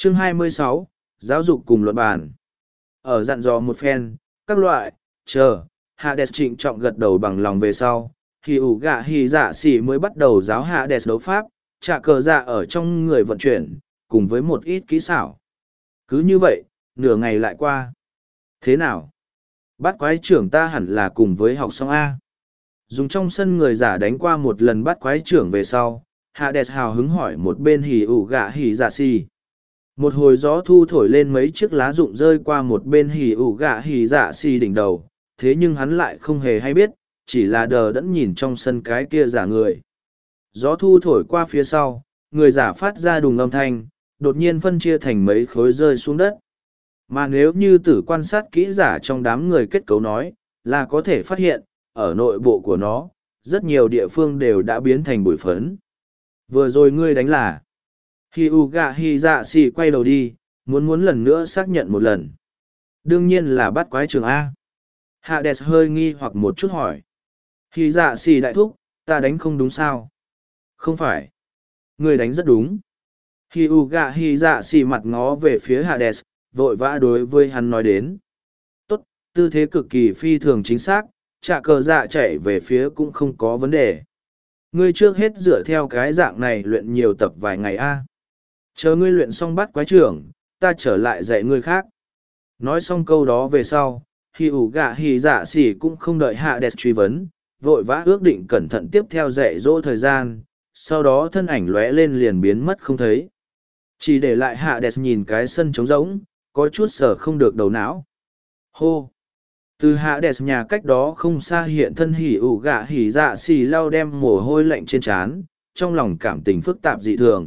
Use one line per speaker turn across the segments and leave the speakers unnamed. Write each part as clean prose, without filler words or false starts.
Chương 26, Giáo dục cùng luận bàn. Ở dặn dò một phen, các loại, Hades trịnh trọng gật đầu bằng lòng về sau, thì ủ gạ hì dạ xỉ mới bắt đầu giáo Hades đấu pháp, trả cờ dạ ở trong người vận chuyển, cùng với một ít kỹ xảo. Cứ như vậy, nửa ngày lại qua. Thế nào? Bắt quái trưởng ta hẳn là cùng với học xong A. Dùng trong sân người giả đánh qua một lần bắt quái trưởng về sau, Hades hào hứng hỏi một bên hì ủ gạ hì dạ xỉ. Một hồi gió thu thổi lên mấy chiếc lá rụng rơi qua một bên hì ủ gạ hì dạ xỉ đỉnh đầu, thế nhưng hắn lại không hề hay biết, chỉ là đờ đẫn nhìn trong sân cái kia giả người. Gió thu thổi qua phía sau, người giả phát ra đùng âm thanh, đột nhiên phân chia thành mấy khối rơi xuống đất. Mà nếu như tử quan sát kỹ giả trong đám người kết cấu nói, là có thể phát hiện, ở nội bộ của nó, rất nhiều địa phương đều đã biến thành bụi phấn. Vừa rồi ngươi đánh là, Hi Uga Hi Dạ Xì quay đầu đi, muốn lần nữa xác nhận một lần. Đương nhiên là bắt quái trường A. Hades hơi nghi hoặc một chút hỏi. Hi Dạ Xì đại thúc, ta đánh không đúng sao? Không phải. Ngươi đánh rất đúng. Hi Uga Hi Dạ Xì mặt ngó về phía Hades, vội vã đối với hắn nói đến. Tốt, tư thế cực kỳ phi thường chính xác, trả cờ dạ chạy về phía cũng không có vấn đề. Ngươi trước hết dựa theo cái dạng này luyện nhiều tập vài ngày a. Chờ ngươi luyện xong bắt quái trưởng, ta trở lại dạy ngươi khác. Nói xong câu đó về sau, Hi ủ gạ Hi dạ xỉ cũng không đợi Hades truy vấn, vội vã ước định cẩn thận tiếp theo dạy dỗ thời gian, sau đó thân ảnh lóe lên liền biến mất không thấy. Chỉ để lại Hades nhìn cái sân trống rỗng, có chút sở không được đầu não. Hô! Từ Hades nhà cách đó không xa hiện thân hỉ ủ gạ hỉ dạ xì lau đem mồ hôi lạnh trên trán, trong lòng cảm tình phức tạp dị thường.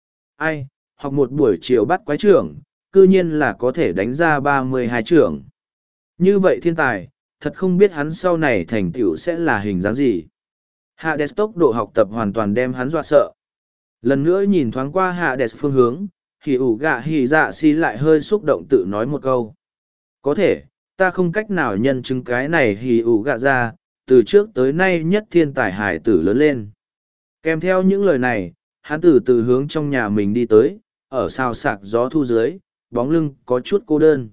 Ai, học một buổi chiều bắt quái trưởng, cư nhiên là có thể đánh ra 32 trưởng. Như vậy thiên tài, thật không biết hắn sau này thành tựu sẽ là hình dáng gì. Hades tốc độ học tập hoàn toàn đem hắn dọa sợ. Lần nữa nhìn thoáng qua Hades phương hướng, hỉ ủ gạ hỉ dạ xì lại hơi xúc động tự nói một câu. Có thể, ta không cách nào nhân chứng cái này hỉ ủ gạ ra, từ trước tới nay nhất thiên tài hải tử lớn lên. Kèm theo những lời này, hắn từ từ hướng trong nhà mình đi tới, ở sao sạc gió thu dưới, bóng lưng có chút cô đơn.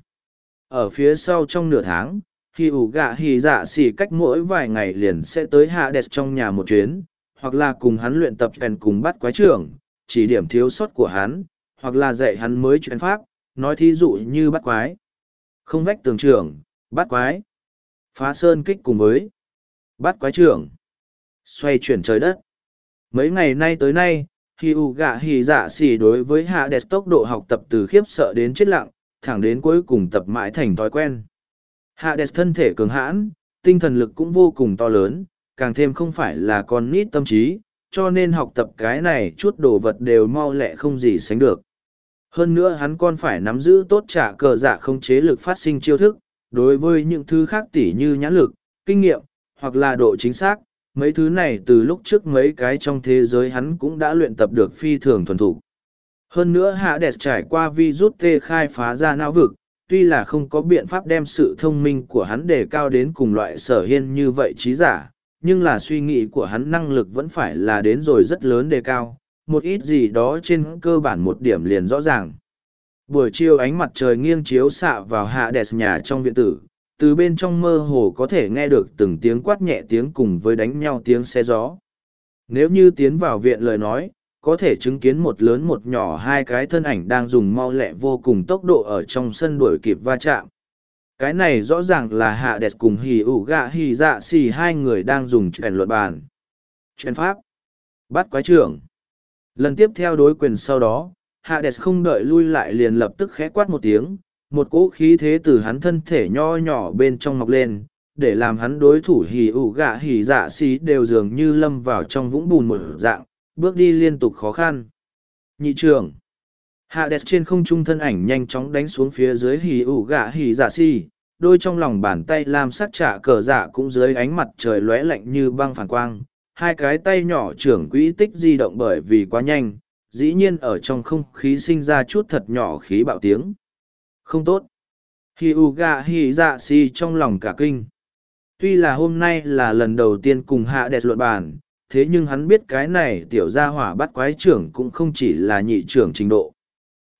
Ở phía sau trong nửa tháng, hỉ ủ gạ hỉ dạ xỉ cách mỗi vài ngày liền sẽ tới Hades trong nhà một chuyến, hoặc là cùng hắn luyện tập kèn cùng bắt quái trưởng, chỉ điểm thiếu sót của hắn, hoặc là dạy hắn mới chuyện pháp, nói thí dụ như bắt quái. Không vách tường trưởng, bắt quái. Phá sơn kích cùng với bắt quái trưởng. Xoay chuyển trời đất. Mấy ngày nay tới nay, Hi Uga Hi Dạ Xỉ đối với Hades tốc độ học tập từ khiếp sợ đến chết lặng, thẳng đến cuối cùng tập mãi thành thói quen. Hades thân thể cường hãn, tinh thần lực cũng vô cùng to lớn, càng thêm không phải là con nít tâm trí, cho nên học tập cái này chút đồ vật đều mau lẹ không gì sánh được. Hơn nữa hắn còn phải nắm giữ tốt trả cờ dạ không chế lực phát sinh chiêu thức, đối với những thứ khác tỉ như nhãn lực, kinh nghiệm, hoặc là độ chính xác, mấy thứ này từ lúc trước mấy cái trong thế giới hắn cũng đã luyện tập được phi thường thuần thủ. Hơn nữa Hades trải qua virus T khai phá ra não vực, tuy là không có biện pháp đem sự thông minh của hắn đề cao đến cùng loại sở hiên như vậy trí giả, nhưng là suy nghĩ của hắn năng lực vẫn phải là đến rồi rất lớn đề cao, một ít gì đó trên cơ bản một điểm liền rõ ràng. Buổi chiều ánh mặt trời nghiêng chiếu xạ vào Hades nhà trong viện tử, từ bên trong mơ hồ có thể nghe được từng tiếng quát nhẹ tiếng cùng với đánh nhau tiếng xe gió. Nếu như tiến vào viện lời nói, có thể chứng kiến một lớn một nhỏ hai cái thân ảnh đang dùng mau lẹ vô cùng tốc độ ở trong sân đuổi kịp va chạm. Cái này rõ ràng là Hades cùng Hỉ ủ gạ Hỉ dạ xỉ hai người đang dùng chuyện luận bàn. Chuyện pháp. Bắt quái trưởng. Lần tiếp theo đối quyền sau đó, Hades không đợi lui lại liền lập tức khẽ quát một tiếng, một cỗ khí thế từ hắn thân thể nho nhỏ bên trong mọc lên, để làm hắn đối thủ Hỉ ủ gạ Hỉ dạ xỉ đều dường như lâm vào trong vũng bùn một dạng, bước đi liên tục khó khăn. Nhị trưởng. Hades trên không trung thân ảnh nhanh chóng đánh xuống phía dưới Hỉ ủ gạ Hỉ dạ xỉ, đôi trong lòng bàn tay lam sắc trả cờ dạ cũng dưới ánh mặt trời lóe lạnh như băng phản quang, hai cái tay nhỏ trưởng quỹ tích di động bởi vì quá nhanh, dĩ nhiên ở trong không khí sinh ra chút thật nhỏ khí bạo tiếng. Không tốt. Hi Uga Hi Dạ Xỉ trong lòng cả kinh. Tuy là hôm nay là lần đầu tiên cùng Hades luận bàn, thế nhưng hắn biết cái này tiểu gia hỏa bắt quái trưởng cũng không chỉ là nhị trưởng trình độ.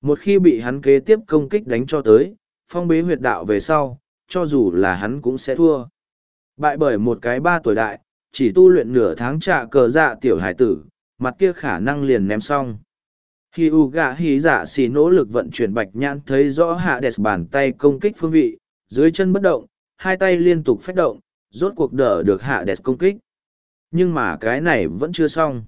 Một khi bị hắn kế tiếp công kích đánh cho tới, phong bế huyệt đạo về sau, cho dù là hắn cũng sẽ thua. Bại bởi một cái 3 tuổi đại, chỉ tu luyện nửa tháng trạ cờ dạ tiểu hải tử, mặt kia khả năng liền ném xong. Hi u gạ hí dạ xì nỗ lực vận chuyển bạch nhãn thấy rõ hạ đẹp bàn tay công kích phương vị, dưới chân bất động, hai tay liên tục phách động, rốt cuộc đỡ được hạ đẹp công kích. Nhưng mà cái này vẫn chưa xong.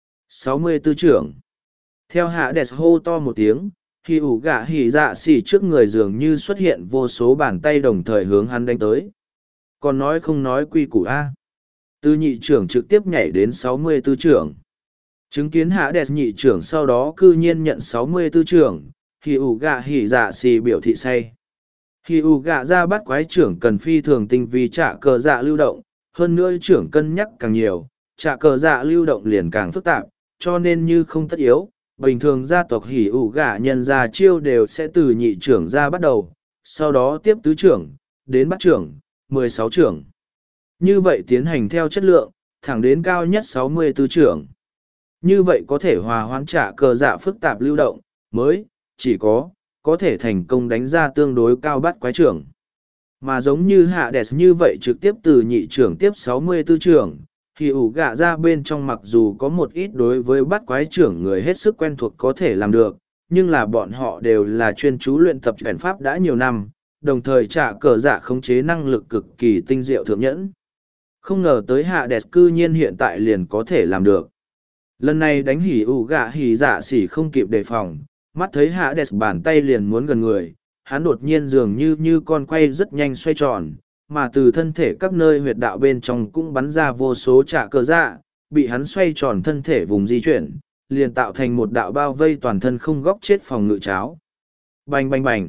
64 trưởng. Theo hạ đẹp hô to một tiếng, hi u gạ hí dạ xì trước người dường như xuất hiện vô số bàn tay đồng thời hướng hắn đánh tới. Còn nói không nói quy củ A. Từ nhị trưởng trực tiếp nhảy đến 64 trưởng. Chứng kiến hạ đẹp nhị trưởng sau đó cư nhiên nhận 64 trưởng, hì ủ gạ hỉ dạ xì biểu thị say. Hì ủ gạ ra bắt quái trưởng cần phi thường tinh vi trả cờ dạ lưu động, hơn nữa trưởng cân nhắc càng nhiều, trả cờ dạ lưu động liền càng phức tạp, cho nên như không tất yếu. Bình thường gia tộc hỉ ủ gạ nhân gia chiêu đều sẽ từ nhị trưởng ra bắt đầu, sau đó tiếp tứ trưởng, đến bắt trưởng, 16 trưởng. Như vậy tiến hành theo chất lượng, thẳng đến cao nhất 64 trưởng. Như vậy có thể hòa hoãn trả cờ dạ phức tạp lưu động, mới, chỉ có thể thành công đánh ra tương đối cao bắt quái trưởng. Mà giống như hạ đẹp như vậy trực tiếp từ nhị trưởng tiếp 64 trưởng, thì ủ gạ ra bên trong mặc dù có một ít đối với bắt quái trưởng người hết sức quen thuộc có thể làm được, nhưng là bọn họ đều là chuyên chú luyện tập chuyển pháp đã nhiều năm, đồng thời trả cờ dạ khống chế năng lực cực kỳ tinh diệu thượng nhẫn. Không ngờ tới hạ đẹp cư nhiên hiện tại liền có thể làm được. Lần này đánh hỉ ủ gạ hỉ dạ xỉ không kịp đề phòng, mắt thấy hạ đẹp bàn tay liền muốn gần người, hắn đột nhiên dường như con quay rất nhanh xoay tròn, mà từ thân thể các nơi huyệt đạo bên trong cũng bắn ra vô số trả cờ dạ, bị hắn xoay tròn thân thể vùng di chuyển, liền tạo thành một đạo bao vây toàn thân không góc chết phòng ngự cháo. Bành bành bành.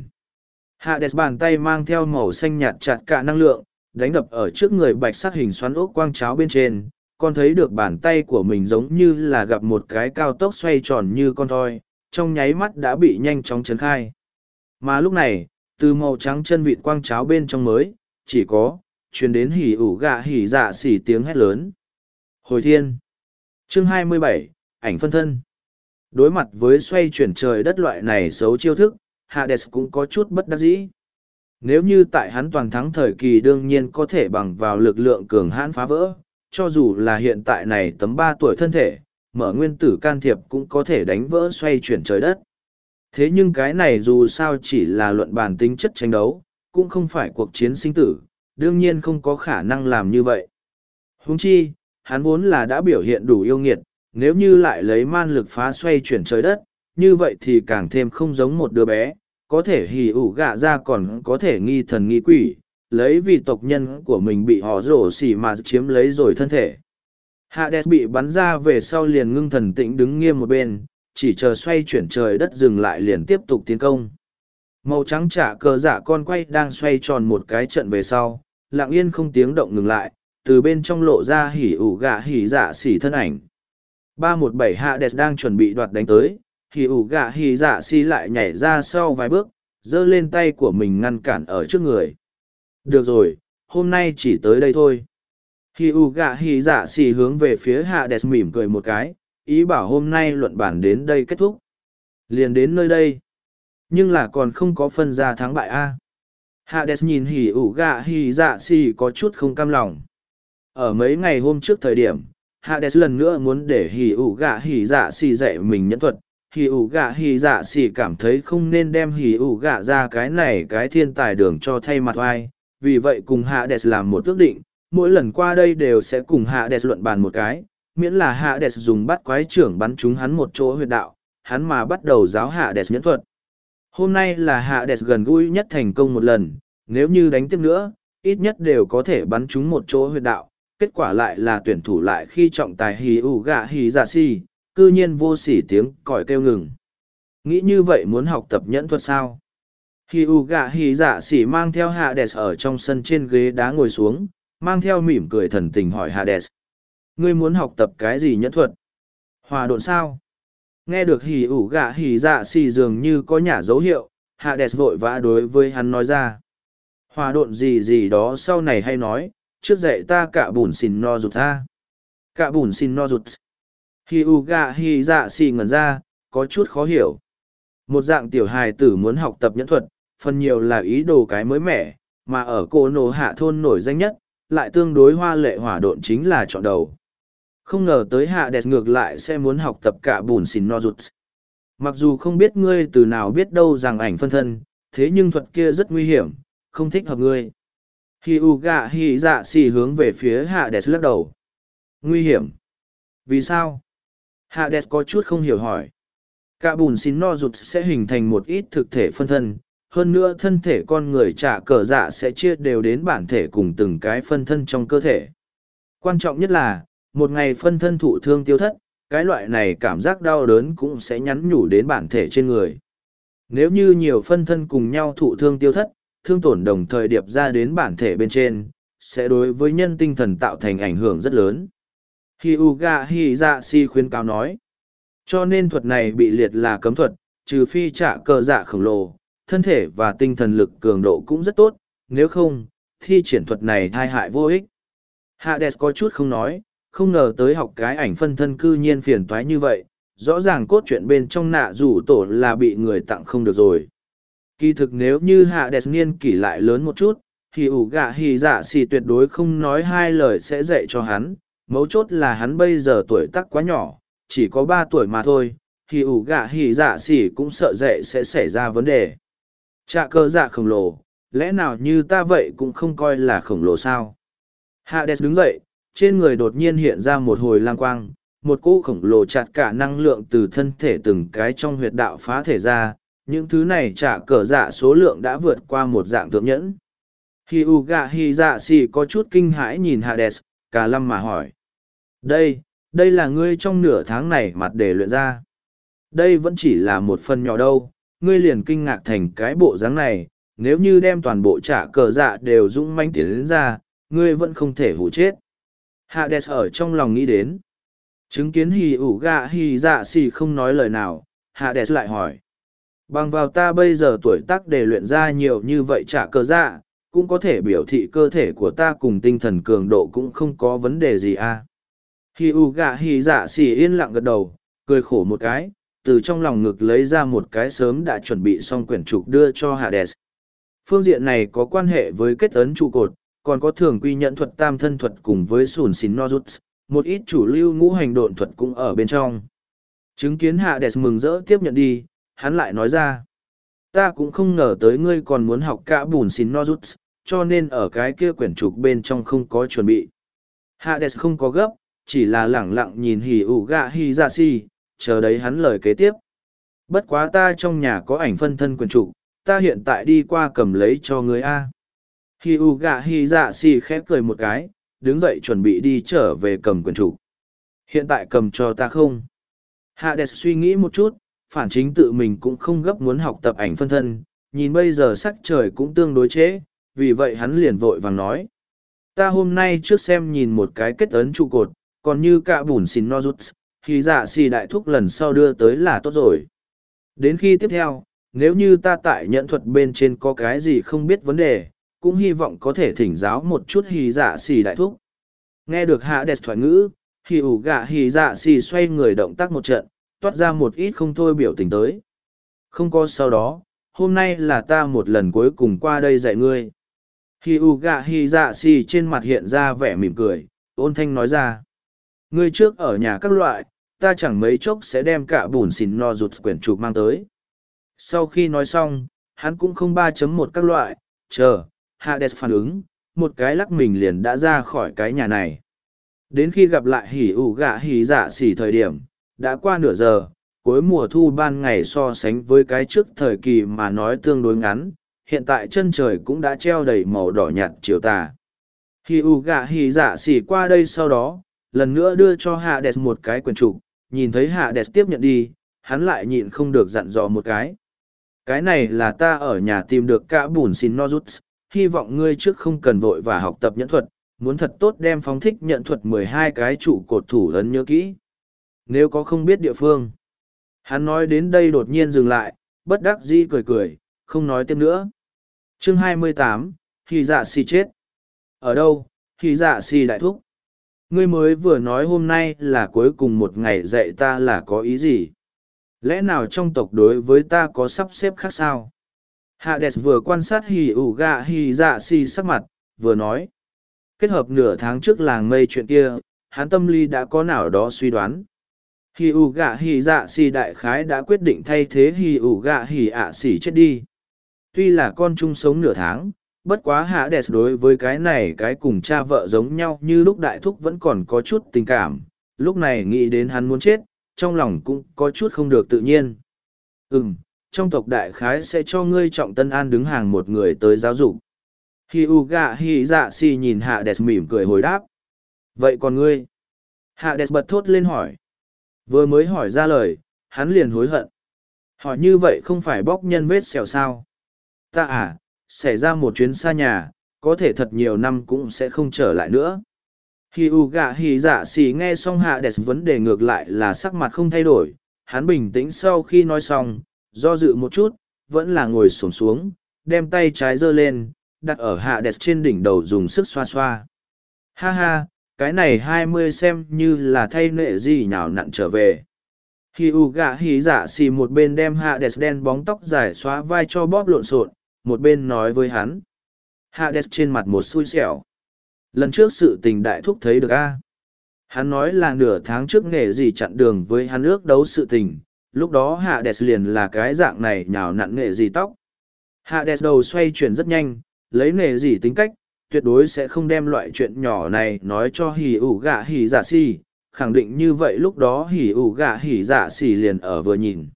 Hạ đẹp bàn tay mang theo màu xanh nhạt chặt cả năng lượng, đánh đập ở trước người bạch sắc hình xoắn ốc quang cháo bên trên, con thấy được bàn tay của mình giống như là gặp một cái cao tốc xoay tròn như con thoi, trong nháy mắt đã bị nhanh chóng chấn khai. Mà lúc này, từ màu trắng chân vịt quang cháo bên trong mới, chỉ có, truyền đến hỉ ủ gạ hỉ dạ xỉ tiếng hét lớn. Hồi thiên. Chương 27, ảnh phân thân. Đối mặt với xoay chuyển trời đất loại này xấu chiêu thức, Hades cũng có chút bất đắc dĩ. Nếu như tại hắn toàn thắng thời kỳ đương nhiên có thể bằng vào lực lượng cường hãn phá vỡ, cho dù là hiện tại này tấm 3 tuổi thân thể, mở nguyên tử can thiệp cũng có thể đánh vỡ xoay chuyển trời đất. Thế nhưng cái này dù sao chỉ là luận bàn tính chất tranh đấu, cũng không phải cuộc chiến sinh tử, đương nhiên không có khả năng làm như vậy. Huống chi, hắn vốn là đã biểu hiện đủ yêu nghiệt, nếu như lại lấy man lực phá xoay chuyển trời đất, như vậy thì càng thêm không giống một đứa bé, có thể hì ủ gạ ra còn có thể nghi thần nghi quỷ, lấy vì tộc nhân của mình bị họ rổ xỉ mà chiếm lấy rồi thân thể. Hades bị bắn ra về sau liền ngưng thần tĩnh đứng nghiêm một bên, chỉ chờ xoay chuyển trời đất dừng lại liền tiếp tục tiến công. Màu trắng trả cờ dạ con quay đang xoay tròn một cái trận về sau, lặng yên không tiếng động ngừng lại, từ bên trong lộ ra hỉ ủ gạ hỉ dạ xỉ thân ảnh. 317 Hades đang chuẩn bị đoạt đánh tới, hỉ ủ gạ hỉ dạ xỉ lại nhảy ra sau vài bước, giơ lên tay của mình ngăn cản ở trước người. Được rồi, hôm nay chỉ tới đây thôi. Hỉ ủ gạ hỉ dạ xỉ hướng về phía Hades mỉm cười một cái, ý bảo hôm nay luận bản đến đây kết thúc. Liền đến nơi đây. Nhưng là còn không có phân ra thắng bại a. Hades nhìn hỉ ủ gạ hỉ dạ xỉ có chút không cam lòng. Ở mấy ngày hôm trước thời điểm, Hades lần nữa muốn để hỉ ủ gạ hỉ dạ xỉ dạy mình nhẫn thuật. Hỉ ủ gạ hỉ dạ xỉ cảm thấy không nên đem hỉ ủ gạ ra cái thiên tài đường cho thay mặt oai, vì vậy cùng Hades làm một ước định, mỗi lần qua đây đều sẽ cùng Hades luận bàn một cái, miễn là Hades dùng bắt quái trưởng bắn trúng hắn một chỗ huyệt đạo, hắn mà bắt đầu giáo Hades nhẫn thuật. Hôm nay là Hades gần gũi nhất thành công một lần, nếu như đánh tiếp nữa, ít nhất đều có thể bắn trúng một chỗ huyệt đạo, kết quả lại là tuyển thủ lại khi trọng tài hì ủ gạ hì dạ xì, cư nhiên vô sỉ tiếng còi kêu ngừng. Nghĩ như vậy muốn học tập nhẫn thuật sao? Hì ủ gạ hì dạ xì mang theo Hades ở trong sân trên ghế đá ngồi xuống, mang theo mỉm cười thần tình hỏi Hades. Ngươi muốn học tập cái gì nhẫn thuật? Hòa độn sao? Nghe được hì ủ gạ hì dạ xì dường như có nhả dấu hiệu, Hades vội vã đối với hắn nói ra. Hòa độn gì gì đó sau này hay nói, trước dạy ta cả bùn xin no rụt ta. Cả bùn xin no rụt. Hì ủ gạ hì dạ xì ngẩn ra, có chút khó hiểu. Một dạng tiểu hài tử muốn học tập nhẫn thuật, phần nhiều là ý đồ cái mới mẻ, mà ở cô nổ hạ thôn nổi danh nhất, lại tương đối hoa lệ hỏa độn chính là chọn đầu. Không ngờ tới hạ đẹp ngược lại sẽ muốn học tập cả bùn xìn no rụt. Mặc dù không biết ngươi từ nào biết đâu rằng ảnh phân thân, thế nhưng thuật kia rất nguy hiểm, không thích hợp ngươi. Hi u gạ hi dạ xì hướng về phía hạ đẹp lắc đầu. Nguy hiểm? Vì sao? Hạ đẹp có chút không hiểu hỏi. Cả bùn xìn no rụt sẽ hình thành một ít thực thể phân thân, hơn nữa thân thể con người trả cờ dạ sẽ chia đều đến bản thể cùng từng cái phân thân trong cơ thể. Quan trọng nhất là, một ngày phân thân thụ thương tiêu thất, cái loại này cảm giác đau đớn cũng sẽ nhắn nhủ đến bản thể trên người. Nếu như nhiều phân thân cùng nhau thụ thương tiêu thất, thương tổn đồng thời điệp ra đến bản thể bên trên, sẽ đối với nhân tinh thần tạo thành ảnh hưởng rất lớn. Hyuga Hizashi khuyên cáo nói. Cho nên thuật này bị liệt là cấm thuật, trừ phi trả cờ dạ khổng lồ, thân thể và tinh thần lực cường độ cũng rất tốt, nếu không, thi triển thuật này thai hại vô ích. Hades có chút không nói, không ngờ tới học cái ảnh phân thân cư nhiên phiền toái như vậy, rõ ràng cốt truyện bên trong nạ rủ tổ là bị người tặng không được rồi. Kỳ thực nếu như Hades niên kỷ lại lớn một chút, thì ủ gạ hì dạ xì tuyệt đối không nói hai lời sẽ dạy cho hắn, mấu chốt là hắn bây giờ tuổi tác quá nhỏ, chỉ có 3 tuổi mà thôi, thì ủ gạ hì dạ xì cũng sợ dạy sẽ xảy ra vấn đề. Trạ cơ dạ khổng lồ, lẽ nào như ta vậy cũng không coi là khổng lồ sao? Hades đứng dậy, trên người đột nhiên hiện ra một hồi lang quang, một cỗ khổng lồ chặt cả năng lượng từ thân thể từng cái trong huyệt đạo phá thể ra, những thứ này trả cờ dạ số lượng đã vượt qua một dạng thượng nhẫn. Hyuga Hizashi có chút kinh hãi nhìn Hades, cả lâm mà hỏi. Đây là ngươi trong nửa tháng này mặt để luyện ra. Đây vẫn chỉ là một phần nhỏ đâu, ngươi liền kinh ngạc thành cái bộ dáng này, nếu như đem toàn bộ trả cờ dạ đều dũng manh tiến đến ra, ngươi vẫn không thể hủ chết. Hades ở trong lòng nghĩ đến. Chứng kiến Hyuga Hizashi không nói lời nào, Hades lại hỏi. Bằng vào ta bây giờ tuổi tác để luyện ra nhiều như vậy trả cờ dạ, cũng có thể biểu thị cơ thể của ta cùng tinh thần cường độ cũng không có vấn đề gì à. Hyuga Hizashi yên lặng gật đầu, cười khổ một cái, từ trong lòng ngực lấy ra một cái sớm đã chuẩn bị xong quyển trục đưa cho Hades. Phương diện này có quan hệ với kết ấn trụ cột, còn có thường quy nhận thuật tam thân thuật cùng với sùn xín no rút, một ít chủ lưu ngũ hành độn thuật cũng ở bên trong. Chứng kiến Hades mừng rỡ tiếp nhận đi, hắn lại nói ra. Ta cũng không ngờ tới ngươi còn muốn học cả bùn xín no rút, cho nên ở cái kia quyển trục bên trong không có chuẩn bị. Hades không có gấp, chỉ là lẳng lặng nhìn Hyuga Hizashi, chờ đấy hắn lời kế tiếp. Bất quá ta trong nhà có ảnh phân thân quyển trục, ta hiện tại đi qua cầm lấy cho ngươi a. Hyuga Hizashi khép cười một cái, đứng dậy chuẩn bị đi trở về cầm quyển trục. Hiện tại cầm cho ta không? Hades suy nghĩ một chút, phản chính tự mình cũng không gấp muốn học tập ảnh phân thân, nhìn bây giờ sắc trời cũng tương đối trễ, vì vậy hắn liền vội vàng nói. Ta hôm nay trước xem nhìn một cái kết ấn trụ cột, còn như cả bùn xìn no rút, thì dạ xì đại thúc lần sau đưa tới là tốt rồi. Đến khi tiếp theo, nếu như ta tại nhận thuật bên trên có cái gì không biết vấn đề, cũng hy vọng có thể thỉnh giáo một chút hì dạ xì đại thúc. Nghe được Hades thoại ngữ, hì ủ gạ hì dạ xì xoay người động tác một trận, toát ra một ít không thôi biểu tình tới. Không có sau đó, hôm nay là ta một lần cuối cùng qua đây dạy ngươi. Hì ủ gạ hì dạ xì trên mặt hiện ra vẻ mỉm cười, ôn thanh nói ra. Ngươi trước ở nhà các loại, ta chẳng mấy chốc sẽ đem cả bùn xìn no rụt quyển trục mang tới. Sau khi nói xong, hắn cũng không 3.1 các loại, chờ, Hades phản ứng, một cái lắc mình liền đã ra khỏi cái nhà này. Đến khi gặp lại hỉ ủ gạ hỉ dạ xỉ thời điểm, đã qua nửa giờ, cuối mùa thu ban ngày so sánh với cái trước thời kỳ mà nói tương đối ngắn, hiện tại chân trời cũng đã treo đầy màu đỏ nhạt chiều tà. Hỉ ủ gạ hỉ dạ xỉ qua đây sau đó, lần nữa đưa cho Hades một cái quyển trục, nhìn thấy Hades tiếp nhận đi, hắn lại nhịn không được dặn dò một cái. Cái này là ta ở nhà tìm được cả bùn xin no rút, hy vọng ngươi trước không cần vội và học tập nhẫn thuật, muốn thật tốt đem phóng thích nhận thuật 12 cái trụ cột thủ ấn nhớ kỹ. Nếu có không biết địa phương. Hắn nói đến đây đột nhiên dừng lại, bất đắc dĩ cười cười, không nói tiếp nữa. Chương 28, Hỉ dạ xì chết. Ở đâu, Hỉ dạ xì đại thúc? Ngươi mới vừa nói hôm nay là cuối cùng một ngày dạy ta là có ý gì? Lẽ nào trong tộc đối với ta có sắp xếp khác sao? Hades vừa quan sát hỉ ủ gạ hỉ dạ xì sắc mặt, vừa nói. Kết hợp nửa tháng trước làng mây chuyện kia, hắn tâm lý đã có nào đó suy đoán. Hỉ ủ gạ hỉ dạ xì đại khái đã quyết định thay thế hỉ ủ gạ hỉ ạ xì chết đi. Tuy là con chung sống nửa tháng, bất quá Hades đối với cái này cái cùng cha vợ giống nhau như lúc đại thúc vẫn còn có chút tình cảm. Lúc này nghĩ đến hắn muốn chết, trong lòng cũng có chút không được tự nhiên. Trong tộc đại khái sẽ cho ngươi trọng tân an đứng hàng một người tới giáo dục. Hyuga Hizashi nhìn Hades mỉm cười hồi đáp. Vậy còn ngươi? Hades bật thốt lên hỏi. Vừa mới hỏi ra lời, hắn liền hối hận. Hỏi như vậy không phải bóc nhân vết sẹo sao? Ta xảy ra một chuyến xa nhà, có thể thật nhiều năm cũng sẽ không trở lại nữa. Hyuga Hizashi nghe xong Hades vấn đề ngược lại là sắc mặt không thay đổi. Hắn bình tĩnh sau khi nói xong, do dự một chút, vẫn là ngồi xổm xuống, đem tay trái giơ lên, đặt ở Hades trên đỉnh đầu dùng sức xoa xoa. Ha ha, cái này 20 xem như là thay nệ gì nhào nặn trở về. Hyuga Hizashi một bên đem Hades đen bóng tóc dài xóa vai cho bóp lộn xộn, một bên nói với hắn. Hades trên mặt một xui xẻo. Lần trước sự tình đại thúc thấy được a. Hắn nói là nửa tháng trước nghệ gì chặn đường với hắn ước đấu sự tình, lúc đó Hades liền là cái dạng này nhào nặn nghệ gì tóc. Hades đầu xoay chuyển rất nhanh, lấy nghệ gì tính cách, tuyệt đối sẽ không đem loại chuyện nhỏ này nói cho hỉ ủ gạ hỉ dạ xì, khẳng định như vậy lúc đó hỉ ủ gạ hỉ dạ xì liền ở vừa nhìn.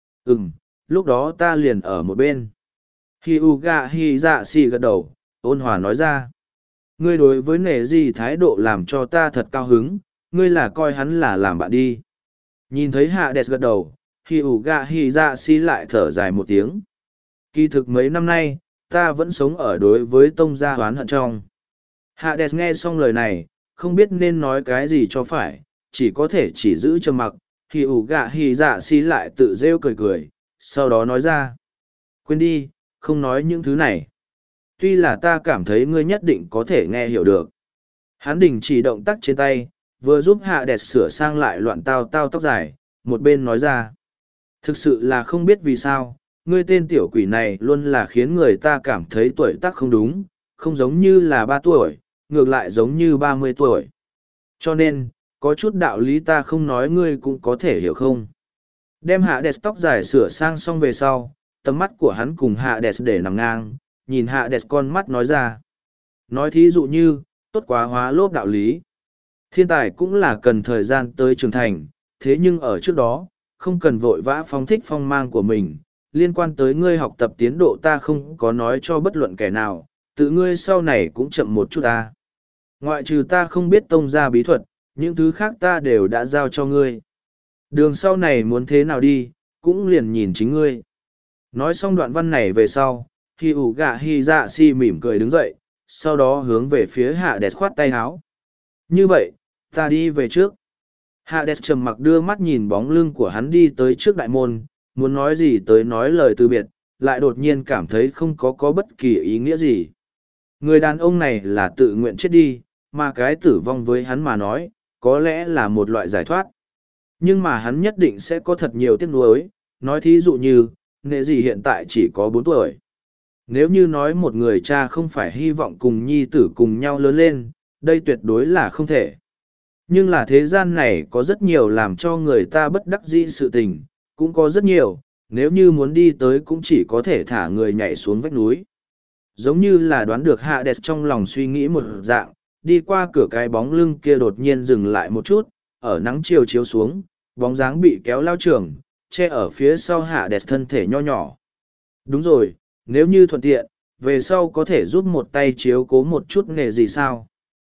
Lúc đó ta liền ở một bên. Hỉ ủ gạ hỉ dạ xì gật đầu, ôn hòa nói ra. Ngươi đối với nể gì thái độ làm cho ta thật cao hứng, ngươi là coi hắn là làm bạn đi. Nhìn thấy Hades gật đầu, Hyuga Hizashi lại thở dài một tiếng. Kỳ thực mấy năm nay, ta vẫn sống ở đối với tông gia oán hận trong. Hades nghe xong lời này, không biết nên nói cái gì cho phải, chỉ có thể chỉ giữ trầm mặc. Hyuga Hizashi lại tự rêu cười cười, sau đó nói ra. Quên đi, không nói những thứ này. Tuy là ta cảm thấy ngươi nhất định có thể nghe hiểu được. Hắn đình chỉ động tác trên tay, vừa giúp Hades sửa sang lại loạn tao tóc dài, một bên nói ra. Thực sự là không biết vì sao, ngươi tên tiểu quỷ này luôn là khiến người ta cảm thấy tuổi tác không đúng, không giống như là 3 tuổi, ngược lại giống như 30 tuổi. Cho nên, có chút đạo lý ta không nói ngươi cũng có thể hiểu không. Đem Hades tóc dài sửa sang xong về sau, tầm mắt của hắn cùng Hades để nằm ngang, nhìn Hades con mắt nói ra. Nói thí dụ như, tốt quá hóa lốp đạo lý. Thiên tài cũng là cần thời gian tới trưởng thành, thế nhưng ở trước đó, không cần vội vã phóng thích phong mang của mình. Liên quan tới ngươi học tập tiến độ ta không có nói cho bất luận kẻ nào, tự ngươi sau này cũng chậm một chút ta. Ngoại trừ ta không biết tông ra bí thuật, những thứ khác ta đều đã giao cho ngươi. Đường sau này muốn thế nào đi, cũng liền nhìn chính ngươi. Nói xong đoạn văn này về sau, Hyuga Hizashi mỉm cười đứng dậy, sau đó hướng về phía Hades khoát tay háo. Như vậy, ta đi về trước. Hades trầm mặc đưa mắt nhìn bóng lưng của hắn đi tới trước đại môn, muốn nói gì tới nói lời từ biệt, lại đột nhiên cảm thấy không có bất kỳ ý nghĩa gì. Người đàn ông này là tự nguyện chết đi, mà cái tử vong với hắn mà nói, có lẽ là một loại giải thoát. Nhưng mà hắn nhất định sẽ có thật nhiều tiếc nuối, nói thí dụ như, nghệ gì hiện tại chỉ có 4 tuổi. Nếu như nói một người cha không phải hy vọng cùng nhi tử cùng nhau lớn lên, đây tuyệt đối là không thể. Nhưng là thế gian này có rất nhiều làm cho người ta bất đắc dĩ sự tình, cũng có rất nhiều, nếu như muốn đi tới cũng chỉ có thể thả người nhảy xuống vách núi. Giống như là đoán được Hades trong lòng suy nghĩ một dạng, đi qua cửa cái bóng lưng kia đột nhiên dừng lại một chút, ở nắng chiều chiếu xuống, bóng dáng bị kéo lao trường, che ở phía sau Hades thân thể nho nhỏ. Đúng rồi, nếu như thuận tiện, về sau có thể giúp một tay chiếu cố một chút nghề gì sao?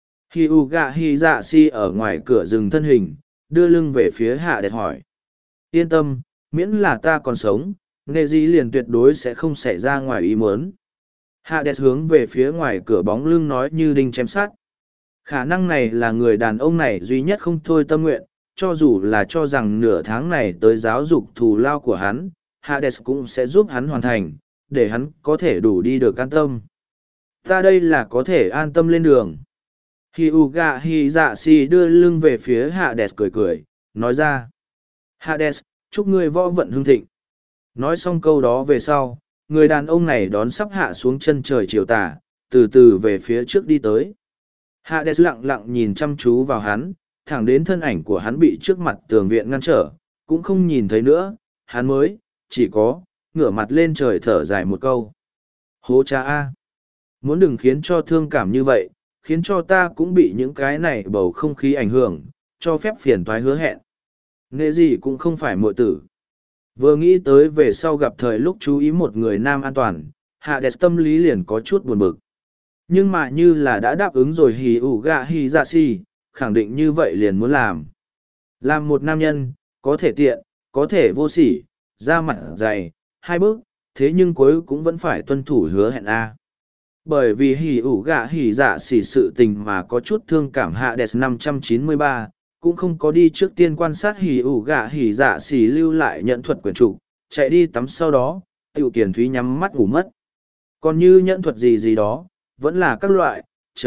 Hyuga Hizashi ở ngoài cửa dừng thân hình, đưa lưng về phía Hades hỏi. Yên tâm, miễn là ta còn sống, nghề gì liền tuyệt đối sẽ không xảy ra ngoài ý muốn. Hades hướng về phía ngoài cửa bóng lưng nói như đinh chém sát. Khả năng này là người đàn ông này duy nhất không thôi tâm nguyện, cho dù là cho rằng nửa tháng này tới giáo dục thù lao của hắn, Hades cũng sẽ giúp hắn hoàn thành, để hắn có thể đủ đi được an tâm. Ta đây là có thể an tâm lên đường. Hyuga Hizashi đưa lưng về phía Hades cười cười, nói ra. Hades, chúc ngươi võ vận hưng thịnh. Nói xong câu đó về sau, người đàn ông này đón sắp hạ xuống chân trời chiều tà, từ từ về phía trước đi tới. Hades lặng lặng nhìn chăm chú vào hắn, thẳng đến thân ảnh của hắn bị trước mặt tường viện ngăn trở, cũng không nhìn thấy nữa, hắn mới, chỉ có, ngửa mặt lên trời thở dài một câu. Hố cha A. Muốn đừng khiến cho thương cảm như vậy, khiến cho ta cũng bị những cái này bầu không khí ảnh hưởng, cho phép phiền toái hứa hẹn. Nghệ gì cũng không phải muội tử. Vừa nghĩ tới về sau gặp thời lúc chú ý một người nam an toàn, Hades tâm lý liền có chút buồn bực. Nhưng mà như là đã đáp ứng rồi hì ủ gạ hì dạ xì, khẳng định như vậy liền muốn làm. Làm một nam nhân, có thể tiện, có thể vô sỉ, da mặt dày, hai bước, thế nhưng cuối cũng vẫn phải tuân thủ hứa hẹn A. Bởi vì hì ủ gạ hì dạ xỉ sự tình mà có chút thương cảm Hades 593, cũng không có đi trước tiên quan sát hì ủ gạ hì dạ xỉ lưu lại nhận thuật quyền trục, chạy đi tắm sau đó, tiểu kiền thúy nhắm mắt ngủ mất. Còn như nhận thuật gì gì đó, vẫn là các loại,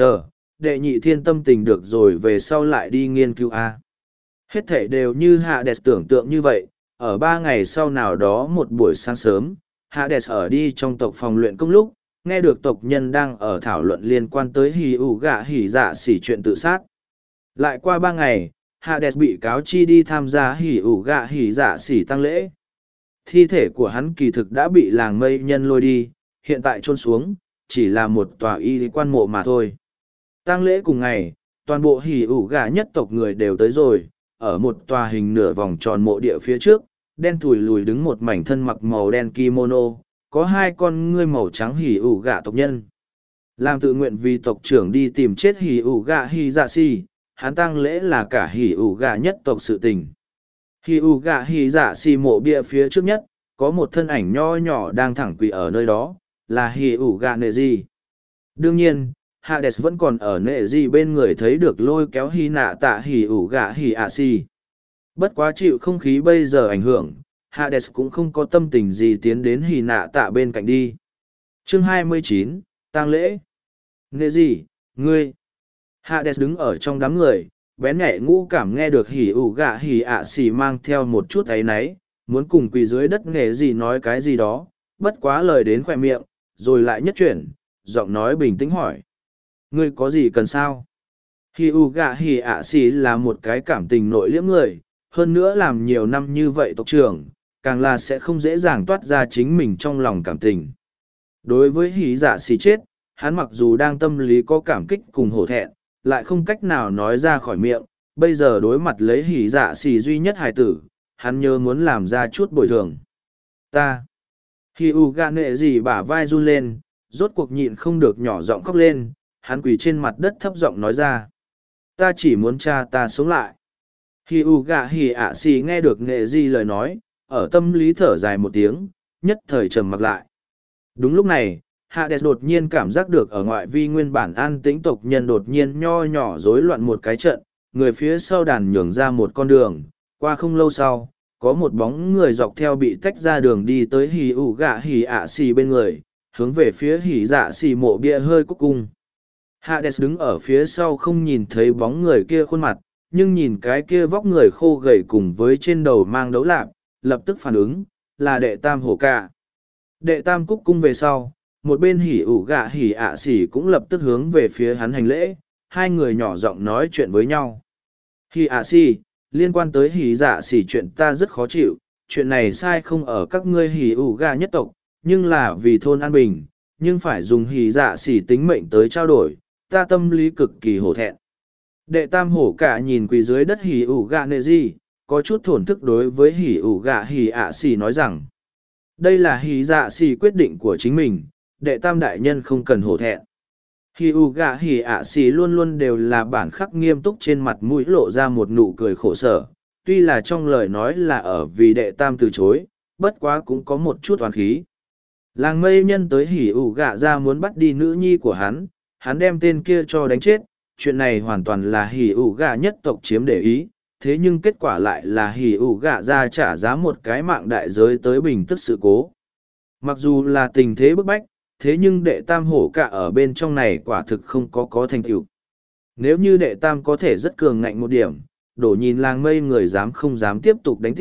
đệ nhị thiên tâm tình được rồi về sau lại đi nghiên cứu A. Hết thể đều như Hades tưởng tượng như vậy, ở 3 ngày sau nào đó một buổi sáng sớm, Hades ở đi trong tộc phòng luyện công lúc, nghe được tộc nhân đang ở thảo luận liên quan tới hì ủ gạ hì dạ xỉ chuyện tự sát. Lại qua 3 ngày, Hades bị cáo chi đi tham gia hì ủ gạ hì dạ xỉ tang lễ. Thi thể của hắn kỳ thực đã bị làng mây nhân lôi đi, hiện tại chôn xuống, chỉ là một tòa y quan mộ mà thôi. Tang lễ cùng ngày, toàn bộ hì ủ gạ nhất tộc người đều tới rồi, ở một tòa hình nửa vòng tròn mộ địa phía trước, đen thùi lùi đứng một mảnh thân mặc màu đen kimono, có 2 con ngươi màu trắng hỉ ủ gạ tộc nhân. Làm tự nguyện vì tộc trưởng đi tìm chết hỉ ủ gạ hỉ dạ xì, hắn tang lễ là cả hỉ ủ gạ nhất tộc sự tình. Hỉ ủ gạ hỉ dạ xì mộ bia phía trước nhất, có một thân ảnh nho nhỏ đang thẳng quỳ ở nơi đó, là hỉ ủ gạ nệ gì. Đương nhiên, Hades vẫn còn ở nệ gì bên người thấy được lôi kéo hỉ nạ tạ hỉ ủ gạ hỉ ạ xì. Bất quá chịu không khí bây giờ ảnh hưởng, Hades cũng không có tâm tình gì tiến đến hỉ nạ tạ bên cạnh đi. Chương 29, tang lễ. Nghệ gì, ngươi? Hades đứng ở trong đám người, bén nhạy ngũ cảm nghe được hỉ ủ gạ hỉ ạ xì mang theo một chút áy náy, muốn cùng quỳ dưới đất nghệ gì nói cái gì đó, bất quá lời đến khỏe miệng, rồi lại nhất chuyển, giọng nói bình tĩnh hỏi. Ngươi có gì cần sao? Hỉ ủ gạ hỉ ạ xì là một cái cảm tình nội liễm người, hơn nữa làm nhiều năm như vậy tộc trưởng, càng là sẽ không dễ dàng toát ra chính mình trong lòng cảm tình. Đối với hỉ dạ xì chết, hắn mặc dù đang tâm lý có cảm kích cùng hổ thẹn, lại không cách nào nói ra khỏi miệng, bây giờ đối mặt lấy hỉ dạ xì duy nhất hài tử, hắn nhớ muốn làm ra chút bồi thường. Ta. Hỉ ủ gạ nệ gì bả vai run lên, rốt cuộc nhịn không được nhỏ giọng khóc lên, hắn quỳ trên mặt đất thấp giọng nói ra. Ta chỉ muốn cha ta sống lại. Hỉ ủ gạ hỉ ạ xì nghe được nệ gì lời nói, ở tâm lý thở dài một tiếng, nhất thời trầm mặc lại. Đúng lúc này, Hades đột nhiên cảm giác được ở ngoại vi nguyên bản an tĩnh tộc nhân đột nhiên nho nhỏ rối loạn một cái trận, người phía sau đàn nhường ra một con đường, qua không lâu sau, có một bóng người dọc theo bị tách ra đường đi tới hỉ ủ gạ hỉ ạ xì bên người, hướng về phía hỉ dạ xì mộ bia hơi cúc cung. Hades đứng ở phía sau không nhìn thấy bóng người kia khuôn mặt, nhưng nhìn cái kia vóc người khô gầy cùng với trên đầu mang đấu lạp, lập tức phản ứng, là đệ tam hổ ca. Đệ tam cúc cung về sau, một bên hỉ ủ gạ hỉ ạ xỉ cũng lập tức hướng về phía hắn hành lễ, 2 người nhỏ giọng nói chuyện với nhau. Hỉ ạ xỉ, liên quan tới hỉ dạ xỉ chuyện ta rất khó chịu, chuyện này sai không ở các ngươi hỉ ủ gạ nhất tộc, nhưng là vì thôn an bình, nhưng phải dùng hỉ dạ xỉ tính mệnh tới trao đổi, ta tâm lý cực kỳ hổ thẹn. Đệ tam hổ cả nhìn quỳ dưới đất hỉ ủ gạ nệ gì, có chút thổn thức đối với hỉ ủ gạ hỉ ạ xỉ nói rằng, đây là hỉ dạ xỉ quyết định của chính mình, đệ tam đại nhân không cần hổ thẹn. Hỉ ủ gạ hỉ ạ xỉ luôn luôn đều là bản khắc nghiêm túc, trên mặt mũi lộ ra một nụ cười khổ sở, tuy là trong lời nói là ở vì đệ tam từ chối, bất quá cũng có một chút oán khí. Làng mây nhân tới hỉ ủ gạ ra muốn bắt đi nữ nhi của hắn đem tên kia cho đánh chết, chuyện này hoàn toàn là hỉ ủ gạ nhất tộc chiếm để ý, thế nhưng kết quả lại là hỉ ủ gạ ra trả giá một cái mạng đại giới tới bình tức sự cố. Mặc dù là tình thế bức bách, thế nhưng đệ tam hổ cả ở bên trong này quả thực không có thành tựu. Nếu như đệ tam có thể rất cường ngạnh một điểm, đổ nhìn làng mây người dám không dám tiếp tục đánh tiếp,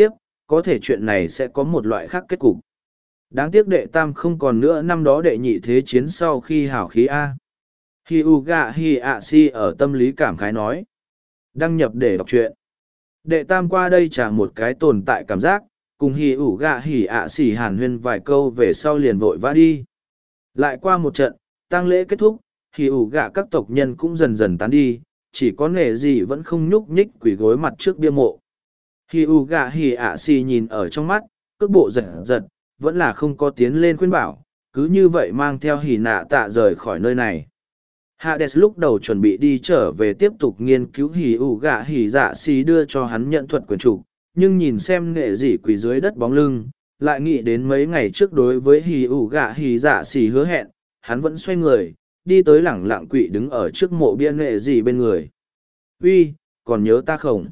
có thể chuyện này sẽ có một loại khác kết cục. Đáng tiếc đệ tam không còn nữa, năm đó đệ nhị thế chiến sau khi hào khí A. Hyuga Hiashi ở tâm lý cảm khái nói. Đăng nhập để đọc truyện. Đệ tam qua đây trả một cái tồn tại cảm giác, cùng Hyuga Hiashi hàn huyên vài câu về sau liền vội vã đi. Lại qua một trận, tang lễ kết thúc, Hyuga các tộc nhân cũng dần dần tán đi, chỉ có nể gì vẫn không nhúc nhích quỳ gối mặt trước bia mộ. Hyuga Hiashi nhìn ở trong mắt, cước bộ giật giật, vẫn là không có tiến lên khuyên bảo, cứ như vậy mang theo hỉ nạ tạ rời khỏi nơi này. Hades lúc đầu chuẩn bị đi trở về tiếp tục nghiên cứu Hyuga Hiashi đưa cho hắn nhận thuật quyền trục, nhưng nhìn xem nghệ dị quỳ dưới đất bóng lưng, lại nghĩ đến mấy ngày trước đối với Hyuga Hiashi hứa hẹn, hắn vẫn xoay người, đi tới lẳng lặng quỵ đứng ở trước mộ bia nghệ dị bên người. Uy, còn nhớ ta không?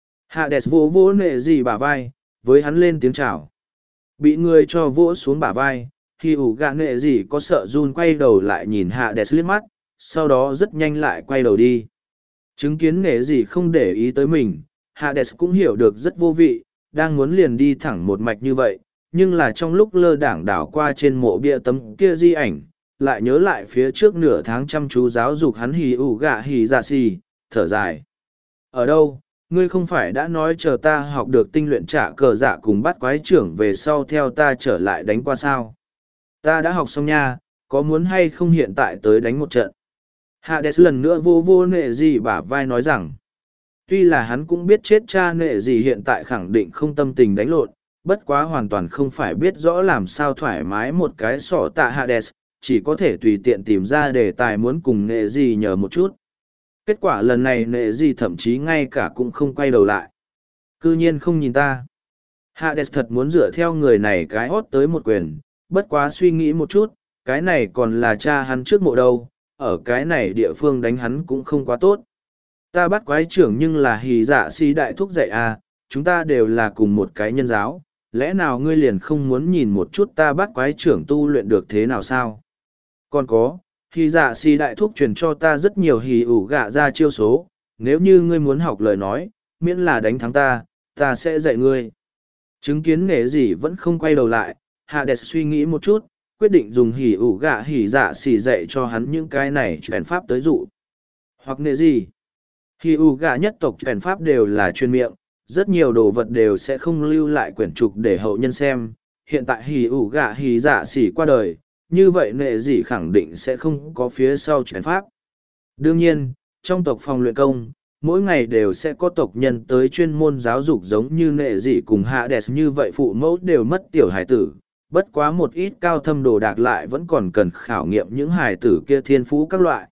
Hades vỗ vỗ nghệ dị bả vai, với hắn lên tiếng chào. Bị người cho vỗ xuống bả vai, Hyuga nghệ dị có sợ run quay đầu lại nhìn Hades liếc mắt, sau đó rất nhanh lại quay đầu đi. Chứng kiến nghệ dị không để ý tới mình, Hades cũng hiểu được rất vô vị, đang muốn liền đi thẳng một mạch như vậy, nhưng là trong lúc lơ đảng đảo qua trên mộ bia tấm kia di ảnh, lại nhớ lại phía trước nửa tháng chăm chú giáo dục hắn Hyuga Hiashi, thở dài. Ở đâu, ngươi không phải đã nói chờ ta học được tinh luyện trả cờ dạ cùng bắt quái trưởng về sau theo ta trở lại đánh qua sao? Ta đã học xong nha, có muốn hay không hiện tại tới đánh một trận? Hades lần nữa vô vô nệ gì bả vai nói rằng, tuy là hắn cũng biết chết cha nệ gì hiện tại khẳng định không tâm tình đánh lộn, bất quá hoàn toàn không phải biết rõ làm sao thoải mái một cái sọ tạ Hades, chỉ có thể tùy tiện tìm ra đề tài muốn cùng nệ gì nhờ một chút. Kết quả lần này nệ gì thậm chí ngay cả cũng không quay đầu lại. Cư nhiên không nhìn ta. Hades thật muốn dựa theo người này cái hót tới một quyền, bất quá suy nghĩ một chút, cái này còn là cha hắn trước mộ đâu, ở cái này địa phương đánh hắn cũng không quá tốt. Ta bắt quái trưởng nhưng là hì dạ si đại thúc dạy à, chúng ta đều là cùng một cái nhân giáo, lẽ nào ngươi liền không muốn nhìn một chút ta bắt quái trưởng tu luyện được thế nào sao? Còn có, hì dạ si đại thúc truyền cho ta rất nhiều hì ủ gạ ra chiêu số, nếu như ngươi muốn học lời nói, miễn là đánh thắng ta sẽ dạy ngươi. Chứng kiến nghệ gì vẫn không quay đầu lại, Hades suy nghĩ một chút, quyết định dùng hì ủ gạ hì dạ xì dạy cho hắn những cái này truyền pháp tới dụ. Hoặc nghệ gì? Hì ủ gạ nhất tộc truyền pháp đều là chuyên miệng, rất nhiều đồ vật đều sẽ không lưu lại quyển trục để hậu nhân xem. Hiện tại hì ủ gạ hì dạ xì qua đời, như vậy nghệ gì khẳng định sẽ không có phía sau truyền pháp. Đương nhiên, trong tộc phòng luyện công, mỗi ngày đều sẽ có tộc nhân tới chuyên môn giáo dục giống như nệ dị cùng Hades như vậy phụ mẫu đều mất tiểu hải tử, bất quá một ít cao thâm đồ đạc lại vẫn còn cần khảo nghiệm những hải tử kia thiên phú các loại.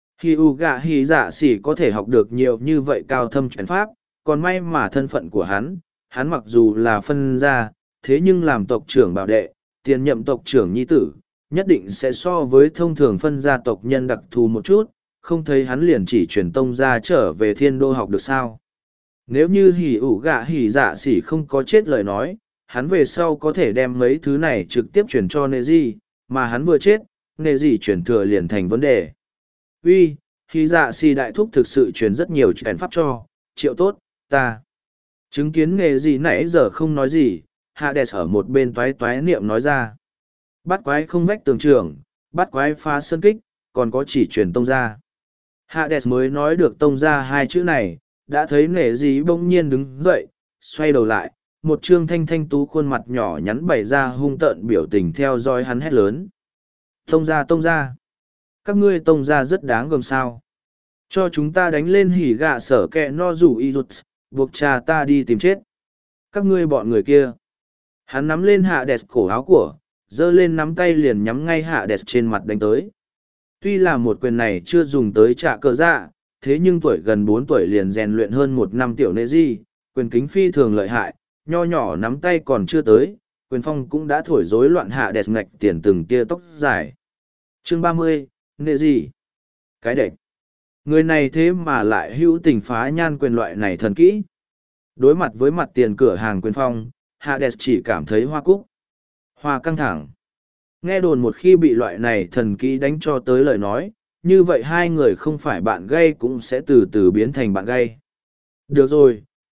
Hyuga Hiashi có thể học được nhiều như vậy cao thâm chuyển pháp, còn may mà thân phận của hắn mặc dù là phân gia, thế nhưng làm tộc trưởng bảo đệ, tiền nhậm tộc trưởng nhi tử, nhất định sẽ so với thông thường phân gia tộc nhân đặc thù một chút, không thấy hắn liền chỉ truyền tông ra trở về thiên đô học được sao. Nếu như Hyuga Hiashi không có chết lời nói, hắn về sau có thể đem mấy thứ này trực tiếp chuyển cho Neji, mà hắn vừa chết, Neji chuyển thừa liền thành vấn đề. Uy, Hiashi đại thúc thực sự truyền rất nhiều truyền pháp cho, triệu tốt, ta. Chứng kiến Neji nãy giờ không nói gì, Hades ở một bên toái toái niệm nói ra. Bắt quái không vách tường trưởng, bắt quái phá sơn kích, còn có chỉ truyền tông ra. Hades mới nói được tông ra hai chữ này, đã thấy Neji bỗng nhiên đứng dậy, xoay đầu lại, một trương thanh thanh tú khuôn mặt nhỏ nhắn bày ra hung tợn biểu tình theo dõi hắn hét lớn. Tông ra, các ngươi tông ra rất đáng gờm sao. Cho chúng ta đánh lên hỉ gạ sở kẹ no rủ y rụt, buộc cha ta đi tìm chết. Các ngươi bọn người kia. Hắn nắm lên Hades cổ áo của, giơ lên nắm tay liền nhắm ngay Hades trên mặt đánh tới. Tuy là một quyền này chưa dùng tới trả cờ dạ, thế nhưng tuổi gần 4 tuổi liền rèn luyện hơn 1 năm tiểu nệ di, quyền kính phi thường lợi hại, nho nhỏ nắm tay còn chưa tới, quyền phong cũng đã thổi rối loạn Hades ngạch tiền từng tia tóc dài. Chương 30, nệ gì? Cái đệch. Người này thế mà lại hữu tình phá nhan quyền loại này thần kỹ. Đối mặt với mặt tiền cửa hàng quyền phong, Hades chỉ cảm thấy hoa cúc. Hoa căng thẳng. Nghe đồn một khi bị loại này thần kỹ đánh cho tới lời nói, như vậy hai người không phải bạn gay cũng sẽ từ từ biến thành bạn gay. Được rồi,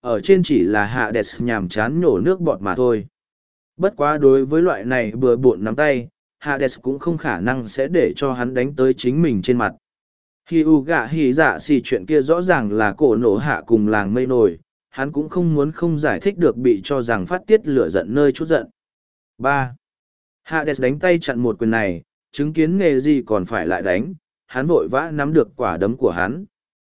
ở trên chỉ là Hades nhàm chán nhổ nước bọt mà thôi. Bất quá đối với loại này bừa bộn nắm tay, Hades cũng không khả năng sẽ để cho hắn đánh tới chính mình trên mặt. Hi u gạ hỉ dạ xì chuyện kia rõ ràng là cổ nổ hạ cùng làng mây nổi, hắn cũng không muốn không giải thích được bị cho rằng phát tiết lửa giận nơi chút giận. 3. Hades đánh tay chặn một quyền này, chứng kiến nghề gì còn phải lại đánh, hắn vội vã nắm được quả đấm của hắn.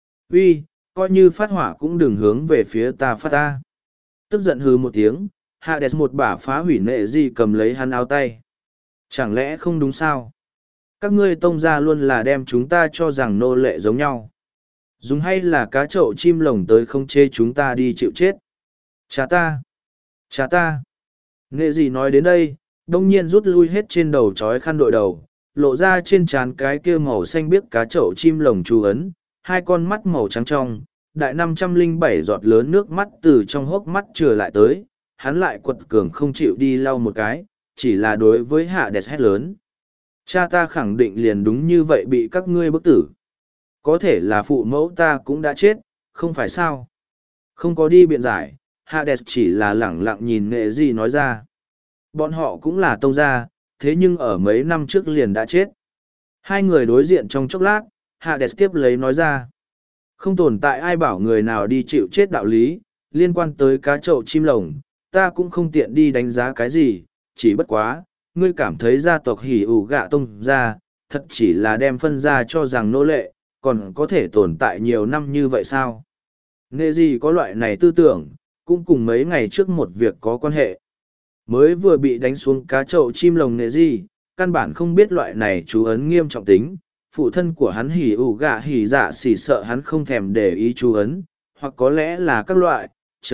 Uy, coi như phát hỏa cũng đừng hướng về phía ta phát ta. Tức giận hừ một tiếng, Hades một bả phá hủy nệ gì cầm lấy hắn áo tay. Chẳng lẽ không đúng sao? Các ngươi tông ra luôn là đem chúng ta cho rằng nô lệ giống nhau. Dùng hay là cá chậu chim lồng tới không chê chúng ta đi chịu chết. Cha ta! Cha ta! Nghệ gì nói đến đây, đông nhiên rút lui hết trên đầu trói khăn đội đầu, lộ ra trên trán cái kia màu xanh biếc cá chậu chim lồng chú ấn, hai con mắt màu trắng trong, đại 507 giọt lớn nước mắt từ trong hốc mắt trừa lại tới, hắn lại quật cường không chịu đi lau một cái, chỉ là đối với Hades hét lớn. Cha ta khẳng định liền đúng như vậy bị các ngươi bức tử. Có thể là phụ mẫu ta cũng đã chết, không phải sao? Không có đi biện giải, Hades chỉ là lẳng lặng nhìn nghệ gì nói ra. Bọn họ cũng là tông gia, thế nhưng ở mấy năm trước liền đã chết. Hai người đối diện trong chốc lát, Hades tiếp lấy nói ra. Không tồn tại ai bảo người nào đi chịu chết đạo lý, liên quan tới cá chậu chim lồng, ta cũng không tiện đi đánh giá cái gì, chỉ bất quá, ngươi cảm thấy gia tộc hỉ ủ gạ tông gia, thật chỉ là đem phân ra cho rằng nô lệ, còn có thể tồn tại nhiều năm như vậy sao? Nghệ gì có loại này tư tưởng, cũng cùng mấy ngày trước một việc có quan hệ. Mới vừa bị đánh xuống cá chậu chim lồng nghệ gì, căn bản không biết loại này chú ấn nghiêm trọng tính, phụ thân của hắn hỉ ủ gạ hỉ dạ xỉ sợ hắn không thèm để ý chú ấn, hoặc có lẽ là các loại,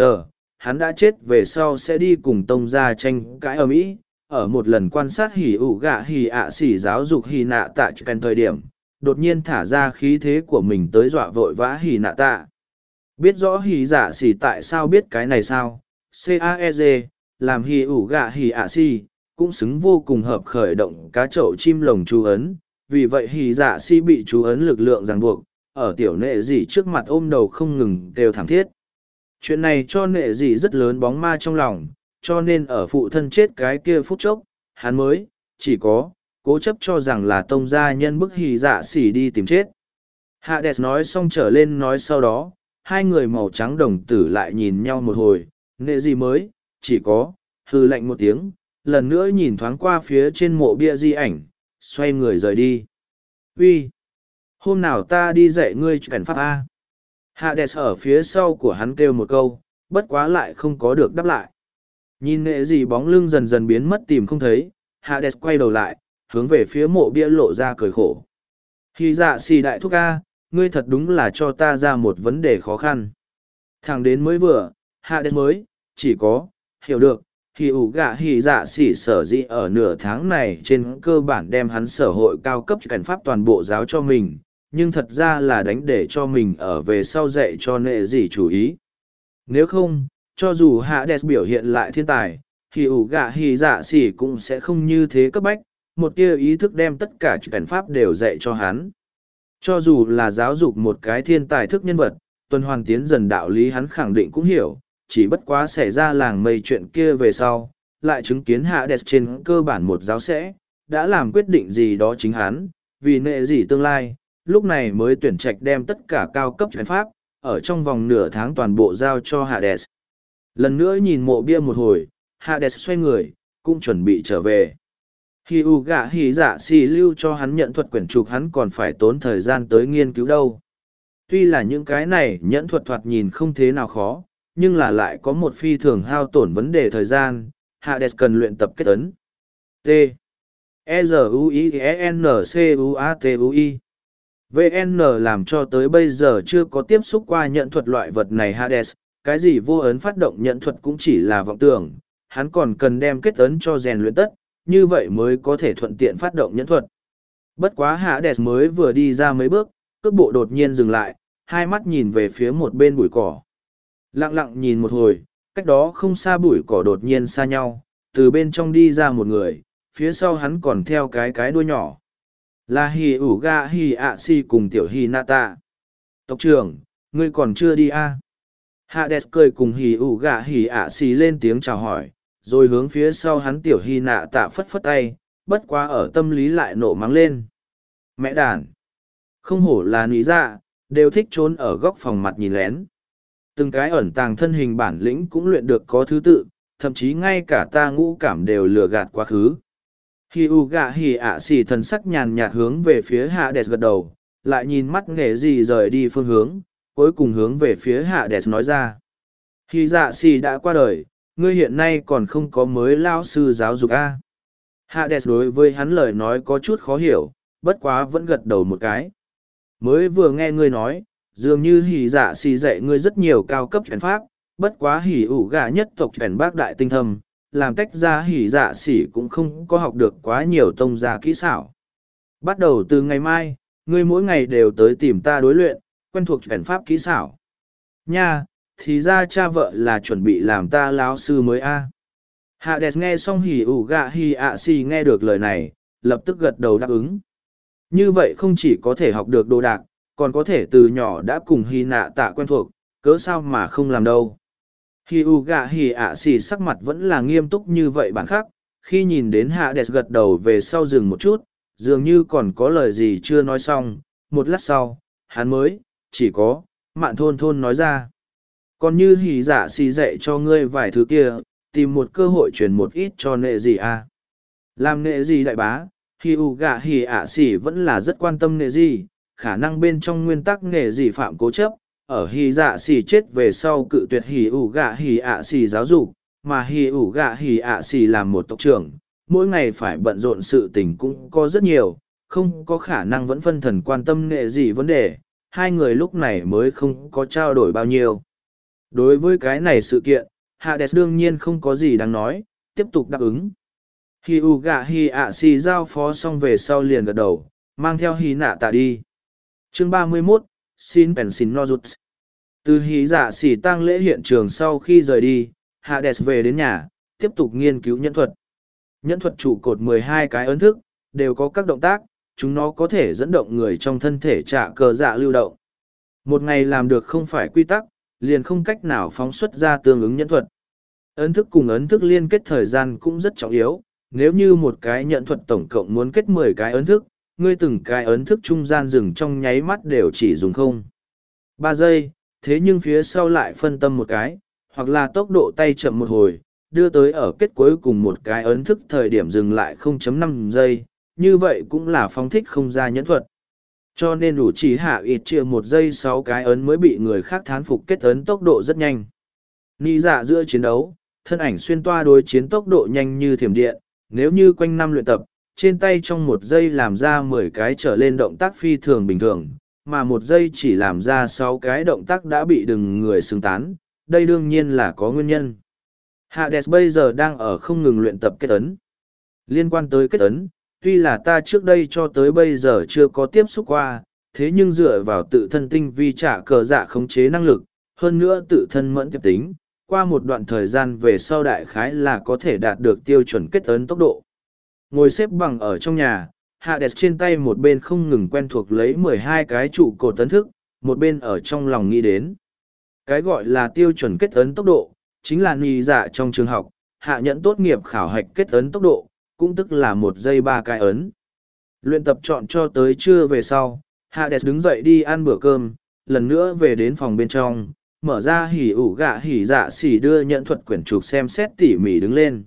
hắn đã chết về sau sẽ đi cùng tông gia tranh cãi ở Mỹ. Ở một lần quan sát hỉ ủ gạ hỉ ạ xỉ giáo dục hỉ nạ tạ trên thời điểm, đột nhiên thả ra khí thế của mình tới dọa vội vã hỉ nạ tạ. Biết rõ hỉ dạ xỉ tại sao biết cái này sao? CAEG, làm hỉ ủ gạ hỉ ạ xỉ, cũng xứng vô cùng hợp khởi động cá chậu chim lồng chú ấn. Vì vậy hỉ dạ xỉ bị chú ấn lực lượng ràng buộc, ở tiểu nệ dị trước mặt ôm đầu không ngừng đều thảm thiết. Chuyện này cho nệ dị rất lớn bóng ma trong lòng, cho nên ở phụ thân chết cái kia phút chốc, hắn mới, chỉ có, cố chấp cho rằng là tông gia nhân bức hỉ dạ xỉ đi tìm chết. Hades nói xong trở lên nói sau đó, hai người màu trắng đồng tử lại nhìn nhau một hồi, nệ dị mới, chỉ có, hư lạnh một tiếng, lần nữa nhìn thoáng qua phía trên mộ bia di ảnh, xoay người rời đi. Uy, hôm nào ta đi dạy ngươi cảnh pháp A. Hades ở phía sau của hắn kêu một câu, bất quá lại không có được đáp lại. Nhìn nệ gì bóng lưng dần dần biến mất tìm không thấy, Hades quay đầu lại, hướng về phía mộ bia lộ ra cười khổ. Hỉ dạ xì đại thúc A, ngươi thật đúng là cho ta ra một vấn đề khó khăn. Thẳng đến mới vừa, Hades mới, chỉ có, hiểu được, hỉ ủ gạ hỉ dạ xỉ sở dĩ ở nửa tháng này trên cơ bản đem hắn sở hội cao cấp cảnh pháp toàn bộ giáo cho mình, nhưng thật ra là đánh để cho mình ở về sau dạy cho nệ gì chủ ý. Nếu không, cho dù Hades biểu hiện lại thiên tài, hỉ ủ gạ hỉ dạ xỉ cũng sẽ không như thế cấp bách, một tia ý thức đem tất cả cảnh pháp đều dạy cho hắn. Cho dù là giáo dục một cái thiên tài thức nhân vật, tuần hoàn tiến dần đạo lý hắn khẳng định cũng hiểu, chỉ bất quá xảy ra làng mây chuyện kia về sau, lại chứng kiến Hades trên cơ bản một giáo sẽ, đã làm quyết định gì đó chính hắn, vì nệ gì tương lai, lúc này mới tuyển trạch đem tất cả cao cấp cảnh pháp, ở trong vòng nửa tháng toàn bộ giao cho Hades. Lần nữa nhìn mộ bia một hồi, Hades xoay người, cũng chuẩn bị trở về. Hỉ ủ gạ hỉ dạ xì lưu cho hắn nhận thuật quyển trục hắn còn phải tốn thời gian tới nghiên cứu đâu. Tuy là những cái này nhẫn thuật thoạt nhìn không thế nào khó, nhưng là lại có một phi thường hao tổn vấn đề thời gian, Hades cần luyện tập kết ấn. T. E-Z-U-I-E-N-C-U-A-T-U-I VN làm cho tới bây giờ chưa có tiếp xúc qua nhận thuật loại vật này Hades, cái gì vô ấn phát động nhận thuật cũng chỉ là vọng tưởng, hắn còn cần đem kết ấn cho rèn luyện tất, như vậy mới có thể thuận tiện phát động nhẫn thuật. Bất quá Hades mới vừa đi ra mấy bước, cước bộ đột nhiên dừng lại, hai mắt nhìn về phía một bên bụi cỏ. Lặng lặng nhìn một hồi, cách đó không xa bụi cỏ đột nhiên xa nhau, từ bên trong đi ra một người, phía sau hắn còn theo cái đuôi nhỏ. Là Hỉ ủ gạ hỉ ạ xì cùng tiểu Hỉ nạ tạ. Tộc trưởng, ngươi còn chưa đi à? Hades cười cùng hỉ ủ gạ hỉ ạ xì lên tiếng chào hỏi, rồi hướng phía sau hắn tiểu hy nạ tạ phất phất tay, bất quá ở tâm lý lại nộ mắng lên. Mẹ đàn! Không hổ là lý dạ, đều thích trốn ở góc phòng mặt nhìn lén. Từng cái ẩn tàng thân hình bản lĩnh cũng luyện được có thứ tự, thậm chí ngay cả ta ngũ cảm đều lừa gạt quá khứ. Hỉ ủ gạ hỉ ạ xì thần sắc nhàn nhạt hướng về phía Hades gật đầu, lại nhìn mắt nghệ gì rời đi phương hướng, cuối cùng hướng về phía Hades nói ra. Hỉ dạ xì đã qua đời, ngươi hiện nay còn không có mới lao sư giáo dục a. Hades đối với hắn lời nói có chút khó hiểu, bất quá vẫn gật đầu một cái. Mới vừa nghe ngươi nói, dường như hỉ dạ xì dạy ngươi rất nhiều cao cấp chuyển pháp, bất quá hỉ ủ gà nhất tộc chuyển bác đại tinh thâm, làm tách ra hỉ dạ xì cũng không có học được quá nhiều tông gia kỹ xảo. Bắt đầu từ ngày mai, ngươi mỗi ngày đều tới tìm ta đối luyện, quen thuộc chuyển pháp kỹ xảo. Nha, thì ra cha vợ là chuẩn bị làm ta lão sư mới a. Hades nghe xong hỉ ủ gạ hỉ ạ xì nghe được lời này, lập tức gật đầu đáp ứng. Như vậy không chỉ có thể học được đồ đạc, còn có thể từ nhỏ đã cùng hỉ nạ tạ quen thuộc, cớ sao mà không làm đâu. Hỉ ủ gạ hỉ ạ xì sắc mặt vẫn là nghiêm túc như vậy bản khắc, khi nhìn đến Hades gật đầu về sau dừng một chút, dường như còn có lời gì chưa nói xong, một lát sau, hắn mới, chỉ có, mạn thôn thôn nói ra. Còn như hỉ dạ xì dạy cho ngươi vài thứ kia, tìm một cơ hội truyền một ít cho nệ gì à. Làm nệ gì đại bá, hỉ ủ gạ hỉ ạ xì vẫn là rất quan tâm nệ gì, khả năng bên trong nguyên tắc nệ gì phạm cố chấp, ở hỉ dạ xì chết về sau cự tuyệt hỉ ủ gạ hỉ ạ xì giáo dục, mà hỉ ủ gạ hỉ ạ xì làm một tộc trưởng, mỗi ngày phải bận rộn sự tình cũng có rất nhiều, không có khả năng vẫn phân thần quan tâm nệ gì vấn đề, hai người lúc này mới không có trao đổi bao nhiêu. Đối với cái này sự kiện, Hades đương nhiên không có gì đáng nói, tiếp tục đáp ứng. Hỉ ủ gạ hỉ ạ xì giao phó xong về sau liền gật đầu, mang theo hỉ nạ tạ đi. Chương 31, Xin Pensin Nozuts. Từ hỉ dạ xì tang lễ hiện trường sau khi rời đi, Hades về đến nhà, tiếp tục nghiên cứu nhẫn thuật. Nhẫn thuật trụ cột 12 cái ấn thức, đều có các động tác, chúng nó có thể dẫn động người trong thân thể trả cờ dạ lưu động. Một ngày làm được không phải quy tắc, liền không cách nào phóng xuất ra tương ứng nhẫn thuật. Ấn thức cùng ấn thức liên kết thời gian cũng rất trọng yếu, nếu như một cái nhẫn thuật tổng cộng muốn kết 10 cái ấn thức, ngươi từng cái ấn thức trung gian dừng trong nháy mắt đều chỉ dùng 0,3 giây, thế nhưng phía sau lại phân tâm một cái, hoặc là tốc độ tay chậm một hồi, đưa tới ở kết cuối cùng một cái ấn thức thời điểm dừng lại 0,5 giây, như vậy cũng là phóng thích không ra nhẫn thuật. Cho nên đủ chỉ hạ ít chia 1 giây 6 cái ấn mới bị người khác thán phục kết ấn tốc độ rất nhanh. Nị dạ giữa chiến đấu, thân ảnh xuyên toa đối chiến tốc độ nhanh như thiểm điện, nếu như quanh năm luyện tập, trên tay trong 1 giây làm ra 10 cái trở lên động tác phi thường bình thường, mà 1 giây chỉ làm ra 6 cái động tác đã bị đừng người xứng tán, đây đương nhiên là có nguyên nhân. Hades bây giờ đang ở không ngừng luyện tập kết ấn. Liên quan tới kết ấn, tuy là ta trước đây cho tới bây giờ chưa có tiếp xúc qua, thế nhưng dựa vào tự thân tinh vi trả cờ dạ khống chế năng lực, hơn nữa tự thân mẫn tiếp tính, qua một đoạn thời gian về sau đại khái là có thể đạt được tiêu chuẩn kết ấn tốc độ. Ngồi xếp bằng ở trong nhà, Hades trên tay một bên không ngừng quen thuộc lấy 12 cái trụ cột ấn thức, một bên ở trong lòng nghĩ đến. Cái gọi là tiêu chuẩn kết ấn tốc độ, chính là nì dạ trong trường học, hạ nhẫn tốt nghiệp khảo hạch kết ấn tốc độ, cũng tức là 1 giây 3 cái ấn. Luyện tập chọn cho tới trưa về sau, Hades đứng dậy đi ăn bữa cơm, lần nữa về đến phòng bên trong, mở ra hỉ ủ gạ hỉ dạ xỉ đưa nhận thuật quyển trục xem xét tỉ mỉ đứng lên.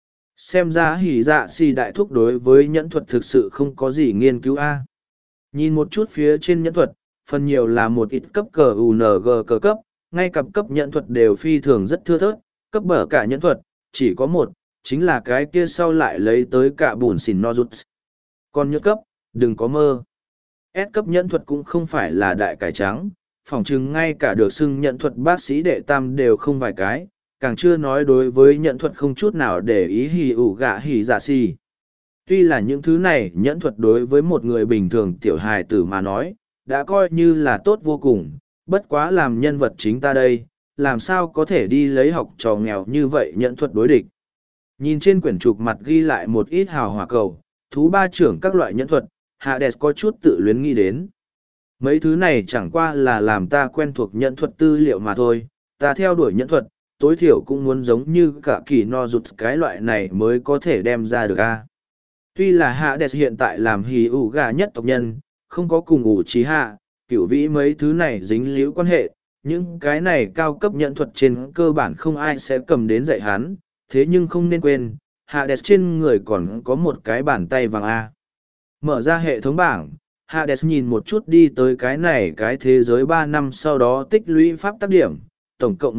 Xem ra hỉ dạ xỉ đại thúc đối với nhẫn thuật thực sự không có gì nghiên cứu a. Nhìn một chút phía trên nhẫn thuật, phần nhiều là một ít cấp cờ UNG cờ cấp, ngay cặp cấp nhẫn thuật đều phi thường rất thưa thớt, cấp bở cả nhẫn thuật, chỉ có một, chính là cái kia sau lại lấy tới cả bùn xỉn Nozuts. Còn nhẫn cấp, đừng có mơ. S cấp nhẫn thuật cũng không phải là đại cải trắng, phỏng chừng ngay cả được xưng nhẫn thuật bác sĩ đệ tam đều không vài cái, càng chưa nói đối với nhẫn thuật không chút nào để ý hỉ ủ gạ hỉ dạ xì. Tuy là những thứ này nhẫn thuật đối với một người bình thường tiểu hài tử mà nói, đã coi như là tốt vô cùng, bất quá làm nhân vật chính ta đây, làm sao có thể đi lấy học trò nghèo như vậy nhẫn thuật đối địch. Nhìn trên quyển trục mặt ghi lại một ít hào hỏa cầu, thú ba trưởng các loại nhẫn thuật, Hades có chút tự luyến nghĩ đến. Mấy thứ này chẳng qua là làm ta quen thuộc nhẫn thuật tư liệu mà thôi, ta theo đuổi nhẫn thuật, tối thiểu cũng muốn giống như cả kỳ no rụt cái loại này mới có thể đem ra được a. Tuy là Hades hiện tại làm hỉ ủ gà nhất tộc nhân, không có cùng ủ trí hạ, cửu vĩ mấy thứ này dính líu quan hệ, những cái này cao cấp nhẫn thuật trên cơ bản không ai sẽ cầm đến dạy hắn, thế nhưng không nên quên, Hades trên người còn có một cái bàn tay vàng A. Mở ra hệ thống bảng, Hades nhìn một chút đi tới cái này cái thế giới 3 năm sau đó tích lũy pháp tác điểm, tổng cộng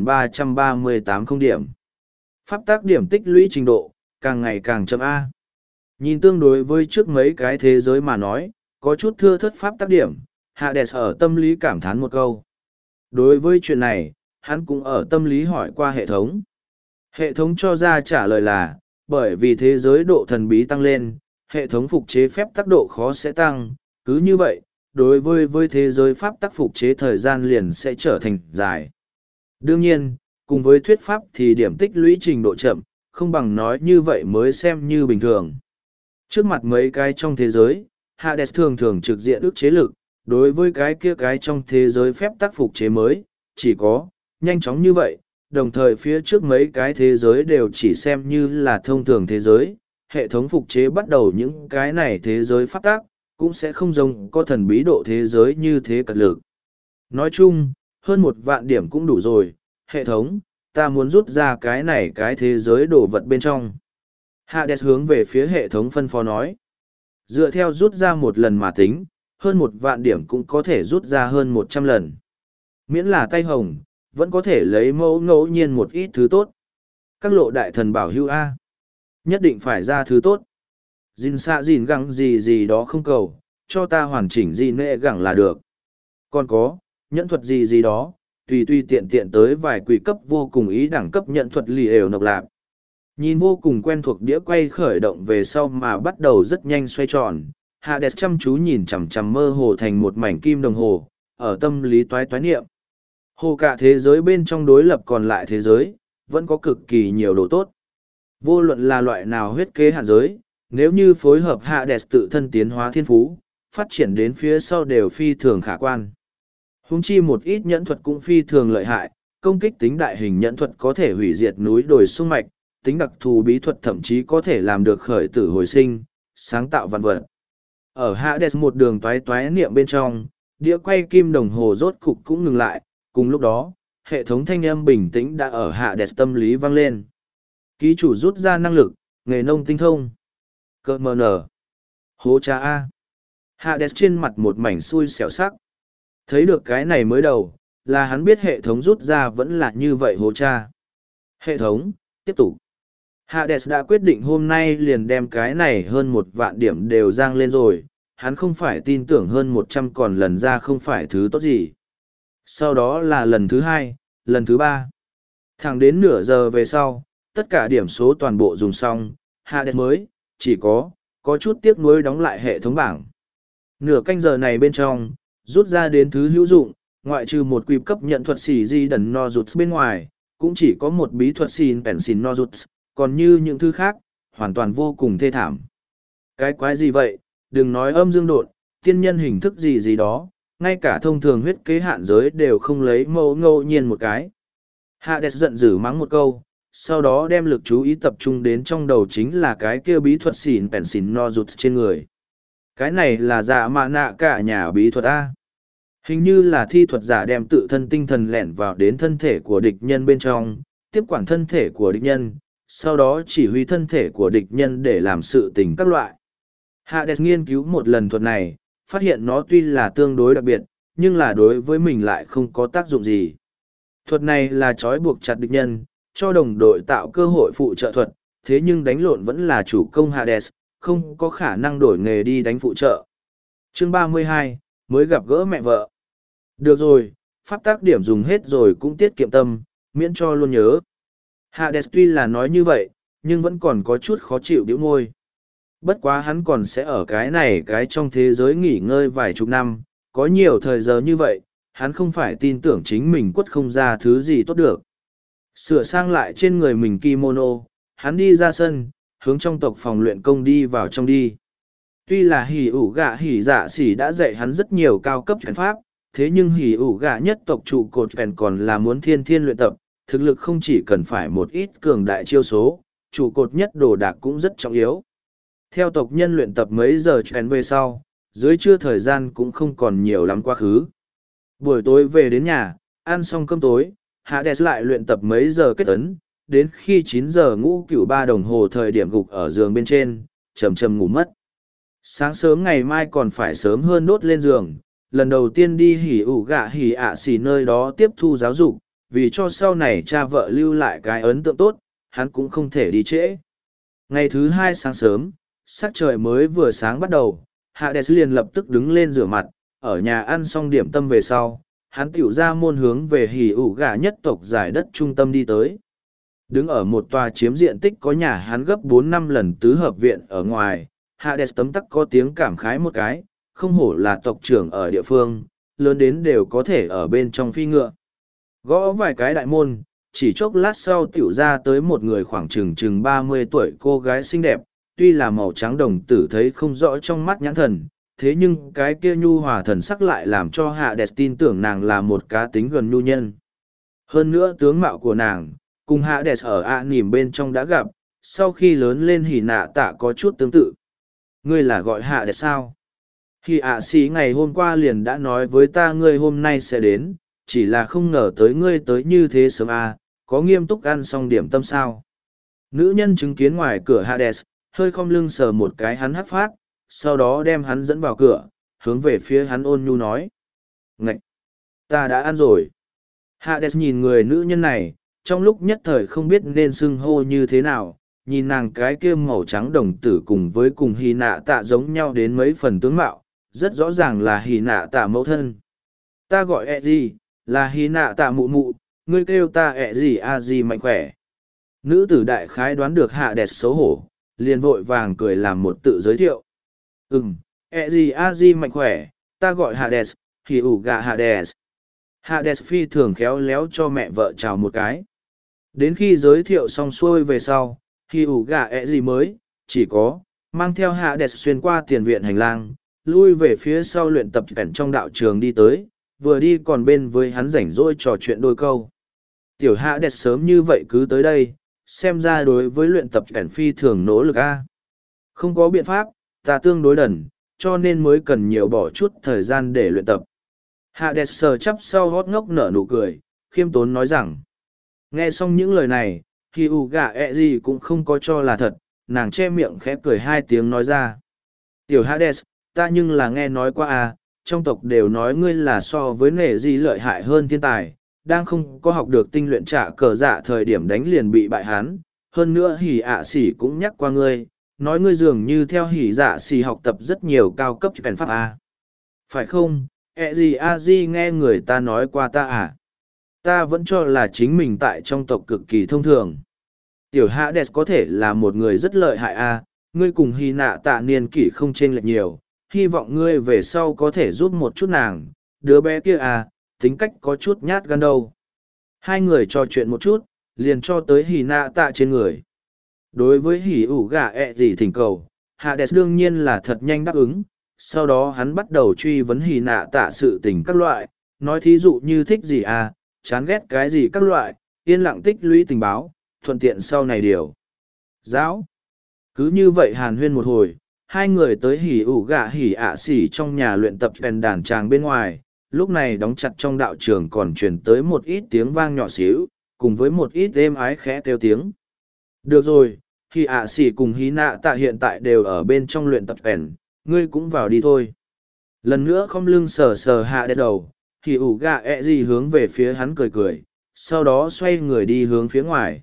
1.338 không điểm. Pháp tác điểm tích lũy trình độ, càng ngày càng chậm A. Nhìn tương đối với trước mấy cái thế giới mà nói, có chút thưa thớt pháp tác điểm, Hades ở tâm lý cảm thán một câu. Đối với chuyện này, hắn cũng ở tâm lý hỏi qua hệ thống. Hệ thống cho ra trả lời là, bởi vì thế giới độ thần bí tăng lên, hệ thống phục chế phép tác độ khó sẽ tăng, cứ như vậy, đối với thế giới pháp tác phục chế thời gian liền sẽ trở thành dài. Đương nhiên, cùng với thuyết pháp thì điểm tích lũy trình độ chậm, không bằng nói như vậy mới xem như bình thường. Trước mặt mấy cái trong thế giới, Hades thường thường trực diện ức chế lực, đối với cái kia cái trong thế giới phép tác phục chế mới, chỉ có, nhanh chóng như vậy, đồng thời phía trước mấy cái thế giới đều chỉ xem như là thông thường thế giới, hệ thống phục chế bắt đầu những cái này thế giới pháp tác, cũng sẽ không giống có thần bí độ thế giới như thế cật lực. Nói chung, hơn 1.000.000 điểm cũng đủ rồi, hệ thống, ta muốn rút ra cái này cái thế giới đồ vật bên trong. Hades hướng về phía hệ thống phân phó nói. Dựa theo rút ra một lần mà tính, hơn 1.000.000 điểm cũng có thể rút ra hơn 100 lần. Miễn là tay hồng, vẫn có thể lấy mẫu ngẫu nhiên một ít thứ tốt. Các lộ đại thần bảo hưu A. Nhất định phải ra thứ tốt. Dìn xạ dìn găng gì gì đó không cầu, cho ta hoàn chỉnh gì nệ gẳng là được. Còn có, nhẫn thuật gì gì đó, tùy tiện tiện tới vài quỷ cấp vô cùng ý đẳng cấp nhận thuật lì ều nộp lạp. Nhìn vô cùng quen thuộc đĩa quay khởi động về sau mà bắt đầu rất nhanh xoay tròn, Hades chăm chú nhìn chằm chằm mơ hồ thành một mảnh kim đồng hồ, ở tâm lý toái toái niệm. Hồ cả thế giới bên trong đối lập còn lại thế giới, vẫn có cực kỳ nhiều đồ tốt. Vô luận là loại nào huyết kế hạn giới, nếu như phối hợp Hades tự thân tiến hóa thiên phú, phát triển đến phía sau đều phi thường khả quan. Huống chi một ít nhẫn thuật cũng phi thường lợi hại, công kích tính đại hình nhẫn thuật có thể hủy diệt núi đồi sung mạch, tính đặc thù bí thuật thậm chí có thể làm được khởi tử hồi sinh, sáng tạo vạn vật. Ở Hades một đường toái toái niệm bên trong, đĩa quay kim đồng hồ rốt cục cũng ngừng lại, cùng lúc đó, hệ thống thanh âm bình tĩnh đã ở Hades tâm lý vang lên. Ký chủ rút ra năng lực, nghề nông tinh thông. Cơ mờ nở. Hố cha A. Hades trên mặt một mảnh xui xẻo sắc. Thấy được cái này mới đầu, là hắn biết hệ thống rút ra vẫn là như vậy hố cha. Hệ thống, tiếp tục. Hades đã quyết định hôm nay liền đem cái này hơn 1.000.000 điểm đều giang lên rồi, hắn không phải tin tưởng hơn 100 còn lần ra không phải thứ tốt gì. Sau đó là lần thứ 2, lần thứ 3. Thẳng đến nửa giờ về sau, tất cả điểm số toàn bộ dùng xong, Hades mới, chỉ có chút tiếc nuối đóng lại hệ thống bảng. Nửa canh giờ này bên trong, rút ra đến thứ hữu dụng, ngoại trừ một quy cấp nhận thuật xì di đần no rụt bên ngoài, cũng chỉ có một bí thuật xin bèn xin no rụt, còn như những thứ khác, hoàn toàn vô cùng thê thảm. Cái quái gì vậy, đừng nói âm dương độn, tiên nhân hình thức gì gì đó, ngay cả thông thường huyết kế hạn giới đều không lấy mẫu ngẫu nhiên một cái. Hades giận dữ mắng một câu, sau đó đem lực chú ý tập trung đến trong đầu chính là cái kia bí thuật xỉn bèn xỉn no rụt trên người. Cái này là giả mạ nạ cả nhà bí thuật A. Hình như là thi thuật giả đem tự thân tinh thần lẻn vào đến thân thể của địch nhân bên trong, tiếp quản thân thể của địch nhân, sau đó chỉ huy thân thể của địch nhân để làm sự tình các loại. Hades nghiên cứu một lần thuật này, phát hiện nó tuy là tương đối đặc biệt, nhưng là đối với mình lại không có tác dụng gì. Thuật này là trói buộc chặt địch nhân, cho đồng đội tạo cơ hội phụ trợ thuật, thế nhưng đánh lộn vẫn là chủ công Hades, không có khả năng đổi nghề đi đánh phụ trợ. Chương 32, mới gặp gỡ mẹ vợ. Được rồi, pháp tác điểm dùng hết rồi cũng tiết kiệm tâm, miễn cho luôn nhớ. Hades tuy là nói như vậy, nhưng vẫn còn có chút khó chịu bĩu môi. Bất quá hắn còn sẽ ở cái này cái trong thế giới nghỉ ngơi vài chục năm, có nhiều thời giờ như vậy, hắn không phải tin tưởng chính mình quất không ra thứ gì tốt được. Sửa sang lại trên người mình kimono, hắn đi ra sân, hướng trong tộc phòng luyện công đi vào trong đi. Tuy là hỉ ủ gạ hỉ dạ xỉ đã dạy hắn rất nhiều cao cấp trận pháp, thế nhưng hỉ ủ gạ nhất tộc trụ cột phèn còn là muốn thiên thiên luyện tập, thực lực không chỉ cần phải một ít cường đại chiêu số, trụ cột nhất đồ đạc cũng rất trọng yếu. Theo tộc nhân luyện tập mấy giờ phèn về sau, dưới trưa thời gian cũng không còn nhiều lắm quá khứ. Buổi tối về đến nhà, ăn xong cơm tối, Hades lại luyện tập mấy giờ kết ấn, đến khi 9 giờ ngũ cửu 3 đồng hồ thời điểm gục ở giường bên trên, chầm chầm ngủ mất. Sáng sớm ngày mai còn phải sớm hơn đốt lên giường, lần đầu tiên đi hỉ ủ gạ hỉ ạ xỉ nơi đó tiếp thu giáo dục, vì cho sau này cha vợ lưu lại cái ấn tượng tốt, hắn cũng không thể đi trễ. Ngày thứ hai sáng sớm, sắc trời mới vừa sáng bắt đầu, Hades liền lập tức đứng lên rửa mặt, ở nhà ăn xong điểm tâm về sau, hắn tiểu ra môn hướng về hỉ ủ gạ nhất tộc giải đất trung tâm đi tới. Đứng ở một tòa chiếm diện tích có nhà hắn gấp 4-5 lần tứ hợp viện ở ngoài, Hades tấm tắc có tiếng cảm khái một cái, không hổ là tộc trưởng ở địa phương, lớn đến đều có thể ở bên trong phi ngựa. Gõ vài cái đại môn, chỉ chốc lát sau tiểu ra tới một người khoảng chừng 30 tuổi cô gái xinh đẹp, tuy là màu trắng đồng tử thấy không rõ trong mắt nhãn thần, thế nhưng cái kia nhu hòa thần sắc lại làm cho Hades tin tưởng nàng là một cá tính gần nhu nhân. Hơn nữa tướng mạo của nàng, cùng Hades ở ạ nỉm bên trong đã gặp, sau khi lớn lên hỉ nạ tạ có chút tương tự. Ngươi là gọi Hades sao? Hỉ ạ xí ngày hôm qua liền đã nói với ta ngươi hôm nay sẽ đến, chỉ là không ngờ tới ngươi tới như thế sớm à, có nghiêm túc ăn xong điểm tâm sao? Nữ nhân chứng kiến ngoài cửa Hades, hơi khom lưng sờ một cái hắn hắt phát, sau đó đem hắn dẫn vào cửa, hướng về phía hắn ôn nhu nói. Ngậy! Ta đã ăn rồi. Hades nhìn người nữ nhân này, trong lúc nhất thời không biết nên xưng hô như thế nào, nhìn nàng cái kia màu trắng đồng tử cùng với cùng hì nạ tạ giống nhau đến mấy phần tướng mạo, rất rõ ràng là hì nạ tạ mẫu thân. Ta gọi ẹ gì, là hì nạ tạ mụ mụ, ngươi kêu ta ẹ gì a gì mạnh khỏe. Nữ tử đại khái đoán được Hades xấu hổ, liền vội vàng cười làm một tự giới thiệu. Ẹ gì a gì mạnh khỏe, ta gọi Hades, hì ủ gà Hades. Hades phi thường khéo léo cho mẹ vợ chào một cái. Đến khi giới thiệu xong xuôi về sau, hì ủ gà ẹ gì mới, chỉ có, mang theo Hades xuyên qua tiền viện hành lang, lui về phía sau luyện tập cảnh trong đạo trường đi tới, vừa đi còn bên với hắn rảnh rỗi trò chuyện đôi câu. Tiểu Hades sớm như vậy cứ tới đây, xem ra đối với luyện tập cảnh phi thường nỗ lực a. Không có biện pháp, ta tương đối đần, cho nên mới cần nhiều bỏ chút thời gian để luyện tập. Hades sờ chắp sau hót ngốc nở nụ cười, khiêm tốn nói rằng. Nghe xong những lời này, thì gà ẹ gì cũng không có cho là thật, nàng che miệng khẽ cười 2 tiếng nói ra. Tiểu Hades, ta nhưng là nghe nói qua à, trong tộc đều nói ngươi là so với nghề gì lợi hại hơn thiên tài, đang không có học được tinh luyện trả cờ dạ thời điểm đánh liền bị bại hán. Hơn nữa hỉ ạ xỉ cũng nhắc qua ngươi, nói ngươi dường như theo hỉ dạ xỉ học tập rất nhiều cao cấp cảnh pháp à. Phải không? Ẹ gì a di nghe người ta nói qua ta à? Ta vẫn cho là chính mình tại trong tộc cực kỳ thông thường. Tiểu Hades có thể là một người rất lợi hại à, ngươi cùng hy nạ tạ niên kỷ không chênh lệch nhiều, hy vọng ngươi về sau có thể giúp một chút nàng, đứa bé kia à, tính cách có chút nhát gan đâu. Hai người trò chuyện một chút, liền cho tới hỉ nạ tạ trên người. Đối với hỉ ủ gà ẹ gì thỉnh cầu, Hades đương nhiên là thật nhanh đáp ứng, sau đó hắn bắt đầu truy vấn hỉ nạ tạ sự tình các loại, nói thí dụ như thích gì à, chán ghét cái gì các loại, yên lặng tích lũy tình báo, thuận tiện sau này điều. Giáo. Cứ như vậy hàn huyên một hồi, hai người tới hỉ ủ gạ hỉ ạ xỉ trong nhà luyện tập đèn đàn tràng bên ngoài, lúc này đóng chặt trong đạo trường còn truyền tới một ít tiếng vang nhỏ xíu, cùng với một ít êm ái khẽ kêu tiếng. Được rồi, hỉ ạ xỉ cùng hí nạ tạ hiện tại đều ở bên trong luyện tập đèn, ngươi cũng vào đi thôi. Lần nữa không lưng sờ sờ hạ đét đầu, hỉ ủ gạ ẹ gì hướng về phía hắn cười cười, sau đó xoay người đi hướng phía ngoài.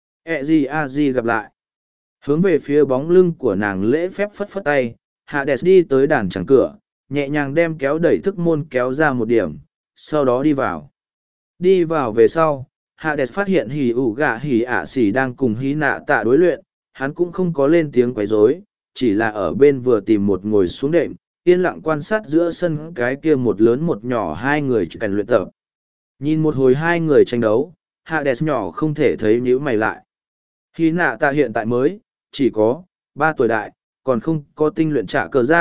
Ẹ gì a gì gặp lại. Hướng về phía bóng lưng của nàng lễ phép phất phất tay, Hades đi tới đàn chẳng cửa, nhẹ nhàng đem kéo đẩy thức môn kéo ra một điểm, sau đó đi vào. Đi vào về sau, Hades phát hiện hỉ ủ gạ hỉ ạ xỉ đang cùng hí nạ tạ đối luyện, hắn cũng không có lên tiếng quấy rối, chỉ là ở bên vừa tìm một ngồi xuống đệm, yên lặng quan sát giữa sân cái kia một lớn một nhỏ hai người cảnh luyện tập. Nhìn một hồi hai người tranh đấu, Hades nhỏ không thể thấy nhíu mày lại. Hí nạ tạ hiện tại mới, chỉ có 3 tuổi đại, còn không có tinh luyện trả cờ dạ,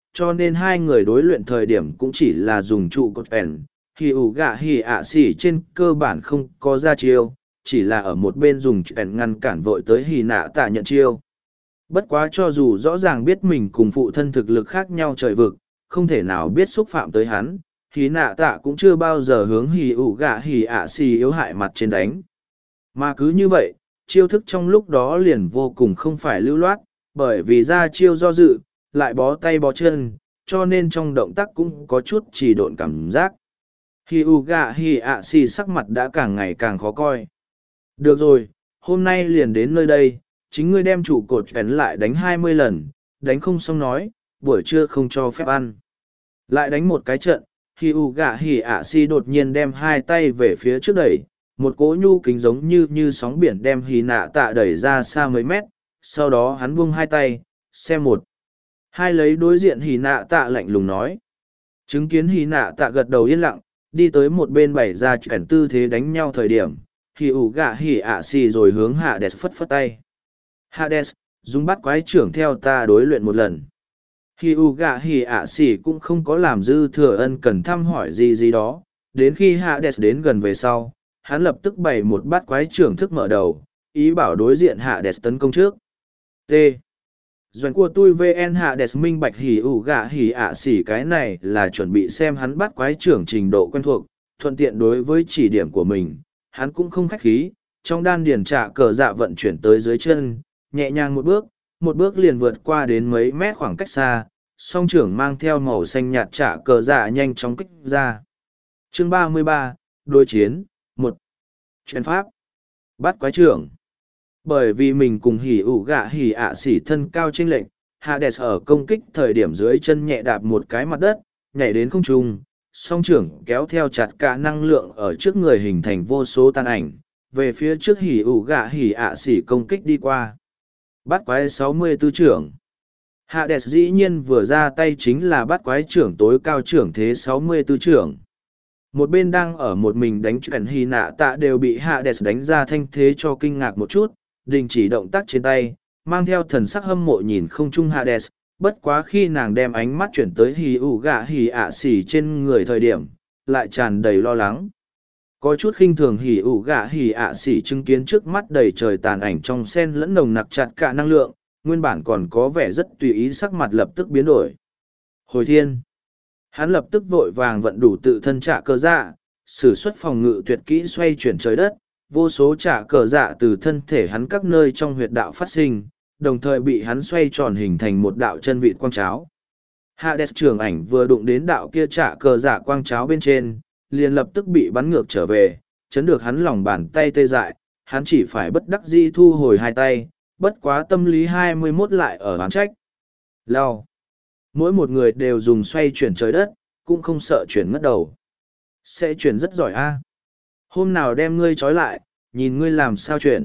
cho nên hai người đối luyện thời điểm cũng chỉ là dùng trụ cột ẻn. Hì ủ gạ hì ạ xỉ trên cơ bản không có ra chiêu, chỉ là ở một bên dùng ẻn ngăn cản vội tới hì nạ tạ nhận chiêu. Bất quá cho dù rõ ràng biết mình cùng phụ thân thực lực khác nhau trời vực, không thể nào biết xúc phạm tới hắn, hì nạ tạ cũng chưa bao giờ hướng hì ủ gạ hì ạ xỉ yếu hại mặt trên đánh. Mà cứ như vậy, chiêu thức trong lúc đó liền vô cùng không phải lưu loát, bởi vì ra chiêu do dự, lại bó tay bó chân, cho nên trong động tác cũng có chút trì độn cảm giác. Hì ủ gạ hì ạ xỉ sắc mặt đã càng ngày càng khó coi. Được rồi, hôm nay liền đến nơi đây, chính ngươi đem trụ cột ấn lại đánh 20 lần, đánh không xong nói, buổi trưa không cho phép ăn. Lại đánh một cái trận, hì ủ gạ hì ạ xỉ đột nhiên đem hai tay về phía trước đẩy, một cỗ nhu kính giống như sóng biển đem hì nạ tạ đẩy ra xa mấy mét, sau đó hắn buông hai tay, xem một. Hai lấy đối diện hì nạ tạ lạnh lùng nói. Chứng kiến hì nạ tạ gật đầu yên lặng, đi tới một bên bày ra chuyển tư thế đánh nhau thời điểm, hì ủ gạ hì ạ xì rồi hướng Hades phất phất tay. Hades, dùng bắt quái trưởng theo ta đối luyện một lần. Hì ủ gạ hì ạ xì cũng không có làm dư thừa ân cần thăm hỏi gì đó, đến khi Hades đến gần về sau, hắn lập tức bày một bát quái trưởng thức mở đầu, ý bảo đối diện Hades tấn công trước. T. Doanh của tôi VN Hades minh bạch hỉ ủ gạ hỉ ạ xỉ cái này là chuẩn bị xem hắn bắt quái trưởng trình độ quen thuộc, thuận tiện đối với chỉ điểm của mình, hắn cũng không khách khí, trong đan điền trả cờ dạ vận chuyển tới dưới chân, nhẹ nhàng một bước liền vượt qua đến mấy mét khoảng cách xa, song trưởng mang theo màu xanh nhạt trả cờ dạ nhanh chóng kích ra. Chương 33, đối chiến, 1. Chuyển pháp. Bắt quái trưởng. Bởi vì mình cùng hỉ ủ gạ hỉ ạ xỉ thân cao chênh lệch, Hades ở công kích thời điểm dưới chân nhẹ đạp một cái mặt đất, nhảy đến không trung, song trưởng kéo theo chặt cả năng lượng ở trước người hình thành vô số tàn ảnh, về phía trước hỉ ủ gạ hỉ ạ xỉ công kích đi qua. Bắt quái 64 trưởng. Hades dĩ nhiên vừa ra tay chính là bắt quái trưởng tối cao trưởng thế 64 trưởng. Một bên đang ở một mình đánh chuyện hy nạ tạ đều bị Hades đánh ra thanh thế cho kinh ngạc một chút, đình chỉ động tác trên tay, mang theo thần sắc hâm mộ nhìn không trung Hades, bất quá khi nàng đem ánh mắt chuyển tới hì ủ gạ hì ạ xỉ trên người thời điểm, lại tràn đầy lo lắng. Có chút khinh thường hì ủ gạ hì ạ xỉ chứng kiến trước mắt đầy trời tàn ảnh trong sen lẫn nồng nặc chặt cả năng lượng, nguyên bản còn có vẻ rất tùy ý sắc mặt lập tức biến đổi. Hồi thiên! Hắn lập tức vội vàng vận đủ tự thân trả cờ dạ, sử xuất phòng ngự tuyệt kỹ xoay chuyển trời đất, vô số trả cờ dạ từ thân thể hắn các nơi trong huyệt đạo phát sinh, đồng thời bị hắn xoay tròn hình thành một đạo chân vịt quang cháo. Hades trường ảnh vừa đụng đến đạo kia trả cờ dạ quang cháo bên trên, liền lập tức bị bắn ngược trở về, chấn được hắn lòng bàn tay tê dại, hắn chỉ phải bất đắc dĩ thu hồi hai tay, bất quá tâm lý 21 lại ở oán trách. Lao. Mỗi một người đều dùng xoay chuyển trời đất, cũng không sợ chuyển ngất đầu. Sẽ chuyển rất giỏi a. Hôm nào đem ngươi trói lại, nhìn ngươi làm sao chuyển.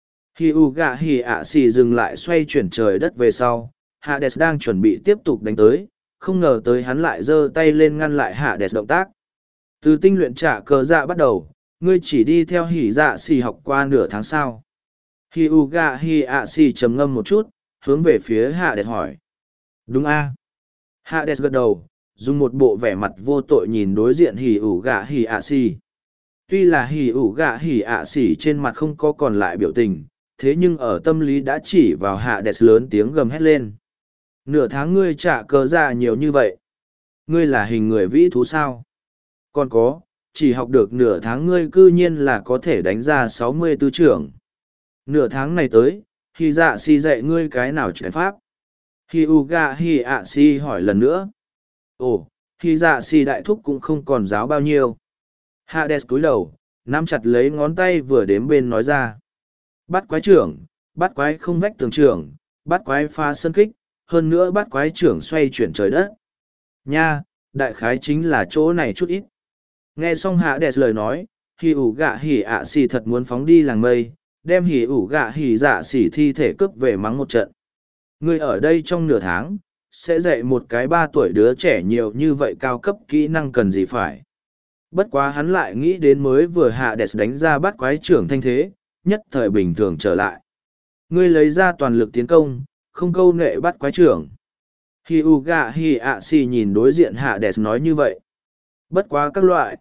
Hì ủ gạ hì ạ xì dừng lại xoay chuyển trời đất về sau, Hades đang chuẩn bị tiếp tục đánh tới, không ngờ tới hắn lại giơ tay lên ngăn lại Hades động tác. Từ tinh luyện trả cờ dạ bắt đầu, ngươi chỉ đi theo hỉ dạ xì học qua nửa tháng sau. Hì ủ gạ hì ạ xì trầm ngâm một chút, hướng về phía Hades hỏi. Đúng a. Hades gật đầu, dùng một bộ vẻ mặt vô tội nhìn đối diện hỉ ủ gạ hỉ ạ xì. Tuy là hỉ ủ gạ hỉ ạ xỉ trên mặt không có còn lại biểu tình, thế nhưng ở tâm lý đã chỉ vào Hades lớn tiếng gầm hét lên. Nửa tháng ngươi trả cờ dạ nhiều như vậy. Ngươi là hình người vĩ thú sao? Còn có, chỉ học được nửa tháng ngươi cư nhiên là có thể đánh ra 64 trưởng. Nửa tháng này tới, hỉ dạ xỉ dạy ngươi cái nào chuyển pháp? Hỉ ủ gạ hỉ ạ xỉ hỏi lần nữa. Ồ, hỉ dạ xỉ đại thúc cũng không còn giáo bao nhiêu. Hades cúi đầu, nắm chặt lấy ngón tay vừa đếm bên nói ra. Bắt quái trưởng, bắt quái không vách tường trưởng, bắt quái pha sân kích, hơn nữa bắt quái trưởng xoay chuyển trời đất. Nha, đại khái chính là chỗ này chút ít. Nghe xong Hades lời nói, hỉ ủ gạ hỉ ạ xỉ thật muốn phóng đi làng mây, đem hỉ ủ gạ hỉ dạ xỉ thi thể cướp về mắng một trận. Ngươi ở đây trong nửa tháng, sẽ dạy một cái 3 tuổi đứa trẻ nhiều như vậy cao cấp kỹ năng cần gì phải. Bất quá hắn lại nghĩ đến mới vừa Hades đánh ra bắt quái trưởng thanh thế, nhất thời bình thường trở lại. Ngươi lấy ra toàn lực tiến công, không câu nệ bắt quái trưởng. Hyuga Hiashi nhìn đối diện Hades nói như vậy. Bất quá các loại,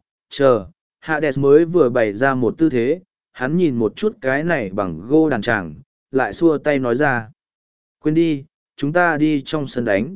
Hades mới vừa bày ra một tư thế, hắn nhìn một chút cái này bằng gô đàn tràng, lại xua tay nói ra. Quên đi, chúng ta đi trong sân đánh.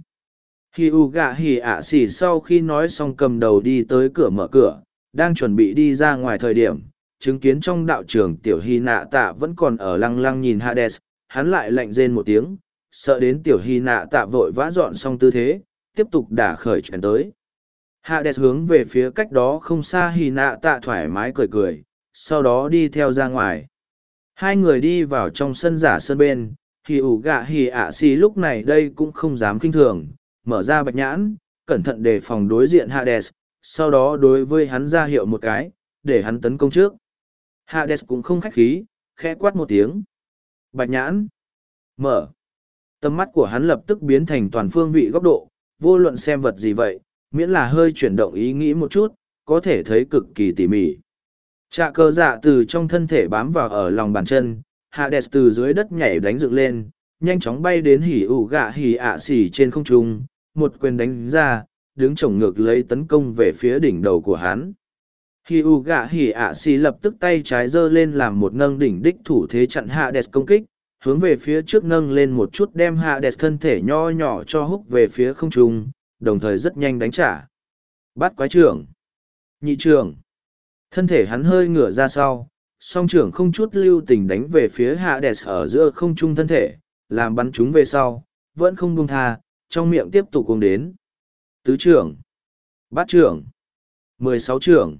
Hyuga Hiashi sau khi nói xong cầm đầu đi tới cửa mở cửa, đang chuẩn bị đi ra ngoài thời điểm, chứng kiến trong đạo trường tiểu hy nạ tạ vẫn còn ở lăng lăng nhìn Hades, hắn lại lạnh rên một tiếng, sợ đến tiểu hy nạ tạ vội vã dọn xong tư thế, tiếp tục đả khởi chuyển tới. Hades hướng về phía cách đó không xa hy nạ tạ thoải mái cười cười, sau đó đi theo ra ngoài. Hai người đi vào trong sân giả sân bên, hì ủ gạ hì ạ xì lúc này đây cũng không dám kinh thường, mở ra bạch nhãn, cẩn thận đề phòng đối diện Hades, sau đó đối với hắn ra hiệu một cái, để hắn tấn công trước. Hades cũng không khách khí, khẽ quát một tiếng. Bạch nhãn. Mở. Tầm mắt của hắn lập tức biến thành toàn phương vị góc độ, vô luận xem vật gì vậy, miễn là hơi chuyển động ý nghĩ một chút, có thể thấy cực kỳ tỉ mỉ. Trạ cờ dạ từ trong thân thể bám vào ở lòng bàn chân, Hades từ dưới đất nhảy đánh dựng lên, nhanh chóng bay đến hỉ ủ gạ hỉ ạ xỉ trên không trung, một quyền đánh ra, đứng chổng ngược lấy tấn công về phía đỉnh đầu của hắn. Hỉ ủ gạ hỉ ạ xỉ lập tức tay trái giơ lên làm một nâng đỉnh đích thủ thế chặn Hades công kích, hướng về phía trước nâng lên một chút đem Hades thân thể nho nhỏ cho húc về phía không trung, đồng thời rất nhanh đánh trả. Bát quái trưởng. Nhị trưởng. Thân thể hắn hơi ngửa ra sau, song trưởng không chút lưu tình đánh về phía Hades ở giữa không trung thân thể, làm bắn chúng về sau, vẫn không buông tha, trong miệng tiếp tục cuồng đến. Tứ trưởng. Bát trưởng. 16 trưởng.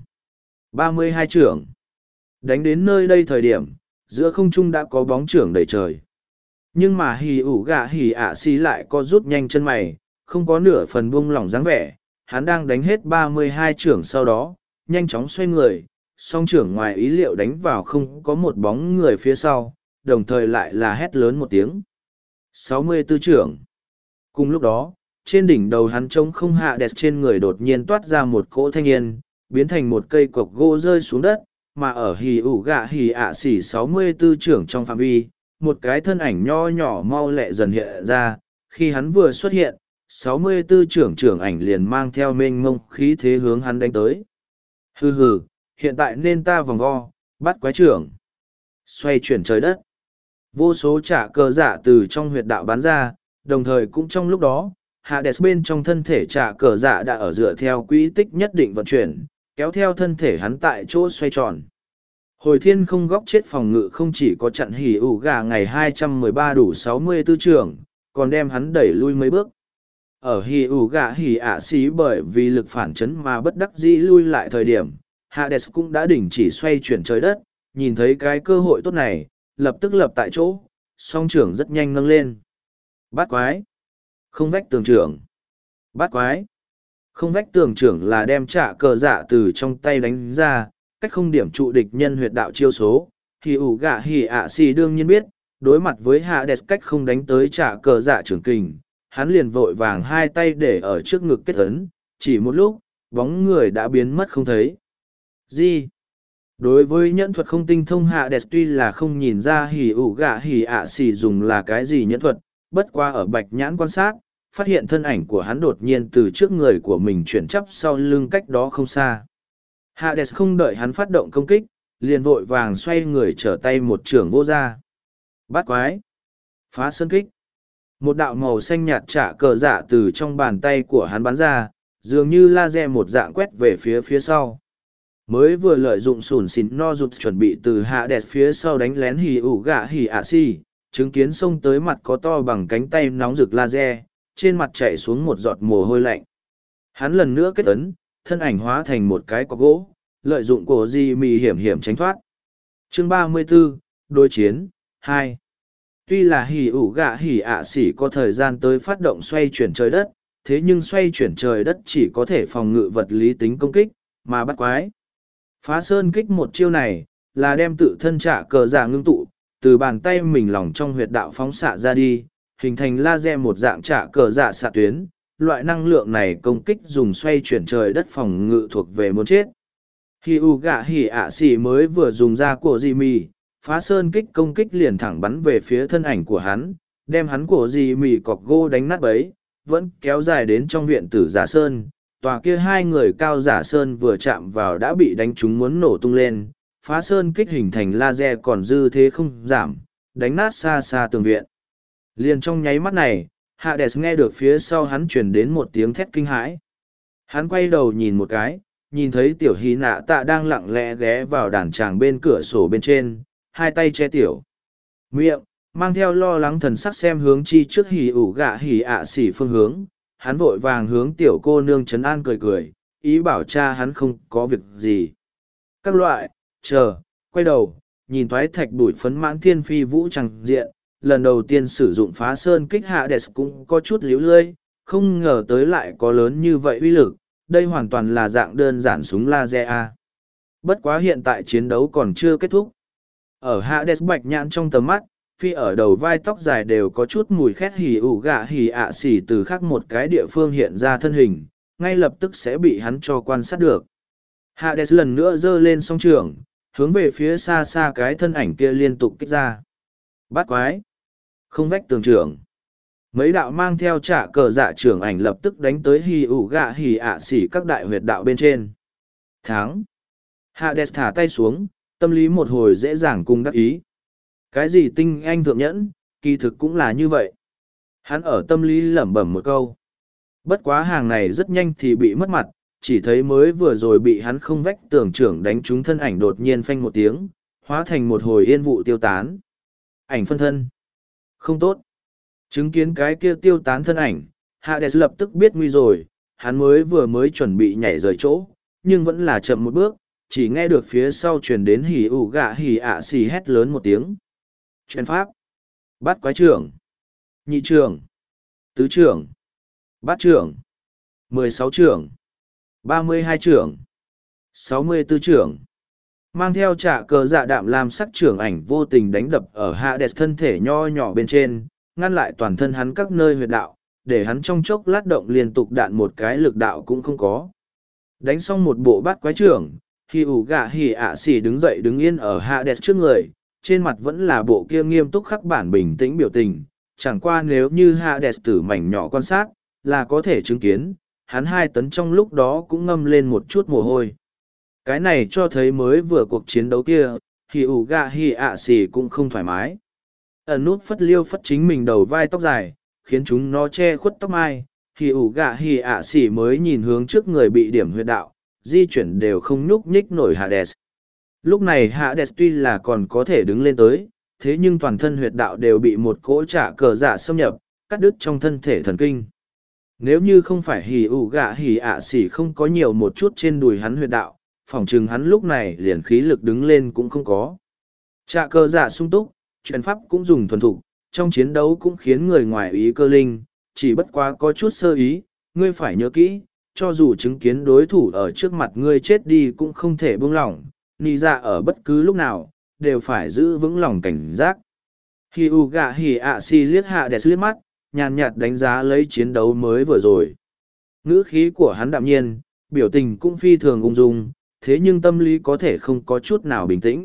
32 trưởng. Đánh đến nơi đây thời điểm, giữa không trung đã có bóng trưởng đầy trời. Nhưng mà hì ủ gạ hì ạ xí lại có rút nhanh chân mày, không có nửa phần buông lỏng dáng vẻ, hắn đang đánh hết 32 trưởng sau đó, nhanh chóng xoay người, song trưởng ngoài ý liệu đánh vào không có một bóng người phía sau, đồng thời lại là hét lớn một tiếng. 64 trưởng. Cùng lúc đó, trên đỉnh đầu hắn trông không hạ đẹp trên người đột nhiên toát ra một cỗ thanh niên, biến thành một cây cọc gỗ rơi xuống đất, mà ở hì ủ gạ hì ạ xỉ 64 trưởng trong phạm vi, một cái thân ảnh nho nhỏ mau lẹ dần hiện ra, khi hắn vừa xuất hiện, 64 trưởng ảnh liền mang theo mênh mông khí thế hướng hắn đánh tới. Hừ hừ, hiện tại nên ta vòng vo, bắt quái trưởng. Xoay chuyển trời đất. Vô số trả cờ dạ từ trong huyệt đạo bắn ra, đồng thời cũng trong lúc đó, Hades bên trong thân thể trả cờ dạ đã ở dựa theo quỹ tích nhất định vận chuyển, kéo theo thân thể hắn tại chỗ xoay tròn. Hồi thiên không góc chết phòng ngự không chỉ có chặn hỉ ủ gà ngày 213 đủ 64 trưởng, còn đem hắn đẩy lui mấy bước. Ở hỉ ủ gà hỉ ạ xí bởi vì lực phản chấn mà bất đắc dĩ lui lại thời điểm, Hades cũng đã đình chỉ xoay chuyển trời đất, nhìn thấy cái cơ hội tốt này, lập tức lập tại chỗ, song trưởng rất nhanh nâng lên. Bát quái. Không vách tường trưởng. Bát quái. Không vách tường trưởng là đem trả cờ dạ từ trong tay đánh ra, cách không điểm trụ địch nhân huyệt đạo chiêu số. Hỉ ủ gạ hỉ ạ xì đương nhiên biết, đối mặt với Hades cách không đánh tới trả cờ dạ trưởng kình, hắn liền vội vàng hai tay để ở trước ngực kết ấn, chỉ một lúc, bóng người đã biến mất không thấy. Gì? Đối với nhẫn thuật không tinh thông Hades tuy là không nhìn ra hỉ ủ gạ hỉ ạ xì dùng là cái gì nhẫn thuật, bất qua ở bạch nhãn quan sát, phát hiện thân ảnh của hắn đột nhiên từ trước người của mình chuyển chắp sau lưng cách đó không xa. Hades không đợi hắn phát động công kích, liền vội vàng xoay người trở tay một trưởng vô ra. Bát quái. Phá sơn kích. Một đạo màu xanh nhạt trả cờ dạ từ trong bàn tay của hắn bắn ra, dường như laser một dạng quét về phía sau. Mới vừa lợi dụng sủn xỉn no rụt chuẩn bị từ Hades phía sau đánh lén hỉ ủ gạ hỉ ạ xì, chứng kiến xông tới mặt có to bằng cánh tay nóng rực laser, trên mặt chạy xuống một giọt mồ hôi lạnh. Hắn lần nữa kết ấn, thân ảnh hóa thành một cái cọc gỗ, lợi dụng cổ di mì hiểm hiểm tránh thoát. Chương 34, đối chiến 2. Tuy là hỉ ủ gạ hỉ ạ xỉ có thời gian tới phát động xoay chuyển trời đất, thế nhưng xoay chuyển trời đất chỉ có thể phòng ngự vật lý tính công kích, mà bắt quái. Phá sơn kích một chiêu này, là đem tự thân trả cờ giả ngưng tụ, từ bàn tay mình lòng trong huyệt đạo phóng xạ ra đi, hình thành laser một dạng trả cờ giả xạ tuyến. Loại năng lượng này công kích dùng xoay chuyển trời đất phòng ngự thuộc về muốn chết. Hỉ ủ gạ hỉ ạ xỉ mới vừa dùng ra của di mì, phá sơn kích công kích liền thẳng bắn về phía thân ảnh của hắn, đem hắn của di mì cọc gỗ đánh nát bấy, vẫn kéo dài đến trong viện tử giả sơn. Tòa kia hai người cao giả sơn vừa chạm vào đã bị đánh trúng muốn nổ tung lên, phá sơn kích hình thành laser còn dư thế không giảm, đánh nát xa xa tường viện. Liền trong nháy mắt này, Hades nghe được phía sau hắn truyền đến một tiếng thét kinh hãi. Hắn quay đầu nhìn một cái, nhìn thấy tiểu hy nạ tạ đang lặng lẽ ghé vào đàn tràng bên cửa sổ bên trên, hai tay che tiểu miệng, mang theo lo lắng thần sắc xem hướng chi trước hỉ ủ gạ hỉ ạ xỉ phương hướng. Hắn vội vàng hướng tiểu cô nương trấn an cười cười, ý bảo cha hắn không có việc gì. Các loại, quay đầu, nhìn thoái thạch bụi phấn mãn thiên phi vũ chẳng diện, lần đầu tiên sử dụng phá sơn kích Hades cũng có chút líu lơi, không ngờ tới lại có lớn như vậy uy lực, đây hoàn toàn là dạng đơn giản súng laser A. Bất quá hiện tại chiến đấu còn chưa kết thúc. Ở Hades bạch nhãn trong tầm mắt, phi ở đầu vai tóc dài đều có chút mùi khét hỉ ủ gạ hỉ ạ xỉ từ khác một cái địa phương hiện ra thân hình, ngay lập tức sẽ bị hắn cho quan sát được. Hades lần nữa giơ lên song trường, hướng về phía xa xa cái thân ảnh kia liên tục kích ra. Bắt quái! Không vách tường trưởng. Mấy đạo mang theo trả cờ dạ trưởng ảnh lập tức đánh tới hỉ ủ gạ hỉ ạ xỉ các đại huyệt đạo bên trên. Thắng! Hades thả tay xuống, tâm lý một hồi dễ dàng cùng đắc ý. Cái gì tinh anh thượng nhẫn, kỳ thực cũng là như vậy. Hắn ở tâm lý lẩm bẩm một câu. Bất quá hàng này rất nhanh thì bị mất mặt, chỉ thấy mới vừa rồi bị hắn không vách tường trưởng đánh trúng thân ảnh đột nhiên phanh một tiếng, hóa thành một hồi yên vụ tiêu tán. Ảnh phân thân. Không tốt. Chứng kiến cái kia tiêu tán thân ảnh, Hades lập tức biết nguy rồi, hắn mới chuẩn bị nhảy rời chỗ, nhưng vẫn là chậm một bước, chỉ nghe được phía sau truyền đến hỉ ủ gạ hỉ ạ xì hét lớn một tiếng. Truyền pháp. Bát quái trưởng. Nhị trưởng. Tứ trưởng. Bát trưởng. 16 trưởng. 32 trưởng. 64 trưởng. Mang theo trả cờ dạ đạm làm sắc trưởng ảnh vô tình đánh đập ở Hades thân thể nho nhỏ bên trên, ngăn lại toàn thân hắn các nơi huyệt đạo, để hắn trong chốc lát động liên tục đạn một cái lực đạo cũng không có. Đánh xong một bộ bát quái trưởng, hỉ ủ gạ hỉ ạ xỉ đứng dậy đứng yên ở Hades trước người, trên mặt vẫn là bộ kia nghiêm túc khắc bản bình tĩnh biểu tình, chẳng qua nếu như Hades tử mảnh nhỏ quan sát, là có thể chứng kiến, hắn 2 tấn trong lúc đó cũng ngâm lên một chút mồ hôi. Cái này cho thấy mới vừa cuộc chiến đấu kia, hỉ ủ gạ hỉ ạ xỉ cũng không thoải mái. Ẩn nút phất liêu phất chính mình đầu vai tóc dài, khiến chúng nó che khuất tóc mai, hỉ ủ gạ hỉ ạ xỉ mới nhìn hướng trước người bị điểm huyệt đạo, di chuyển đều không nhúc nhích nổi Hades. Lúc này Hades tuy là còn có thể đứng lên tới, thế nhưng toàn thân huyệt đạo đều bị một cỗ trả cờ dạ xâm nhập, cắt đứt trong thân thể thần kinh. Nếu như không phải hỉ ủ gạ hỉ ạ xỉ không có nhiều một chút trên đùi hắn huyệt đạo, phỏng chừng hắn lúc này liền khí lực đứng lên cũng không có. Trả cờ dạ sung túc, truyền pháp cũng dùng thuần thục, trong chiến đấu cũng khiến người ngoài ý cơ linh, chỉ bất quá có chút sơ ý, ngươi phải nhớ kỹ, cho dù chứng kiến đối thủ ở trước mặt ngươi chết đi cũng không thể buông lỏng, nì dạ ở bất cứ lúc nào, đều phải giữ vững lòng cảnh giác. Hỉ ủ gạ hỉ ạ xỉ liếc Hades liếc mắt, nhàn nhạt đánh giá lấy chiến đấu mới vừa rồi. Ngữ khí của hắn đạm nhiên, biểu tình cũng phi thường ung dung, thế nhưng tâm lý có thể không có chút nào bình tĩnh.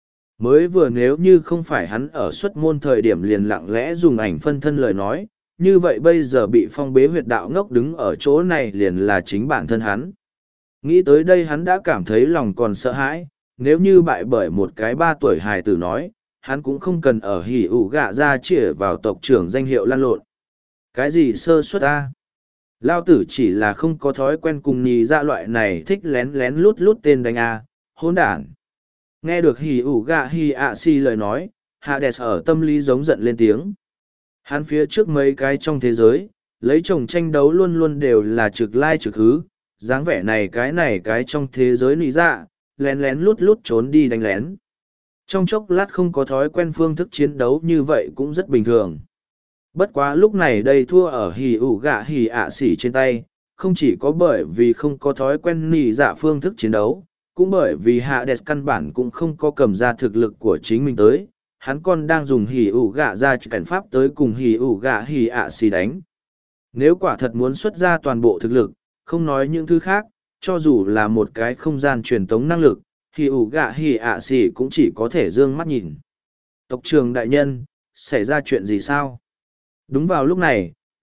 Mới vừa nếu như không phải hắn ở xuất môn thời điểm liền lặng lẽ dùng ảnh phân thân lời nói, như vậy bây giờ bị phong bế huyệt đạo ngốc đứng ở chỗ này liền là chính bản thân hắn. Nghĩ tới đây hắn đã cảm thấy lòng còn sợ hãi, nếu như bại bởi một cái 3 tuổi hài tử nói, hắn cũng không cần ở hỉ ủ gạ ra chĩa vào tộc trưởng danh hiệu lan lộn. Cái gì sơ suất ta? Lao tử chỉ là không có thói quen cùng nhì ra loại này thích lén lén lút lút tên đánh A, hỗn đản. Nghe được hỉ ủ gạ hỉ ạ xỉ lời nói, Hades ở tâm lý giống giận lên tiếng. Hắn phía trước mấy cái trong thế giới, lấy chồng tranh đấu luôn luôn đều là trực lai trực hứ, dáng vẻ này cái trong thế giới nị dạ, lén lén lút lút trốn đi đánh lén. Trong chốc lát không có thói quen phương thức chiến đấu như vậy cũng rất bình thường. Bất quá lúc này đây thua ở hỉ ủ gạ hỉ ạ xỉ trên tay, không chỉ có bởi vì không có thói quen nị dạ phương thức chiến đấu, cũng bởi vì Hades căn bản cũng không có cầm ra thực lực của chính mình tới, hắn còn đang dùng hỉ ủ gạ ra cảnh pháp tới cùng hỉ ủ gạ hỉ ạ xỉ đánh. Nếu quả thật muốn xuất ra toàn bộ thực lực, không nói những thứ khác, cho dù là một cái không gian truyền tống năng lực, hỉ ủ gạ hỉ ạ xỉ cũng chỉ có thể dương mắt nhìn. Tộc trưởng đại nhân, xảy ra chuyện gì sao? Đúng vào lúc này,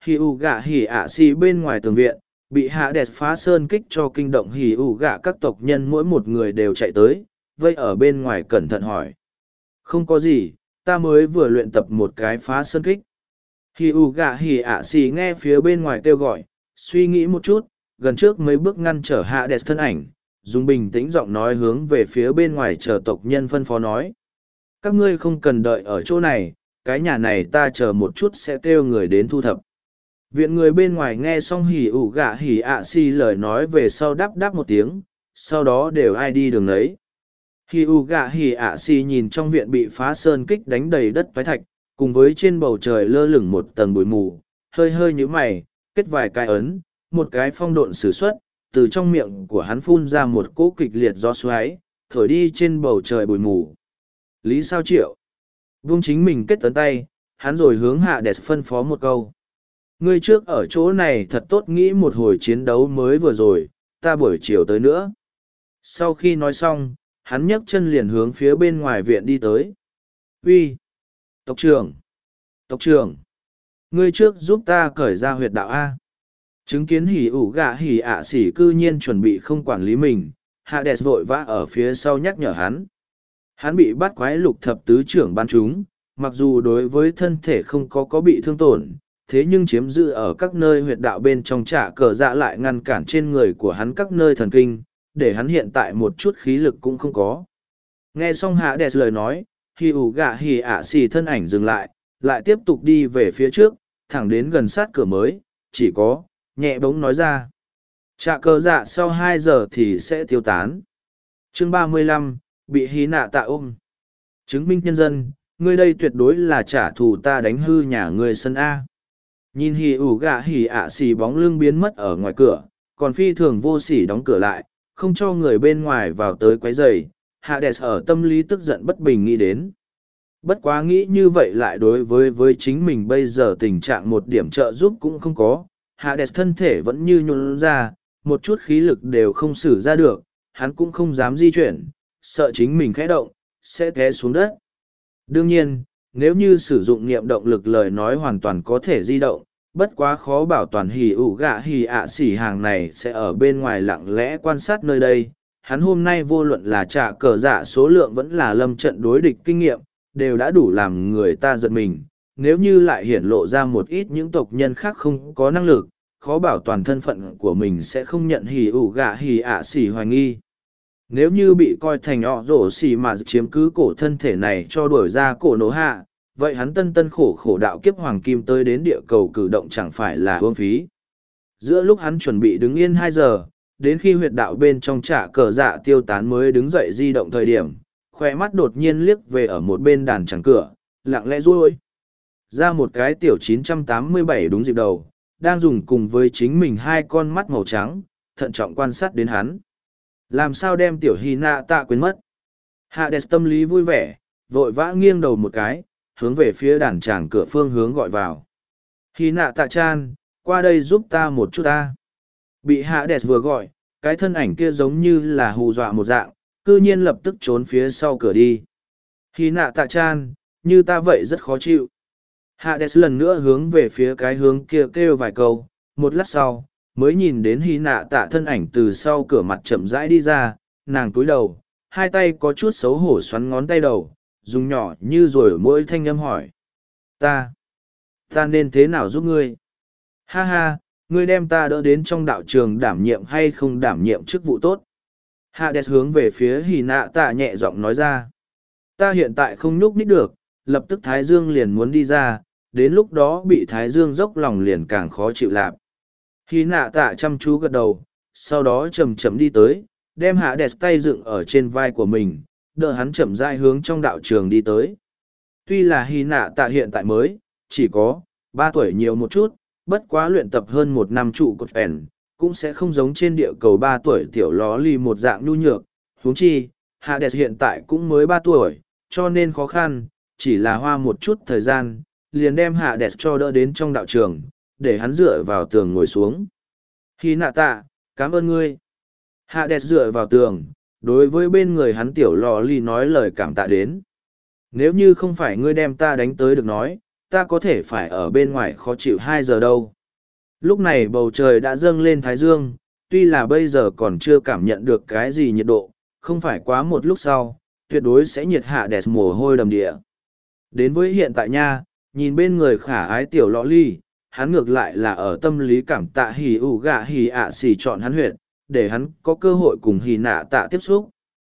Hỉ ủ gạ hỉ ạ xì bên ngoài tường viện, bị Hades phá sơn kích cho kinh động hỉ ủ gạ các tộc nhân mỗi một người đều chạy tới, vây ở bên ngoài cẩn thận hỏi. Không có gì, ta mới vừa luyện tập một cái phá sơn kích. Hỉ ủ gạ hỉ ạ xì nghe phía bên ngoài kêu gọi, suy nghĩ một chút, gần trước mấy bước ngăn trở Hades thân ảnh, dùng bình tĩnh giọng nói hướng về phía bên ngoài chờ tộc nhân phân phó nói. Các ngươi không cần đợi ở chỗ này, cái nhà này ta chờ một chút sẽ kêu người đến thu thập. Viện người bên ngoài nghe xong hỉ ủ gạ hỉ ạ xì lời nói về sau đáp đáp một tiếng, sau đó đều ai đi đường đấy. Hỉ ủ gạ hỉ ạ xì nhìn trong viện bị phá sơn kích đánh đầy đất toái thạch, cùng với trên bầu trời lơ lửng một tầng bụi mù, hơi hơi nhíu mày, kết vài cái ấn, một cái phong độn sử xuất, từ trong miệng của hắn phun ra một cỗ kịch liệt gió xoáy, thổi đi trên bầu trời bụi mù. Lý Sao Triệu vung chính mình kết tấn tay, hắn rồi hướng Hades phân phó một câu. Ngươi trước ở chỗ này thật tốt nghĩ một hồi chiến đấu mới vừa rồi, ta buổi chiều tới nữa. Sau khi nói xong, hắn nhấc chân liền hướng phía bên ngoài viện đi tới. Uy, tộc trưởng! Tộc trưởng! Ngươi trước giúp ta cởi ra huyệt đạo A. Chứng kiến hỉ ủ gạ hỉ ạ xỉ cư nhiên chuẩn bị không quản lý mình, Hades vội vã ở phía sau nhắc nhở hắn. Hắn bị bắt quái lục thập tứ trưởng ban chúng, mặc dù đối với thân thể không có bị thương tổn, thế nhưng chiếm giữ ở các nơi huyệt đạo bên trong trả cờ dạ lại ngăn cản trên người của hắn các nơi thần kinh, để hắn hiện tại một chút khí lực cũng không có. Nghe xong Hades lời nói, hỉ ủ gạ hỉ ạ xỉ thân ảnh dừng lại, lại tiếp tục đi về phía trước, thẳng đến gần sát cửa mới, chỉ có, nhẹ bỗng nói ra. Trả cờ dạ sau 2 giờ thì sẽ tiêu tán. Chương 35, bị hí nạ tạ ôm. Chứng minh nhân dân, ngươi đây tuyệt đối là trả thù ta đánh hư nhà ngươi sân A. Nhìn hỉ ủ gạ hỉ ạ xỉ bóng lưng biến mất ở ngoài cửa, còn phi thường vô sỉ đóng cửa lại, không cho người bên ngoài vào tới quấy rầy. Hades ở tâm lý tức giận bất bình nghĩ đến. Bất quá nghĩ như vậy lại đối với chính mình bây giờ tình trạng một điểm trợ giúp cũng không có. Hades thân thể vẫn như nhũn ra, một chút khí lực đều không sử ra được, hắn cũng không dám di chuyển, sợ chính mình khẽ động, sẽ té xuống đất. Đương nhiên, nếu như sử dụng niệm động lực lời nói hoàn toàn có thể di động, bất quá khó bảo toàn hỉ ủ gạ hỉ ạ xỉ hàng này sẽ ở bên ngoài lặng lẽ quan sát nơi đây. Hắn hôm nay vô luận là trả cờ dạ số lượng vẫn là lâm trận đối địch kinh nghiệm, đều đã đủ làm người ta giật mình. Nếu như lại hiển lộ ra một ít những tộc nhân khác không có năng lực, khó bảo toàn thân phận của mình sẽ không nhận hỉ ủ gạ hỉ ạ xỉ hoài nghi. Nếu như bị coi thành họ rổ xỉ mà chiếm cứ cổ thân thể này cho đuổi ra cổ nổ hạ, vậy hắn tân tân khổ khổ đạo kiếp hoàng kim tới đến địa cầu cử động chẳng phải là uổng phí. Giữa lúc hắn chuẩn bị đứng yên 2 giờ, đến khi huyệt đạo bên trong trả cờ dạ tiêu tán mới đứng dậy di động thời điểm, khoe mắt đột nhiên liếc về ở một bên đàn chẳng cửa, lặng lẽ ruôi ra một cái tiểu 987 đúng dịp đầu, đang dùng cùng với chính mình 2 con mắt màu trắng, thận trọng quan sát đến hắn. Làm sao đem tiểu hy nạ tạ quên mất? Hades tâm lý vui vẻ, vội vã nghiêng đầu một cái, hướng về phía đàn tràng cửa phương hướng gọi vào. Hy nạ tạ chan, qua đây giúp ta một chút ta. Bị Hades vừa gọi, cái thân ảnh kia giống như là hù dọa một dạng, cư nhiên lập tức trốn phía sau cửa đi. Hy nạ tạ chan, như ta vậy rất khó chịu. Hades lần nữa hướng về phía cái hướng kia kêu vài câu, một lát sau, mới nhìn đến hy nạ tạ thân ảnh từ sau cửa mặt chậm rãi đi ra, nàng cúi đầu, 2 tay có chút xấu hổ xoắn ngón tay đầu, dùng nhỏ như rồi mỗi thanh âm hỏi. Ta nên thế nào giúp ngươi? Ha ha, ngươi đem ta đỡ đến trong đạo trường đảm nhiệm hay không đảm nhiệm chức vụ tốt? Hades hướng về phía hy nạ tạ nhẹ giọng nói ra. Ta hiện tại không nhúc nhích được, lập tức Thái Dương liền muốn đi ra, đến lúc đó bị Thái Dương dốc lòng liền càng khó chịu lạp. Hy nạ tạ chăm chú gật đầu, sau đó chậm chậm đi tới, đem Hades tay dựng ở trên vai của mình, đỡ hắn chậm rãi hướng trong đạo trường đi tới. Tuy là hy nạ tạ hiện tại mới, chỉ có 3 tuổi nhiều một chút, bất quá luyện tập hơn 1 năm trụ cột phèn, cũng sẽ không giống trên địa cầu 3 tuổi tiểu ló lì một dạng nhu nhược. Huống chi, Hades hiện tại cũng mới 3 tuổi, cho nên khó khăn, chỉ là hoa một chút thời gian, liền đem Hades cho đỡ đến trong đạo trường, để hắn dựa vào tường ngồi xuống. Hy nạ tạ, cảm ơn ngươi. Hades dựa vào tường, đối với bên người hắn tiểu lò lì nói lời cảm tạ đến. Nếu như không phải ngươi đem ta đánh tới được nói, ta có thể phải ở bên ngoài khó chịu 2 giờ đâu. Lúc này bầu trời đã dâng lên thái dương, tuy là bây giờ còn chưa cảm nhận được cái gì nhiệt độ, không phải quá một lúc sau, tuyệt đối sẽ nhiệt hạ đẹp mồ hôi đầm địa. Đến với hiện tại nha, nhìn bên người khả ái tiểu lọ ly, hắn ngược lại là ở tâm lý cảm tạ hỉ ủ gạ hỉ ạ xỉ chọn hắn huyệt, để hắn có cơ hội cùng hỉ nạ tạ tiếp xúc.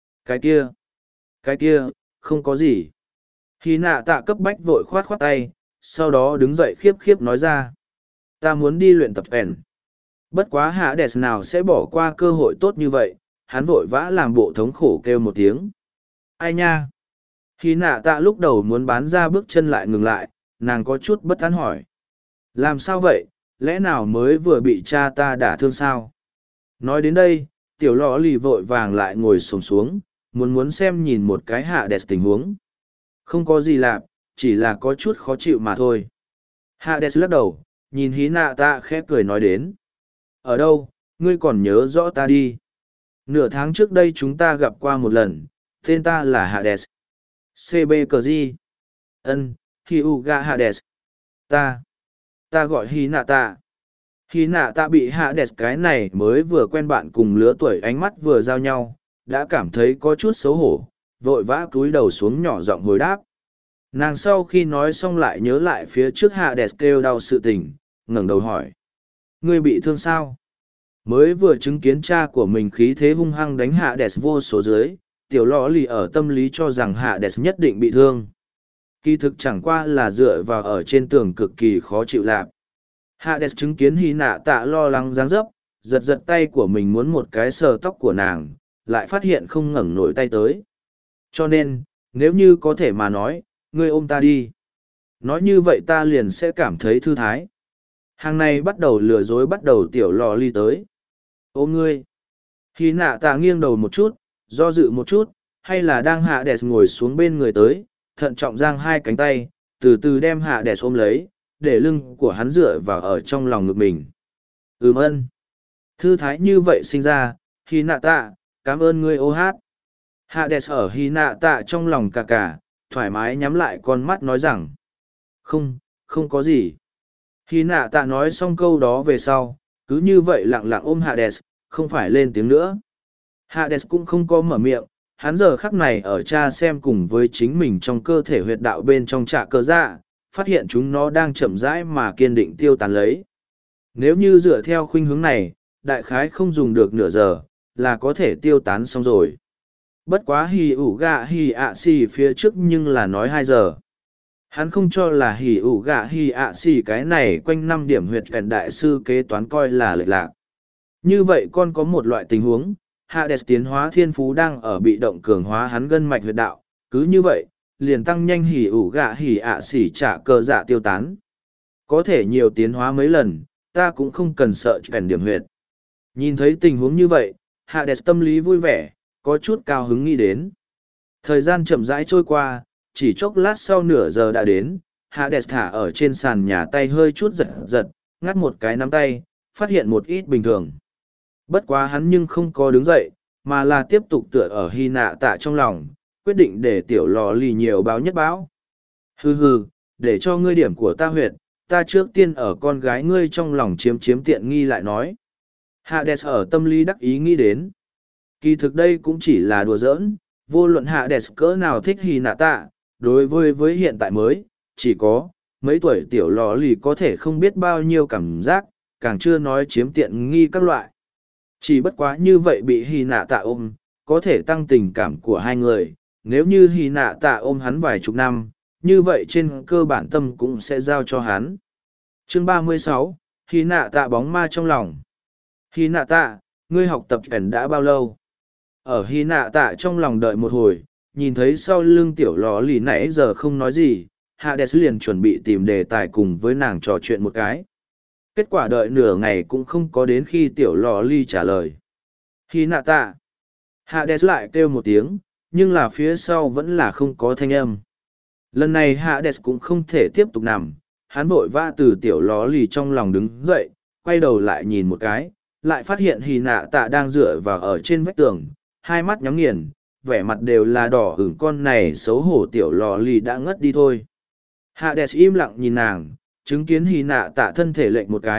Cái kia, không có gì. Hỉ nạ tạ cấp bách vội khoát khoát tay, sau đó đứng dậy khiếp khiếp nói ra. Ta muốn đi luyện tập ẻn. Bất quá hạ đẹp nào sẽ bỏ qua cơ hội tốt như vậy, hắn vội vã làm bộ thống khổ kêu một tiếng. Ai nha? Hỉ nạ tạ lúc đầu muốn bán ra bước chân lại ngừng lại, nàng có chút bất an hỏi. Làm sao vậy, lẽ nào mới vừa bị cha ta đả thương sao? Nói đến đây, tiểu lò lì vội vàng lại ngồi xổm xuống, muốn xem nhìn một cái hạ đẹp tình huống. Không có gì lạ, chỉ là có chút khó chịu mà thôi. Hạ đẹp lắc đầu, nhìn hí nạ tạ khẽ cười nói đến. Ở đâu, ngươi còn nhớ rõ ta đi. Nửa tháng trước đây chúng ta gặp qua một lần, tên ta là Hades. CB cờ gì? Ân, Hyuga Hades. Ta gọi Hy nạ tạ. Hy nạ tạ bị Hades cái này mới vừa quen bạn cùng lứa tuổi ánh mắt vừa giao nhau, đã cảm thấy có chút xấu hổ, vội vã cúi đầu xuống nhỏ giọng hồi đáp. Nàng sau khi nói xong lại nhớ lại phía trước Hades kêu đau sự tình, ngẩng đầu hỏi. Ngươi bị thương sao? Mới vừa chứng kiến cha của mình khí thế hung hăng đánh Hades vô số dưới, tiểu lò lì ở tâm lý cho rằng Hades nhất định bị thương. Kỳ thực chẳng qua là dựa vào ở trên tường cực kỳ khó chịu lạp. Hades chứng kiến hy nạ tạ lo lắng dáng dấp, giật giật tay của mình muốn một cái sờ tóc của nàng, lại phát hiện không ngẩng nổi tay tới. Cho nên, nếu như có thể mà nói, ngươi ôm ta đi. Nói như vậy ta liền sẽ cảm thấy thư thái. Hàng này bắt đầu lừa dối bắt đầu tiểu lò ly tới. Ôm ngươi. Hy nạ tạ nghiêng đầu một chút, do dự một chút, hay là đang hạ đẹp ngồi xuống bên người tới, thận trọng giang hai cánh tay, từ từ đem hạ đẹp ôm lấy, để lưng của hắn dựa vào ở trong lòng ngực mình. Ân. Thư thái như vậy sinh ra, Hy nạ tạ, cảm ơn ngươi ô hát. Hạ đẹp ở Hy nạ tạ trong lòng cả, thoải mái nhắm lại con mắt nói rằng. Không có gì. Hy nạ tạ nói xong câu đó về sau, cứ như vậy lặng lặng ôm Hades, không phải lên tiếng nữa. Hades cũng không có mở miệng, hắn giờ khắc này ở cha xem cùng với chính mình trong cơ thể huyệt đạo bên trong trạ cơ dạ, phát hiện chúng nó đang chậm rãi mà kiên định tiêu tán lấy. Nếu như dựa theo khuynh hướng này, đại khái không dùng được nửa giờ, là có thể tiêu tán xong rồi. Bất quá hì ủ gạ hì ạ xì phía trước nhưng là nói 2 giờ. Hắn không cho là hỉ ủ gạ hỉ ạ xì cái này quanh 5 điểm huyệt kèn đại sư kế toán coi là lệch lạc. Như vậy con có một loại tình huống, Hades tiến hóa thiên phú đang ở bị động cường hóa hắn gân mạch huyệt đạo, cứ như vậy, liền tăng nhanh hỉ ủ gạ hỉ ạ xì trả cơ dạ tiêu tán. Có thể nhiều tiến hóa mấy lần, ta cũng không cần sợ kèn điểm huyệt. Nhìn thấy tình huống như vậy, Hades tâm lý vui vẻ, có chút cao hứng nghĩ đến. Thời gian chậm rãi trôi qua, chỉ chốc lát sau nửa giờ đã đến, Hades thả ở trên sàn nhà tay hơi chút giật, ngắt một cái nắm tay, phát hiện một ít bình thường. Bất quá hắn nhưng không có đứng dậy, mà là tiếp tục tựa ở hy nạ tạ trong lòng, quyết định để tiểu lò lì nhiều báo nhất báo. Hừ, để cho ngươi điểm của ta huyệt, ta trước tiên ở con gái ngươi trong lòng chiếm tiện nghi lại nói. Hades ở tâm lý đắc ý nghĩ đến. Kỳ thực đây cũng chỉ là đùa giỡn, vô luận Hades cỡ nào thích hy nạ tạ, đối với hiện tại mới, chỉ có mấy tuổi tiểu lò lì có thể không biết bao nhiêu cảm giác, càng chưa nói chiếm tiện nghi các loại. Chỉ bất quá như vậy bị hy nạ tạ ôm, có thể tăng tình cảm của hai người, nếu như hy nạ tạ ôm hắn vài chục năm, như vậy trên cơ bản tâm cũng sẽ giao cho hắn. Chương 36, hy nạ tạ bóng ma trong lòng. Hy nạ tạ, ngươi học tập ẩn đã bao lâu? Ở hy nạ tạ trong lòng đợi một hồi, nhìn thấy sau lưng tiểu lò lì nãy giờ không nói gì, Hades liền chuẩn bị tìm đề tài cùng với nàng trò chuyện một cái. Kết quả đợi nửa ngày cũng không có đến khi tiểu lò lì trả lời. Hy nạ tạ. Hades lại kêu một tiếng, nhưng là phía sau vẫn là không có thanh âm. Lần này Hades cũng không thể tiếp tục nằm, hắn vội vã từ tiểu lò lì trong lòng đứng dậy, quay đầu lại nhìn một cái, lại phát hiện hy nạ tạ đang dựa vào ở trên vách tường, hai mắt nhắm nghiền, vẻ mặt đều là đỏ ửng, con này xấu hổ tiểu lò lì đã ngất đi thôi. Hades im lặng nhìn nàng, chứng kiến hy nạ tạ thân thể lệnh một cái,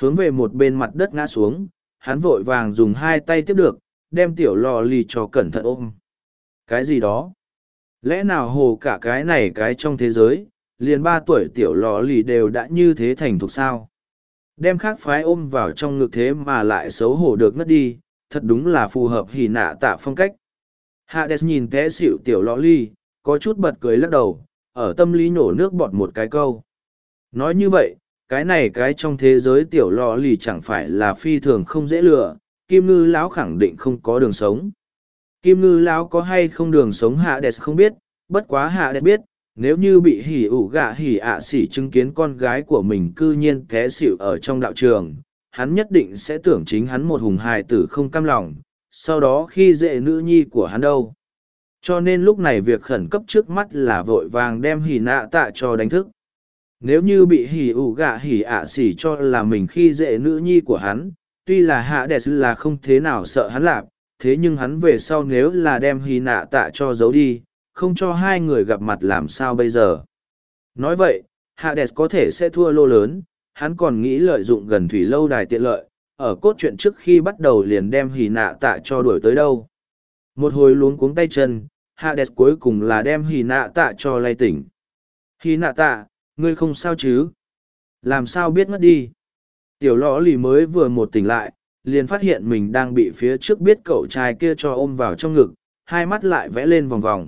hướng về một bên mặt đất ngã xuống, hắn vội vàng dùng hai tay tiếp được, đem tiểu lò lì cho cẩn thận ôm. Cái gì đó? Lẽ nào hồ cả cái này cái trong thế giới, liền 3 tuổi tiểu lò lì đều đã như thế thành thục sao? Đem khác phái ôm vào trong ngực thế mà lại xấu hổ được ngất đi, thật đúng là phù hợp hỉ nạ tạ phong cách. Hades nhìn té xỉu tiểu lò lì, có chút bật cười lắc đầu, ở tâm lý nhổ nước bọt một cái câu. Nói như vậy, cái này cái trong thế giới tiểu lò lì chẳng phải là phi thường không dễ lừa, Kim Ngư lão khẳng định không có đường sống. Kim Ngư lão có hay không đường sống Hades không biết, bất quá Hades biết, nếu như bị hỉ ủ gạ hỉ ạ xỉ chứng kiến con gái của mình cư nhiên té xỉu ở trong đạo trường, hắn nhất định sẽ tưởng chính hắn một hùng hài tử không cam lòng, sau đó khi dễ nữ nhi của hắn đâu. Cho nên lúc này việc khẩn cấp trước mắt là vội vàng đem hỉ nạ tạ cho đánh thức. Nếu như bị hỉ ủ gạ hỉ ạ xỉ cho là mình khi dễ nữ nhi của hắn, tuy là Hades là không thế nào sợ hắn lạp, thế nhưng hắn về sau nếu là đem hỉ nạ tạ cho giấu đi, không cho hai người gặp mặt làm sao bây giờ. Nói vậy, Hades có thể sẽ thua lô lớn, hắn còn nghĩ lợi dụng gần thủy lâu đài tiện lợi, ở cốt truyện trước khi bắt đầu liền đem hỉ nạ tạ cho đuổi tới đâu. Một hồi luống cuống tay chân, Hades cuối cùng là đem hỉ nạ tạ cho lay tỉnh. Hỉ nạ tạ, ngươi không sao chứ? Làm sao biết ngất đi? Tiểu lõ lì mới vừa một tỉnh lại, liền phát hiện mình đang bị phía trước biết cậu trai kia cho ôm vào trong ngực, hai mắt lại vẽ lên vòng vòng.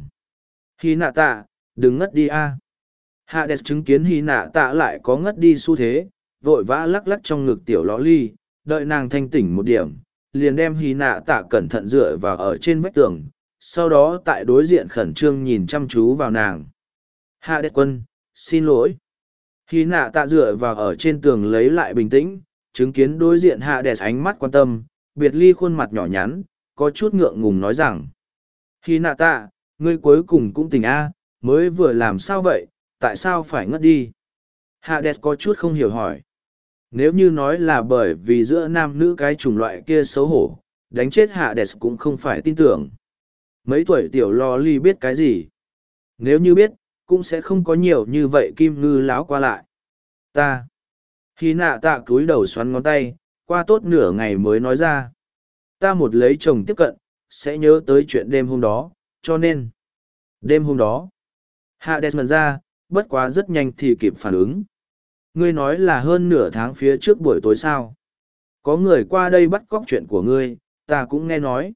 Hỉ nạ tạ, đừng ngất đi a. Hades chứng kiến hỉ nạ tạ lại có ngất đi xu thế, vội vã lắc lắc trong ngực tiểu lõ ly, đợi nàng thanh tỉnh một điểm, liền đem hỉ nạ tạ cẩn thận dựa vào ở trên vách tường, sau đó tại đối diện khẩn trương nhìn chăm chú vào nàng. Hades quân, xin lỗi. Hỉ nạ tạ dựa vào ở trên tường lấy lại bình tĩnh, chứng kiến đối diện Hades ánh mắt quan tâm, biệt ly khuôn mặt nhỏ nhắn, có chút ngượng ngùng nói rằng. Hỉ nạ tạ, ngươi cuối cùng cũng tỉnh a, mới vừa làm sao vậy, tại sao phải ngất đi? Hades có chút không hiểu hỏi. Nếu như nói là bởi vì giữa nam nữ cái chủng loại kia xấu hổ, đánh chết Hades cũng không phải tin tưởng. Mấy tuổi tiểu lò ly biết cái gì? Nếu như biết, cũng sẽ không có nhiều như vậy Kim Ngư láo qua lại. Ta. Hỉ nạ tạ cúi đầu xoắn ngón tay, qua tốt nửa ngày mới nói ra. Ta một lấy chồng tiếp cận, sẽ nhớ tới chuyện đêm hôm đó, cho nên. Đêm hôm đó. Hades ngẩn ra, bất quá rất nhanh thì kịp phản ứng. Ngươi nói là hơn nửa tháng phía trước buổi tối sao. Có người qua đây bắt cóc chuyện của ngươi, ta cũng nghe nói.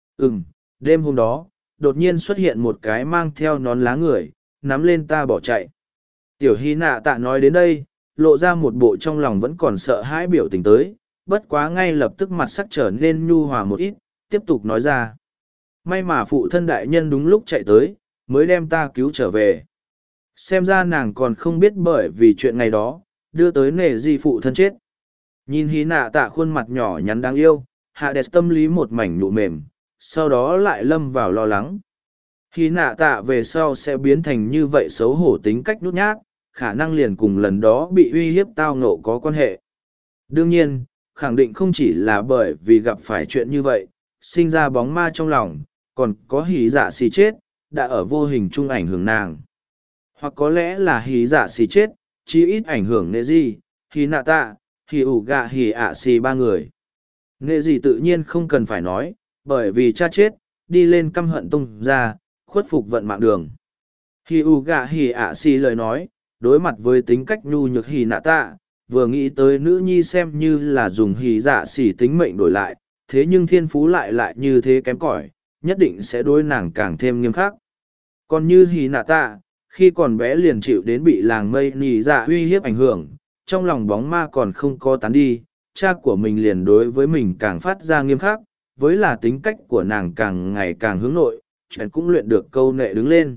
Đêm hôm đó, đột nhiên xuất hiện một cái mang theo nón lá người, nắm lên ta bỏ chạy. Tiểu Hy nạ tạ nói đến đây, lộ ra một bộ trong lòng vẫn còn sợ hãi biểu tình tới, bất quá ngay lập tức mặt sắc trở nên nhu hòa một ít, tiếp tục nói ra. May mà phụ thân đại nhân đúng lúc chạy tới, mới đem ta cứu trở về. Xem ra nàng còn không biết bởi vì chuyện ngày đó, đưa tới nề gì phụ thân chết. Nhìn Hy nạ tạ khuôn mặt nhỏ nhắn đáng yêu, Hades tâm lý một mảnh nụ mềm, sau đó lại lâm vào lo lắng. Hy nạ tạ về sau sẽ biến thành như vậy xấu hổ tính cách nhút nhát, khả năng liền cùng lần đó bị uy hiếp tao ngộ có quan hệ. Đương nhiên, khẳng định không chỉ là bởi vì gặp phải chuyện như vậy, sinh ra bóng ma trong lòng, còn có hỉ dạ xì chết, đã ở vô hình chung ảnh hưởng nàng. Hoặc có lẽ là hỉ dạ xì chết, chỉ ít ảnh hưởng nệ gì, hỉ nạ tạ, hỉ ủ gạ hỉ ạ xì ba người. Nệ gì tự nhiên không cần phải nói, bởi vì cha chết, đi lên căm hận tung ra, khuất phục vận mạng đường. Hỉ ủ gạ hỉ ạ xì lời nói, đối mặt với tính cách nhu nhược hỉ nạ tạ, vừa nghĩ tới nữ nhi xem như là dùng hỉ dạ xỉ tính mệnh đổi lại, thế nhưng thiên phú lại như thế kém cỏi, nhất định sẽ đối nàng càng thêm nghiêm khắc. Còn như hỉ nạ tạ, khi còn bé liền chịu đến bị làng mây nỉ dạ uy hiếp ảnh hưởng, trong lòng bóng ma còn không có tán đi, cha của mình liền đối với mình càng phát ra nghiêm khắc, với là tính cách của nàng càng ngày càng hướng nội, chuyện cũng luyện được câu nệ đứng lên.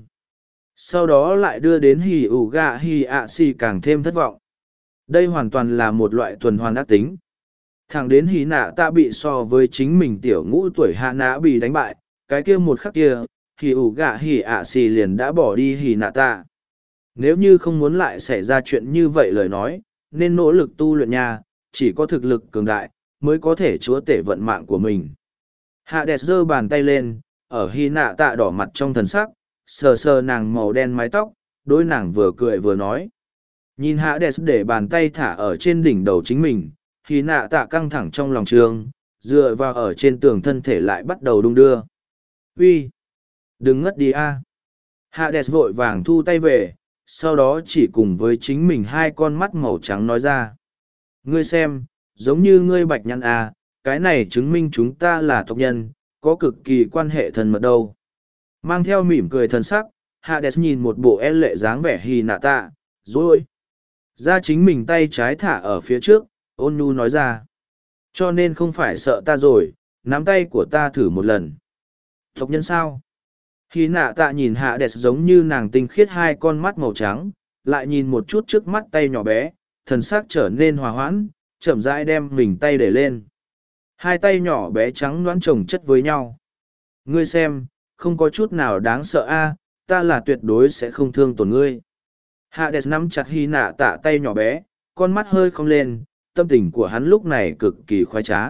Sau đó lại đưa đến hỉ ủ gạ hỉ ạ xì càng thêm thất vọng. Đây hoàn toàn là một loại tuần hoàn ác tính. Thẳng đến hỉ nạ tạ bị so với chính mình tiểu ngũ tuổi hạ nã bị đánh bại, cái kia một khắc kia, hỉ ủ gạ hỉ ạ xì liền đã bỏ đi hỉ nạ tạ. Nếu như không muốn lại xảy ra chuyện như vậy lời nói, nên nỗ lực tu luyện nha, chỉ có thực lực cường đại, mới có thể chúa tể vận mạng của mình. Hades giơ bàn tay lên, ở hỉ nạ tạ đỏ mặt trong thần sắc, sờ sờ nàng màu đen mái tóc, đối nàng vừa cười vừa nói. Nhìn Hades để bàn tay thả ở trên đỉnh đầu chính mình, Hy nạ tạ căng thẳng trong lòng trường, dựa vào ở trên tường thân thể lại bắt đầu đung đưa. Uy, đừng ngất đi a. Hades vội vàng thu tay về, sau đó chỉ cùng với chính mình hai con mắt màu trắng nói ra. Ngươi xem, giống như ngươi bạch nhăn à, cái này chứng minh chúng ta là tộc nhân, có cực kỳ quan hệ thân mật đâu. Mang theo mỉm cười thân sắc, Hades nhìn một bộ e lệ dáng vẻ Hy nạ tạ, rồi ra chính mình tay trái thả ở phía trước, ôn nhu nói ra. Cho nên không phải sợ ta rồi, nắm tay của ta thử một lần. Tộc nhân sao? Hy nạ tạ nhìn Hades giống như nàng tinh khiết hai con mắt màu trắng, lại nhìn một chút trước mắt tay nhỏ bé, thần sắc trở nên hòa hoãn, chậm rãi đem mình tay để lên. Hai tay nhỏ bé trắng loãng chồng chất với nhau. Ngươi xem, không có chút nào đáng sợ a, ta là tuyệt đối sẽ không thương tổn ngươi. Hades nắm chặt Hy nạ tạ tay nhỏ bé, con mắt hơi không lên, tâm tình của hắn lúc này cực kỳ khoái trá.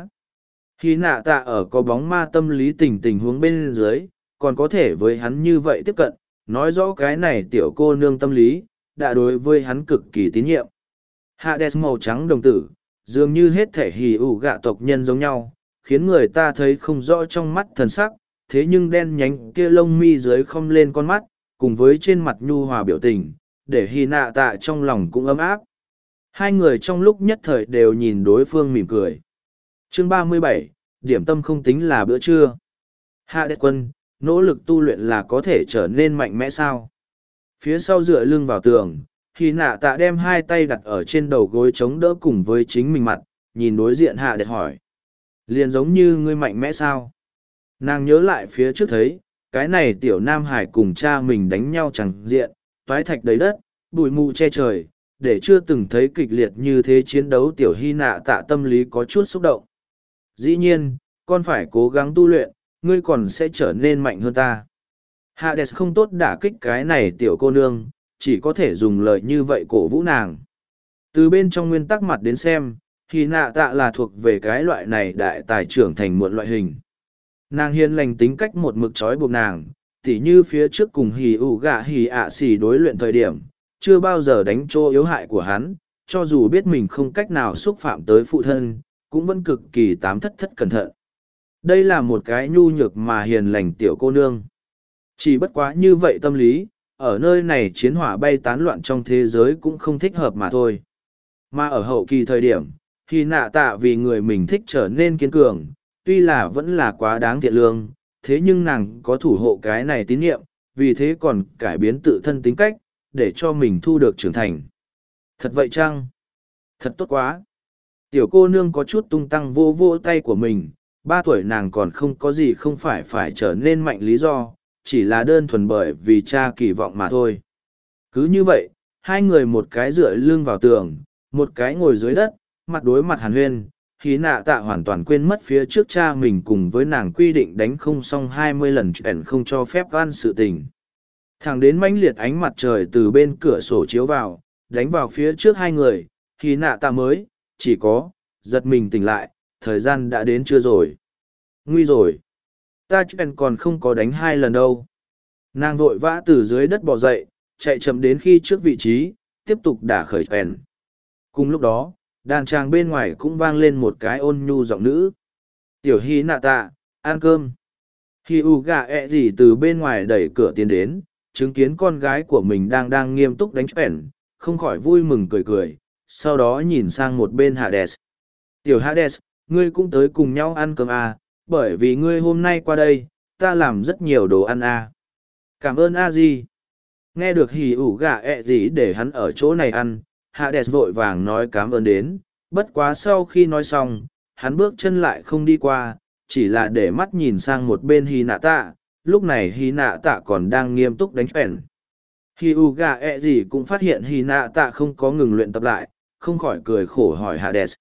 Hy nạ tạ ở có bóng ma tâm lý tình huống bên dưới, còn có thể với hắn như vậy tiếp cận, nói rõ cái này tiểu cô nương tâm lý, đã đối với hắn cực kỳ tín nhiệm. Hades màu trắng đồng tử, dường như hết thể hỉ ủ gạ tộc nhân giống nhau, khiến người ta thấy không rõ trong mắt thần sắc, thế nhưng đen nhánh kia lông mi dưới không lên con mắt, cùng với trên mặt nhu hòa biểu tình, để hy nạ tạ trong lòng cũng ấm áp. Hai người trong lúc nhất thời đều nhìn đối phương mỉm cười. Chương 37, điểm tâm không tính là bữa trưa. Hades quân, nỗ lực tu luyện là có thể trở nên mạnh mẽ sao? Phía sau dựa lưng vào tường, hy nạ tạ đem hai tay đặt ở trên đầu gối chống đỡ cùng với chính mình mặt, nhìn đối diện Hades hỏi. Liền giống như ngươi mạnh mẽ sao? Nàng nhớ lại phía trước thấy, cái này tiểu nam hải cùng cha mình đánh nhau chẳng diện, toái thạch đầy đất, bụi mù che trời, để chưa từng thấy kịch liệt như thế chiến đấu tiểu hy nạ tạ tâm lý có chút xúc động. Dĩ nhiên, con phải cố gắng tu luyện, ngươi còn sẽ trở nên mạnh hơn ta. Hades không tốt đả kích cái này tiểu cô nương, chỉ có thể dùng lời như vậy cổ vũ nàng. Từ bên trong nguyên tắc mặt đến xem, hy nạ tạ là thuộc về cái loại này đại tài trưởng thành một loại hình. Nàng hiền lành tính cách một mực trói buộc nàng, tỉ như phía trước cùng hì ủ gạ hì ạ xì đối luyện thời điểm, chưa bao giờ đánh chỗ yếu hại của hắn, cho dù biết mình không cách nào xúc phạm tới phụ thân, cũng vẫn cực kỳ tám thất cẩn thận. Đây là một cái nhu nhược mà hiền lành tiểu cô nương. Chỉ bất quá như vậy tâm lý, ở nơi này chiến hỏa bay tán loạn trong thế giới cũng không thích hợp mà thôi. Mà ở hậu kỳ thời điểm, khi nạ tạ vì người mình thích trở nên kiên cường, tuy là vẫn là quá đáng thiện lương, thế nhưng nàng có thủ hộ cái này tín nhiệm, vì thế còn cải biến tự thân tính cách, để cho mình thu được trưởng thành. Thật vậy chăng? Thật tốt quá. Tiểu cô nương có chút tung tăng vô vô tay của mình, 3 tuổi nàng còn không có gì không phải trở nên mạnh lý do, chỉ là đơn thuần bởi vì cha kỳ vọng mà thôi. Cứ như vậy, hai người một cái dựa lưng vào tường, một cái ngồi dưới đất, mặt đối mặt hàn huyên, Hy nạ tạ hoàn toàn quên mất phía trước cha mình cùng với nàng quy định đánh không xong 20 lần chuyện không cho phép van sự tình. Thẳng đến mãnh liệt ánh mặt trời từ bên cửa sổ chiếu vào, đánh vào phía trước hai người, Hy nạ tạ mới, chỉ có, giật mình tỉnh lại, thời gian đã đến chưa rồi. Nguy rồi. Ta chuyện còn không có đánh 2 lần đâu. Nàng vội vã từ dưới đất bò dậy, chạy chậm đến khi trước vị trí, tiếp tục đả khởi chuyện. Cùng lúc đó, đàn tràng bên ngoài cũng vang lên một cái ôn nhu giọng nữ. Tiểu Hy nạ tạ, ăn cơm. Hy u gà gì từ bên ngoài đẩy cửa tiến đến, chứng kiến con gái của mình đang nghiêm túc đánh chuyện, không khỏi vui mừng cười, sau đó nhìn sang một bên Hades. Tiểu Hades, ngươi cũng tới cùng nhau ăn cơm à, bởi vì ngươi hôm nay qua đây, ta làm rất nhiều đồ ăn à. Cảm ơn a di. Nghe được hỉ ủ gà gì để hắn ở chỗ này ăn, Hades vội vàng nói cảm ơn đến, bất quá sau khi nói xong, hắn bước chân lại không đi qua, chỉ là để mắt nhìn sang một bên Hy nạ tạ, lúc này Hy nạ tạ còn đang nghiêm túc đánh phèn. Hỉ ủ gà gì cũng phát hiện Hy nạ tạ không có ngừng luyện tập lại, không khỏi cười khổ hỏi Hades.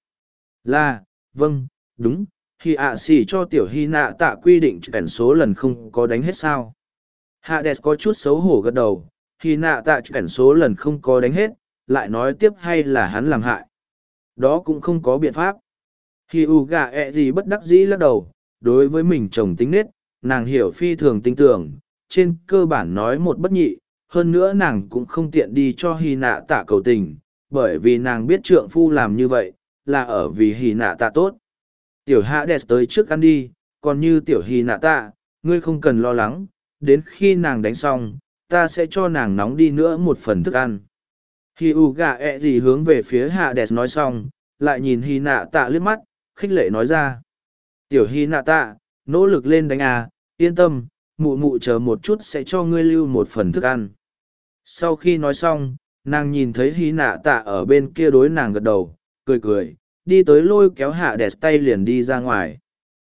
Là, vâng, đúng, Hy ạ xì cho tiểu Hy nạ tạ quy định phèn số lần không có đánh hết sao. Hades có chút xấu hổ gật đầu, Hy nạ tạ phèn số lần không có đánh hết, lại nói tiếp hay là hắn làm hại. Đó cũng không có biện pháp. Hy u gà gì bất đắc dĩ lắc đầu, đối với mình chồng tính nết, nàng hiểu phi thường tinh tưởng, trên cơ bản nói một bất nhị, hơn nữa nàng cũng không tiện đi cho hy nạ tạ cầu tình, bởi vì nàng biết trượng phu làm như vậy, là ở vì hì nạ tạ tốt. Tiểu Hades tới trước ăn đi, còn như tiểu hì nạ tạ, ngươi không cần lo lắng, đến khi nàng đánh xong, ta sẽ cho nàng nóng đi nữa một phần thức ăn. Hì ủ gà ẹ gì hướng về phía Hades nói xong, lại nhìn hì nạ tạ liếc mắt, khích lệ nói ra. Tiểu hì nạ tạ, nỗ lực lên đánh à, yên tâm, mụ mụ chờ một chút sẽ cho ngươi lưu một phần thức ăn. Sau khi nói xong, nàng nhìn thấy hì nạ tạ ở bên kia đối nàng gật đầu, cười cười, đi tới lôi kéo Hades tay liền đi ra ngoài.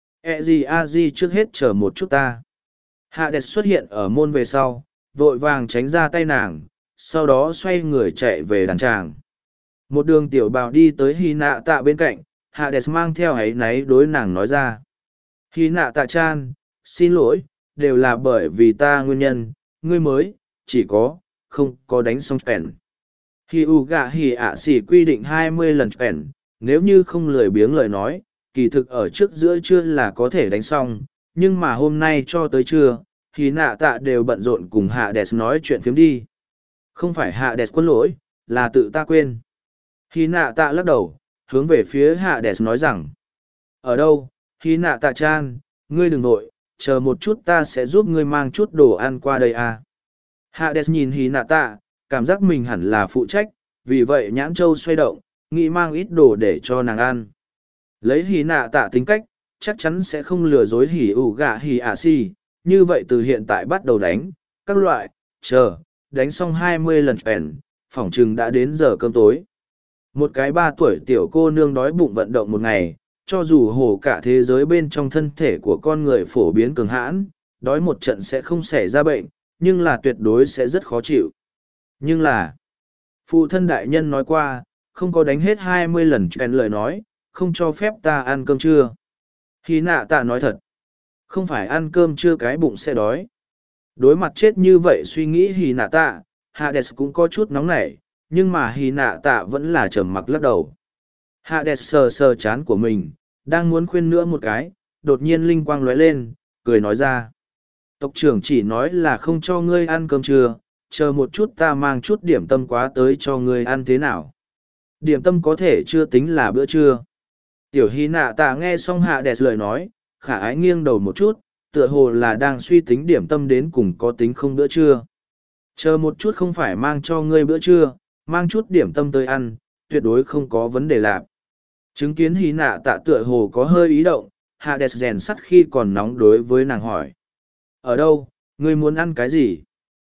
E gì a gì trước hết chờ một chút ta. Hades xuất hiện ở môn về sau, vội vàng tránh ra tay nàng, sau đó xoay người chạy về đàn tràng. Một đường tiểu bào đi tới hy nạ tạ bên cạnh, Hades mang theo áy náy đối nàng nói ra. Hy nạ tạ chan, xin lỗi, đều là bởi vì ta nguyên nhân, ngươi mới, chỉ có, không có đánh xong phèn. Hy u gạ hì ạ xỉ quy định 20 lần phèn, nếu như không lười biếng lời nói, kỳ thực ở trước giữa trưa là có thể đánh xong, nhưng mà hôm nay cho tới trưa, hy nạ tạ đều bận rộn cùng Hades nói chuyện phiếm đi. Không phải Hades quân lỗi, là tự ta quên. Hy nạ tạ lắc đầu, hướng về phía Hades nói rằng. Ở đâu, Hy nạ tạ chan, ngươi đừng vội, chờ một chút ta sẽ giúp ngươi mang chút đồ ăn qua đây à. Hades nhìn Hy nạ tạ, cảm giác mình hẳn là phụ trách, vì vậy nhãn châu xoay động, nghĩ mang ít đồ để cho nàng ăn. Lấy Hy nạ tạ tính cách, chắc chắn sẽ không lừa dối hỉ ủ gạ hỉ ạ si, như vậy từ hiện tại bắt đầu đánh, các loại, chờ, đánh xong 20 lần phèn, phỏng chừng đã đến giờ cơm tối. Một cái 3 tuổi tiểu cô nương đói bụng vận động một ngày, cho dù hồ cả thế giới bên trong thân thể của con người phổ biến cường hãn, đói một trận sẽ không xảy ra bệnh, nhưng là tuyệt đối sẽ rất khó chịu. Nhưng là, phụ thân đại nhân nói qua, không có đánh hết 20 lần phèn lời nói, không cho phép ta ăn cơm trưa. Hy nạ tạ nói thật, không phải ăn cơm trưa cái bụng sẽ đói. Đối mặt chết như vậy suy nghĩ Hy nạ tạ, Hades cũng có chút nóng nảy, nhưng mà Hy nạ tạ vẫn là trầm mặc lắc đầu. Hades sờ sờ chán của mình, đang muốn khuyên nữa một cái, đột nhiên linh quang lóe lên, cười nói ra. Tộc trưởng chỉ nói là không cho ngươi ăn cơm trưa, chờ một chút ta mang chút điểm tâm quá tới cho ngươi ăn thế nào. Điểm tâm có thể chưa tính là bữa trưa. Tiểu Hy nạ tạ nghe xong Hades lời nói, khả ái nghiêng đầu một chút, tựa hồ là đang suy tính điểm tâm đến cùng có tính không bữa trưa. Chờ một chút không phải mang cho ngươi bữa trưa, mang chút điểm tâm tới ăn, tuyệt đối không có vấn đề lạc. Chứng kiến Hy nạ tạ tựa hồ có hơi ý động, Hades rèn sắt khi còn nóng đối với nàng hỏi. Ở đâu, ngươi muốn ăn cái gì?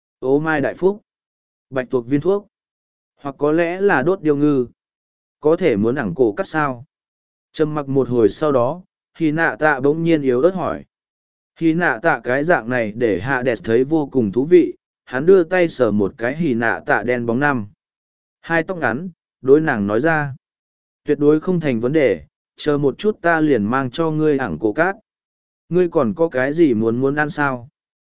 Ô mai đại phúc, bạch tuộc viên thuốc, hoặc có lẽ là đốt điêu ngư. Có thể muốn ẳng cổ cắt sao? Trầm mặc một hồi sau đó, Hy nạ tạ bỗng nhiên yếu ớt hỏi. Hy nạ tạ cái dạng này để Hades thấy vô cùng thú vị, hắn đưa tay sờ một cái Hy nạ tạ đen bóng năm. Hai tóc ngắn, đối nàng nói ra. Tuyệt đối không thành vấn đề, chờ một chút ta liền mang cho ngươi ẳng cổ cát. Ngươi còn có cái gì muốn ăn sao?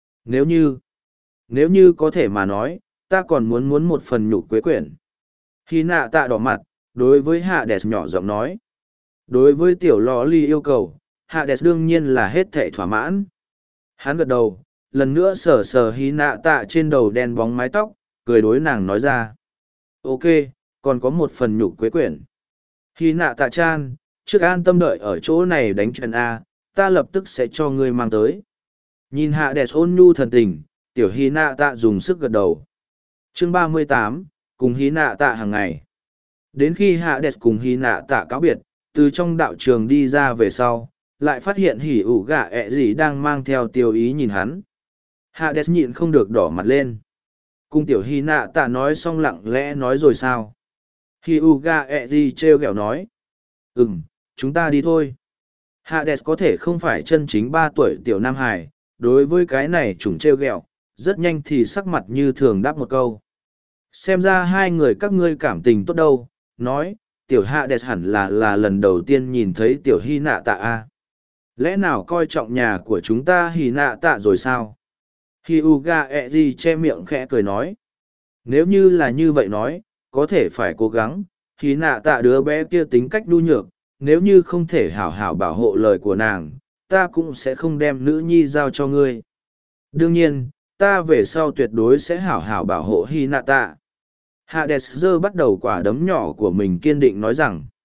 Nếu như có thể mà nói, ta còn muốn một phần nhục quế quyển. Hy nạ tạ đỏ mặt, đối với Hades nhỏ giọng nói. Đối với tiểu lò ly yêu cầu, Hades đương nhiên là hết thảy thỏa mãn. Hắn gật đầu, lần nữa sờ sờ Hy nạ tạ trên đầu đen bóng mái tóc, cười đối nàng nói ra. Ok, còn có một phần nhục quế quyển. Hy nạ tạ chan, trước an tâm đợi ở chỗ này đánh trận A, ta lập tức sẽ cho ngươi mang tới. Nhìn Hades ôn nhu thần tình, tiểu Hy nạ tạ dùng sức gật đầu. Chương 38, cùng Hy nạ tạ hàng ngày. Đến khi Hades cùng Hy nạ tạ cáo biệt, từ trong đạo trường đi ra về sau, lại phát hiện hỉ ủ gạ ẹ gì đang mang theo tiêu ý nhìn hắn. Hades nhịn không được đỏ mặt lên. Cùng tiểu Hy nạ tạ nói xong lặng lẽ nói rồi sao? Hỉ ủ gạ ẹ gì trêu ghẹo nói. Chúng ta đi thôi. Hades có thể không phải chân chính 3 tuổi tiểu nam hải, đối với cái này chúng trêu ghẹo, rất nhanh thì sắc mặt như thường đáp một câu. Xem ra hai người các ngươi cảm tình tốt đâu, nói, tiểu Hades hẳn là lần đầu tiên nhìn thấy tiểu Hy nạ tạ a. Lẽ nào coi trọng nhà của chúng ta Hy nạ tạ rồi sao? Hyuga Eji che miệng khẽ cười nói. Nếu như là như vậy nói, có thể phải cố gắng, Hy nạ tạ đứa bé kia tính cách nhu nhược, nếu như không thể hảo hảo bảo hộ lời của nàng, ta cũng sẽ không đem nữ nhi giao cho ngươi. Đương nhiên, ta về sau tuyệt đối sẽ hảo hảo bảo hộ Hy nạ tạ. Hades giơ bắt đầu quả đấm nhỏ của mình kiên định nói rằng.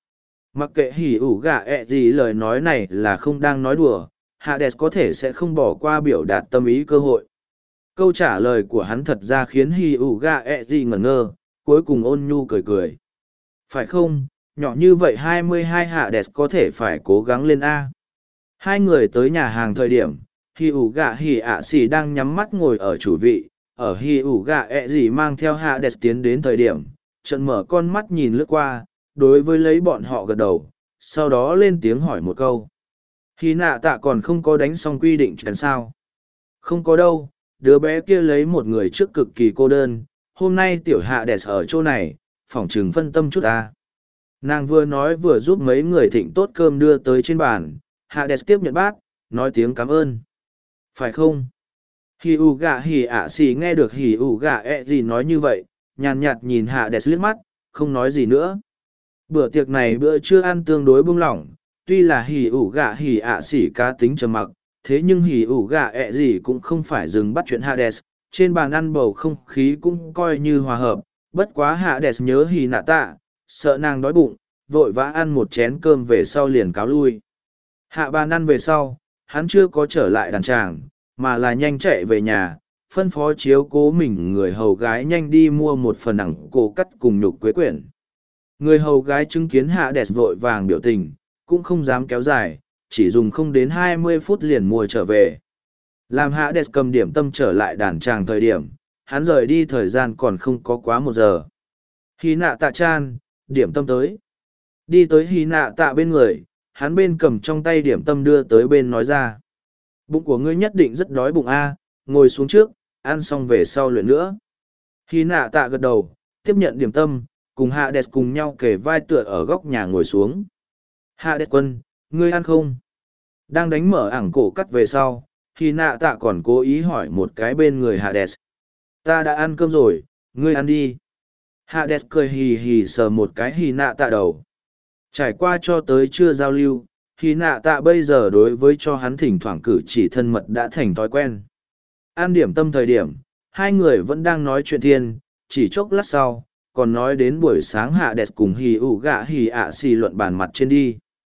Mặc kệ hỉ ủ gạ gì lời nói này là không đang nói đùa, Hades có thể sẽ không bỏ qua biểu đạt tâm ý cơ hội. Câu trả lời của hắn thật ra khiến hỉ ủ gạ gì ngẩn ngơ, cuối cùng ôn nhu cười cười. Phải không, nhỏ như vậy 22 Hades có thể phải cố gắng lên A. Hai người tới nhà hàng thời điểm, hỉ ủ gạ hỉ ạ xỉ đang nhắm mắt ngồi ở chủ vị, ở hỉ ủ gạ gì mang theo Hades tiến đến thời điểm, trận mở con mắt nhìn lướt qua, đối với lấy bọn họ gật đầu, sau đó lên tiếng hỏi một câu. Hy nạ tạ còn không có đánh xong quy định chuyện sao? Không có đâu, đứa bé kia lấy một người trước cực kỳ cô đơn, hôm nay tiểu hạ đẹp ở chỗ này, phỏng chừng phân tâm chút ta. Nàng vừa nói vừa giúp mấy người thịnh tốt cơm đưa tới trên bàn, hạ đẹp tiếp nhận bát, nói tiếng cảm ơn. Phải không? Hỉ ủ gạ hỉ ạ xì nghe được hỉ ủ gạ gì nói như vậy, nhàn nhạt nhìn hạ đẹp liếc mắt, không nói gì nữa. Bữa tiệc này bữa trưa ăn tương đối buông lỏng, tuy là hỉ ủ gạ hỉ ạ xỉ cá tính trầm mặc, thế nhưng hỉ ủ gạ gì cũng không phải dừng bắt chuyện Hades, trên bàn ăn bầu không khí cũng coi như hòa hợp, bất quá Hades nhớ hỉ nạ tạ, sợ nàng đói bụng, vội vã ăn một chén cơm về sau liền cáo lui. Hạ bàn ăn về sau, hắn chưa có trở lại đàn tràng, mà là nhanh chạy về nhà, phân phó chiếu cố mình người hầu gái nhanh đi mua một phần ẳng cổ cắt cùng nhục quế quyển. Người hầu gái chứng kiến hạ đẹp vội vàng biểu tình, cũng không dám kéo dài, chỉ dùng không đến 20 phút liền mua trở về. Làm hạ đẹp cầm điểm tâm trở lại đàn tràng thời điểm, hắn rời đi thời gian còn không có quá 1 giờ. Hy nạ tạ chan, điểm tâm tới. Đi tới hy nạ tạ bên người, hắn bên cầm trong tay điểm tâm đưa tới bên nói ra. Bụng của ngươi nhất định rất đói bụng a, ngồi xuống trước, ăn xong về sau luyện nữa. Hy nạ tạ gật đầu, tiếp nhận điểm tâm, cùng Hades cùng nhau kề vai tựa ở góc nhà ngồi xuống. Hades quân, ngươi ăn không? Đang đánh mở ảng cổ cắt về sau, Hy nạ tạ còn cố ý hỏi một cái bên người Hades. Ta đã ăn cơm rồi, ngươi ăn đi. Hades cười hì hì sờ một cái Hy nạ tạ đầu. Trải qua cho tới chưa giao lưu, Hy nạ tạ bây giờ đối với cho hắn thỉnh thoảng cử chỉ thân mật đã thành thói quen. Ăn điểm tâm thời điểm, hai người vẫn đang nói chuyện thiên, chỉ chốc lát sau, còn nói đến buổi sáng hạ đẹp cùng hì ủ gạ hì ạ xì luận bàn mặt trên đi.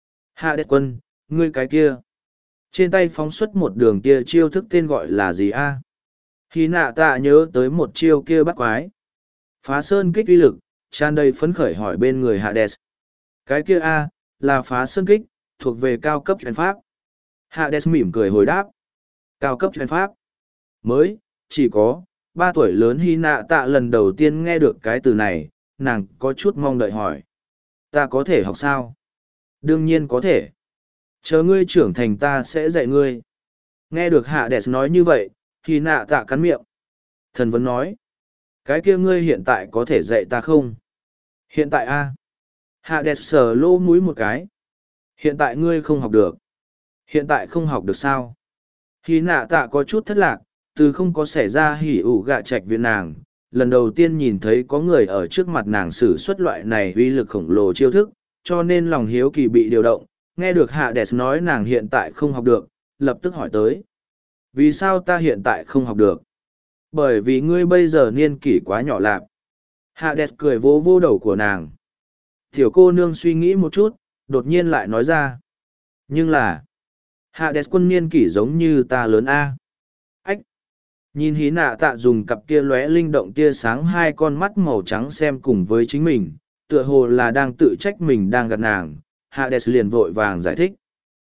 Hạ đẹp quân, ngươi cái kia. Trên tay phóng xuất một đường kia chiêu thức tên gọi là gì a? Hì nạ tạ nhớ tới một chiêu kia bắt quái. Phá sơn kích uy lực, tràn đầy phấn khởi hỏi bên người Hades. Cái kia a, là phá sơn kích, thuộc về cao cấp truyền pháp. Hades mỉm cười hồi đáp. Cao cấp truyền pháp. Mới, chỉ có, 3 tuổi lớn hy nạ tạ lần đầu tiên nghe được cái từ này, nàng có chút mong đợi hỏi. Ta có thể học sao? Đương nhiên có thể. Chờ ngươi trưởng thành ta sẽ dạy ngươi. Nghe được Hades nói như vậy, hy nạ tạ cắn miệng. Thần vẫn nói. Cái kia ngươi hiện tại có thể dạy ta không? Hiện tại a? Hades sờ lỗ mũi một cái. Hiện tại ngươi không học được. Hiện tại không học được sao? Hy nạ tạ có chút thất lạc, từ không có xảy ra hỉ ủ gạ trạch viện nàng, lần đầu tiên nhìn thấy có người ở trước mặt nàng sử xuất loại này uy lực khổng lồ chiêu thức, cho nên lòng hiếu kỳ bị điều động, nghe được Hades nói nàng hiện tại không học được, lập tức hỏi tới. Vì sao ta hiện tại không học được? Bởi vì ngươi bây giờ niên kỷ quá nhỏ lạp. Hades cười vô vô đầu của nàng. Tiểu cô nương suy nghĩ một chút, đột nhiên lại nói ra. Nhưng là, Hades quân niên kỷ giống như ta lớn A. Ách! Nhìn hí nạ tạ dùng cặp kia lóe linh động tia sáng hai con mắt màu trắng xem cùng với chính mình, tựa hồ là đang tự trách mình đang gạt nàng, Hades liền vội vàng giải thích.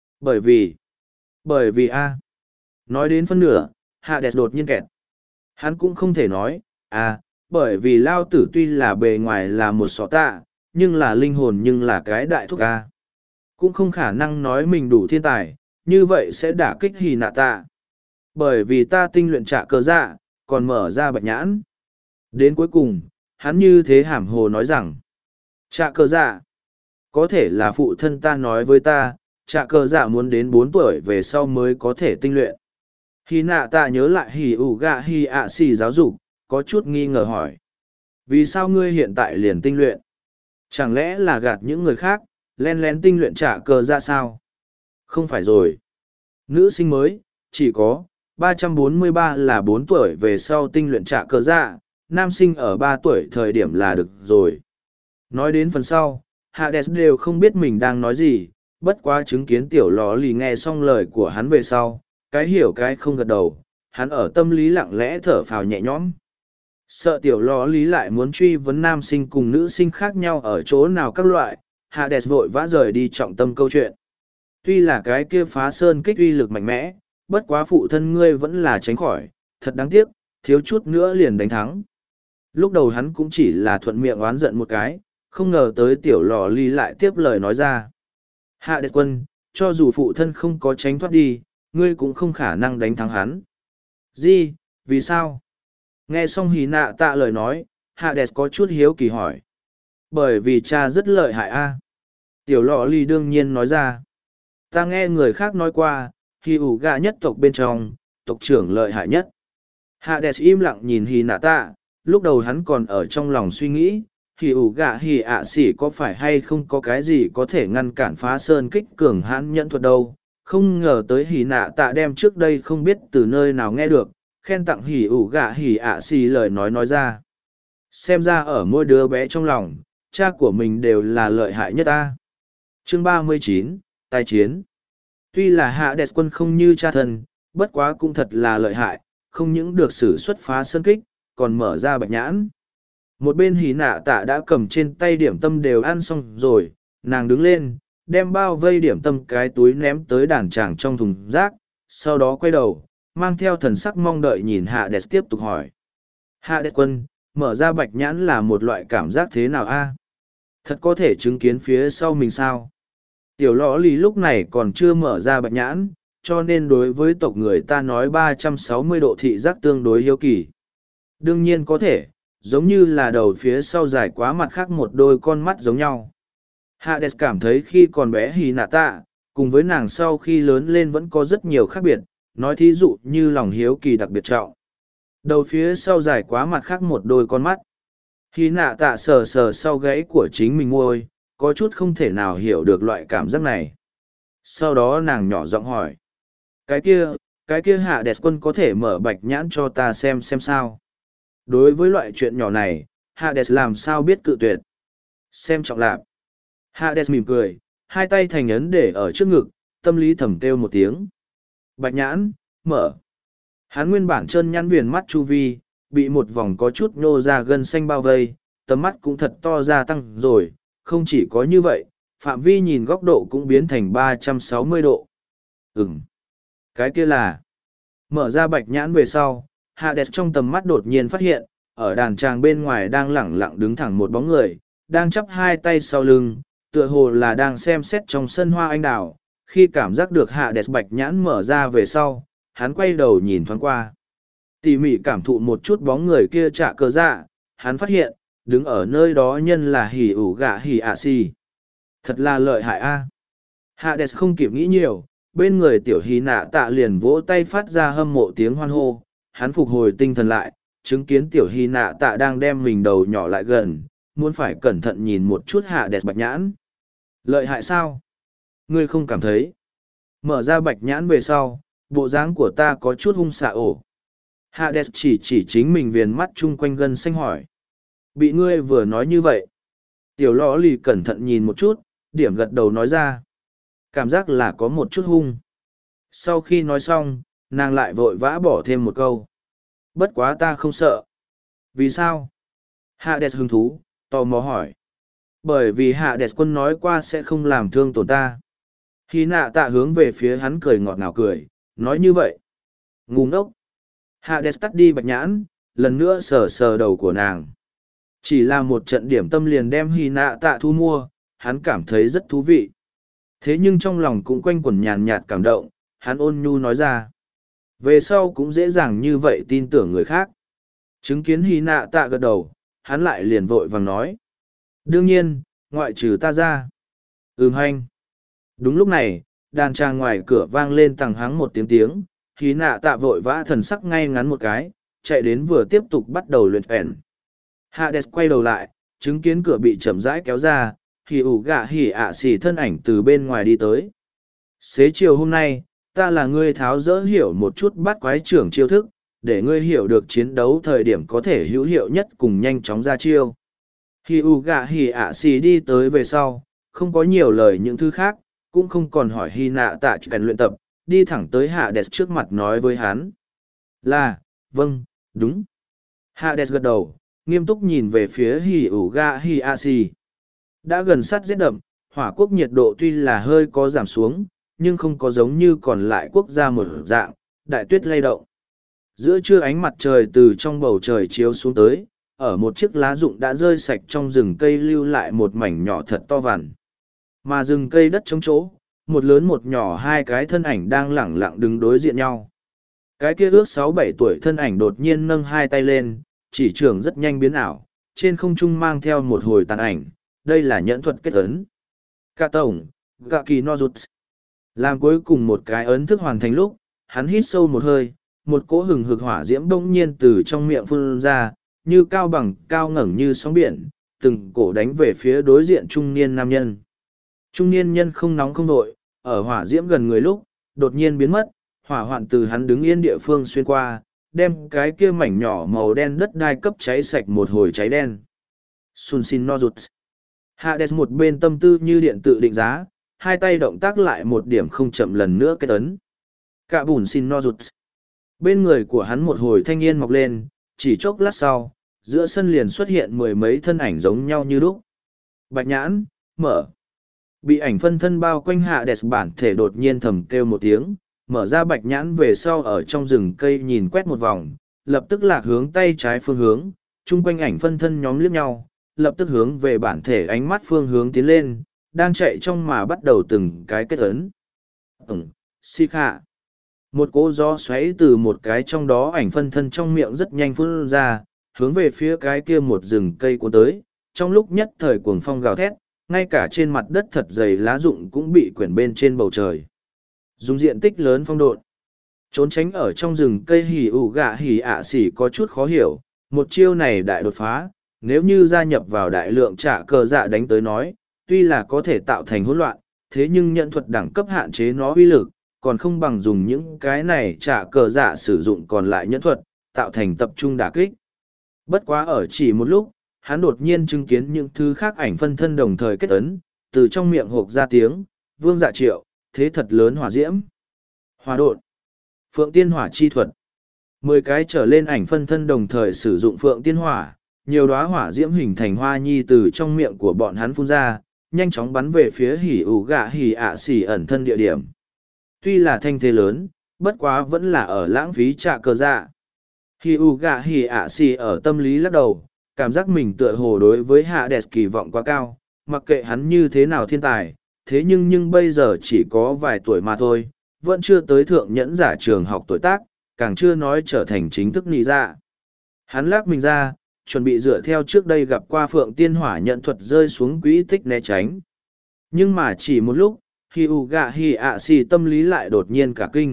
Bởi vì A. Nói đến phân nửa, Hades đột nhiên kẹt. Hắn cũng không thể nói, bởi vì lao tử tuy là bề ngoài là một sọ tạ, nhưng là linh hồn nhưng là cái đại thúc A. Cũng không khả năng nói mình đủ thiên tài, như vậy sẽ đả kích hì nạ tạ. Bởi vì ta tinh luyện trả cờ dạ, còn mở ra bạch nhãn. Đến cuối cùng, hắn như thế hàm hồ nói rằng, trả cờ dạ, có thể là phụ thân ta nói với ta, trả cờ dạ muốn đến 4 tuổi về sau mới có thể tinh luyện. Hì nạ tạ nhớ lại hì ủ gạ hì ạ xì giáo dục, có chút nghi ngờ hỏi. Vì sao ngươi hiện tại liền tinh luyện? Chẳng lẽ là gạt những người khác, len lén tinh luyện trả cờ dạ sao? Không phải rồi. Nữ sinh mới, chỉ có 343 là 4 tuổi về sau tinh luyện trả cờ dạ, nam sinh ở 3 tuổi thời điểm là được rồi. Nói đến phần sau, Hades đều không biết mình đang nói gì, bất quá chứng kiến tiểu lò lì nghe xong lời của hắn về sau, cái hiểu cái không gật đầu, hắn ở tâm lý lặng lẽ thở phào nhẹ nhõm. Sợ tiểu lò lý lại muốn truy vấn nam sinh cùng nữ sinh khác nhau ở chỗ nào các loại, Hades vội vã rời đi trọng tâm câu chuyện. Tuy là cái kia phá sơn kích uy lực mạnh mẽ, bất quá phụ thân ngươi vẫn là tránh khỏi, thật đáng tiếc, thiếu chút nữa liền đánh thắng. Lúc đầu hắn cũng chỉ là thuận miệng oán giận một cái, không ngờ tới tiểu lò ly lại tiếp lời nói ra. Hades quân, cho dù phụ thân không có tránh thoát đi, ngươi cũng không khả năng đánh thắng hắn. Gì, vì sao? Nghe xong hí nạ tạ lời nói, Hades có chút hiếu kỳ hỏi. Bởi vì cha rất lợi hại a. Tiểu lọ ly đương nhiên nói ra. Ta nghe người khác nói qua, hì ủ gà nhất tộc bên trong, tộc trưởng lợi hại nhất. Hades im lặng nhìn hí nạ tạ, lúc đầu hắn còn ở trong lòng suy nghĩ, hì ủ gà hì ạ xỉ có phải hay không có cái gì có thể ngăn cản phá sơn kích cường hãn nhẫn thuật đâu. Không ngờ tới hỉ nạ tạ đem trước đây không biết từ nơi nào nghe được, khen tặng hỉ ủ gạ hỉ ạ xì lời nói ra. Xem ra ở mỗi đứa bé trong lòng, cha của mình đều là lợi hại nhất ta. Chương 39, Tài chiến. Tuy là hạ đẹp quân không như cha thân, bất quá cũng thật là lợi hại, không những được sử xuất phá sơn kích, còn mở ra bạch nhãn. Một bên hỉ nạ tạ đã cầm trên tay điểm tâm đều ăn xong rồi, nàng đứng lên, đem bao vây điểm tâm cái túi ném tới đàn tràng trong thùng rác, sau đó quay đầu, mang theo thần sắc mong đợi nhìn Hades tiếp tục hỏi. Hades quân, mở ra bạch nhãn là một loại cảm giác thế nào a? Thật có thể chứng kiến phía sau mình sao? Tiểu lõ lì lúc này còn chưa mở ra bạch nhãn, cho nên đối với tộc người ta nói 360 độ thị giác tương đối hiếu kỳ. Đương nhiên có thể, giống như là đầu phía sau dài quá mặt khác một đôi con mắt giống nhau. Hades cảm thấy khi còn bé Hinata, cùng với nàng sau khi lớn lên vẫn có rất nhiều khác biệt, nói thí dụ như lòng hiếu kỳ đặc biệt trọng. Đầu phía sau dài quá mặt khác một đôi con mắt. Hinata sờ sờ sau gáy của chính mình môi, có chút không thể nào hiểu được loại cảm giác này. Sau đó nàng nhỏ giọng hỏi. Cái kia Hades quân có thể mở bạch nhãn cho ta xem sao. Đối với loại chuyện nhỏ này, Hades làm sao biết cự tuyệt. Xem trọng lạp. Hades mỉm cười, hai tay thành ấn để ở trước ngực, tâm lý thầm kêu một tiếng. Bạch nhãn, mở. Hắn nguyên bản chân nhăn viền mắt chu vi, bị một vòng có chút nhô ra gân xanh bao vây, tầm mắt cũng thật to ra tăng rồi, không chỉ có như vậy, phạm vi nhìn góc độ cũng biến thành 360 độ. Cái kia là... Mở ra bạch nhãn về sau, Hades trong tầm mắt đột nhiên phát hiện, ở đàn tràng bên ngoài đang lẳng lặng đứng thẳng một bóng người, đang chắp hai tay sau lưng, tựa hồ là đang xem xét trong sân hoa anh đào. Khi cảm giác được Hades bạch nhãn mở ra về sau, hắn quay đầu nhìn thoáng qua. Tỉ mỉ cảm thụ một chút bóng người kia trả cờ dạ, hắn phát hiện, đứng ở nơi đó nhân là hỉ ủ gạ hỉ ạ xì. Thật là lợi hại a. Hades không kịp nghĩ nhiều, bên người tiểu hí nạ tạ liền vỗ tay phát ra hâm mộ tiếng hoan hô. Hắn phục hồi tinh thần lại, chứng kiến tiểu hy nạ tạ đang đem mình đầu nhỏ lại gần, muốn phải cẩn thận nhìn một chút Hades bạch nhãn. Lợi hại sao? Ngươi không cảm thấy? Mở ra bạch nhãn về sau, bộ dáng của ta có chút hung xạ ổ. Hades chỉ chính mình viền mắt chung quanh gân xanh hỏi. Bị ngươi vừa nói như vậy. Tiểu lõ lì cẩn thận nhìn một chút, điểm gật đầu nói ra. Cảm giác là có một chút hung. Sau khi nói xong, nàng lại vội vã bỏ thêm một câu. Bất quá ta không sợ. Vì sao? Hades hứng thú, tò mò hỏi. Bởi vì Hades quân nói qua sẽ không làm thương tổn ta. Khi nạ tạ hướng về phía hắn cười ngọt ngào cười, nói như vậy. Ngu ngốc. Hades tắt đi bạch nhãn, lần nữa sờ sờ đầu của nàng. Chỉ là một trận điểm tâm liền đem Hy nạ tạ thu mua, hắn cảm thấy rất thú vị. Thế nhưng trong lòng cũng quanh quẩn nhàn nhạt cảm động, hắn ôn nhu nói ra. Về sau cũng dễ dàng như vậy tin tưởng người khác. Chứng kiến Hy nạ tạ gật đầu, hắn lại liền vội vàng nói. Đương nhiên, ngoại trừ ta ra. Hanh. Đúng lúc này, đàn tràng ngoài cửa vang lên tằng hắng một tiếng, Hy nạ tạ vội vã thần sắc ngay ngắn một cái, chạy đến vừa tiếp tục bắt đầu luyện phèn. Hades quay đầu lại, chứng kiến cửa bị chậm rãi kéo ra, hỉ ủ gạ hỉ ạ xỉ thân ảnh từ bên ngoài đi tới. Xế chiều hôm nay, ta là ngươi tháo dỡ hiểu một chút bắt quái trưởng chiêu thức, để ngươi hiểu được chiến đấu thời điểm có thể hữu hiệu nhất cùng nhanh chóng ra chiêu. Hì ủ gạ hì ạ xì đi tới về sau, không có nhiều lời những thứ khác, cũng không còn hỏi hy nạ tạ chuyện luyện tập, đi thẳng tới hạ đẹp trước mặt nói với hắn. Là, vâng, đúng. Hạ đẹp gật đầu, nghiêm túc nhìn về phía hì ủ gạ hì ạ xì. Đã gần sát rét đậm, hỏa quốc nhiệt độ tuy là hơi có giảm xuống, nhưng không có giống như còn lại quốc gia một dạng, đại tuyết lay động. Giữa trưa ánh mặt trời từ trong bầu trời chiếu xuống tới, ở một chiếc lá rụng đã rơi sạch trong rừng cây lưu lại một mảnh nhỏ thật to vằn. Mà rừng cây đất trống chỗ, một lớn một nhỏ hai cái thân ảnh đang lẳng lặng đứng đối diện nhau. Cái kia ước 6-7 tuổi thân ảnh đột nhiên nâng hai tay lên, chỉ trường rất nhanh biến ảo, trên không trung mang theo một hồi tàn ảnh, đây là nhẫn thuật kết ấn. Cả tổng, gạ kỳ no rụt. Làm cuối cùng một cái ấn thức hoàn thành lúc, hắn hít sâu một hơi, một cỗ hừng hực hỏa diễm bỗng nhiên từ trong miệng phun ra, như cao bằng cao ngẩng như sóng biển, từng cổ đánh về phía đối diện trung niên nam nhân. Trung niên nhân không nóng không nội, ở hỏa diễm gần người lúc, đột nhiên biến mất, hỏa hoạn từ hắn đứng yên địa phương xuyên qua, đem cái kia mảnh nhỏ màu đen đất đai cấp cháy sạch một hồi cháy đen. Sun Shin no rụt. Hades một bên tâm tư như điện tự định giá, hai tay động tác lại một điểm không chậm lần nữa kết ấn. Cả bùn Shin no rụt. Bên người của hắn một hồi thanh niên mọc lên, chỉ chốc lát sau, giữa sân liền xuất hiện mười mấy thân ảnh giống nhau như lúc. Bạch nhãn, mở. Bị ảnh phân thân bao quanh Hades bản thể đột nhiên thầm kêu một tiếng, mở ra bạch nhãn về sau ở trong rừng cây nhìn quét một vòng, lập tức lạc hướng tay trái phương hướng, chung quanh ảnh phân thân nhóm liếc nhau, lập tức hướng về bản thể ánh mắt phương hướng tiến lên, đang chạy trong mà bắt đầu từng cái kết ấn. Xích hạ. Một cỗ gió xoáy từ một cái trong đó ảnh phân thân trong miệng rất nhanh phun ra, hướng về phía cái kia một rừng cây cuốn tới, trong lúc nhất thời cuồng phong gào thét, ngay cả trên mặt đất thật dày lá rụng cũng bị quyển bên trên bầu trời. Dùng diện tích lớn phong độn. Trốn tránh ở trong rừng cây hỉ ủ gạ hỉ ạ xỉ có chút khó hiểu, một chiêu này đại đột phá, nếu như gia nhập vào đại lượng trả cờ dạ đánh tới nói, tuy là có thể tạo thành hỗn loạn, thế nhưng nhận thuật đẳng cấp hạn chế nó uy lực, còn không bằng dùng những cái này trả cờ dạ sử dụng còn lại nhẫn thuật, tạo thành tập trung đả kích. Bất quá ở chỉ một lúc, hắn đột nhiên chứng kiến những thứ khác ảnh phân thân đồng thời kết ấn, từ trong miệng hộp ra tiếng, vương dạ triệu, thế thật lớn hỏa diễm. Hỏa độn, phượng tiên hỏa chi thuật. 10 cái trở lên ảnh phân thân đồng thời sử dụng phượng tiên hỏa, nhiều đóa hỏa diễm hình thành hoa nhi từ trong miệng của bọn hắn phun ra, nhanh chóng bắn về phía hỉ ủ gạ hỉ ạ xỉ ẩn thân địa điểm. Tuy là thanh thế lớn, bất quá vẫn là ở lãng phí trả cờ dạ. Hỉ ủ gạ hỉ ạ xỉ ở tâm lý lắc đầu, cảm giác mình tựa hồ đối với Hades kỳ vọng quá cao, mặc kệ hắn như thế nào thiên tài, thế nhưng bây giờ chỉ có vài tuổi mà thôi, vẫn chưa tới thượng nhẫn giả trường học tuổi tác, càng chưa nói trở thành chính thức nị dạ. Hắn lắc mình ra, chuẩn bị dựa theo trước đây gặp qua phượng tiên hỏa nhận thuật rơi xuống quỹ tích né tránh. Nhưng mà chỉ một lúc, Hi Uga Hi ạ xì tâm lý lại đột nhiên cả kinh.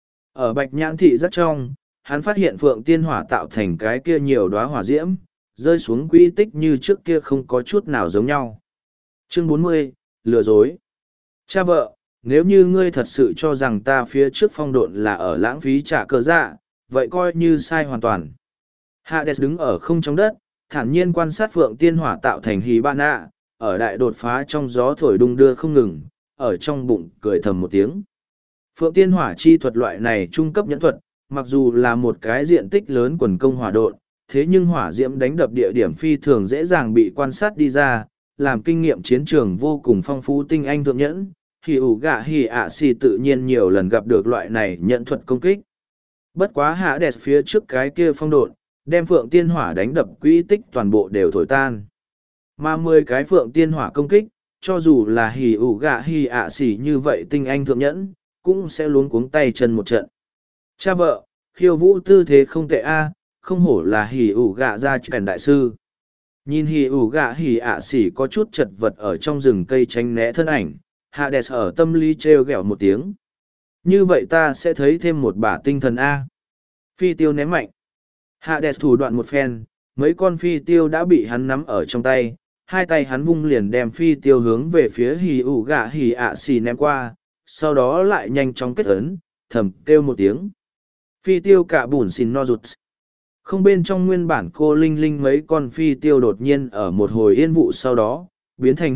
Ở bạch nhãn thị rất trong, hắn phát hiện phượng tiên hỏa tạo thành cái kia nhiều đóa hỏa diễm, rơi xuống quỹ tích như trước kia không có chút nào giống nhau. Chương 40, lừa dối. Cha vợ, nếu như ngươi thật sự cho rằng ta phía trước phong độn là ở lãng phí trả cờ dạ, vậy coi như sai hoàn toàn. Hades đứng ở không trong đất, thản nhiên quan sát phượng tiên hỏa tạo thành hì ba nạ, ở đại đột phá trong gió thổi đung đưa không ngừng, ở trong bụng cười thầm một tiếng. Phượng tiên hỏa chi thuật loại này trung cấp nhẫn thuật, mặc dù là một cái diện tích lớn quần công hỏa độn, thế nhưng hỏa diễm đánh đập địa điểm phi thường dễ dàng bị quan sát đi ra, làm kinh nghiệm chiến trường vô cùng phong phú tinh anh thượng nhẫn. Hỉ ủ gạ hỉ ạ xì tự nhiên nhiều lần gặp được loại này nhận thuật công kích. Bất quá hạ đẹp phía trước cái kia phong độn, đem phượng tiên hỏa đánh đập quỹ tích toàn bộ đều thổi tan. Mà 10 cái phượng tiên hỏa công kích, cho dù là hỉ ủ gạ hỉ ạ xì như vậy tinh anh thượng nhẫn, cũng sẽ luống cuống tay chân một trận. Cha vợ, khiêu vũ tư thế không tệ a, không hổ là hỉ ủ gạ gia truyền đại sư. Nhìn hỉ ủ gạ hỉ ạ xì có chút chật vật ở trong rừng cây tránh né thân ảnh, Hades ở tâm lý trêu ghẹo một tiếng. Như vậy ta sẽ thấy thêm một bả tinh thần A. Phi tiêu ném mạnh. Hades thủ đoạn một phen, mấy con phi tiêu đã bị hắn nắm ở trong tay, hai tay hắn vung liền đem phi tiêu hướng về phía hì ủ gạ hì ạ xì ném qua, sau đó lại nhanh chóng kết ấn, thầm kêu một tiếng. Phi tiêu cả bùn xin no rụt. Không, bên trong nguyên bản cô Linh Linh mấy con phi tiêu đột nhiên ở một hồi yên vụ sau đó, biến thành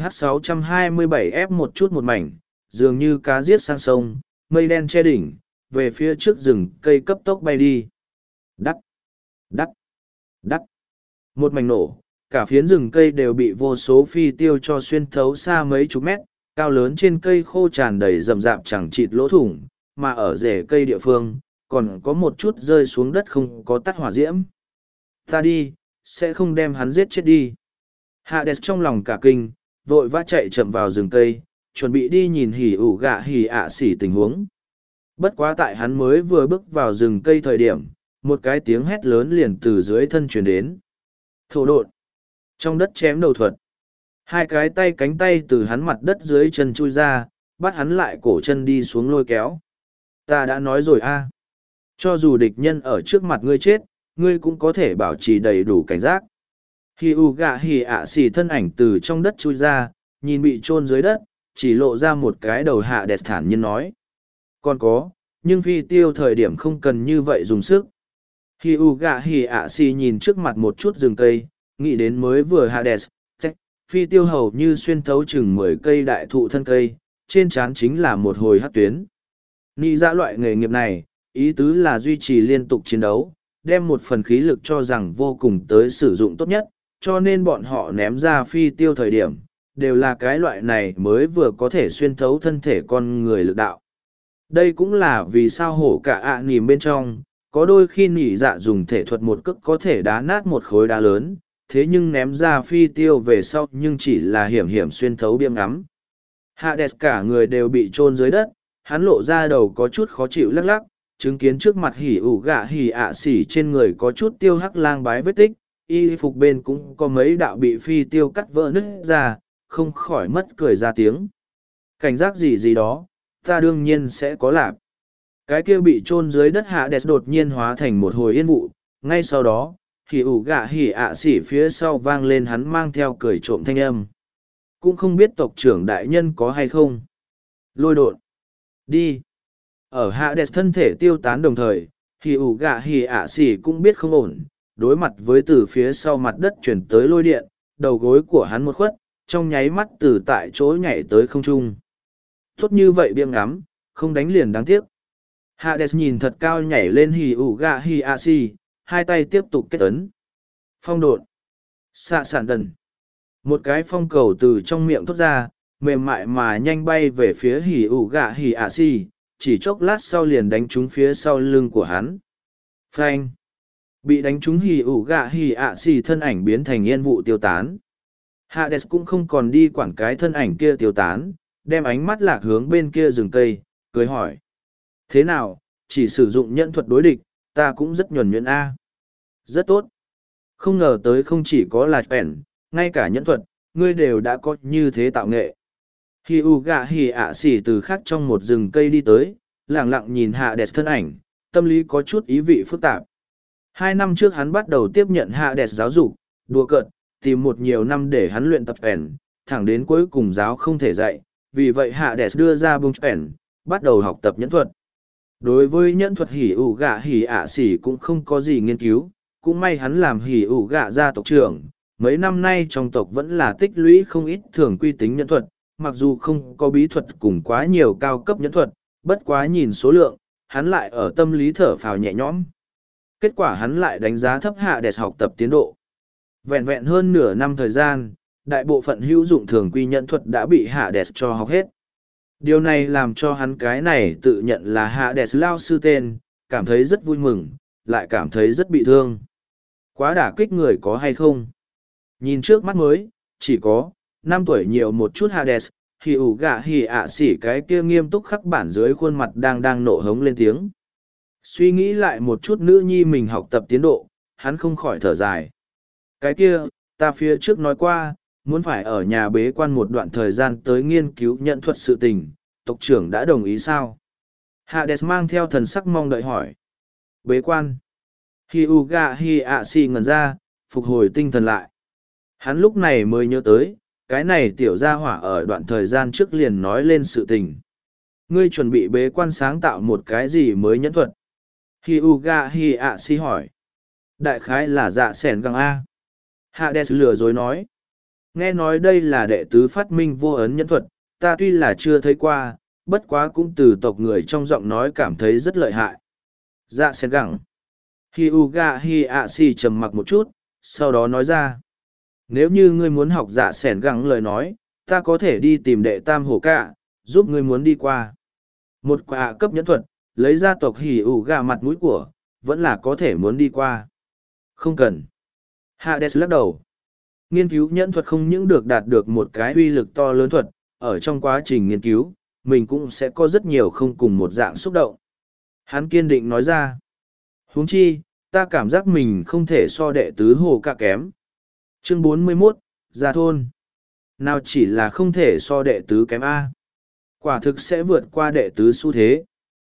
H627F một chút một mảnh, dường như cá giết sang sông, mây đen che đỉnh, về phía trước rừng cây cấp tốc bay đi. Đắc, đắc, đắc. Một mảnh nổ, cả phiến rừng cây đều bị vô số phi tiêu cho xuyên thấu xa mấy chục mét, cao lớn trên cây khô tràn đầy rậm rạp chẳng chịt lỗ thủng, mà ở rễ cây địa phương, còn có một chút rơi xuống đất không có tắt hỏa diễm. Ta đi, sẽ không đem hắn giết chết đi. Hades trong lòng cả kinh, vội vã chạy chậm vào rừng cây, chuẩn bị đi nhìn hỉ ủ gạ hỉ ạ xỉ tình huống. Bất quá tại hắn mới vừa bước vào rừng cây thời điểm, một cái tiếng hét lớn liền từ dưới thân truyền đến. Thổ độn. Trong đất chém đầu thuật. Hai cái tay cánh tay từ hắn mặt đất dưới chân chui ra, bắt hắn lại cổ chân đi xuống lôi kéo. Ta đã nói rồi a, cho dù địch nhân ở trước mặt ngươi chết, ngươi cũng có thể bảo trì đầy đủ cảnh giác. Hỉ ủ gạ hỉ ạ xỉ thân ảnh từ trong đất chui ra, nhìn bị chôn dưới đất, chỉ lộ ra một cái đầu hạ đẹp thản nhiên nói. Còn có, nhưng phi tiêu thời điểm không cần như vậy dùng sức. Hỉ ủ gạ hỉ ạ xỉ nhìn trước mặt một chút rừng cây, nghĩ đến mới vừa Hades, phi tiêu hầu như xuyên thấu chừng 10 cây đại thụ thân cây, trên trán chính là một hồi hắc tuyến. Nị dạ loại nghề nghiệp này, ý tứ là duy trì liên tục chiến đấu, đem một phần khí lực cho rằng vô cùng tới sử dụng tốt nhất, cho nên bọn họ ném ra phi tiêu thời điểm, đều là cái loại này mới vừa có thể xuyên thấu thân thể con người lực đạo. Đây cũng là vì sao hổ cả ạ nìm bên trong, có đôi khi nị dạ dùng thể thuật một cước có thể đá nát một khối đá lớn, thế nhưng ném ra phi tiêu về sau nhưng chỉ là hiểm hiểm xuyên thấu biếng ngắm. Hades cả người đều bị chôn dưới đất, hắn lộ ra đầu có chút khó chịu lắc lắc, chứng kiến trước mặt hỉ ủ gạ hỉ ạ xỉ trên người có chút tiêu hắc lang bái vết tích, y phục bên cũng có mấy đạo bị phi tiêu cắt vỡ nứt ra, không khỏi mất cười ra tiếng. Cảnh giác gì gì đó, ta đương nhiên sẽ có lạp. Cái kia bị chôn dưới đất Hades đột nhiên hóa thành một hồi yên vụ, ngay sau đó, hỉ ủ gạ hỉ ạ xỉ phía sau vang lên hắn mang theo cười trộm thanh âm. Cũng không biết tộc trưởng đại nhân có hay không. Lôi đột. Đi. Ở Hades thân thể tiêu tán đồng thời, hỉ ủ gạ hỉ ạ xỉ cũng biết không ổn, đối mặt với từ phía sau mặt đất chuyển tới lôi điện, đầu gối của hắn một khuất, trong nháy mắt từ tại chỗ nhảy tới không trung. Tốt như vậy biếng ngắm, không đánh liền đáng tiếc. Hades nhìn thật cao nhảy lên hỉ ủ gạ hỉ ạ xỉ, hai tay tiếp tục kết ấn. Phong độn. Xạ sản đần. Một cái phong cầu từ trong miệng thốt ra, mềm mại mà nhanh bay về phía hỉ ủ gạ hỉ ạ xỉ, chỉ chốc lát sau liền đánh trúng phía sau lưng của hắn. Phanh. Bị đánh trúng hỉ ủ gạ hỉ ạ xỉ thân ảnh biến thành yên vụ tiêu tán. Hades cũng không còn đi quản cái thân ảnh kia tiêu tán, đem ánh mắt lạc hướng bên kia rừng cây, cười hỏi. Thế nào, chỉ sử dụng nhẫn thuật đối địch, ta cũng rất nhuần nhuyễn A. Rất tốt. Không ngờ tới không chỉ có là bèn, ngay cả nhẫn thuật, ngươi đều đã có như thế tạo nghệ. Hỉ ủ gạ hỉ ạ xỉ từ khác trong một rừng cây đi tới, lẳng lặng nhìn Hades thân ảnh, tâm lý có chút ý vị phức tạp. 2 năm trước hắn bắt đầu tiếp nhận Hades giáo dục, đùa cợt, tìm một nhiều năm để hắn luyện tập bèn, thẳng đến cuối cùng giáo không thể dạy, vì vậy Hades đưa ra bông bèn, bắt đầu học tập nhẫn thuật. Đối với nhẫn thuật hỉ ủ gạ hỉ ạ xỉ cũng không có gì nghiên cứu, cũng may hắn làm hỉ ủ gạ gia tộc trưởng, mấy năm nay trong tộc vẫn là tích lũy không ít thường quy tính nhẫn thuật, mặc dù không có bí thuật cùng quá nhiều cao cấp nhẫn thuật, bất quá nhìn số lượng, hắn lại ở tâm lý thở phào nhẹ nhõm. Kết quả hắn lại đánh giá thấp Hades học tập tiến độ. Vẹn vẹn hơn nửa năm thời gian, đại bộ phận hữu dụng thường quy nhẫn thuật đã bị Hades cho học hết. Điều này làm cho hắn cái này tự nhận là Hades lao sư tên, cảm thấy rất vui mừng, lại cảm thấy rất bị thương. Quá đả kích người có hay không? Nhìn trước mắt mới, chỉ có 5 tuổi nhiều một chút Hades, hỉ ủ gạ hỉ ạ xỉ cái kia nghiêm túc khắc bản dưới khuôn mặt đang nộ hống lên tiếng. Suy nghĩ lại một chút nữ nhi mình học tập tiến độ, hắn không khỏi thở dài. Cái kia, ta phía trước nói qua, muốn phải ở nhà bế quan một đoạn thời gian tới nghiên cứu nhận thuật sự tình, tộc trưởng đã đồng ý sao? Hades mang theo thần sắc mong đợi hỏi. Bế quan. Hyuga Hiashi ngẩn ra, phục hồi tinh thần lại. Hắn lúc này mới nhớ tới, cái này tiểu gia hỏa ở đoạn thời gian trước liền nói lên sự tình. Ngươi chuẩn bị bế quan sáng tạo một cái gì mới nhẫn thuật? Hyuga Hiashi hỏi. Đại khái là dạ sẻn găng A. Hades lừa dối nói. Nghe nói đây là đệ tứ phát minh vô ấn nhẫn thuật, ta tuy là chưa thấy qua, bất quá cũng từ tộc người trong giọng nói cảm thấy rất lợi hại. Dạ sẻn găng. Hyuga Hiashi trầm mặc một chút, sau đó nói ra. Nếu như ngươi muốn học dạ sẻn găng lời nói, ta có thể đi tìm đệ tam hổ cạ, giúp ngươi muốn đi qua. Một quả cấp nhẫn thuật, lấy ra tộc Hyuga mặt mũi của, vẫn là có thể muốn đi qua. Không cần. Hades lắc đầu. Nghiên cứu nhẫn thuật không những được đạt được một cái uy lực to lớn thuật, ở trong quá trình nghiên cứu, mình cũng sẽ có rất nhiều không cùng một dạng xúc động. Hắn kiên định nói ra. Huống chi, ta cảm giác mình không thể so đệ tứ hồ cả kém. Chương 41, Gia thôn. Nào chỉ là không thể so đệ tứ kém A. Quả thực sẽ vượt qua đệ tứ xu thế.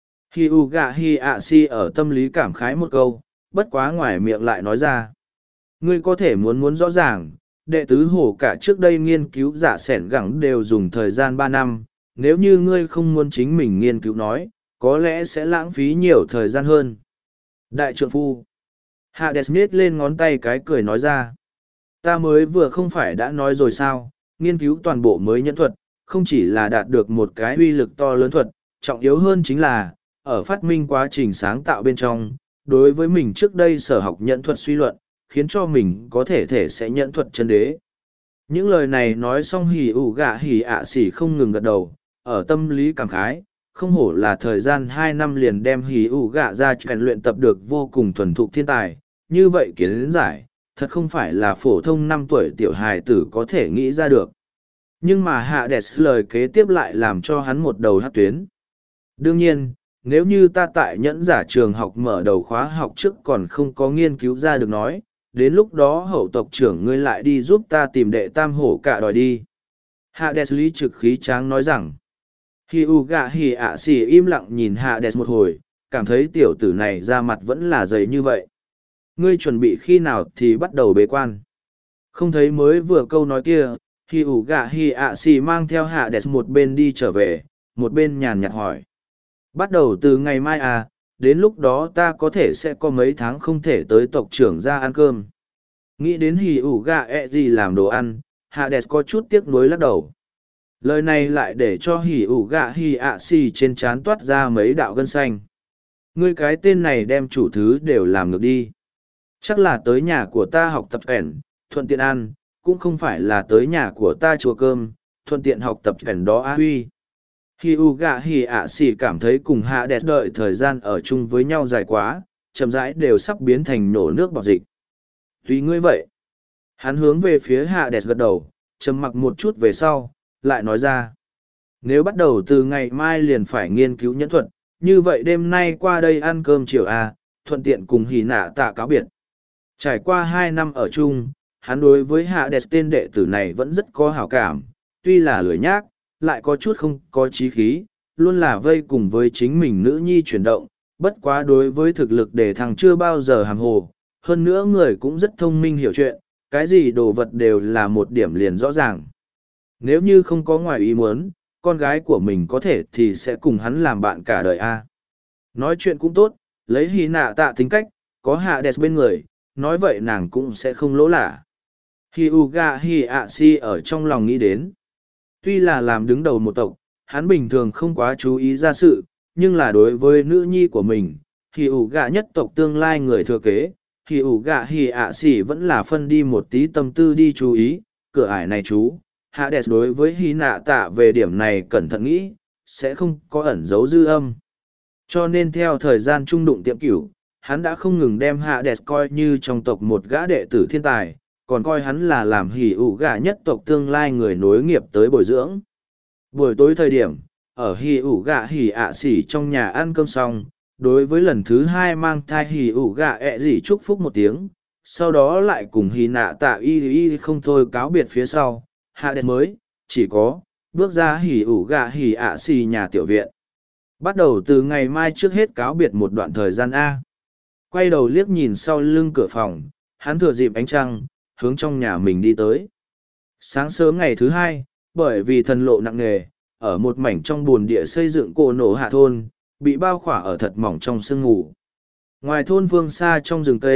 Hyuga Hiashi ở tâm lý cảm khái một câu, bất quá ngoài miệng lại nói ra. Ngươi có thể muốn rõ ràng, đệ tứ hổ cả trước đây nghiên cứu giả sẻn gẳng đều dùng thời gian 3 năm, nếu như ngươi không muốn chính mình nghiên cứu nói, có lẽ sẽ lãng phí nhiều thời gian hơn. Đại trượng phu. Hades miết lên ngón tay cái cười nói ra. Ta mới vừa không phải đã nói rồi sao, nghiên cứu toàn bộ mới nhẫn thuật, không chỉ là đạt được một cái uy lực to lớn thuật, trọng yếu hơn chính là, ở phát minh quá trình sáng tạo bên trong, đối với mình trước đây sở học nhẫn thuật suy luận, khiến cho mình có thể sẽ nhẫn thuật chân đế. Những lời này nói xong hỉ ạ xỉ không ngừng gật đầu, ở tâm lý cảm khái, không hổ là thời gian 2 năm liền đem ra rèn luyện tập được vô cùng thuần thục thiên tài, như vậy kiến giải, thật không phải là phổ thông 5 tuổi tiểu hài tử có thể nghĩ ra được. Nhưng mà Hades lời kế tiếp lại làm cho hắn một đầu hát tuyến. Đương nhiên, nếu như ta tại nhẫn giả trường học mở đầu khóa học trước còn không có nghiên cứu ra được nói, đến lúc đó hậu tộc trưởng ngươi lại đi giúp ta tìm đệ tam hổ cả đòi đi. Hades lý trực khí tráng nói rằng, Hyuga Hiashi im lặng nhìn Hades một hồi, cảm thấy tiểu tử này ra mặt vẫn là dày như vậy. Ngươi chuẩn bị khi nào thì bắt đầu bế quan. Không thấy mới vừa câu nói kia, Hyuga Hiashi mang theo Hades một bên đi trở về, một bên nhàn nhạt hỏi. Bắt đầu từ ngày mai à, đến lúc đó ta có thể sẽ có mấy tháng không thể tới tộc trưởng ra ăn cơm. Nghĩ đến Hyuga gì làm đồ ăn, Hades có chút tiếc nuối lắc đầu. Lời này lại để cho Hyuga Hiashi trên trán toát ra mấy đạo gân xanh. Ngươi cái tên này đem chủ thứ đều làm ngược đi. Chắc là tới nhà của ta học tập ẻn, thuận tiện ăn, cũng không phải là tới nhà của ta chùa cơm, thuận tiện học tập ẻn đó á huy. Hyuga Hiashi cảm thấy cùng Hades đợi thời gian ở chung với nhau dài quá, chậm rãi đều sắp biến thành nổ nước bọt dịch. Tùy ngươi vậy. Hắn hướng về phía Hades gật đầu, trầm mặc một chút về sau, lại nói ra. Nếu bắt đầu từ ngày mai liền phải nghiên cứu nhẫn thuật, như vậy đêm nay qua đây ăn cơm chiều à, thuận tiện cùng hỉ nạ tạ cáo biệt. Trải qua 2 năm ở chung, hắn đối với Hades tên đệ tử này vẫn rất có hảo cảm, tuy là lười nhác, lại có chút không có chí khí, luôn là vây cùng với chính mình nữ nhi chuyển động, bất quá đối với thực lực để thằng chưa bao giờ hàm hồ, hơn nữa người cũng rất thông minh hiểu chuyện, cái gì đồ vật đều là một điểm liền rõ ràng. Nếu như không có ngoài ý muốn, con gái của mình có thể thì sẽ cùng hắn làm bạn cả đời a. Nói chuyện cũng tốt, lấy hỉ nạ tạ tính cách, có Hades bên người, nói vậy nàng cũng sẽ không lỗ lạ. Hyuga Hiashi ở trong lòng nghĩ đến. Tuy là làm đứng đầu một tộc, hắn bình thường không quá chú ý ra sự, nhưng là đối với nữ nhi của mình, Hyuga nhất tộc tương lai người thừa kế, Hyuga Hiashi vẫn là phân đi một tí tâm tư đi chú ý, cửa ải này chú. Hades đối với Hy nạ tạ về điểm này cẩn thận nghĩ, sẽ không có ẩn dấu dư âm. Cho nên theo thời gian trung đụng tiệm cửu, hắn đã không ngừng đem Hades coi như trong tộc một gã đệ tử thiên tài, còn coi hắn là làm Hyuga nhất tộc tương lai người nối nghiệp tới bồi dưỡng. Buổi tối thời điểm, ở Hyuga Hiashi trong nhà ăn cơm xong, đối với lần thứ 2 mang thai Hyuga gì chúc phúc một tiếng, sau đó lại cùng Hy nạ tạ y không thôi cáo biệt phía sau. Hades mới, chỉ có, bước ra Hyuga Hiashi nhà tiểu viện. Bắt đầu từ ngày mai trước hết cáo biệt một đoạn thời gian A. Quay đầu liếc nhìn sau lưng cửa phòng, hắn thừa dịp ánh trăng, hướng trong nhà mình đi tới. Sáng sớm ngày thứ 2, bởi vì thần lộ nặng nề, ở một mảnh trong bùn địa xây dựng cổ nổ hạ thôn, bị bao khỏa ở thật mỏng trong sương mù. Ngoài thôn phương xa trong rừng cây,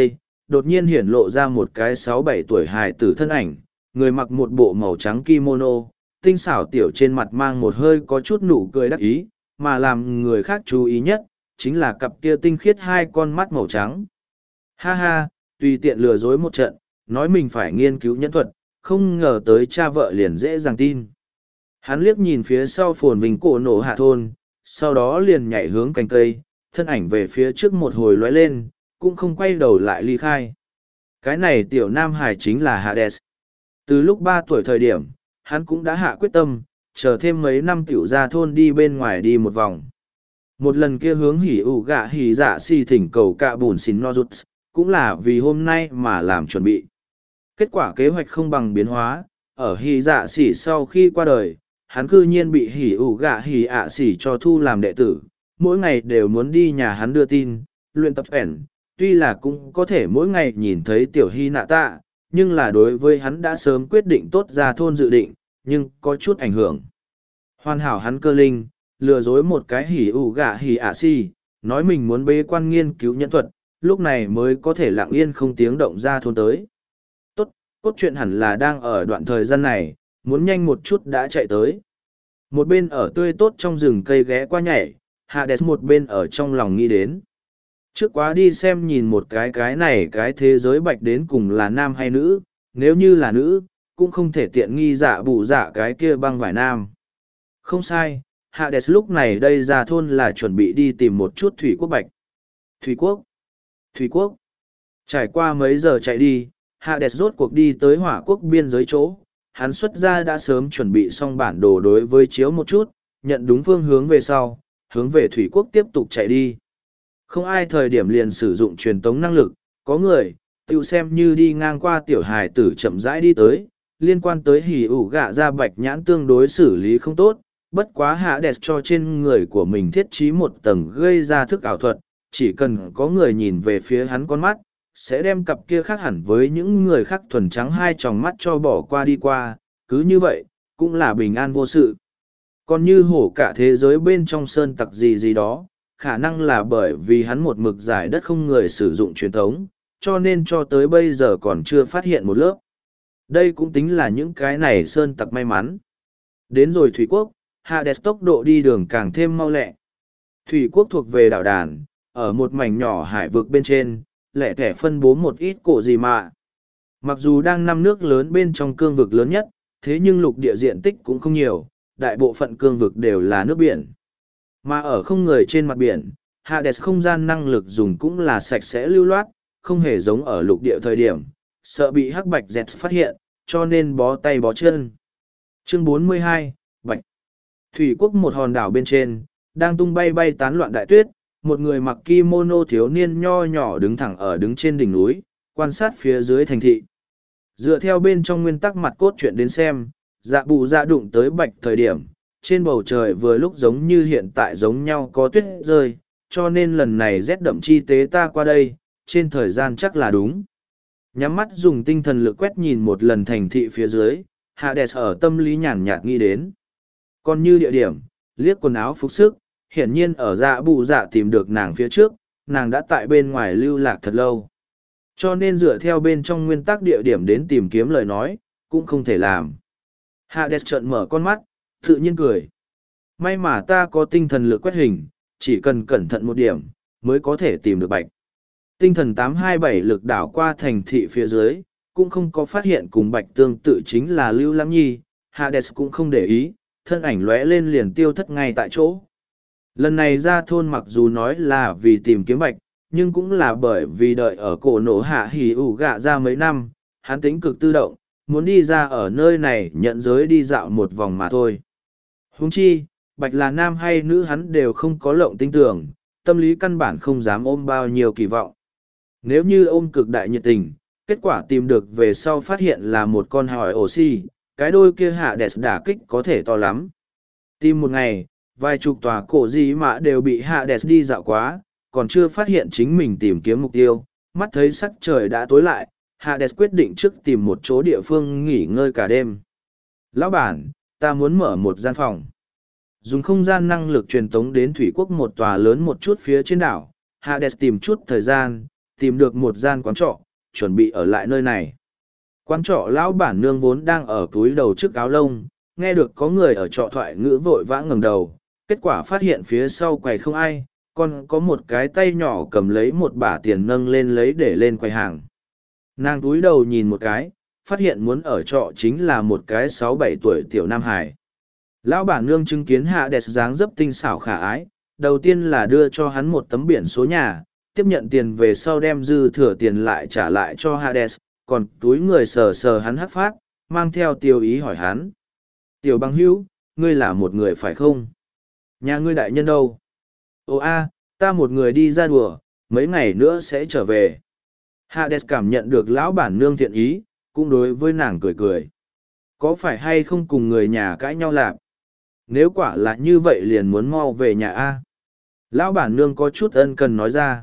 đột nhiên hiển lộ ra một cái 6-7 tuổi hài tử thân ảnh, người mặc một bộ màu trắng kimono, tinh xảo tiểu trên mặt mang một hơi có chút nụ cười đắc ý, mà làm người khác chú ý nhất, chính là cặp kia tinh khiết hai con mắt màu trắng. Ha ha, tùy tiện lừa dối một trận, nói mình phải nghiên cứu nhẫn thuật, không ngờ tới cha vợ liền dễ dàng tin. Hắn liếc nhìn phía sau phồn vinh cổ nổ hạ thôn, sau đó liền nhảy hướng cành cây, thân ảnh về phía trước một hồi lóe lên, cũng không quay đầu lại ly khai. Cái này tiểu nam hải chính là Hades. Từ lúc 3 tuổi thời điểm, hắn cũng đã hạ quyết tâm, chờ thêm mấy năm tiểu ra thôn đi bên ngoài đi một vòng. Một lần kia hướng hỉ ủ gạ hỉ dạ si thỉnh cầu cạ bùn xin no rút, cũng là vì hôm nay mà làm chuẩn bị. Kết quả kế hoạch không bằng biến hóa, ở hỉ dạ xỉ sau khi qua đời, hắn cư nhiên bị hỉ ủ gạ hỉ ạ xỉ cho thu làm đệ tử, mỗi ngày đều muốn đi nhà hắn đưa tin, luyện tập ẻn, tuy là cũng có thể mỗi ngày nhìn thấy tiểu hy nạ tạ, nhưng là đối với hắn đã sớm quyết định tốt ra thôn dự định, nhưng có chút ảnh hưởng. Hoàn hảo hắn cơ linh, lừa dối một cái hỉ ủ gạ hỉ ạ xỉ, nói mình muốn bế quan nghiên cứu nhân thuật, lúc này mới có thể lặng yên không tiếng động ra thôn tới. Tốt, cốt truyện hẳn là đang ở đoạn thời gian này, muốn nhanh một chút đã chạy tới. Một bên ở tươi tốt trong rừng cây ghé qua nhảy, Hades một bên ở trong lòng nghĩ đến. Trước quá đi xem nhìn một cái này cái thế giới bạch đến cùng là nam hay nữ, nếu như là nữ, cũng không thể tiện nghi dạ bù dạ cái kia băng vải nam. Không sai, Hades lúc này đây ra thôn là chuẩn bị đi tìm một chút thủy quốc bạch. Thủy quốc? Thủy quốc? Trải qua mấy giờ chạy đi, Hades rốt cuộc đi tới hỏa quốc biên giới chỗ. Hắn xuất ra đã sớm chuẩn bị xong bản đồ đối với chiếu một chút, nhận đúng phương hướng về sau, hướng về thủy quốc tiếp tục chạy đi. Không ai thời điểm liền sử dụng truyền tống năng lực, có người, tự xem như đi ngang qua tiểu hài tử chậm rãi đi tới, liên quan tới hỉ ủ gạ ra bạch nhãn tương đối xử lý không tốt, bất quá hạ đẹp cho trên người của mình thiết trí một tầng gây ra thức ảo thuật, chỉ cần có người nhìn về phía hắn con mắt, sẽ đem cặp kia khác hẳn với những người khác thuần trắng hai tròng mắt cho bỏ qua đi qua, cứ như vậy, cũng là bình an vô sự. Còn như hổ cả thế giới bên trong sơn tặc gì gì đó, khả năng là bởi vì hắn một mực giải đất không người sử dụng truyền thống, cho nên cho tới bây giờ còn chưa phát hiện một lớp. Đây cũng tính là những cái này sơn tặc may mắn. Đến rồi Thủy Quốc, Hades tốc độ đi đường càng thêm mau lẹ. Thủy Quốc thuộc về đảo đàn, ở một mảnh nhỏ hải vực bên trên, lẻ thẻ phân bố một ít cổ gì mà. Mặc dù đang năm nước lớn bên trong cương vực lớn nhất, thế nhưng lục địa diện tích cũng không nhiều, đại bộ phận cương vực đều là nước biển. Mà ở không người trên mặt biển, Hades không gian năng lực dùng cũng là sạch sẽ lưu loát, không hề giống ở lục địa thời điểm, sợ bị hắc bạch dẹt phát hiện, cho nên bó tay bó chân. Chương 42, Bạch Thủy Quốc một hòn đảo bên trên, đang tung bay bay tán loạn đại tuyết, một người mặc kimono thiếu niên nho nhỏ đứng trên đỉnh núi, quan sát phía dưới thành thị. Dựa theo bên trong nguyên tắc mặt cốt truyện đến xem, dạ bù dạ đụng tới bạch thời điểm, trên bầu trời vừa lúc giống như hiện tại giống nhau có tuyết rơi, cho nên lần này rét đậm chi tế ta qua đây, trên thời gian chắc là đúng. Nhắm mắt dùng tinh thần lực quét nhìn một lần thành thị phía dưới, Hades ở tâm lý nhàn nhạt nghĩ đến. Còn như địa điểm, liếc quần áo phục sức, hiển nhiên ở dạ bù dạ tìm được nàng phía trước, nàng đã tại bên ngoài lưu lạc thật lâu. Cho nên dựa theo bên trong nguyên tắc địa điểm đến tìm kiếm lời nói, cũng không thể làm. Hades trợn mở con mắt, tự nhiên cười. May mà ta có tinh thần lực quét hình, chỉ cần cẩn thận một điểm, mới có thể tìm được bạch. Tinh thần 827 lực đảo qua thành thị phía dưới, cũng không có phát hiện cùng bạch tương tự chính là Lưu Lam Nhi, Hades cũng không để ý, thân ảnh lóe lên liền tiêu thất ngay tại chỗ. Lần này ra thôn mặc dù nói là vì tìm kiếm bạch, nhưng cũng là bởi vì đợi ở cổ nổ hạ hỉ ủ gạ ra mấy năm, hắn tính cực tự động, muốn đi ra ở nơi này nhận giới đi dạo một vòng mà thôi. Huống chi, bạch là nam hay nữ hắn đều không có lộng tinh tưởng, tâm lý căn bản không dám ôm bao nhiêu kỳ vọng. Nếu như ôm cực đại nhiệt tình, kết quả tìm được về sau phát hiện là một con hỏi oxy, cái đôi kia Hades đả kích có thể to lắm. Tìm một ngày, vài chục tòa cổ gì mà đều bị Hades đi dạo quá, còn chưa phát hiện chính mình tìm kiếm mục tiêu, mắt thấy sắc trời đã tối lại, Hades quyết định trước tìm một chỗ địa phương nghỉ ngơi cả đêm. Lão bản, ta muốn mở một gian phòng. Dùng không gian năng lực truyền tống đến Thủy Quốc một tòa lớn một chút phía trên đảo, Hades tìm chút thời gian, tìm được một gian quán trọ, chuẩn bị ở lại nơi này. Quán trọ lão bản nương vốn đang ở túi đầu trước áo lông, nghe được có người ở trọ thoại ngữ vội vã ngẩng đầu, kết quả phát hiện phía sau quầy không ai, còn có một cái tay nhỏ cầm lấy một bả tiền nâng lên lấy để lên quầy hàng. Nàng túi đầu nhìn một cái, phát hiện muốn ở trọ chính là một cái 6-7 tuổi tiểu nam hải. Lão bản nương chứng kiến Hạ Đẹp dáng dấp tinh xảo khả ái, đầu tiên là đưa cho hắn một tấm biển số nhà, tiếp nhận tiền về sau đem dư thừa tiền lại trả lại cho Hades, còn túi người sờ sờ hắn hắc phát, mang theo tiêu ý hỏi hắn. Tiểu bằng hữu, ngươi là một người phải không? Nhà ngươi đại nhân đâu? Ồ a, ta một người đi ra đùa, mấy ngày nữa sẽ trở về. Hades cảm nhận được lão bản nương thiện ý, cũng đối với nàng cười cười. Có phải hay không cùng người nhà cãi nhau lạp? Nếu quả là như vậy liền muốn mau về nhà a. Lão bản nương có chút ân cần nói ra.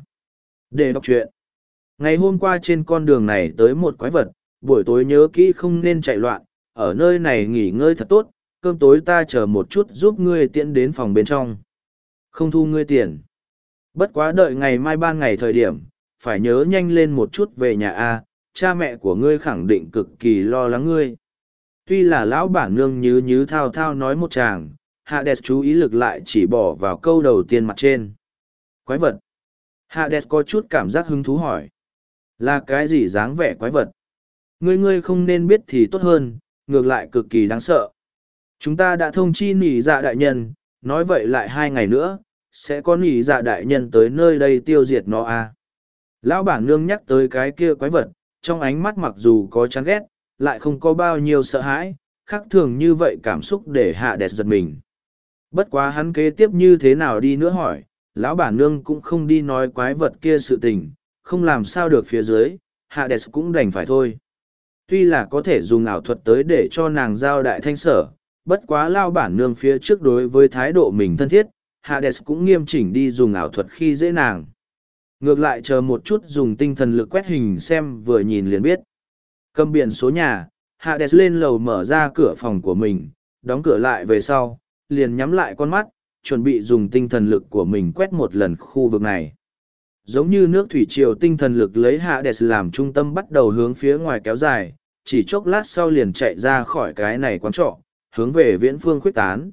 Để đọc chuyện. Ngày hôm qua trên con đường này tới một quái vật, buổi tối nhớ kỹ không nên chạy loạn, ở nơi này nghỉ ngơi thật tốt, cơm tối ta chờ một chút giúp ngươi tiễn đến phòng bên trong. Không thu ngươi tiền. Bất quá đợi ngày mai ban ngày thời điểm, phải nhớ nhanh lên một chút về nhà a, cha mẹ của ngươi khẳng định cực kỳ lo lắng ngươi. Tuy là lão bản nương nhứ thao thao nói một chàng, Hades chú ý lực lại chỉ bỏ vào câu đầu tiên mặt trên. Quái vật. Hades có chút cảm giác hứng thú hỏi. Là cái gì dáng vẻ quái vật? Ngươi không nên biết thì tốt hơn, ngược lại cực kỳ đáng sợ. Chúng ta đã thông chi nỉ dạ đại nhân, nói vậy lại 2 ngày nữa, sẽ có nỉ dạ đại nhân tới nơi đây tiêu diệt nó a. Lão bản nương nhắc tới cái kia quái vật, trong ánh mắt mặc dù có chán ghét, lại không có bao nhiêu sợ hãi, khác thường như vậy cảm xúc để Hades giật mình. Bất quá hắn kế tiếp như thế nào đi nữa hỏi, lão bản nương cũng không đi nói quái vật kia sự tình, không làm sao được phía dưới, Hades cũng đành phải thôi. Tuy là có thể dùng ảo thuật tới để cho nàng giao đại thanh sở, bất quá lão bản nương phía trước đối với thái độ mình thân thiết, Hades cũng nghiêm chỉnh đi dùng ảo thuật khi dễ nàng. Ngược lại chờ một chút dùng tinh thần lực quét hình xem vừa nhìn liền biết. Cầm biển số nhà, Hades lên lầu mở ra cửa phòng của mình, đóng cửa lại về sau, liền nhắm lại con mắt, chuẩn bị dùng tinh thần lực của mình quét một lần khu vực này. Giống như nước thủy triều tinh thần lực lấy Hades làm trung tâm bắt đầu hướng phía ngoài kéo dài, chỉ chốc lát sau liền chạy ra khỏi cái này quán trọ, hướng về viễn phương khuyết tán.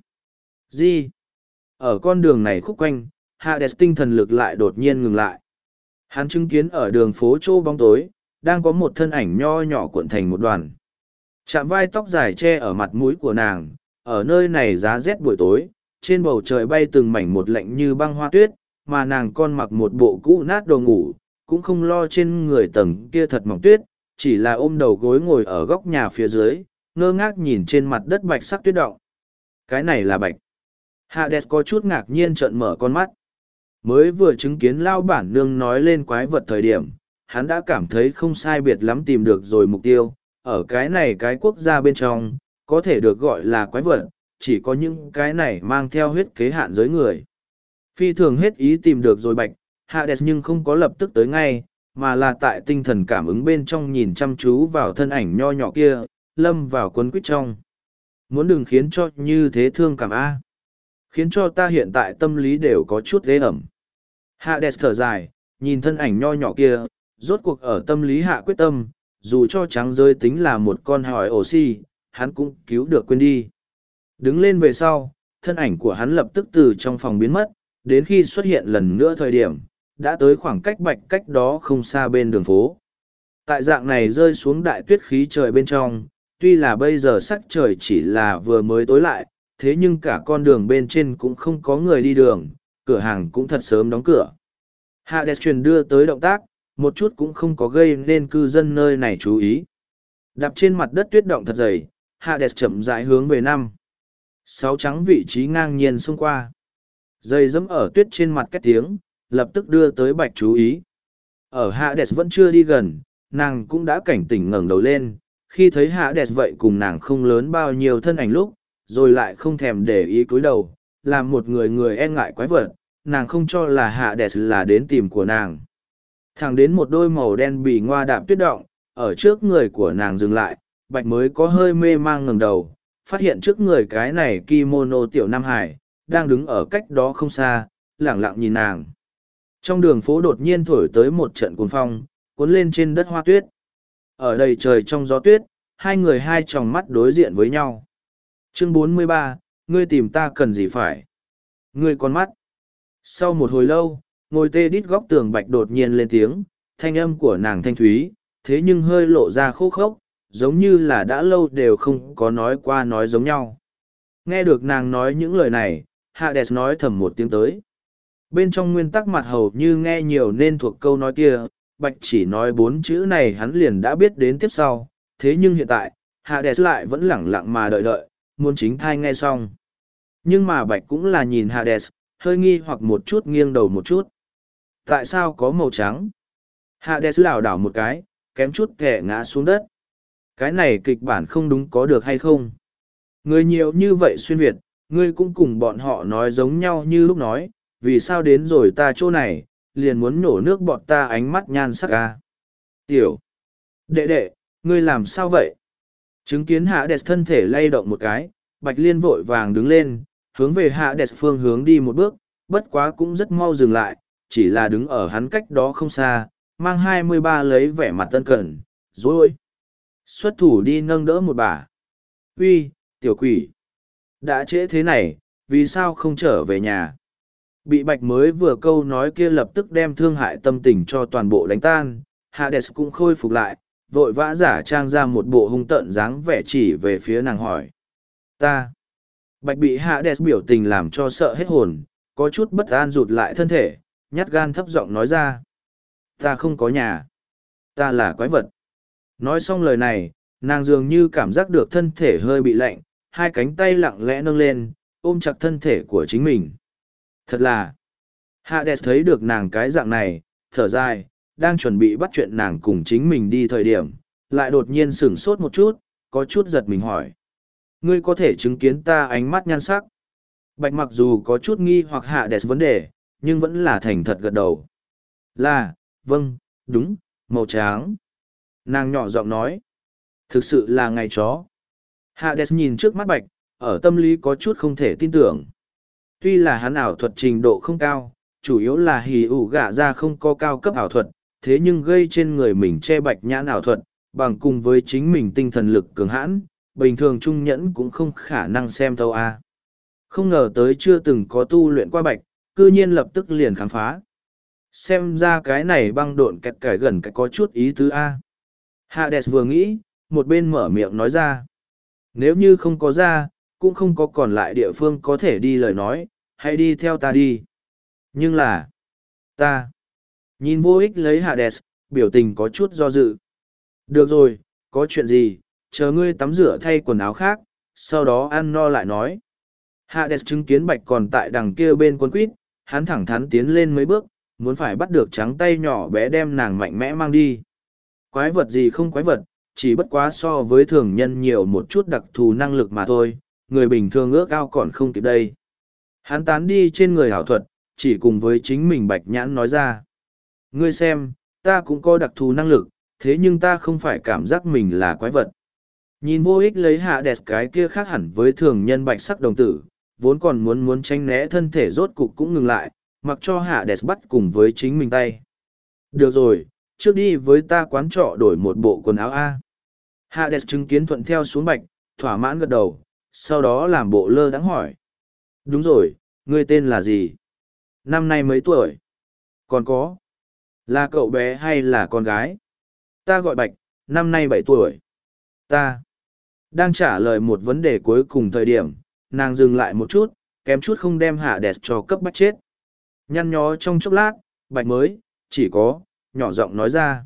Gì? Ở con đường này khúc quanh, Hades tinh thần lực lại đột nhiên ngừng lại. Hắn chứng kiến ở đường phố chỗ bóng tối, đang có một thân ảnh nho nhỏ cuộn thành một đoàn. Chạm vai tóc dài che ở mặt mũi của nàng, ở nơi này giá rét buổi tối, trên bầu trời bay từng mảnh một lạnh như băng hoa tuyết, mà nàng con mặc một bộ cũ nát đồ ngủ, cũng không lo trên người tầng kia thật mỏng tuyết, chỉ là ôm đầu gối ngồi ở góc nhà phía dưới, ngơ ngác nhìn trên mặt đất bạch sắc tuyết động. Cái này là bạch. Hades có chút ngạc nhiên trợn mở con mắt. Mới vừa chứng kiến lao bản nương nói lên quái vật thời điểm, hắn đã cảm thấy không sai biệt lắm tìm được rồi mục tiêu, ở cái này cái quốc gia bên trong, có thể được gọi là quái vật, chỉ có những cái này mang theo huyết kế hạn giới người. Phi thường hết ý tìm được rồi bạch, Hades nhưng không có lập tức tới ngay, mà là tại tinh thần cảm ứng bên trong nhìn chăm chú vào thân ảnh nho nhỏ kia, lâm vào quấn quýt trong. Muốn đừng khiến cho như thế thương cảm A. Khiến cho ta hiện tại tâm lý đều có chút ghê ẩm. Hades thở dài, nhìn thân ảnh nho nhỏ kia, rốt cuộc ở tâm lý hạ quyết tâm, dù cho trắng rơi tính là một con hỏi oxy, hắn cũng cứu được quên đi. Đứng lên về sau, thân ảnh của hắn lập tức từ trong phòng biến mất, đến khi xuất hiện lần nữa thời điểm, đã tới khoảng cách bạch cách đó không xa bên đường phố. Tại dạng này rơi xuống đại tuyết khí trời bên trong, tuy là bây giờ sắc trời chỉ là vừa mới tối lại, thế nhưng cả con đường bên trên cũng không có người đi đường, cửa hàng cũng thật sớm đóng cửa. Hades truyền đưa tới động tác, một chút cũng không có gây nên cư dân nơi này chú ý. Đạp trên mặt đất tuyết động thật dày, Hades chậm rãi hướng về 5-6 trắng vị trí ngang nhiên xông qua. Dây dẫm ở tuyết trên mặt két tiếng, lập tức đưa tới bạch chú ý. Ở Hades vẫn chưa đi gần, nàng cũng đã cảnh tỉnh ngẩng đầu lên, khi thấy Hades vậy cùng nàng không lớn bao nhiêu thân ảnh lúc, rồi lại không thèm để ý cúi đầu, làm một người e ngại quái vật, nàng không cho là Hades là đến tìm của nàng. Thẳng đến một đôi màu đen bì ngoa đạp tuyết động, ở trước người của nàng dừng lại, bạch mới có hơi mê mang ngẩng đầu, phát hiện trước người cái này kimono tiểu Nam Hải, đang đứng ở cách đó không xa, lẳng lặng nhìn nàng. Trong đường phố đột nhiên thổi tới một trận cuồng cuốn lên trên đất hoa tuyết. Ở đầy trời trong gió tuyết, hai người hai tròng mắt đối diện với nhau. Chương 43, ngươi tìm ta cần gì phải? Ngươi con mắt. Sau một hồi lâu, ngồi tê đít góc tường Bạch đột nhiên lên tiếng, thanh âm của nàng thanh thúy, thế nhưng hơi lộ ra khô khốc, giống như là đã lâu đều không có nói qua nói giống nhau. Nghe được nàng nói những lời này, Hades nói thầm một tiếng tới. Bên trong nguyên tắc mặt hầu như nghe nhiều nên thuộc câu nói kia, Bạch chỉ nói 4 chữ này hắn liền đã biết đến tiếp sau, thế nhưng hiện tại, Hades lại vẫn lẳng lặng mà đợi đợi, muốn chính thai nghe xong. Nhưng mà Bạch cũng là nhìn Hades, hơi nghi hoặc một chút nghiêng đầu một chút. Tại sao có màu trắng? Hades lảo đảo một cái, kém chút kẻ ngã xuống đất. Cái này kịch bản không đúng có được hay không? Người nhiều như vậy xuyên Việt, ngươi cũng cùng bọn họ nói giống nhau như lúc nói, vì sao đến rồi ta chỗ này, liền muốn nổ nước bọn ta ánh mắt nhan sắc à? Tiểu! Đệ đệ, ngươi làm sao vậy? Chứng kiến Hades thân thể lay động một cái, Bạch Liên vội vàng đứng lên, hướng về Hades phương hướng đi một bước, bất quá cũng rất mau dừng lại, chỉ là đứng ở hắn cách đó không xa, mang 23 lấy vẻ mặt tân cẩn, rồi xuất thủ đi nâng đỡ một bà. Uy, tiểu quỷ! Đã trễ thế này, vì sao không trở về nhà? Bị Bạch mới vừa câu nói kia lập tức đem thương hại tâm tình cho toàn bộ đánh tan, Hades cũng khôi phục lại, vội vã giả trang ra một bộ hung tợn dáng vẻ chỉ về phía nàng hỏi. Ta! Bạch bị Hades biểu tình làm cho sợ hết hồn, có chút bất an rụt lại thân thể, nhát gan thấp giọng nói ra. Ta không có nhà. Ta là quái vật. Nói xong lời này, nàng dường như cảm giác được thân thể hơi bị lạnh, hai cánh tay lặng lẽ nâng lên, ôm chặt thân thể của chính mình. Thật là, Hades thấy được nàng cái dạng này, thở dài, đang chuẩn bị bắt chuyện nàng cùng chính mình đi thời điểm, lại đột nhiên sửng sốt một chút, có chút giật mình hỏi. Ngươi có thể chứng kiến ta ánh mắt nhan sắc. Bạch mặc dù có chút nghi hoặc Hades vấn đề, nhưng vẫn là thành thật gật đầu. Là, vâng, đúng, màu trắng. Nàng nhỏ giọng nói. Thực sự là ngày chó. Hades nhìn trước mắt Bạch, ở tâm lý có chút không thể tin tưởng. Tuy là hắn ảo thuật trình độ không cao, chủ yếu là hì ủ gạ ra không có cao cấp ảo thuật, thế nhưng gây trên người mình che Bạch nhãn ảo thuật, bằng cùng với chính mình tinh thần lực cường hãn, bình thường trung nhẫn cũng không khả năng xem thấu a. Không ngờ tới chưa từng có tu luyện qua Bạch, cư nhiên lập tức liền khám phá. Xem ra cái này băng độn kẹt cải gần cái có chút ý tứ a. Hades vừa nghĩ, một bên mở miệng nói ra. Nếu như không có ra, cũng không có còn lại địa phương có thể đi lời nói, hãy đi theo ta đi. Nhưng là, ta, nhìn vô ích lấy Hades, biểu tình có chút do dự. Được rồi, có chuyện gì, chờ ngươi tắm rửa thay quần áo khác, sau đó ăn no lại nói. Hades chứng kiến Bạch còn tại đằng kia bên quân quýt, hắn thẳng thắn tiến lên mấy bước, muốn phải bắt được trắng tay nhỏ bé đem nàng mạnh mẽ mang đi. Quái vật gì không quái vật, chỉ bất quá so với thường nhân nhiều một chút đặc thù năng lực mà thôi, người bình thường ước ao còn không kịp đây. Hắn tán đi trên người hảo thuật, chỉ cùng với chính mình Bạch nhãn nói ra. Ngươi xem, ta cũng có đặc thù năng lực, thế nhưng ta không phải cảm giác mình là quái vật. Nhìn vô ích lấy Hades cái kia khác hẳn với thường nhân bạch sắc đồng tử, vốn còn muốn tránh né thân thể rốt cục cũng ngừng lại, mặc cho Hades bắt cùng với chính mình tay. Được rồi, trước đi với ta quán trọ đổi một bộ quần áo A. Hades chứng kiến thuận theo xuống Bạch, thỏa mãn gật đầu, sau đó làm bộ lơ đãng hỏi. Đúng rồi, ngươi tên là gì? Năm nay mấy tuổi? Còn có? Là cậu bé hay là con gái? Ta gọi Bạch, năm nay 7 tuổi. Ta đang trả lời một vấn đề cuối cùng thời điểm, nàng dừng lại một chút, kém chút không đem Hades cho cấp bắt chết. Nhăn nhó trong chốc lát, Bạch mới, chỉ có, nhỏ giọng nói ra.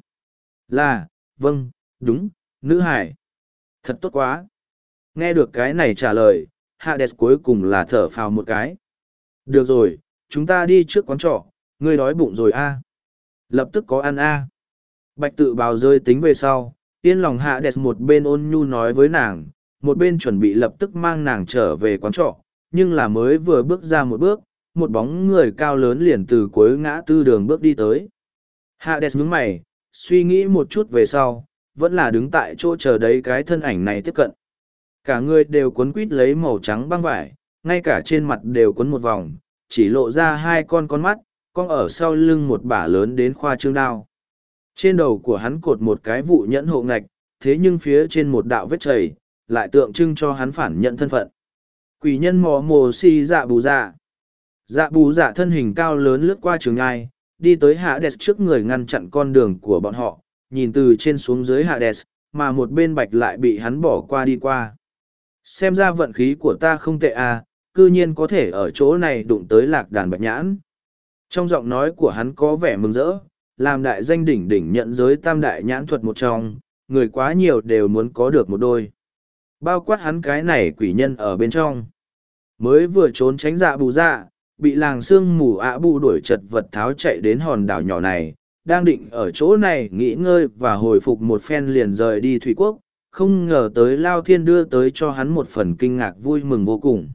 Là, vâng, đúng, nữ hải. Thật tốt quá. Nghe được cái này trả lời, Hades cuối cùng là thở phào một cái. Được rồi, chúng ta đi trước quán trọ, ngươi đói bụng rồi a. Lập tức có ăn a. Bạch tự bào rơi tính về sau, yên lòng Hades một bên ôn nhu nói với nàng, một bên chuẩn bị lập tức mang nàng trở về quán trọ, nhưng là mới vừa bước ra một bước, một bóng người cao lớn liền từ cuối ngã tư đường bước đi tới. Hades nhướng mày, suy nghĩ một chút về sau, vẫn là đứng tại chỗ chờ đấy cái thân ảnh này tiếp cận. Cả người đều quấn quít lấy màu trắng băng vải, ngay cả trên mặt đều quấn một vòng, chỉ lộ ra hai con mắt, con ở sau lưng một bả lớn đến khoa trương đao. Trên đầu của hắn cột một cái vụ nhẫn hộ ngạch, thế nhưng phía trên một đạo vết chảy, lại tượng trưng cho hắn phản nhận thân phận. Quỷ nhân mò mồ si dạ bù dạ. Dạ bù dạ thân hình cao lớn lướt qua trường ngai, đi tới Hades trước người ngăn chặn con đường của bọn họ, nhìn từ trên xuống dưới Hades, mà một bên bạch lại bị hắn bỏ qua đi qua. Xem ra vận khí của ta không tệ à, cư nhiên có thể ở chỗ này đụng tới lạc đàn bạch nhãn. Trong giọng nói của hắn có vẻ mừng rỡ, làm đại danh đỉnh đỉnh nhận giới tam đại nhãn thuật một trong, người quá nhiều đều muốn có được một đôi. Bao quát hắn cái này quỷ nhân ở bên trong. Mới vừa trốn tránh dạ bù dạ, bị làng sương mù ạ bù đuổi chật vật tháo chạy đến hòn đảo nhỏ này, đang định ở chỗ này nghỉ ngơi và hồi phục một phen liền rời đi thủy quốc, không ngờ tới Lao Thiên đưa tới cho hắn một phần kinh ngạc vui mừng vô cùng.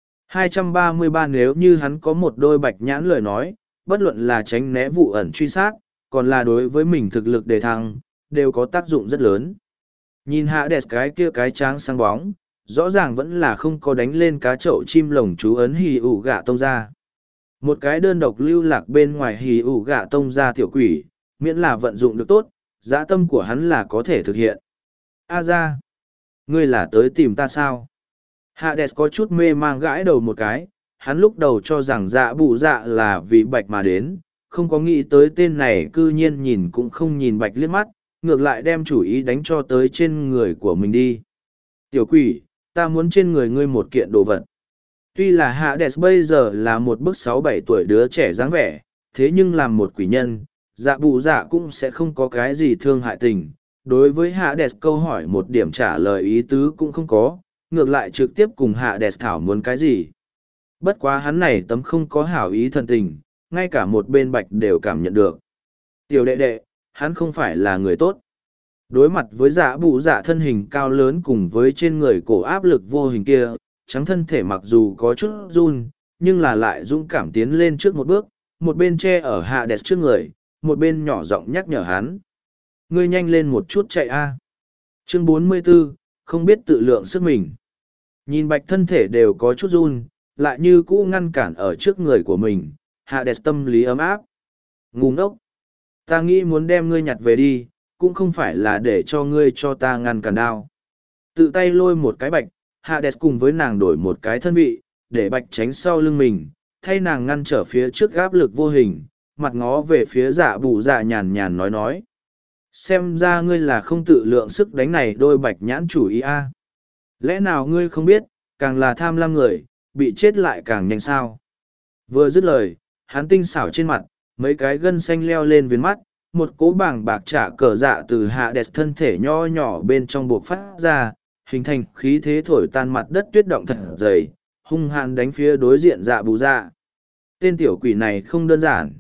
233 nếu như hắn có một đôi bạch nhãn lời nói, bất luận là tránh né vụ ẩn truy sát, còn là đối với mình thực lực đề thăng, đều có tác dụng rất lớn. Nhìn hạ đẹp cái kia cái tráng sáng bóng, rõ ràng vẫn là không có đánh lên cá chậu chim lồng chú ấn hì ủ gạ tông ra. Một cái đơn độc lưu lạc bên ngoài hì ủ gạ tông ra tiểu quỷ, miễn là vận dụng được tốt, dã tâm của hắn là có thể thực hiện. A ra, ngươi là tới tìm ta sao? Hades có chút mê mang gãi đầu một cái, hắn lúc đầu cho rằng dạ bụ dạ là vì bạch mà đến, không có nghĩ tới tên này cư nhiên nhìn cũng không nhìn bạch liếc mắt, ngược lại đem chủ ý đánh cho tới trên người của mình đi. Tiểu quỷ, ta muốn trên người ngươi một kiện đồ vật. Tuy là Hades bây giờ là một bức 6-7 tuổi đứa trẻ dáng vẻ, thế nhưng làm một quỷ nhân, dạ bụ dạ cũng sẽ không có cái gì thương hại tình. Đối với Hades câu hỏi một điểm trả lời ý tứ cũng không có, ngược lại trực tiếp cùng Hades thảo muốn cái gì. Bất quá hắn này tấm không có hảo ý thân tình, ngay cả một bên bạch đều cảm nhận được. Tiểu đệ đệ, hắn không phải là người tốt. Đối mặt với dạ bụ dạ thân hình cao lớn cùng với trên người cổ áp lực vô hình kia, trắng thân thể mặc dù có chút run, nhưng là lại dũng cảm tiến lên trước một bước, một bên che ở Hades trước người, một bên nhỏ giọng nhắc nhở hắn. Ngươi nhanh lên một chút chạy a. Chương 44, không biết tự lượng sức mình. Nhìn bạch thân thể đều có chút run, lại như cũ ngăn cản ở trước người của mình, Hades tâm lý ấm áp. Ngu ngốc. Ta nghĩ muốn đem ngươi nhặt về đi, cũng không phải là để cho ngươi cho ta ngăn cản đao. Tự tay lôi một cái bạch, Hades cùng với nàng đổi một cái thân vị, để bạch tránh sau lưng mình, thay nàng ngăn trở phía trước áp lực vô hình, mặt ngó về phía dạ bụ dạ nhàn nhàn nói. Xem ra ngươi là không tự lượng sức đánh này đôi bạch nhãn chủ ý a. Lẽ nào ngươi không biết, càng là tham lam người, bị chết lại càng nhanh sao. Vừa dứt lời, hắn tinh xảo trên mặt, mấy cái gân xanh leo lên viền mắt, một cỗ bảng bạc trả cờ dạ từ Hades thân thể nho nhỏ bên trong buộc phát ra, hình thành khí thế thổi tan mặt đất tuyết động thật dày, hung hăng đánh phía đối diện dạ bù dạ. Tên tiểu quỷ này không đơn giản.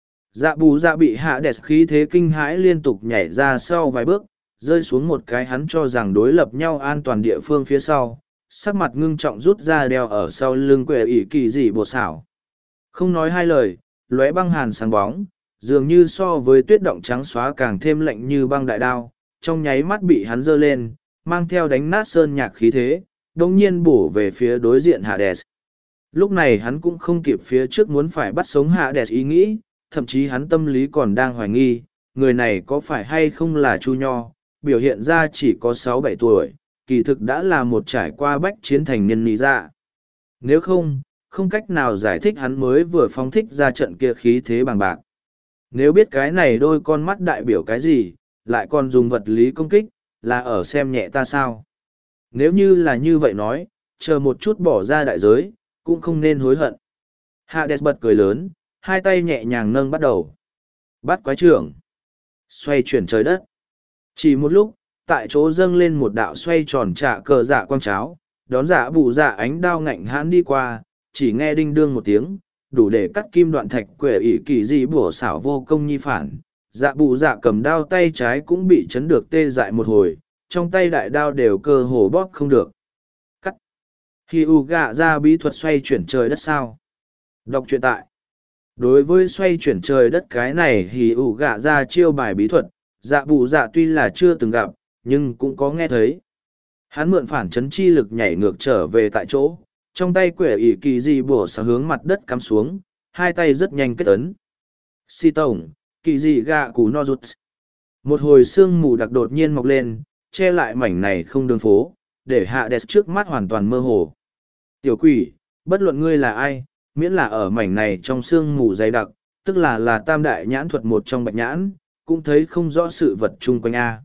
Dạ bù dạ bị Hades khí thế kinh hãi liên tục nhảy ra sau vài bước, rơi xuống một cái hắn cho rằng đối lập nhau an toàn địa phương phía sau, sắc mặt ngưng trọng rút ra đeo ở sau lưng quệ ỷ kỳ dị bột xảo. Không nói hai lời, lóe băng hàn sáng bóng, dường như so với tuyết động trắng xóa càng thêm lạnh như băng đại đao, trong nháy mắt bị hắn giơ lên, mang theo đánh nát sơn nhạc khí thế, đồng nhiên bổ về phía đối diện Hades. Lúc này hắn cũng không kịp phía trước muốn phải bắt sống Hades ý nghĩ, thậm chí hắn tâm lý còn đang hoài nghi, người này có phải hay không là Chu Nho, biểu hiện ra chỉ có 6-7 tuổi, kỳ thực đã là một trải qua bách chiến thành niên nị dạ. Nếu không, không cách nào giải thích hắn mới vừa phóng thích ra trận kia khí thế bằng bạc. Nếu biết cái này đôi con mắt đại biểu cái gì, lại còn dùng vật lý công kích, là ở xem nhẹ ta sao? Nếu như là như vậy nói, chờ một chút bỏ ra đại giới, cũng không nên hối hận. Hades bật cười lớn, hai tay nhẹ nhàng nâng bắt đầu. Bắt quái trưởng. Xoay chuyển trời đất. Chỉ một lúc, tại chỗ dâng lên một đạo xoay tròn trả cờ dạ quang cháo, đón dạ bù dạ ánh đao ngạnh hãn đi qua, chỉ nghe đinh đương một tiếng, đủ để cắt kim đoạn thạch quệ ỷ kỳ dị bủa xảo vô công nhi phản. Dạ bù dạ cầm đao tay trái cũng bị chấn được tê dại một hồi, trong tay đại đao đều cơ hồ bóp không được. Cắt. Khi u gạ ra bí thuật xoay chuyển trời đất sao? Đọc truyện tại. Đối với xoay chuyển trời đất cái này thì ủ gạ ra chiêu bài bí thuật, dạ bù dạ tuy là chưa từng gặp, nhưng cũng có nghe thấy. Hắn mượn phản chấn chi lực nhảy ngược trở về tại chỗ, trong tay quẻ ỷ kỳ dị bổ xả hướng mặt đất cắm xuống, hai tay rất nhanh kết ấn. Si tổng, kỳ dị gạ cú no rút. Một hồi sương mù đặc đột nhiên mọc lên, che lại mảnh này không đường phố, để Hades trước mắt hoàn toàn mơ hồ. Tiểu quỷ, bất luận ngươi là ai, miễn là ở mảnh này trong sương mù dày đặc, tức là tam đại nhãn thuật một trong bạch nhãn, cũng thấy không rõ sự vật chung quanh A.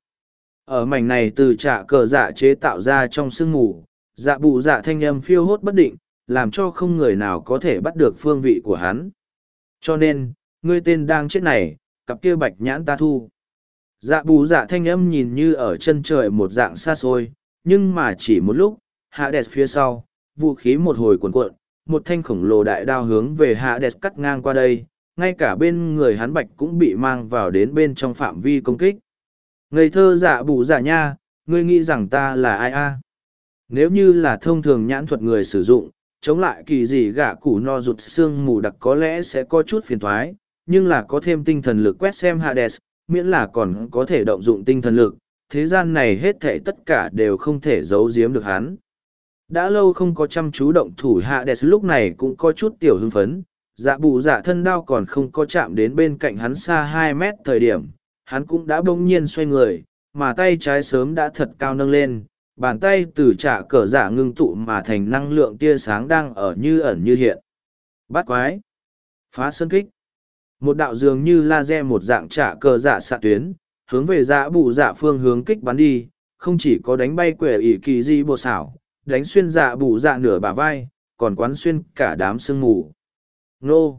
Ở mảnh này từ trạ cờ dạ chế tạo ra trong sương mù, dạ bù dạ thanh âm phiêu hốt bất định, làm cho không người nào có thể bắt được phương vị của hắn. Cho nên, ngươi tên đang chết này, cặp kia bạch nhãn ta thu. Dạ bù dạ thanh âm nhìn như ở chân trời một dạng xa xôi, nhưng mà chỉ một lúc, Hades phía sau, vũ khí một hồi cuộn cuộn, một thanh khổng lồ đại đao hướng về Hades cắt ngang qua đây, ngay cả bên người hắn bạch cũng bị mang vào đến bên trong phạm vi công kích. Ngây thơ dạ bù dạ nha, ngươi nghĩ rằng ta là ai a? Nếu như là thông thường nhãn thuật người sử dụng, chống lại kỳ dị gạ củ no rụt xương mù đặc có lẽ sẽ có chút phiền thoái, nhưng là có thêm tinh thần lực quét xem Hades, miễn là còn có thể động dụng tinh thần lực, thế gian này hết thảy tất cả đều không thể giấu giếm được hắn. Đã lâu không có chăm chú động thủ Hades lúc này cũng có chút tiểu hưng phấn, dạ bù dạ thân đao còn không có chạm đến bên cạnh hắn xa 2 mét thời điểm, hắn cũng đã bỗng nhiên xoay người, mà tay trái sớm đã thật cao nâng lên, bàn tay từ trả cờ dạ ngưng tụ mà thành năng lượng tia sáng đang ở như ẩn như hiện. Bát quái, phá sơn kích, một đạo dường như laser một dạng trả cờ dạ xạ tuyến, hướng về dạ bù dạ phương hướng kích bắn đi, không chỉ có đánh bay quẻ ỷ kỳ di bộ xảo, đánh xuyên dạ bù dạ nửa bả vai, còn quán xuyên cả đám sương mù. Nô!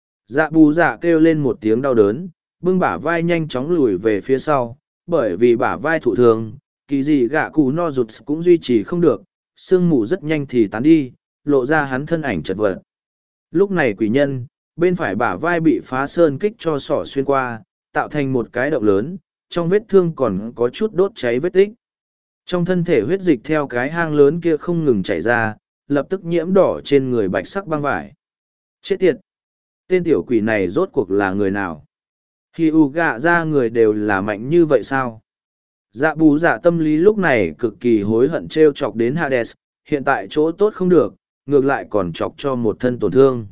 Dạ bù dạ kêu lên một tiếng đau đớn, bưng bả vai nhanh chóng lùi về phía sau, bởi vì bả vai thụ thường, kỳ dị gạ cù no rụt cũng duy trì không được, sương mù rất nhanh thì tán đi, lộ ra hắn thân ảnh chật vật. Lúc này quỷ nhân, bên phải bả vai bị phá sơn kích cho sỏ xuyên qua, tạo thành một cái động lớn, trong vết thương còn có chút đốt cháy vết tích. Trong thân thể huyết dịch theo cái hang lớn kia không ngừng chảy ra, lập tức nhiễm đỏ trên người bạch sắc băng vải. Chết tiệt! Tên tiểu quỷ này rốt cuộc là người nào? Khi u gạ ra người đều là mạnh như vậy sao? Dạ bù dạ tâm lý lúc này cực kỳ hối hận trêu chọc đến Hades, hiện tại chỗ tốt không được, ngược lại còn chọc cho một thân tổn thương.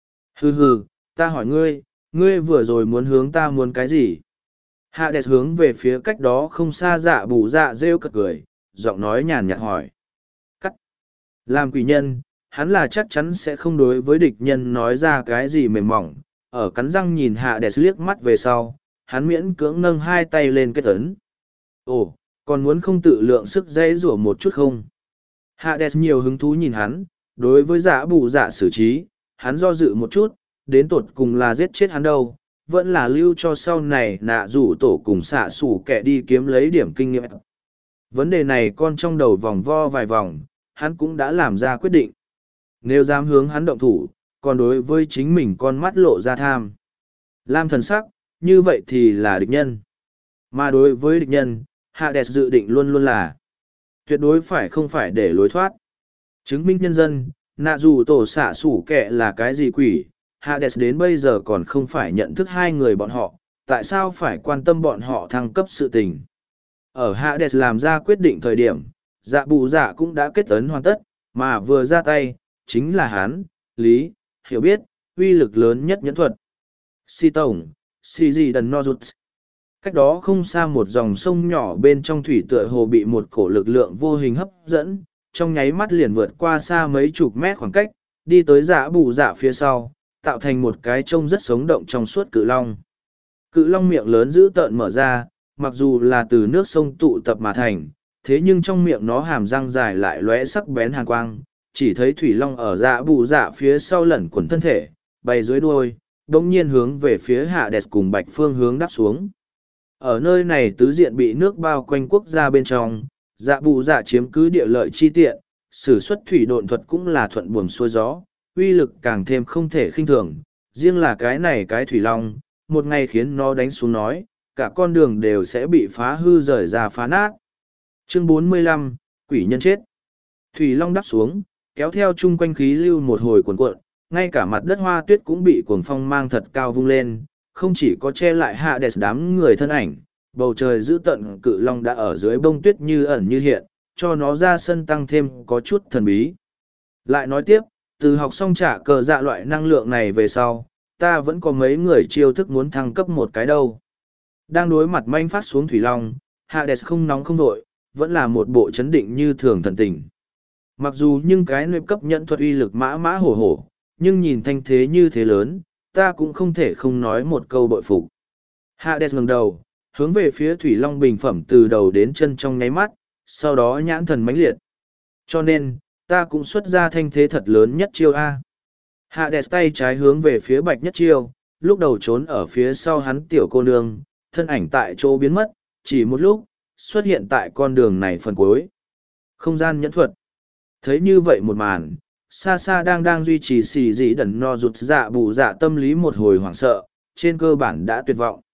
Hừ hừ, ta hỏi ngươi, ngươi vừa rồi muốn hướng ta muốn cái gì? Hades hướng về phía cách đó không xa dạ bù dạ rêu cật cười, giọng nói nhàn nhạt hỏi. Cắt. Làm quỷ nhân, hắn là chắc chắn sẽ không đối với địch nhân nói ra cái gì mềm mỏng, ở cắn răng nhìn Hades liếc mắt về sau, hắn miễn cưỡng nâng hai tay lên kết ấn. Ồ, còn muốn không tự lượng sức dây rủa một chút không? Hades nhiều hứng thú nhìn hắn, đối với dạ bù dạ xử trí, hắn do dự một chút, đến tột cùng là giết chết hắn đâu, vẫn là lưu cho sau này nạ rủ tổ cùng xạ xủ kẻ đi kiếm lấy điểm kinh nghiệm. Vấn đề này con trong đầu vòng vo vài vòng, hắn cũng đã làm ra quyết định. Nếu dám hướng hắn động thủ, còn đối với chính mình con mắt lộ ra tham. Lam thần sắc, như vậy thì là địch nhân. Mà đối với địch nhân, Hades dự định luôn luôn là tuyệt đối phải không phải để lối thoát. Chứng minh nhân dân, nạ dù tổ xạ sủ kệ là cái gì quỷ, Hades đến bây giờ còn không phải nhận thức hai người bọn họ, tại sao phải quan tâm bọn họ thăng cấp sự tình. Ở Hades làm ra quyết định thời điểm, dạ bù dạ cũng đã kết ấn hoàn tất, mà vừa ra tay, chính là hắn, lý, hiểu biết, uy lực lớn nhất nhẫn thuật. Si tổng, si gì đần no rụt. Cách đó không xa một dòng sông nhỏ bên trong thủy tựa hồ bị một cổ lực lượng vô hình hấp dẫn, trong nháy mắt liền vượt qua xa mấy chục mét khoảng cách, đi tới dạ bù dạ phía sau, tạo thành một cái trông rất sống động trong suốt cự long. Cự long miệng lớn dữ tợn mở ra, mặc dù là từ nước sông tụ tập mà thành, thế nhưng trong miệng nó hàm răng dài lại lóe sắc bén hàn quang, chỉ thấy thủy long ở dạ bù dạ phía sau lẩn quẩn thân thể, bay dưới đuôi, đống nhiên hướng về phía Hades cùng bạch phương hướng đáp xuống. Ở nơi này tứ diện bị nước bao quanh quốc gia bên trong, dạ bù dạ chiếm cứ địa lợi chi tiện, sử xuất thủy độn thuật cũng là thuận buồm xuôi gió, uy lực càng thêm không thể khinh thường. Riêng là cái này cái thủy long, một ngày khiến nó đánh xuống nói, cả con đường đều sẽ bị phá hư rời ra phá nát. Chương 45, Quỷ nhân chết. Thủy long đáp xuống, kéo theo chung quanh khí lưu một hồi cuồn cuộn, ngay cả mặt đất hoa tuyết cũng bị cuồng phong mang thật cao vung lên, không chỉ có che lại Hades đám người thân ảnh, bầu trời giữ tận cự long đã ở dưới bông tuyết như ẩn như hiện, cho nó ra sân tăng thêm có chút thần bí. Lại nói tiếp, từ học xong trả cờ dạ loại năng lượng này về sau, ta vẫn có mấy người chiêu thức muốn thăng cấp một cái đâu. Đang đối mặt manh phát xuống thủy long, Hades không nóng không vội, vẫn là một bộ chấn định như thường thần tình. Mặc dù nhưng cái nơi cấp nhận thuật uy lực mã mã hổ hổ, nhưng nhìn thanh thế như thế lớn, ta cũng không thể không nói một câu bội phục. Hades ngẩng đầu, hướng về phía thủy long bình phẩm từ đầu đến chân trong nháy mắt, sau đó nhãn thần mãnh liệt. Cho nên, ta cũng xuất ra thanh thế thật lớn nhất chiêu A. Hades tay trái hướng về phía bạch nhất chiêu, lúc đầu trốn ở phía sau hắn tiểu cô nương, thân ảnh tại chỗ biến mất, chỉ một lúc, xuất hiện tại con đường này phần cuối. Không gian nhẫn thuật. Thấy như vậy một màn, xa xa đang duy trì xì dị đẩn no rụt dạ bù dạ tâm lý một hồi hoảng sợ, trên cơ bản đã tuyệt vọng.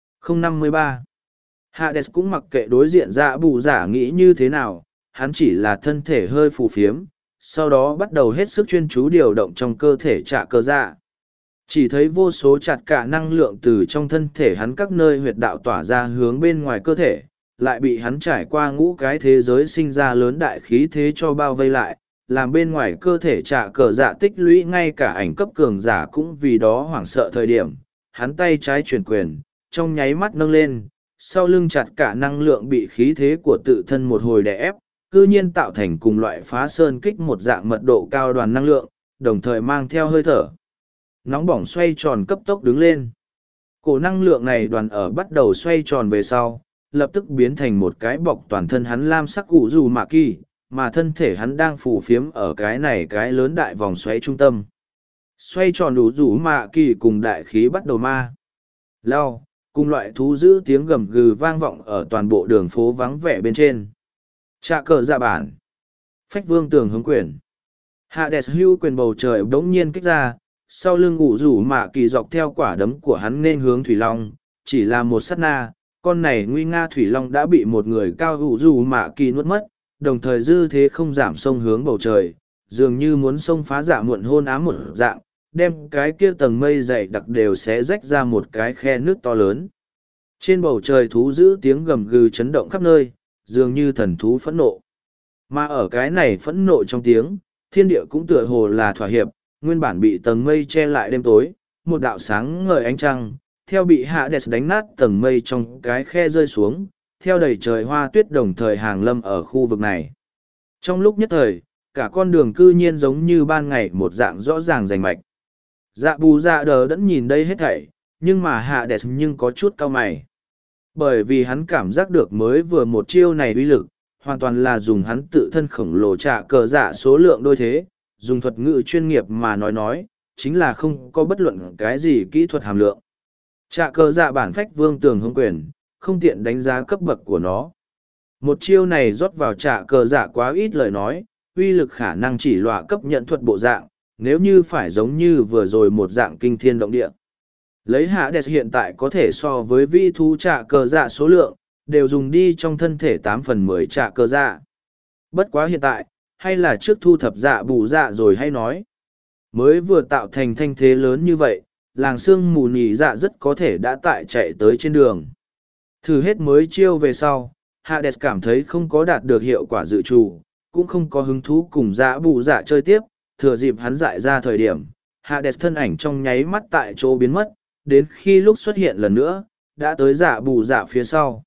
053. Hades cũng mặc kệ đối diện dạ bù dạ nghĩ như thế nào, hắn chỉ là thân thể hơi phù phiếm, sau đó bắt đầu hết sức chuyên chú điều động trong cơ thể trả cơ dạ. Chỉ thấy vô số chặt cả năng lượng từ trong thân thể hắn các nơi huyệt đạo tỏa ra hướng bên ngoài cơ thể, lại bị hắn trải qua ngũ cái thế giới sinh ra lớn đại khí thế cho bao vây lại, làm bên ngoài cơ thể trả cờ dạ tích lũy ngay cả ảnh cấp cường giả cũng vì đó hoảng sợ thời điểm. Hắn tay trái chuyển quyền, trong nháy mắt nâng lên, sau lưng chặt cả năng lượng bị khí thế của tự thân một hồi đè ép, cư nhiên tạo thành cùng loại phá sơn kích một dạng mật độ cao đoàn năng lượng, đồng thời mang theo hơi thở. Nóng bỏng xoay tròn cấp tốc đứng lên. Cổ năng lượng này đoàn ở bắt đầu xoay tròn về sau, lập tức biến thành một cái bọc toàn thân hắn lam sắc cụ dù mạ kỳ, mà thân thể hắn đang phù phiếm ở cái này cái lớn đại vòng xoáy trung tâm. Xoay tròn đủ rủ mạ kỳ cùng đại khí bắt đầu ma. Lao, cùng loại thú dữ tiếng gầm gừ vang vọng ở toàn bộ đường phố vắng vẻ bên trên. Trạ cờ dạ bản. Phách vương tường hướng quyền. Hades hưu quyền bầu trời bỗng nhiên kích ra, sau lưng ủ rủ mạ kỳ dọc theo quả đấm của hắn nên hướng thủy long, chỉ là một sát na, con này nguy nga thủy long đã bị một người cao ủ rủ mạ kỳ nuốt mất, đồng thời dư thế không giảm sông hướng bầu trời, dường như muốn xông phá dạ muộn hôn ám một dạng, đem cái kia tầng mây dày đặc đều sẽ rách ra một cái khe nước to lớn. Trên bầu trời thú dữ tiếng gầm gừ chấn động khắp nơi, dường như thần thú phẫn nộ. Mà ở cái này phẫn nộ trong tiếng, thiên địa cũng tựa hồ là thỏa hiệp, nguyên bản bị tầng mây che lại đêm tối, một đạo sáng ngời ánh trăng, theo bị Hades đánh nát tầng mây trong cái khe rơi xuống, theo đầy trời hoa tuyết đồng thời hàng lâm ở khu vực này. Trong lúc nhất thời, cả con đường cư nhiên giống như ban ngày một dạng rõ ràng rành mạch. Dạ bù dạ đờ đẫn nhìn đây hết thảy, nhưng mà Hades nhưng có chút cau mày. Bởi vì hắn cảm giác được mới vừa một chiêu này uy lực, hoàn toàn là dùng hắn tự thân khổng lồ trả cờ dạ số lượng đôi thế, dùng thuật ngữ chuyên nghiệp mà nói, chính là không có bất luận cái gì kỹ thuật hàm lượng. Trả cờ dạ bản phách vương tường hướng quyền, không tiện đánh giá cấp bậc của nó. Một chiêu này rót vào trả cờ dạ quá ít lời nói, uy lực khả năng chỉ lọa cấp nhận thuật bộ dạng, nếu như phải giống như vừa rồi một dạng kinh thiên động địa. Lấy Hades hiện tại có thể so với vi thú trả cờ dạ số lượng, đều dùng đi trong thân thể 8/10 trả cờ dạ. Bất quá hiện tại, hay là trước thu thập dạ bù dạ rồi hay nói. Mới vừa tạo thành thanh thế lớn như vậy, làng sương mù nhì dạ rất có thể đã tại chạy tới trên đường. Thử hết mới chiêu về sau, Hades cảm thấy không có đạt được hiệu quả dự trù, cũng không có hứng thú cùng dạ bù dạ chơi tiếp, thừa dịp hắn dại ra thời điểm, Hades thân ảnh trong nháy mắt tại chỗ biến mất, đến khi lúc xuất hiện lần nữa, đã tới dạ bù dạ phía sau.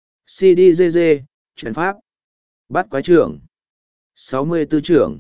CDGG, chuyển pháp, bắt quái trưởng, 64 trưởng.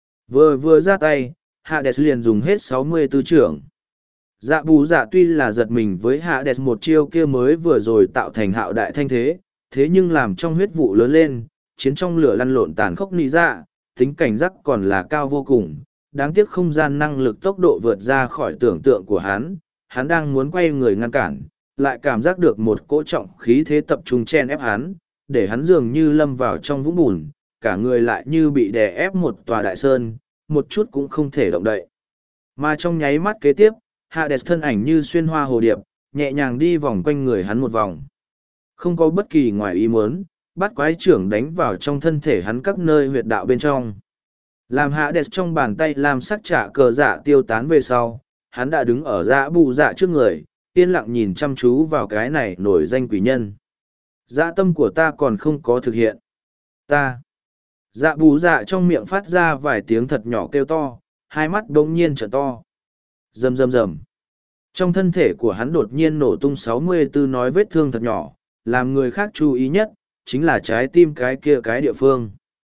Vừa ra tay, Hades liền dùng hết 64 trưởng. Dạ bù dạ tuy là giật mình với Hades một chiêu kia mới vừa rồi tạo thành hạo đại thanh thế, thế nhưng làm trong huyết vụ lớn lên, chiến trong lửa lăn lộn tàn khốc nị dạ, tính cảnh giác còn là cao vô cùng. Đáng tiếc không gian năng lực tốc độ vượt ra khỏi tưởng tượng của hắn đang muốn quay người ngăn cản, lại cảm giác được một cỗ trọng khí thế tập trung chen ép hắn, để hắn dường như lâm vào trong vũng bùn, cả người lại như bị đè ép một tòa đại sơn, một chút cũng không thể động đậy. Mà trong nháy mắt kế tiếp, Hades thân ảnh như xuyên hoa hồ điệp, nhẹ nhàng đi vòng quanh người hắn một vòng. Không có bất kỳ ngoài ý muốn, bắt quái trưởng đánh vào trong thân thể hắn các nơi huyệt đạo bên trong. Làm Hades trong bàn tay làm sắc trả cờ dạ tiêu tán về sau, hắn đã đứng ở dạ bù dạ trước người, yên lặng nhìn chăm chú vào cái này nổi danh quỷ nhân. Dạ tâm của ta còn không có thực hiện. Ta. Dạ bù dạ trong miệng phát ra vài tiếng thật nhỏ kêu to, hai mắt đống nhiên trở to. Rầm rầm rầm. Trong thân thể của hắn đột nhiên nổ tung 64 nói vết thương thật nhỏ, làm người khác chú ý nhất, chính là trái tim cái kia cái địa phương.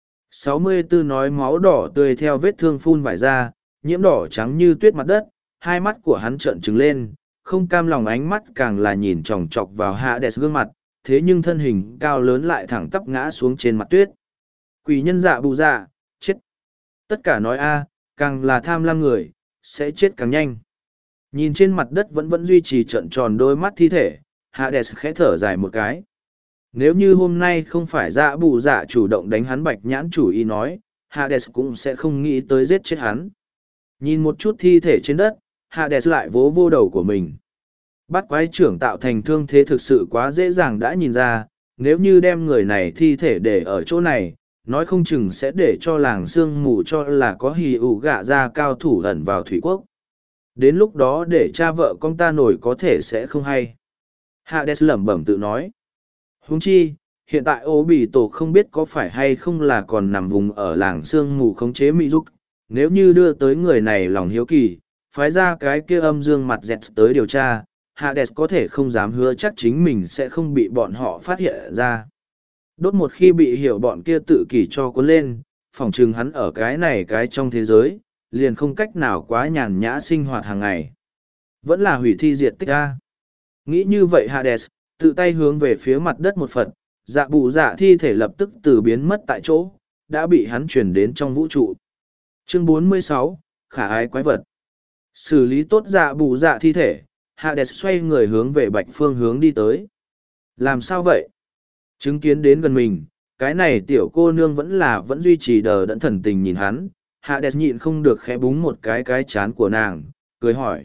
64 nói máu đỏ tươi theo vết thương phun vải ra, nhiễm đỏ trắng như tuyết mặt đất, hai mắt của hắn trợn trừng lên, không cam lòng ánh mắt càng là nhìn chòng chọc vào Hades gương mặt, thế nhưng thân hình cao lớn lại thẳng tắp ngã xuống trên mặt tuyết. Quỷ nhân dạ bù dạ, chết. Tất cả nói a, càng là tham lam người, sẽ chết càng nhanh. Nhìn trên mặt đất vẫn duy trì trợn tròn đôi mắt thi thể, Hades khẽ thở dài một cái. Nếu như hôm nay không phải dạ bù dạ chủ động đánh hắn bạch nhãn chủ ý nói, Hades cũng sẽ không nghĩ tới giết chết hắn. Nhìn một chút thi thể trên đất, Hades lại vỗ vô đầu của mình. Bắt quái trưởng tạo thành thương thế thực sự quá dễ dàng đã nhìn ra, nếu như đem người này thi thể để ở chỗ này, nói không chừng sẽ để cho làng sương mù cho là có hì ủ gạ ra cao thủ ẩn vào thủy quốc. Đến lúc đó để cha vợ con ta nổi có thể sẽ không hay. Hades lẩm bẩm tự nói. Huống chi, hiện tại ô bì tổ không biết có phải hay không là còn nằm vùng ở làng sương mù khống chế mỹ dục. Nếu như đưa tới người này lòng hiếu kỳ, phái ra cái kia âm dương mặt dẹt tới điều tra, Hades có thể không dám hứa chắc chính mình sẽ không bị bọn họ phát hiện ra. Đốt một khi bị hiểu bọn kia tự kỷ cho cuốn lên, phỏng chừng hắn ở cái này cái trong thế giới, liền không cách nào quá nhàn nhã sinh hoạt hàng ngày. Vẫn là hủy thi diệt tích a. Nghĩ như vậy Hades, tự tay hướng về phía mặt đất một phật, dạ bù dạ thi thể lập tức từ biến mất tại chỗ, đã bị hắn chuyển đến trong vũ trụ. Chương 46, khả ái quái vật. Xử lý tốt dạ bù dạ thi thể, Hades xoay người hướng về bạch phương hướng đi tới. Làm sao vậy? Chứng kiến đến gần mình, cái này tiểu cô nương vẫn duy trì đờ đẫn thần tình nhìn hắn, Hades nhịn không được khẽ búng một cái chán của nàng, cười hỏi.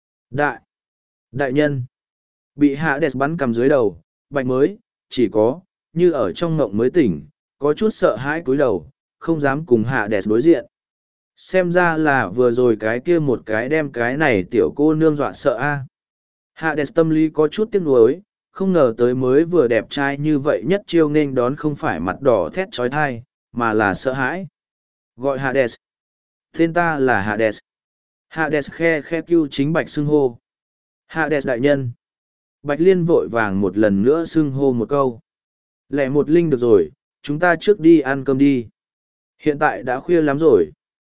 Đại nhân. Bị Hades bắn cầm dưới đầu, bạch mới, chỉ có, như ở trong ngộng mới tỉnh, có chút sợ hãi cúi đầu, không dám cùng Hades đối diện. Xem ra là vừa rồi cái kia một cái đem cái này tiểu cô nương dọa sợ a. Hades tâm lý có chút tiếc nuối, không ngờ tới mới vừa đẹp trai như vậy nhất chiêu nên đón không phải mặt đỏ thét trói thai, mà là sợ hãi. Gọi Hades. Tên ta là Hades. Hades khe kêu chính bạch xưng hô. Hades đại nhân. Bạch Liên vội vàng một lần nữa xưng hô một câu. Lẻ một linh được rồi, chúng ta trước đi ăn cơm đi. Hiện tại đã khuya lắm rồi.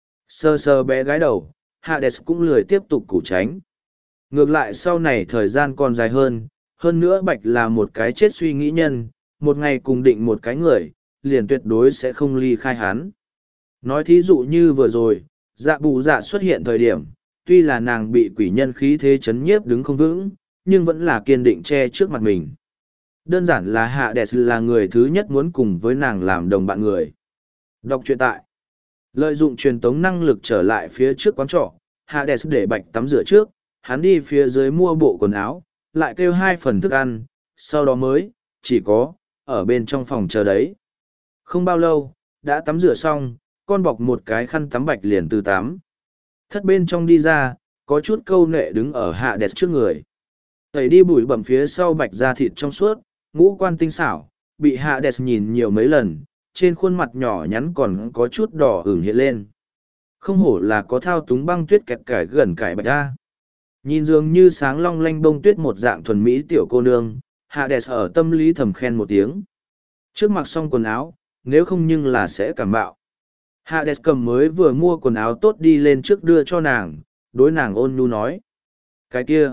Sơ sơ bé gái đầu, Hades cũng lười tiếp tục củ tránh. Ngược lại sau này thời gian còn dài hơn nữa Bạch là một cái chết suy nghĩ nhân, một ngày cùng định một cái người, liền tuyệt đối sẽ không ly khai hắn. Nói thí dụ như vừa rồi, dạ bù dạ xuất hiện thời điểm, tuy là nàng bị quỷ nhân khí thế chấn nhiếp đứng không vững, nhưng vẫn là kiên định che trước mặt mình. Đơn giản là Hades là người thứ nhất muốn cùng với nàng làm đồng bạn người. Đọc truyện tại. Lợi dụng truyền tống năng lực trở lại phía trước quán trọ, Hades để Bạch tắm rửa trước, hắn đi phía dưới mua bộ quần áo, lại kêu 2 phần thức ăn, sau đó mới, chỉ có, ở bên trong phòng chờ đấy. Không bao lâu, đã tắm rửa xong, con bọc một cái khăn tắm Bạch liền từ tắm. Thất bên trong đi ra, có chút câu nệ đứng ở Hades trước người. Tẩy đi bụi bẩm phía sau Bạch da thịt trong suốt, ngũ quan tinh xảo, bị Hades nhìn nhiều mấy lần, trên khuôn mặt nhỏ nhắn còn có chút đỏ ửng hiện lên. Không hổ là có thao túng băng tuyết kẹt cải gần cải Bạch da. Nhìn dường như sáng long lanh bông tuyết một dạng thuần mỹ tiểu cô nương, Hades ở tâm lý thầm khen một tiếng. Trước mặc xong quần áo, nếu không nhưng là sẽ cảm bạo. Hades cầm mới vừa mua quần áo tốt đi lên trước đưa cho nàng, đối nàng ôn nhu nói. Cái kia.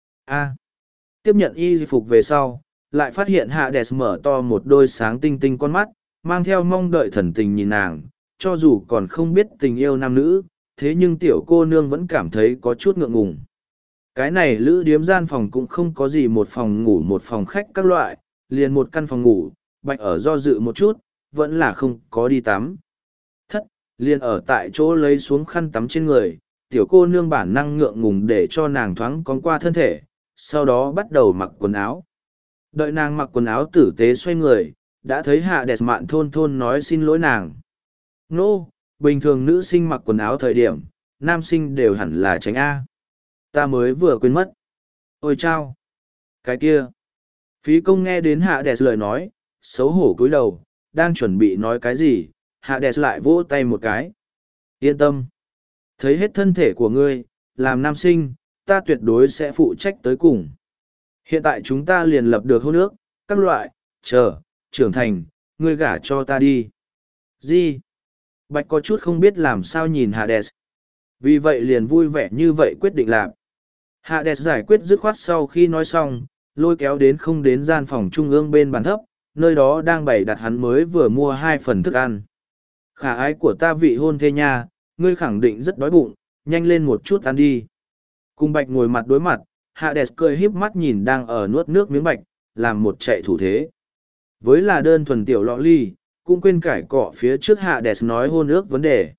Tiếp nhận y phục về sau, lại phát hiện Hades mở to một đôi sáng tinh tinh con mắt, mang theo mong đợi thần tình nhìn nàng, cho dù còn không biết tình yêu nam nữ, thế nhưng tiểu cô nương vẫn cảm thấy có chút ngượng ngùng. Cái này lữ điếm gian phòng cũng không có gì một phòng ngủ một phòng khách các loại, liền một căn phòng ngủ, Bạch ở do dự một chút, vẫn là không có đi tắm. Liền ở tại chỗ lấy xuống khăn tắm trên người, tiểu cô nương bản năng ngượng ngùng để cho nàng thoáng con qua thân thể, sau đó bắt đầu mặc quần áo. Đợi nàng mặc quần áo tử tế xoay người, đã thấy Hades mạn thôn thôn nói xin lỗi nàng. Nô, bình thường nữ sinh mặc quần áo thời điểm, nam sinh đều hẳn là tránh A. Ta mới vừa quên mất. Ôi chao! Cái kia! Phí công nghe đến Hades lời nói, xấu hổ cúi đầu, đang chuẩn bị nói cái gì, Hades lại vỗ tay một cái. Yên tâm! Thấy hết thân thể của ngươi, làm nam sinh, ta tuyệt đối sẽ phụ trách tới cùng. Hiện tại chúng ta liền lập được hôn ước, các loại, trưởng thành, ngươi gả cho ta đi. Gì? Bạch có chút không biết làm sao nhìn Hades. Vì vậy liền vui vẻ như vậy quyết định làm. Hades giải quyết dứt khoát sau khi nói xong, lôi kéo đến không đến gian phòng trung ương bên bàn thấp, nơi đó đang bày đặt hắn mới vừa mua 2 phần thức ăn. Khả ái của ta vị hôn thê nha, ngươi khẳng định rất đói bụng, nhanh lên một chút ăn đi. Cùng Bạch ngồi mặt đối mặt, Hades cười híp mắt nhìn đang ở nuốt nước miếng Bạch, làm một chạy thủ thế. Với là đơn thuần tiểu lọ ly, cũng quên cải cọ phía trước Hades nói hôn ước vấn đề.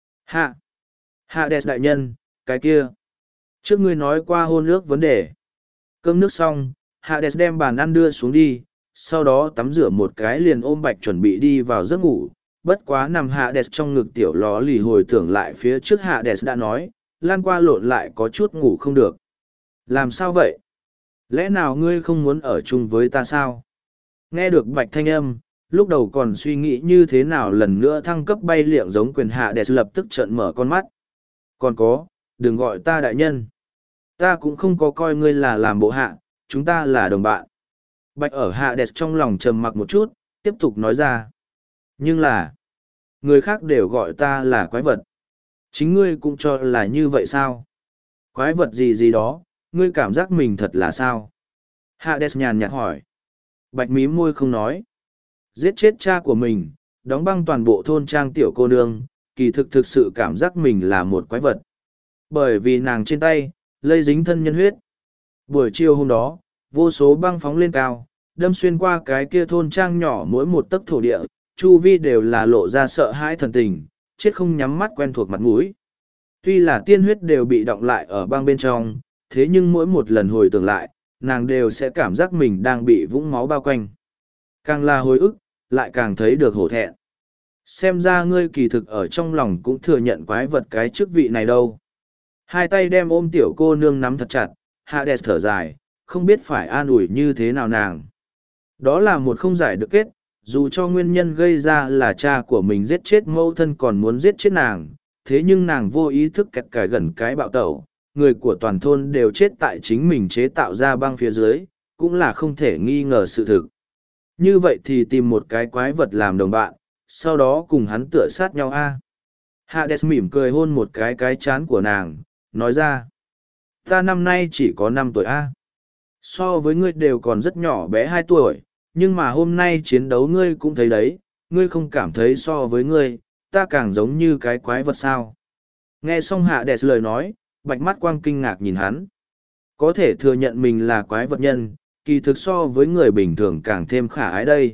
Hades đại nhân, cái kia. Trước ngươi nói qua hôn ước vấn đề. Cơm nước xong, Hades đem bàn ăn đưa xuống đi, sau đó tắm rửa một cái liền ôm Bạch chuẩn bị đi vào giấc ngủ. Bất quá nằm Hades trong ngực tiểu ló lì hồi tưởng lại phía trước Hades đã nói, lan qua lộn lại có chút ngủ không được. Làm sao vậy? Lẽ nào ngươi không muốn ở chung với ta sao? Nghe được Bạch thanh âm, lúc đầu còn suy nghĩ như thế nào lần nữa thăng cấp bay liệng giống quyền Hades lập tức trợn mở con mắt. Còn có, đừng gọi ta đại nhân. Ta cũng không có coi ngươi là làm bộ hạ, chúng ta là đồng bạn. Bạch ở Hades trong lòng trầm mặc một chút, tiếp tục nói ra. Nhưng là, người khác đều gọi ta là quái vật. Chính ngươi cũng cho là như vậy sao? Quái vật gì gì đó, ngươi cảm giác mình thật là sao? Hades nhàn nhạt hỏi. Bạch mím môi không nói. Giết chết cha của mình, đóng băng toàn bộ thôn trang tiểu cô nương, kỳ thực sự cảm giác mình là một quái vật. Bởi vì nàng trên tay, lây dính thân nhân huyết. Buổi chiều hôm đó, vô số băng phóng lên cao, đâm xuyên qua cái kia thôn trang nhỏ mỗi một tấc thổ địa, chu vi đều là lộ ra sợ hãi thần tình, chết không nhắm mắt quen thuộc mặt mũi. Tuy là tiên huyết đều bị đọng lại ở băng bên trong, thế nhưng mỗi một lần hồi tưởng lại, nàng đều sẽ cảm giác mình đang bị vũng máu bao quanh. Càng là hồi ức, lại càng thấy được hổ thẹn. Xem ra ngươi kỳ thực ở trong lòng cũng thừa nhận quái vật cái chức vị này đâu. Hai tay đem ôm tiểu cô nương nắm thật chặt, Hades thở dài, không biết phải an ủi như thế nào nàng. Đó là một không giải được kết, dù cho nguyên nhân gây ra là cha của mình giết chết mẫu thân còn muốn giết chết nàng, thế nhưng nàng vô ý thức kẹt cài gần cái bạo tẩu, người của toàn thôn đều chết tại chính mình chế tạo ra băng phía dưới, cũng là không thể nghi ngờ sự thực. Như vậy thì tìm một cái quái vật làm đồng bạn, sau đó cùng hắn tựa sát nhau a. Hades mỉm cười hôn một cái chán của nàng, nói ra. Ta năm nay chỉ có 5 tuổi a. So với ngươi đều còn rất nhỏ bé 2 tuổi, nhưng mà hôm nay chiến đấu ngươi cũng thấy đấy, ngươi không cảm thấy so với ngươi, ta càng giống như cái quái vật sao. Nghe xong Hades lời nói, Bạch mắt quang kinh ngạc nhìn hắn. Có thể thừa nhận mình là quái vật nhân, kỳ thực so với người bình thường càng thêm khả ái đây.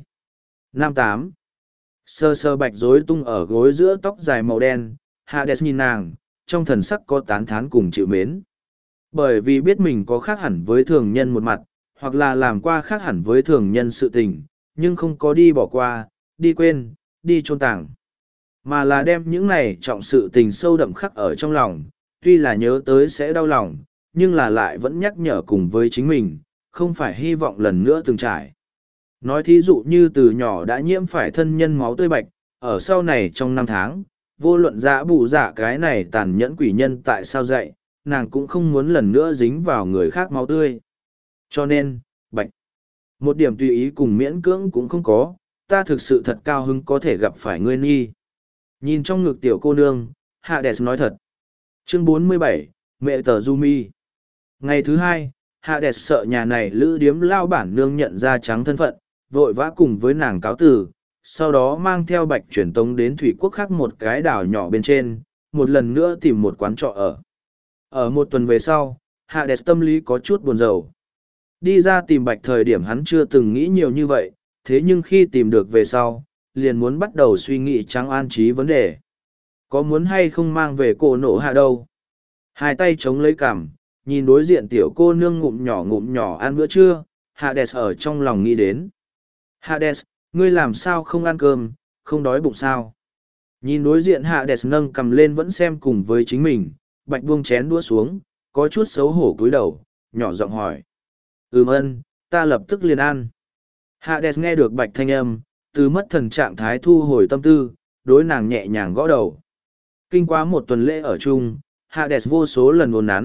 8. Sơ sơ Bạch rối tung ở gối giữa tóc dài màu đen, Hades nhìn nàng, trong thần sắc có tán thán cùng chịu mến. Bởi vì biết mình có khác hẳn với thường nhân một mặt, hoặc là làm qua khác hẳn với thường nhân sự tình, nhưng không có đi bỏ qua, đi quên, đi chôn tàng. Mà là đem những này trọng sự tình sâu đậm khắc ở trong lòng, tuy là nhớ tới sẽ đau lòng, nhưng là lại vẫn nhắc nhở cùng với chính mình, không phải hy vọng lần nữa từng trải. Nói thí dụ như từ nhỏ đã nhiễm phải thân nhân máu tươi bạch, ở sau này trong 5 tháng, vô luận dã bù dạ cái này tàn nhẫn quỷ nhân tại sao dạy, nàng cũng không muốn lần nữa dính vào người khác máu tươi. Cho nên, Bạch, một điểm tùy ý cùng miễn cưỡng cũng không có, ta thực sự thật cao hứng có thể gặp phải ngươi nhi. Nhìn trong ngực tiểu cô nương, Hades nói thật. Chương 47, Mẹ tờ Yumi. Ngày thứ 2, Hades sợ nhà này lữ điếm lao bản nương nhận ra trắng thân phận, vội vã cùng với nàng cáo từ, sau đó mang theo Bạch truyền tống đến thủy quốc khác một cái đảo nhỏ bên trên, một lần nữa tìm một quán trọ ở. Ở một tuần về sau, Hades tâm lý có chút buồn rầu. Đi ra tìm Bạch thời điểm hắn chưa từng nghĩ nhiều như vậy, thế nhưng khi tìm được về sau, liền muốn bắt đầu suy nghĩ trắng an trí vấn đề. Có muốn hay không mang về cô nổ hạ đâu? Hai tay chống lấy cằm, nhìn đối diện tiểu cô nương ngụm nhỏ ăn bữa trưa, Hades ở trong lòng nghĩ đến. Hades, ngươi làm sao không ăn cơm, không đói bụng sao? Nhìn đối diện Hades nâng cầm lên vẫn xem cùng với chính mình, Bạch buông chén đũa xuống, có chút xấu hổ cúi đầu, nhỏ giọng hỏi. Ân, ta lập tức liền ăn. Hades nghe được Bạch thanh âm, từ mất thần trạng thái thu hồi tâm tư, đối nàng nhẹ nhàng gõ đầu. Kinh quá một tuần lễ ở chung, Hades vô số lần ồn nắn,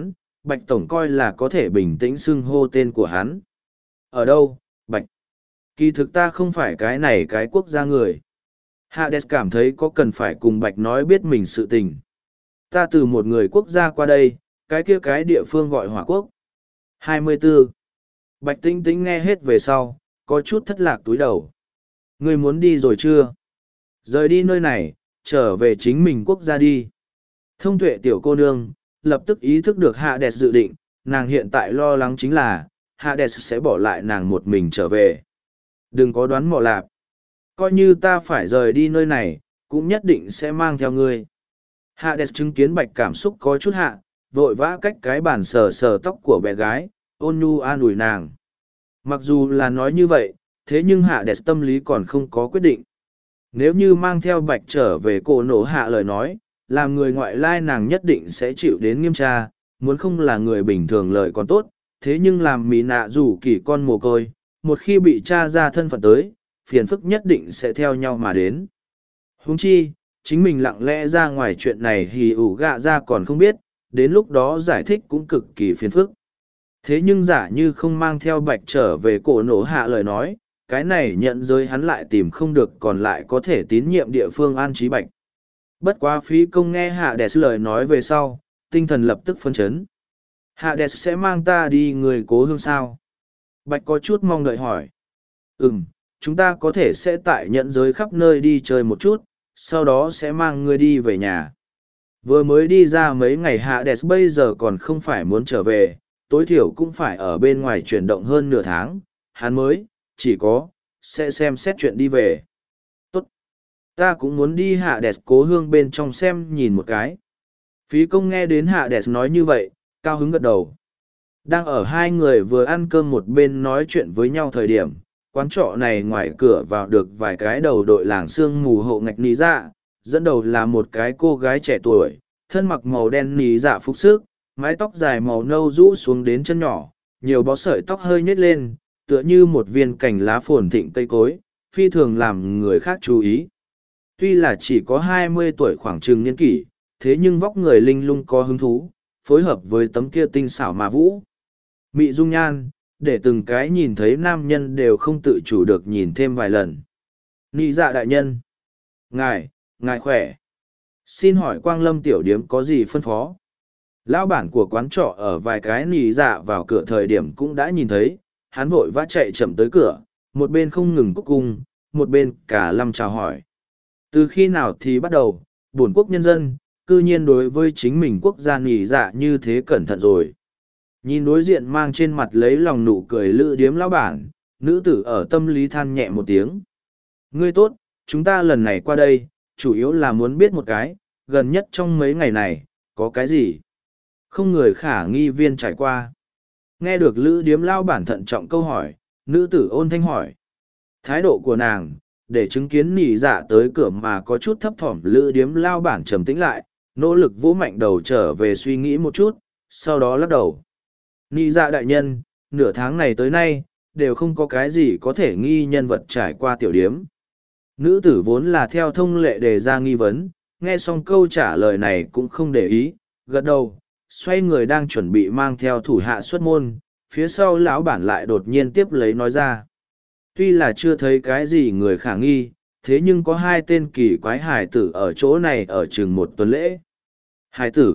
Bạch Tổng coi là có thể bình tĩnh xưng hô tên của hắn. Ở đâu, Bạch? Kỳ thực ta không phải cái này cái quốc gia người. Hades cảm thấy có cần phải cùng Bạch nói biết mình sự tình. Ta từ một người quốc gia qua đây, cái kia cái địa phương gọi Hỏa Quốc. 24. Bạch Tĩnh Tĩnh nghe hết về sau, có chút thất lạc túi đầu. Ngươi muốn đi rồi chưa? Rời đi nơi này, trở về chính mình quốc gia đi. Thông tuệ tiểu cô nương, lập tức ý thức được Hades dự định, nàng hiện tại lo lắng chính là, Hades sẽ bỏ lại nàng một mình trở về. Đừng có đoán mò lạp. Coi như ta phải rời đi nơi này, cũng nhất định sẽ mang theo ngươi. Hades chứng kiến Bạch cảm xúc có chút hạ, vội vã cách cái bàn sờ sờ tóc của bé gái, ôn nhu an ủi nàng. Mặc dù là nói như vậy, thế nhưng Hades tâm lý còn không có quyết định. Nếu như mang theo Bạch trở về cổ nổ hạ lời nói, làm người ngoại lai nàng nhất định sẽ chịu đến nghiêm tra, muốn không là người bình thường lời còn tốt, thế nhưng làm mì nạ rủ kỳ con mồ côi, một khi bị tra ra thân phận tới, phiền phức nhất định sẽ theo nhau mà đến. Huống chi, chính mình lặng lẽ ra ngoài chuyện này hì ủ gạ ra còn không biết, đến lúc đó giải thích cũng cực kỳ phiền phức. Thế nhưng giả như không mang theo Bạch trở về cổ nổ hạ lời nói, cái này nhận giới hắn lại tìm không được còn lại có thể tín nhiệm địa phương an trí Bạch. Bất quá phí công nghe Hades lời nói về sau, tinh thần lập tức phấn chấn. Hades sẽ mang ta đi người cố hương sao? Bạch có chút mong đợi hỏi. Chúng ta có thể sẽ tại nhận giới khắp nơi đi chơi một chút, sau đó sẽ mang ngươi đi về nhà. Vừa mới đi ra mấy ngày Hades bây giờ còn không phải muốn trở về, tối thiểu cũng phải ở bên ngoài chuyển động hơn nửa tháng, hắn mới, chỉ có, sẽ xem xét chuyện đi về. Tốt. Ta cũng muốn đi Hades cố hương bên trong xem nhìn một cái. Phí công nghe đến Hades nói như vậy, cao hứng gật đầu. Đang ở hai người vừa ăn cơm một bên nói chuyện với nhau thời điểm, quán trọ này ngoài cửa vào được vài cái đầu đội làng sương mù hộ ngạch ní dạ, dẫn đầu là một cái cô gái trẻ tuổi, thân mặc màu đen ní dạ phục sức, mái tóc dài màu nâu rũ xuống đến chân nhỏ, nhiều bó sợi tóc hơi nhếch lên, tựa như một viên cành lá phồn thịnh cây cối, phi thường làm người khác chú ý. Tuy là chỉ có 20 tuổi khoảng chừng niên kỷ, thế nhưng vóc người linh lung có hứng thú, phối hợp với tấm kia tinh xảo mà vũ. Mị dung nhan, để từng cái nhìn thấy nam nhân đều không tự chủ được nhìn thêm vài lần. Nị dạ đại nhân. Ngài khỏe. Xin hỏi Quang Lâm tiểu điếm có gì phân phó? Lão bản của quán trọ ở vài cái nị dạ vào cửa thời điểm cũng đã nhìn thấy, hắn vội vã chạy chậm tới cửa, một bên không ngừng cúc cung, một bên cả lâm chào hỏi. Từ khi nào thì bắt đầu, bổn quốc nhân dân, cư nhiên đối với chính mình quốc gia nị dạ như thế cẩn thận rồi. Nhìn đối diện mang trên mặt lấy lòng nụ cười lữ điếm lão bản, nữ tử ở tâm lý than nhẹ một tiếng. Ngươi tốt, chúng ta lần này qua đây, chủ yếu là muốn biết một cái, gần nhất trong mấy ngày này, có cái gì? Không người khả nghi viên trải qua. Nghe được lữ điếm lão bản thận trọng câu hỏi, nữ tử ôn thanh hỏi. Thái độ của nàng, để chứng kiến nỉ dạ tới cửa mà có chút thấp thỏm lữ điếm lão bản trầm tĩnh lại, nỗ lực vỗ mạnh đầu trở về suy nghĩ một chút, sau đó lắc đầu. Nị dạ đại nhân, nửa tháng này tới nay, đều không có cái gì có thể nghi nhân vật trải qua tiểu điếm. Nữ tử vốn là theo thông lệ đề ra nghi vấn, nghe xong câu trả lời này cũng không để ý, gật đầu, xoay người đang chuẩn bị mang theo thủ hạ xuất môn, phía sau lão bản lại đột nhiên tiếp lấy nói ra. Tuy là chưa thấy cái gì người khả nghi, thế nhưng có hai tên kỳ quái hải tử ở chỗ này ở chừng một tuần lễ. Hải tử.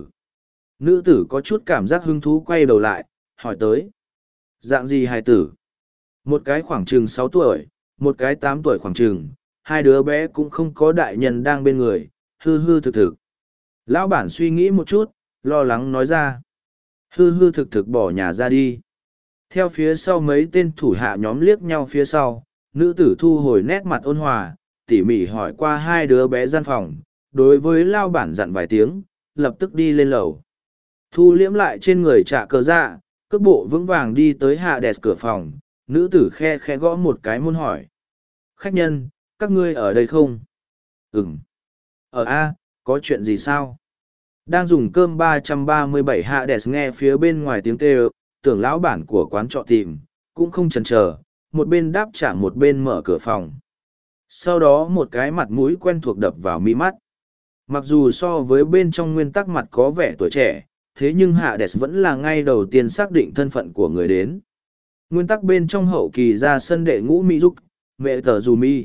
Nữ tử có chút cảm giác hứng thú quay đầu lại, hỏi tới. Dạng gì hài tử? Một cái khoảng chừng 6 tuổi, một cái 8 tuổi khoảng chừng, hai đứa bé cũng không có đại nhân đang bên người, hư hư thực thực. Lão bản suy nghĩ một chút, lo lắng nói ra. Hư hư thực thực bỏ nhà ra đi. Theo phía sau mấy tên thủ hạ nhóm liếc nhau phía sau, nữ tử thu hồi nét mặt ôn hòa, tỉ mỉ hỏi qua hai đứa bé gian phòng, đối với lao bản dặn vài tiếng, lập tức đi lên lầu. Thu liễm lại trên người trả cờ dạ, cước bộ vững vàng đi tới Hades cửa phòng, nữ tử khe khẽ gõ một cái môn hỏi. Khách nhân, các ngươi ở đây không? Ừm. Ở A, có chuyện gì sao? Đang dùng cơm 337 Hades nghe phía bên ngoài tiếng kêu, tưởng lão bản của quán trọ tìm, cũng không chần chờ, một bên đáp trả một bên mở cửa phòng. Sau đó một cái mặt mũi quen thuộc đập vào mi mắt. Mặc dù so với bên trong nguyên tắc mặt có vẻ tuổi trẻ, thế nhưng Hades vẫn là ngay đầu tiên xác định thân phận của người đến. Nguyên tắc bên trong hậu kỳ ra sân đệ ngũ Mỹ Dục, mẹ tờ dù mi.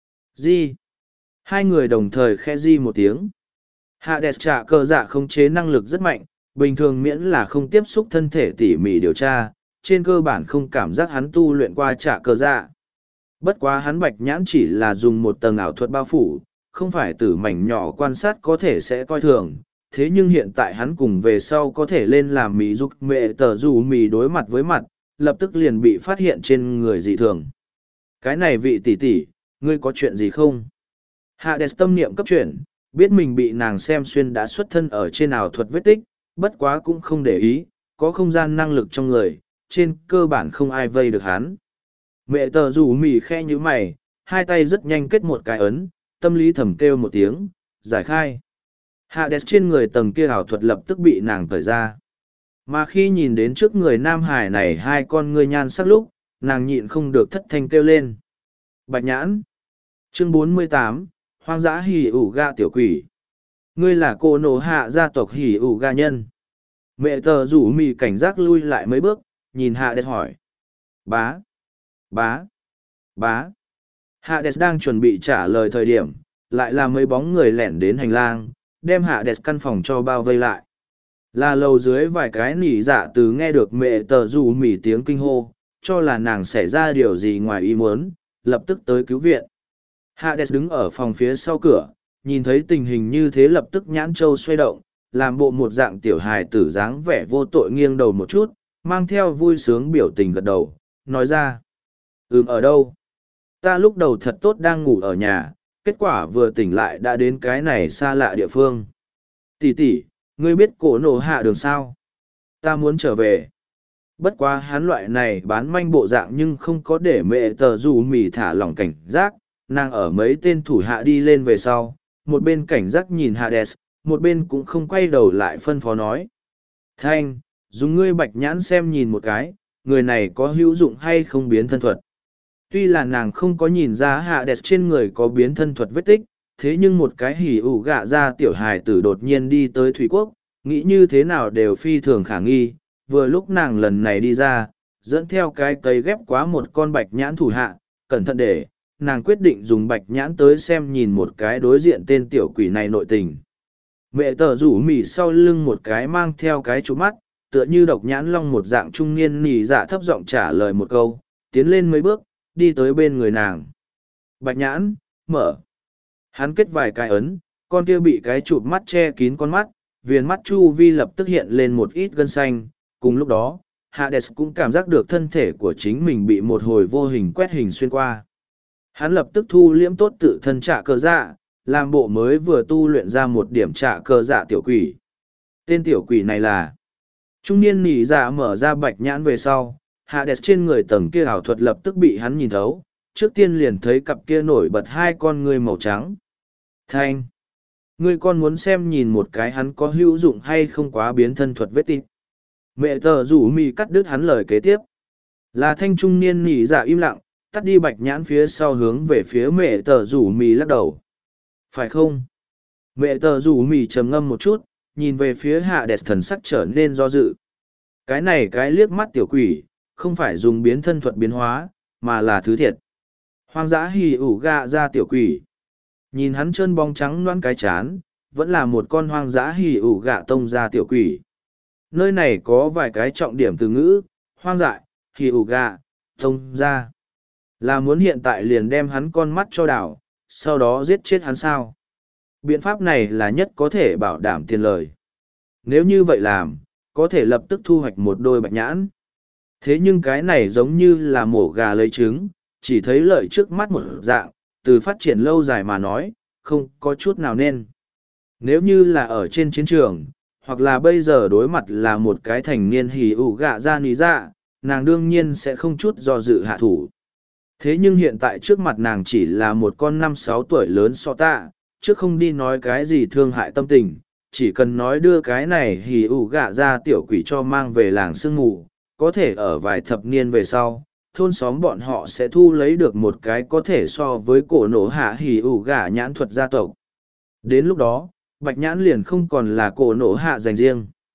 Di. Hai người đồng thời khe di một tiếng. Hades trả cờ dạ khống chế năng lực rất mạnh, bình thường miễn là không tiếp xúc thân thể tỉ mỉ điều tra, trên cơ bản không cảm giác hắn tu luyện qua trả cờ dạ. Bất quá hắn bạch nhãn chỉ là dùng một tầng ảo thuật bao phủ, không phải từ mảnh nhỏ quan sát có thể sẽ coi thường. Thế nhưng hiện tại hắn cùng về sau có thể lên làm Mỹ Dục mẹ tờ dù mì đối mặt với mặt, lập tức liền bị phát hiện trên người dị thường. Cái này vị tỷ tỷ, ngươi có chuyện gì không? Hades tâm niệm cấp chuyển, biết mình bị nàng xem xuyên đã xuất thân ở trên ảo thuật vết tích, bất quá cũng không để ý, có không gian năng lực trong người, trên cơ bản không ai vây được hắn. Mẹ tờ rủ mỉ khe như mày, hai tay rất nhanh kết một cái ấn, tâm lý thầm kêu một tiếng, giải khai. Hades trên người tầng kia ảo thuật lập tức bị nàng cởi ra. Mà khi nhìn đến trước người Nam Hải này hai con ngươi nhan sắc lúc, nàng nhịn không được thất thanh kêu lên. Bạch nhãn. Chương 48, Hoang dã hỉ ủ ga tiểu quỷ. Ngươi là cô nổ hạ gia tộc hỉ ủ ga nhân. Mẹ tờ rủ mì cảnh giác lui lại mấy bước, nhìn Hades hỏi. Bá. Bá. Bá. Hades đang chuẩn bị trả lời thời điểm, lại là mấy bóng người lẻn đến hành lang, đem Hades căn phòng cho bao vây lại. Là lầu dưới vài cái nỉ dạ từ nghe được mẹ tờ rủ mỉ tiếng kinh hô, cho là nàng xảy ra điều gì ngoài ý muốn, lập tức tới cứu viện. Hades đứng ở phòng phía sau cửa, nhìn thấy tình hình như thế lập tức nhãn châu xoay động, làm bộ một dạng tiểu hài tử dáng vẻ vô tội nghiêng đầu một chút, mang theo vui sướng biểu tình gật đầu, nói ra. Ở đâu? Ta lúc đầu thật tốt đang ngủ ở nhà, kết quả vừa tỉnh lại đã đến cái này xa lạ địa phương. Tỷ tỷ, ngươi biết cổ nổ hạ đường sao? Ta muốn trở về. Bất quá hắn loại này bán manh bộ dạng nhưng không có để mẹ tờ dù mỉ thả lỏng cảnh giác, nàng ở mấy tên thủ hạ đi lên về sau, một bên cảnh giác nhìn Hades, một bên cũng không quay đầu lại phân phó nói. Thanh, dùng ngươi bạch nhãn xem nhìn một cái, người này có hữu dụng hay không biến thân thuật. Tuy là nàng không có nhìn ra Hades trên người có biến thân thuật vết tích, thế nhưng một cái hỉ ủ gạ ra tiểu hài tử đột nhiên đi tới Thủy Quốc, nghĩ như thế nào đều phi thường khả nghi, vừa lúc nàng lần này đi ra, dẫn theo cái cây ghép quá một con bạch nhãn thủ hạ, cẩn thận để, nàng quyết định dùng bạch nhãn tới xem nhìn một cái đối diện tên tiểu quỷ này nội tình. Mẹ tờ rủ mỉ sau lưng một cái mang theo cái trụ mắt, tựa như độc nhãn long một dạng trung niên nỉ dạ thấp giọng trả lời một câu, tiến lên mấy bước, đi tới bên người nàng. Bạch nhãn, mở. Hắn kết vài cái ấn, con kia bị cái chụp mắt che kín con mắt, viền mắt chu vi lập tức hiện lên một ít gân xanh. Cùng lúc đó, Hades cũng cảm giác được thân thể của chính mình bị một hồi vô hình quét hình xuyên qua. Hắn lập tức thu liễm tốt tự thân trả cờ dạ, làm bộ mới vừa tu luyện ra một điểm trả cờ dạ tiểu quỷ. Tên tiểu quỷ này là trung niên nỉ dạ mở ra bạch nhãn về sau, Hades trên người tầng kia ảo thuật lập tức bị hắn nhìn thấu, trước tiên liền thấy cặp kia nổi bật hai con ngươi màu trắng. Thanh! Ngươi con muốn xem nhìn một cái hắn có hữu dụng hay không quá biến thân thuật vết tích. Mẹ tờ rủ mì cắt đứt hắn lời kế tiếp. Là thanh trung niên nỉ dạ im lặng, tắt đi bạch nhãn phía sau hướng về phía mẹ tờ rủ mì lắc đầu. Phải không? Mẹ tờ rủ mì trầm ngâm một chút, nhìn về phía Hades thần sắc trở nên do dự. Cái này cái liếc mắt tiểu quỷ, không phải dùng biến thân thuật biến hóa, mà là thứ thiệt. Hoang dã hì ủ gạ ra tiểu quỷ. Nhìn hắn chân bóng trắng loãng cái chán, vẫn là một con hoang dã hì ủ gạ tông ra tiểu quỷ. Nơi này có vài cái trọng điểm từ ngữ, hoang dại, hì ủ gạ, tông ra. Là muốn hiện tại liền đem hắn con mắt cho đảo, sau đó giết chết hắn sao. Biện pháp này là nhất có thể bảo đảm tiền lời. Nếu như vậy làm, có thể lập tức thu hoạch một đôi bạch nhãn. Thế nhưng cái này giống như là mổ gà lấy trứng, chỉ thấy lợi trước mắt một dạng, từ phát triển lâu dài mà nói, không có chút nào nên. Nếu như là ở trên chiến trường, hoặc là bây giờ đối mặt là một cái thành niên hỉ ủ gạ ra ní dạ, nàng đương nhiên sẽ không chút do dự hạ thủ. Thế nhưng hiện tại trước mặt nàng chỉ là một con 5-6 tuổi lớn so tạ, trước không đi nói cái gì thương hại tâm tình, chỉ cần nói đưa cái này hỉ ủ gạ ra tiểu quỷ cho mang về làng sương mù, có thể ở vài thập niên về sau, thôn xóm bọn họ sẽ thu lấy được một cái có thể so với cổ nổ hạ hỉ ủ gạ nhãn thuật gia tộc. Đến lúc đó, bạch nhãn liền không còn là cổ nổ hạ dành riêng.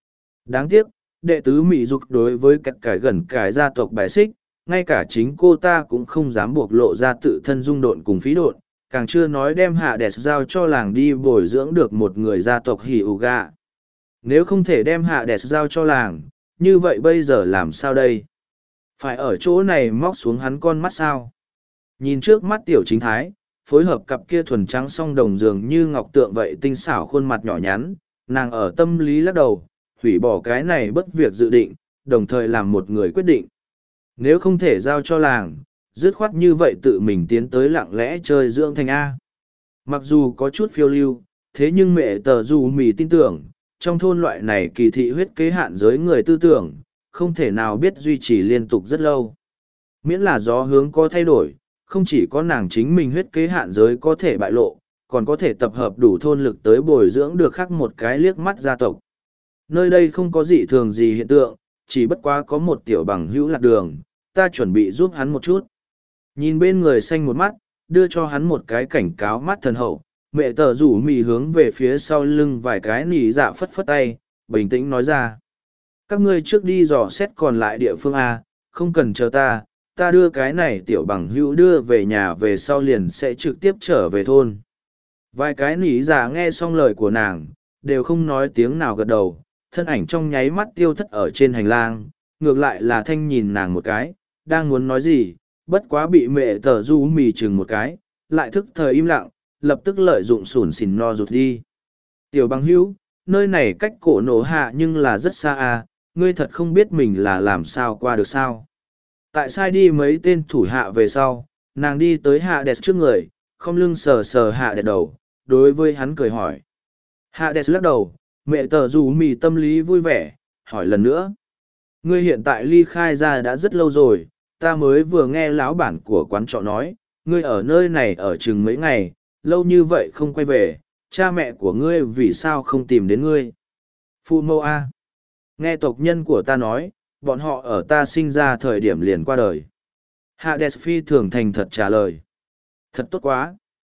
Đáng tiếc, đệ tứ Mỹ Dục đối với các cái gần cái gia tộc bài xích, ngay cả chính cô ta cũng không dám buộc lộ ra tự thân dung độn cùng phí độn, càng chưa nói đem hạ đẹp giao cho làng đi bồi dưỡng được một người gia tộc hỉ ủ gạ. Nếu không thể đem hạ đẹp giao cho làng, như vậy bây giờ làm sao đây? Phải ở chỗ này móc xuống hắn con mắt sao? Nhìn trước mắt tiểu chính thái, phối hợp cặp kia thuần trắng song đồng dường như ngọc tượng vậy tinh xảo khuôn mặt nhỏ nhắn, nàng ở tâm lý lắc đầu, hủy bỏ cái này bất việc dự định, đồng thời làm một người quyết định. Nếu không thể giao cho làng, dứt khoát như vậy tự mình tiến tới lặng lẽ chơi dưỡng thành A. Mặc dù có chút phiêu lưu, thế nhưng mẹ tờ dù mì tin tưởng, trong thôn loại này kỳ thị huyết kế hạn giới người tư tưởng, không thể nào biết duy trì liên tục rất lâu. Miễn là gió hướng có thay đổi, không chỉ có nàng chính mình huyết kế hạn giới có thể bại lộ, còn có thể tập hợp đủ thôn lực tới bồi dưỡng được khác một cái liếc mắt gia tộc. Nơi đây không có dị thường gì hiện tượng, chỉ bất quá có một tiểu bằng hữu lạc đường, ta chuẩn bị giúp hắn một chút. Nhìn bên người xanh một mắt, đưa cho hắn một cái cảnh cáo mắt thần hậu, mẹ tờ rủ mì hướng về phía sau lưng vài cái nỉ dạ phất phất tay, bình tĩnh nói ra. Các ngươi trước đi dò xét còn lại địa phương A, không cần chờ ta đưa cái này tiểu bằng hữu đưa về nhà về sau liền sẽ trực tiếp trở về thôn. Vài cái nỉ dạ nghe xong lời của nàng, đều không nói tiếng nào gật đầu, thân ảnh trong nháy mắt tiêu thất ở trên hành lang, ngược lại là thanh nhìn nàng một cái, đang muốn nói gì, bất quá bị mẹ tờ du mì chừng một cái, lại thức thời im lặng, lập tức lợi dụng sủn xỉn no rụt đi. Tiểu bằng hữu, nơi này cách cổ nổ hạ nhưng là rất xa à, ngươi thật không biết mình là làm sao qua được sao. Tại sai đi mấy tên thủ hạ về sau, nàng đi tới hạ đẹp trước người, không lưng sờ sờ hạ đẹp đầu, đối với hắn cười hỏi. Hạ đẹp lắc đầu, mẹ tờ dù mì tâm lý vui vẻ, hỏi lần nữa. Ngươi hiện tại ly khai ra đã rất lâu rồi, ta mới vừa nghe lão bản của quán trọ nói, ngươi ở nơi này ở chừng mấy ngày, lâu như vậy không quay về, cha mẹ của ngươi vì sao không tìm đến ngươi. Phu mâu A. Nghe tộc nhân của ta nói, bọn họ ở ta sinh ra thời điểm liền qua đời. Hades phi thường thành thật trả lời. Thật tốt quá.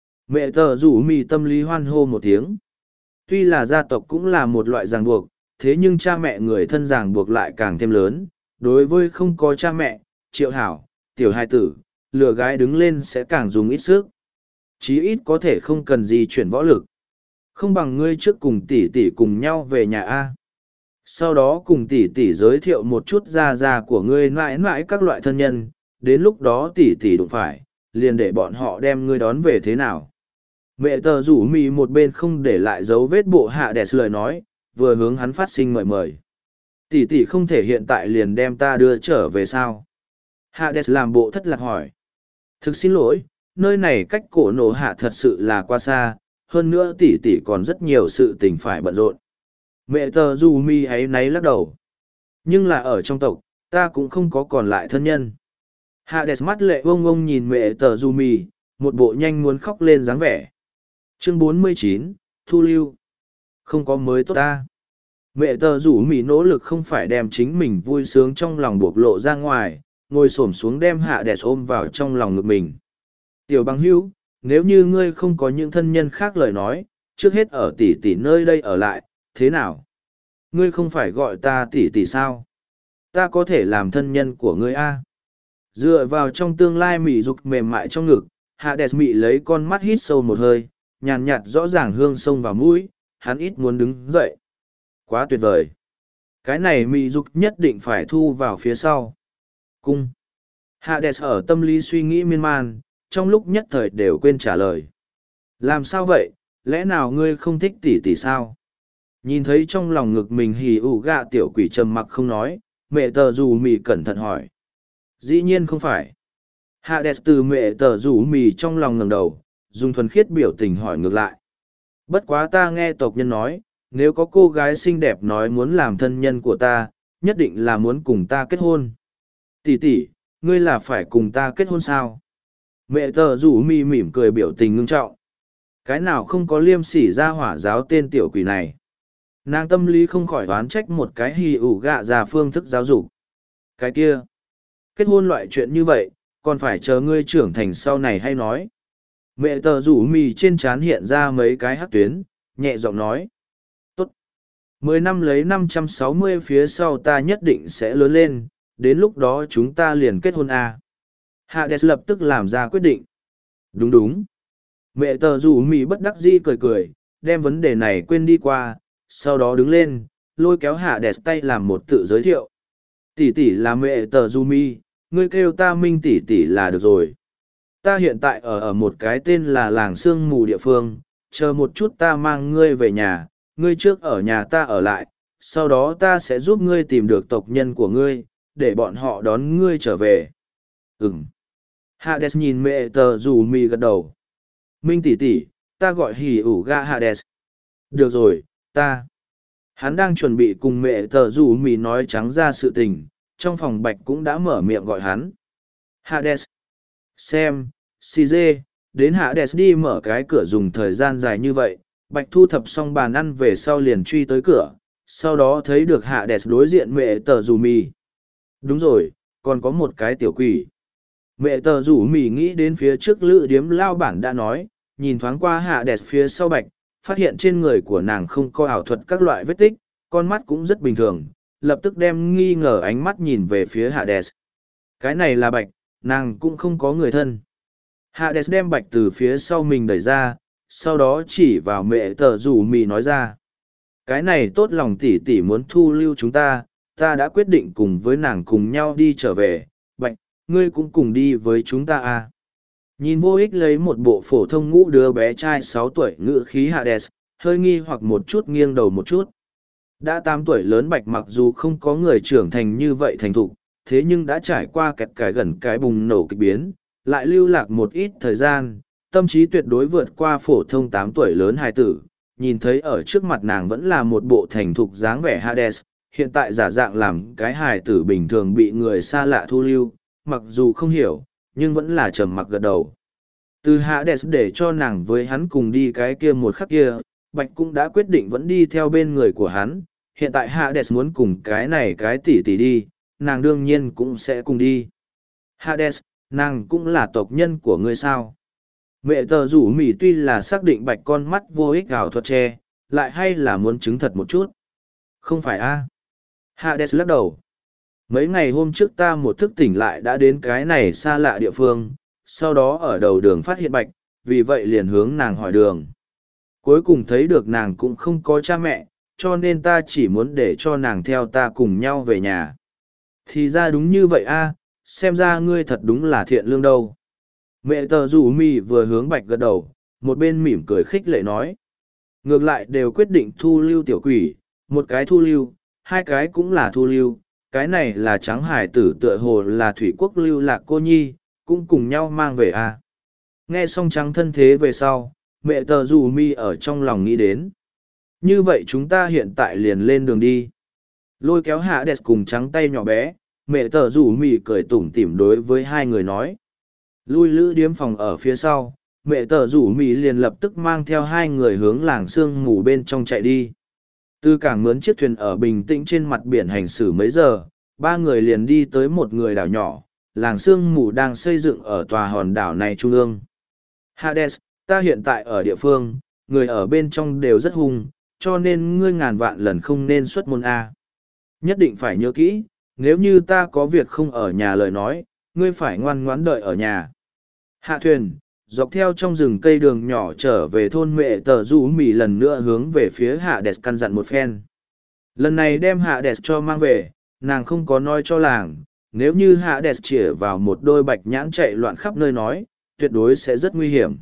Mẹ tờ rủ mì tâm lý hoan hô một tiếng. Tuy là gia tộc cũng là một loại ràng buộc, thế nhưng cha mẹ người thân ràng buộc lại càng thêm lớn. Đối với không có cha mẹ, Triệu Hảo, tiểu hai tử, lừa gái đứng lên sẽ càng dùng ít sức. Chí ít có thể không cần gì chuyển võ lực. Không bằng ngươi trước cùng tỷ tỷ cùng nhau về nhà A. Sau đó cùng tỷ tỷ giới thiệu một chút gia của ngươi mãi mãi các loại thân nhân, đến lúc đó tỷ tỷ đụng phải, liền để bọn họ đem ngươi đón về thế nào. Mẹ tờ rủ mì một bên không để lại dấu vết bộ hạ đẹp lời nói, vừa hướng hắn phát sinh mời mời. Tỷ tỷ không thể hiện tại liền đem ta đưa trở về sao. Hạ đẹp làm bộ thất lạc hỏi. Thực xin lỗi, nơi này cách cổ nổ hạ thật sự là quá xa, hơn nữa tỷ tỷ còn rất nhiều sự tình phải bận rộn. Mẹ tờ dù mi ấy náy lắc đầu. Nhưng là ở trong tộc, ta cũng không có còn lại thân nhân. Hạ đẹp mắt lệ vông vông nhìn mẹ tờ dù mi, một bộ nhanh muốn khóc lên dáng vẻ. Chương 49, Thu Lưu. Không có mới tốt ta. Mẹ tờ rủ mì nỗ lực không phải đem chính mình vui sướng trong lòng buộc lộ ra ngoài, ngồi xổm xuống đem hạ đẹp ôm vào trong lòng ngực mình. Tiểu bằng hữu, nếu như ngươi không có những thân nhân khác lời nói, trước hết ở tỷ tỷ nơi đây ở lại, thế nào? Ngươi không phải gọi ta tỷ tỷ sao? Ta có thể làm thân nhân của ngươi a. Dựa vào trong tương lai mị dục mềm mại trong ngực, hạ đẹp mị lấy con mắt hít sâu một hơi, nhàn nhạt rõ ràng hương sông vào mũi, hắn ít muốn đứng dậy. Quá tuyệt vời. Cái này mị dục nhất định phải thu vào phía sau. Cung. Hades ở tâm lý suy nghĩ miên man, trong lúc nhất thời đều quên trả lời. Làm sao vậy, lẽ nào ngươi không thích tỷ tỷ sao? Nhìn thấy trong lòng ngực mình hì ủ gạ tiểu quỷ trầm mặc không nói, mẹ tờ dù mì cẩn thận hỏi. Dĩ nhiên không phải. Hades từ mẹ tờ rủ mì trong lòng ngẩng đầu, dùng thuần khiết biểu tình hỏi ngược lại. Bất quá ta nghe tộc nhân nói, nếu có cô gái xinh đẹp nói muốn làm thân nhân của ta, nhất định là muốn cùng ta kết hôn. Tỷ tỷ, ngươi là phải cùng ta kết hôn sao? Mẹ tờ rủ mì mỉm cười biểu tình ngưng trọng. Cái nào không có liêm sỉ ra hỏa giáo tên tiểu quỷ này. Nàng tâm lý không khỏi đoán trách một cái hì ủ gạ ra phương thức giáo dục. Cái kia, kết hôn loại chuyện như vậy, còn phải chờ ngươi trưởng thành sau này hay nói. Mẹ tờ rủ mì trên trán hiện ra mấy cái hát tuyến, nhẹ giọng nói. Tốt. 10 năm lấy 560 phía sau ta nhất định sẽ lớn lên, đến lúc đó chúng ta liền kết hôn à. Hades lập tức làm ra quyết định. Đúng đúng. Mẹ tờ rủ mì bất đắc dĩ cười cười, đem vấn đề này quên đi qua, sau đó đứng lên, lôi kéo Hades tay làm một tự giới thiệu. Tỷ tỷ là mẹ tờ rủ mì, ngươi kêu ta Minh tỷ tỷ là được rồi. Ta hiện tại ở một cái tên là làng sương mù địa phương, chờ một chút ta mang ngươi về nhà, ngươi trước ở nhà ta ở lại, sau đó ta sẽ giúp ngươi tìm được tộc nhân của ngươi, để bọn họ đón ngươi trở về. Ừm. Hades nhìn mẹ tờ rủ mì gật đầu. Minh tỷ tỷ, ta gọi hỉ ủ gạ Hades. Được rồi, ta. Hắn đang chuẩn bị cùng mẹ tờ rủ mì nói trắng ra sự tình, trong phòng Bạch cũng đã mở miệng gọi hắn. Hades. Xem, CJ, đến Hades đi mở cái cửa dùng thời gian dài như vậy, Bạch thu thập xong bàn ăn về sau liền truy tới cửa, sau đó thấy được Hades đối diện mẹ tờ rủ mì. Đúng rồi, còn có một cái tiểu quỷ. Mẹ tờ rủ mì nghĩ đến phía trước lữ điếm lao bản đã nói, nhìn thoáng qua Hades phía sau Bạch, phát hiện trên người của nàng không có ảo thuật các loại vết tích, con mắt cũng rất bình thường, lập tức đem nghi ngờ ánh mắt nhìn về phía Hades. Cái này là Bạch, nàng cũng không có người thân. Hades đem Bạch từ phía sau mình đẩy ra, sau đó chỉ vào mẹ tờ rủ mì nói ra. Cái này tốt lòng tỉ tỉ muốn thu lưu chúng ta, ta đã quyết định cùng với nàng cùng nhau đi trở về, Bạch, ngươi cũng cùng đi với chúng ta à. Nhìn vô ích lấy một bộ phổ thông ngũ đứa bé trai 6 tuổi ngữ khí Hades, hơi nghi hoặc một chút nghiêng đầu một chút. Đã 8 tuổi lớn Bạch mặc dù không có người trưởng thành như vậy thành thục, thế nhưng đã trải qua kẹt cái gần cái bùng nổ kịch biến, lại lưu lạc một ít thời gian, tâm trí tuyệt đối vượt qua phổ thông 8 tuổi lớn hài tử, nhìn thấy ở trước mặt nàng vẫn là một bộ thành thục dáng vẻ Hades, hiện tại giả dạng làm cái hài tử bình thường bị người xa lạ thu lưu, mặc dù không hiểu, nhưng vẫn là trầm mặc gật đầu. Từ Hades để cho nàng với hắn cùng đi cái kia một khắc kia, Bạch cũng đã quyết định vẫn đi theo bên người của hắn, hiện tại Hades muốn cùng cái này cái tỷ tỷ đi, nàng đương nhiên cũng sẽ cùng đi. Hades, nàng cũng là tộc nhân của ngươi sao? Mẹ tờ rủ mỉ tuy là xác định Bạch con mắt vô ích ảo thuật che, lại hay là muốn chứng thật một chút. Không phải a? Hades lắc đầu. Mấy ngày hôm trước ta một thức tỉnh lại đã đến cái này xa lạ địa phương, sau đó ở đầu đường phát hiện Bạch, vì vậy liền hướng nàng hỏi đường. Cuối cùng thấy được nàng cũng không có cha mẹ, cho nên ta chỉ muốn để cho nàng theo ta cùng nhau về nhà. Thì ra đúng như vậy a, xem ra ngươi thật đúng là thiện lương đâu. Mẹ tờ rủ mì vừa hướng Bạch gật đầu, một bên mỉm cười khích lệ nói. Ngược lại đều quyết định thu lưu tiểu quỷ, một cái thu lưu, hai cái cũng là thu lưu, cái này là trắng hải tử tựa hồ là thủy quốc lưu lạc cô nhi, cũng cùng nhau mang về a. Nghe xong trắng thân thế về sau, mẹ tờ rủ mi ở trong lòng nghĩ đến. Như vậy chúng ta hiện tại liền lên đường đi. Lôi kéo Hades cùng trắng tay nhỏ bé, mẹ tờ rủ mi cười tủm tỉm đối với hai người nói. Lui lữ điếm phòng ở phía sau, mẹ tờ rủ mi liền lập tức mang theo hai người hướng làng sương mù bên trong chạy đi. Từ cảng mướn chiếc thuyền ở bình tĩnh trên mặt biển hành xử mấy giờ, ba người liền đi tới một người đảo nhỏ, làng sương mù đang xây dựng ở tòa hòn đảo này trung ương. Hades, ta hiện tại ở địa phương, người ở bên trong đều rất hung, cho nên ngươi ngàn vạn lần không nên xuất môn A. Nhất định phải nhớ kỹ, nếu như ta có việc không ở nhà lời nói, ngươi phải ngoan ngoãn đợi ở nhà. Hạ thuyền, dọc theo trong rừng cây đường nhỏ trở về thôn mẹ tờ rủ mì lần nữa hướng về phía Hades căn dặn một phen. Lần này đem Hades cho mang về, nàng không có nói cho làng, nếu như Hades chĩa vào một đôi bạch nhãn chạy loạn khắp nơi nói, tuyệt đối sẽ rất nguy hiểm.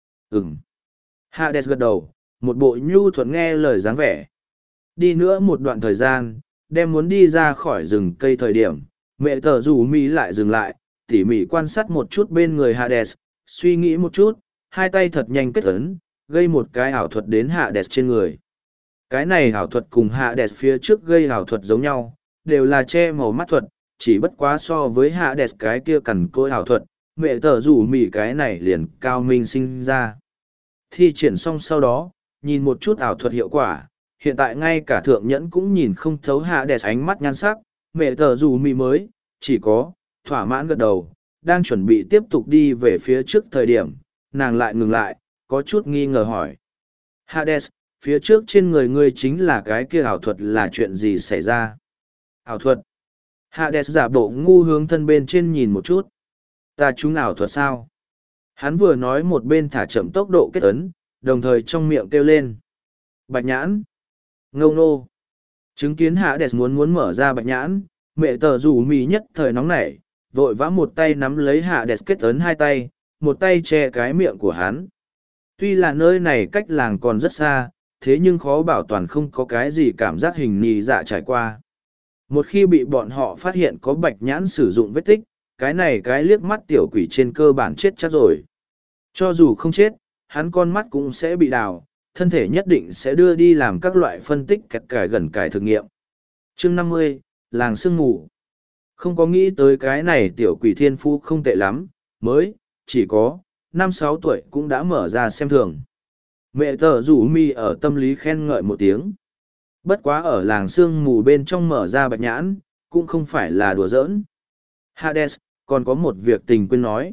Hades gật đầu, một bộ nhu thuận nghe lời dáng vẻ. Đi nữa một đoạn thời gian, đem muốn đi ra khỏi rừng cây thời điểm, mẹ tờ rủ mì lại dừng lại, tỉ mỉ quan sát một chút bên người Hades, suy nghĩ một chút, hai tay thật nhanh kết ấn, gây một cái ảo thuật đến Hades trên người. Cái này ảo thuật cùng Hades phía trước gây ảo thuật giống nhau, đều là che màu mắt thuật, chỉ bất quá so với Hades cái kia cằn cỗi ảo thuật, mẹ tờ rủ mỉ cái này liền cao minh sinh ra. Thi triển xong sau đó, nhìn một chút ảo thuật hiệu quả, hiện tại ngay cả thượng nhẫn cũng nhìn không thấu Hades ánh mắt nhan sắc, mẹ tờ rủ mỉ mới, chỉ có, thỏa mãn gật đầu, đang chuẩn bị tiếp tục đi về phía trước thời điểm, nàng lại ngừng lại, có chút nghi ngờ hỏi. Hades, phía trước trên người ngươi chính là cái kia ảo thuật là chuyện gì xảy ra? Ảo thuật. Hades giả bộ ngu hướng thân bên trên nhìn một chút. Ta trúng ảo thuật sao? Hắn vừa nói một bên thả chậm tốc độ kết ấn, đồng thời trong miệng kêu lên. Bạch nhãn. Ngâu nô. Chứng kiến Hades muốn mở ra bạch nhãn, mẹ tờ rủ mì nhất thời nóng nảy, vội vã một tay nắm lấy Hades kết ấn hai tay, một tay che cái miệng của hắn. Tuy là nơi này cách làng còn rất xa, thế nhưng khó bảo toàn không có cái gì cảm giác hình nhì dạ trải qua. Một khi bị bọn họ phát hiện có bạch nhãn sử dụng vết tích, cái này cái liếc mắt tiểu quỷ trên cơ bản chết chắc rồi. Cho dù không chết, hắn con mắt cũng sẽ bị đào, thân thể nhất định sẽ đưa đi làm các loại phân tích kẹt cải gần cải thực nghiệm. Chương 50, làng sương ngủ. Không có nghĩ tới cái này tiểu quỷ thiên phú không tệ lắm, mới, chỉ có, 5-6 tuổi cũng đã mở ra xem thường. Mẹ tờ rủ mi ở tâm lý khen ngợi một tiếng. Bất quá ở làng sương mù bên trong mở ra bạch nhãn, cũng không phải là đùa giỡn. Hades, còn có một việc tình quên nói.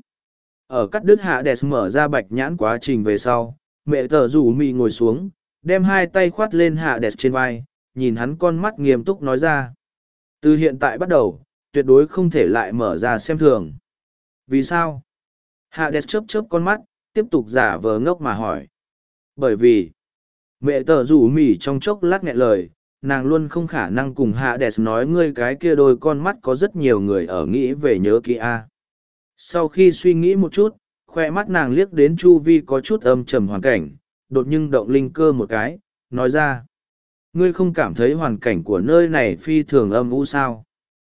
Ở cắt đứt Hades mở ra bạch nhãn quá trình về sau, mẹ tờ rủ mi ngồi xuống, đem hai tay khoát lên Hades trên vai, nhìn hắn con mắt nghiêm túc nói ra. Từ hiện tại bắt đầu, tuyệt đối không thể lại mở ra xem thường. Vì sao? Hades chớp chớp con mắt, tiếp tục giả vờ ngốc mà hỏi. Bởi vì, mẹ tờ rủ mỉ trong chốc lát nghẹn lời, nàng luôn không khả năng cùng Hades nói ngươi cái kia đôi con mắt có rất nhiều người ở nghĩ về nhớ kỹ a. Sau khi suy nghĩ một chút, khoe mắt nàng liếc đến chu vi có chút âm trầm hoàn cảnh, đột nhiên động linh cơ một cái, nói ra. Ngươi không cảm thấy hoàn cảnh của nơi này phi thường âm u sao?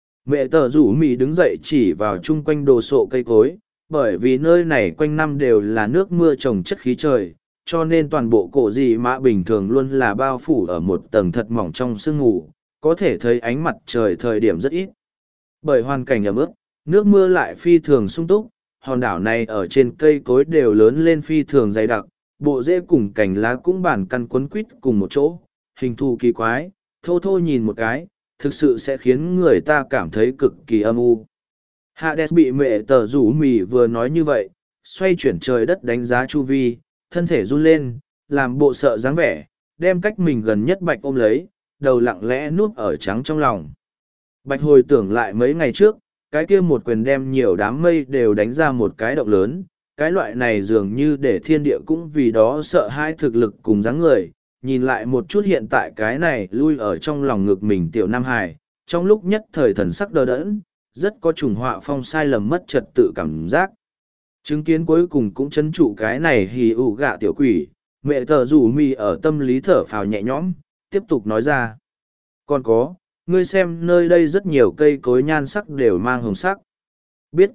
Mẹ tờ rủ mỉ đứng dậy chỉ vào chung quanh đồ sộ cây cối, bởi vì nơi này quanh năm đều là nước mưa trồng chất khí trời, cho nên toàn bộ cổ dị mã bình thường luôn là bao phủ ở một tầng thật mỏng trong sương mù, có thể thấy ánh mặt trời thời điểm rất ít. Bởi hoàn cảnh ẩm ướt, nước mưa lại phi thường sung túc, hòn đảo này ở trên cây cối đều lớn lên phi thường dày đặc, bộ rễ cùng cành lá cũng bản căn quấn quít cùng một chỗ, hình thù kỳ quái, thô thô nhìn một cái, thực sự sẽ khiến người ta cảm thấy cực kỳ âm u. Hades bị mẹ tờ rủ mì vừa nói như vậy, xoay chuyển trời đất đánh giá chu vi, thân thể run lên, làm bộ sợ dáng vẻ, đem cách mình gần nhất Bạch ôm lấy, đầu lặng lẽ nuốt ở trắng trong lòng. Bạch hồi tưởng lại mấy ngày trước, cái kia một quyền đem nhiều đám mây đều đánh ra một cái động lớn, cái loại này dường như để thiên địa cũng vì đó sợ hai thực lực cùng dáng người, nhìn lại một chút hiện tại cái này lui ở trong lòng ngực mình tiểu Nam Hải, trong lúc nhất thời thần sắc đờ đẫn, rất có trùng họa phong sai lầm mất trật tự cảm giác. Chứng kiến cuối cùng cũng chấn trụ cái này hì ủ gạ tiểu quỷ, mẹ tờ rủ mi ở tâm lý thở phào nhẹ nhõm, tiếp tục nói ra. Còn có, ngươi xem nơi đây rất nhiều cây cối nhan sắc đều mang hồng sắc. Biết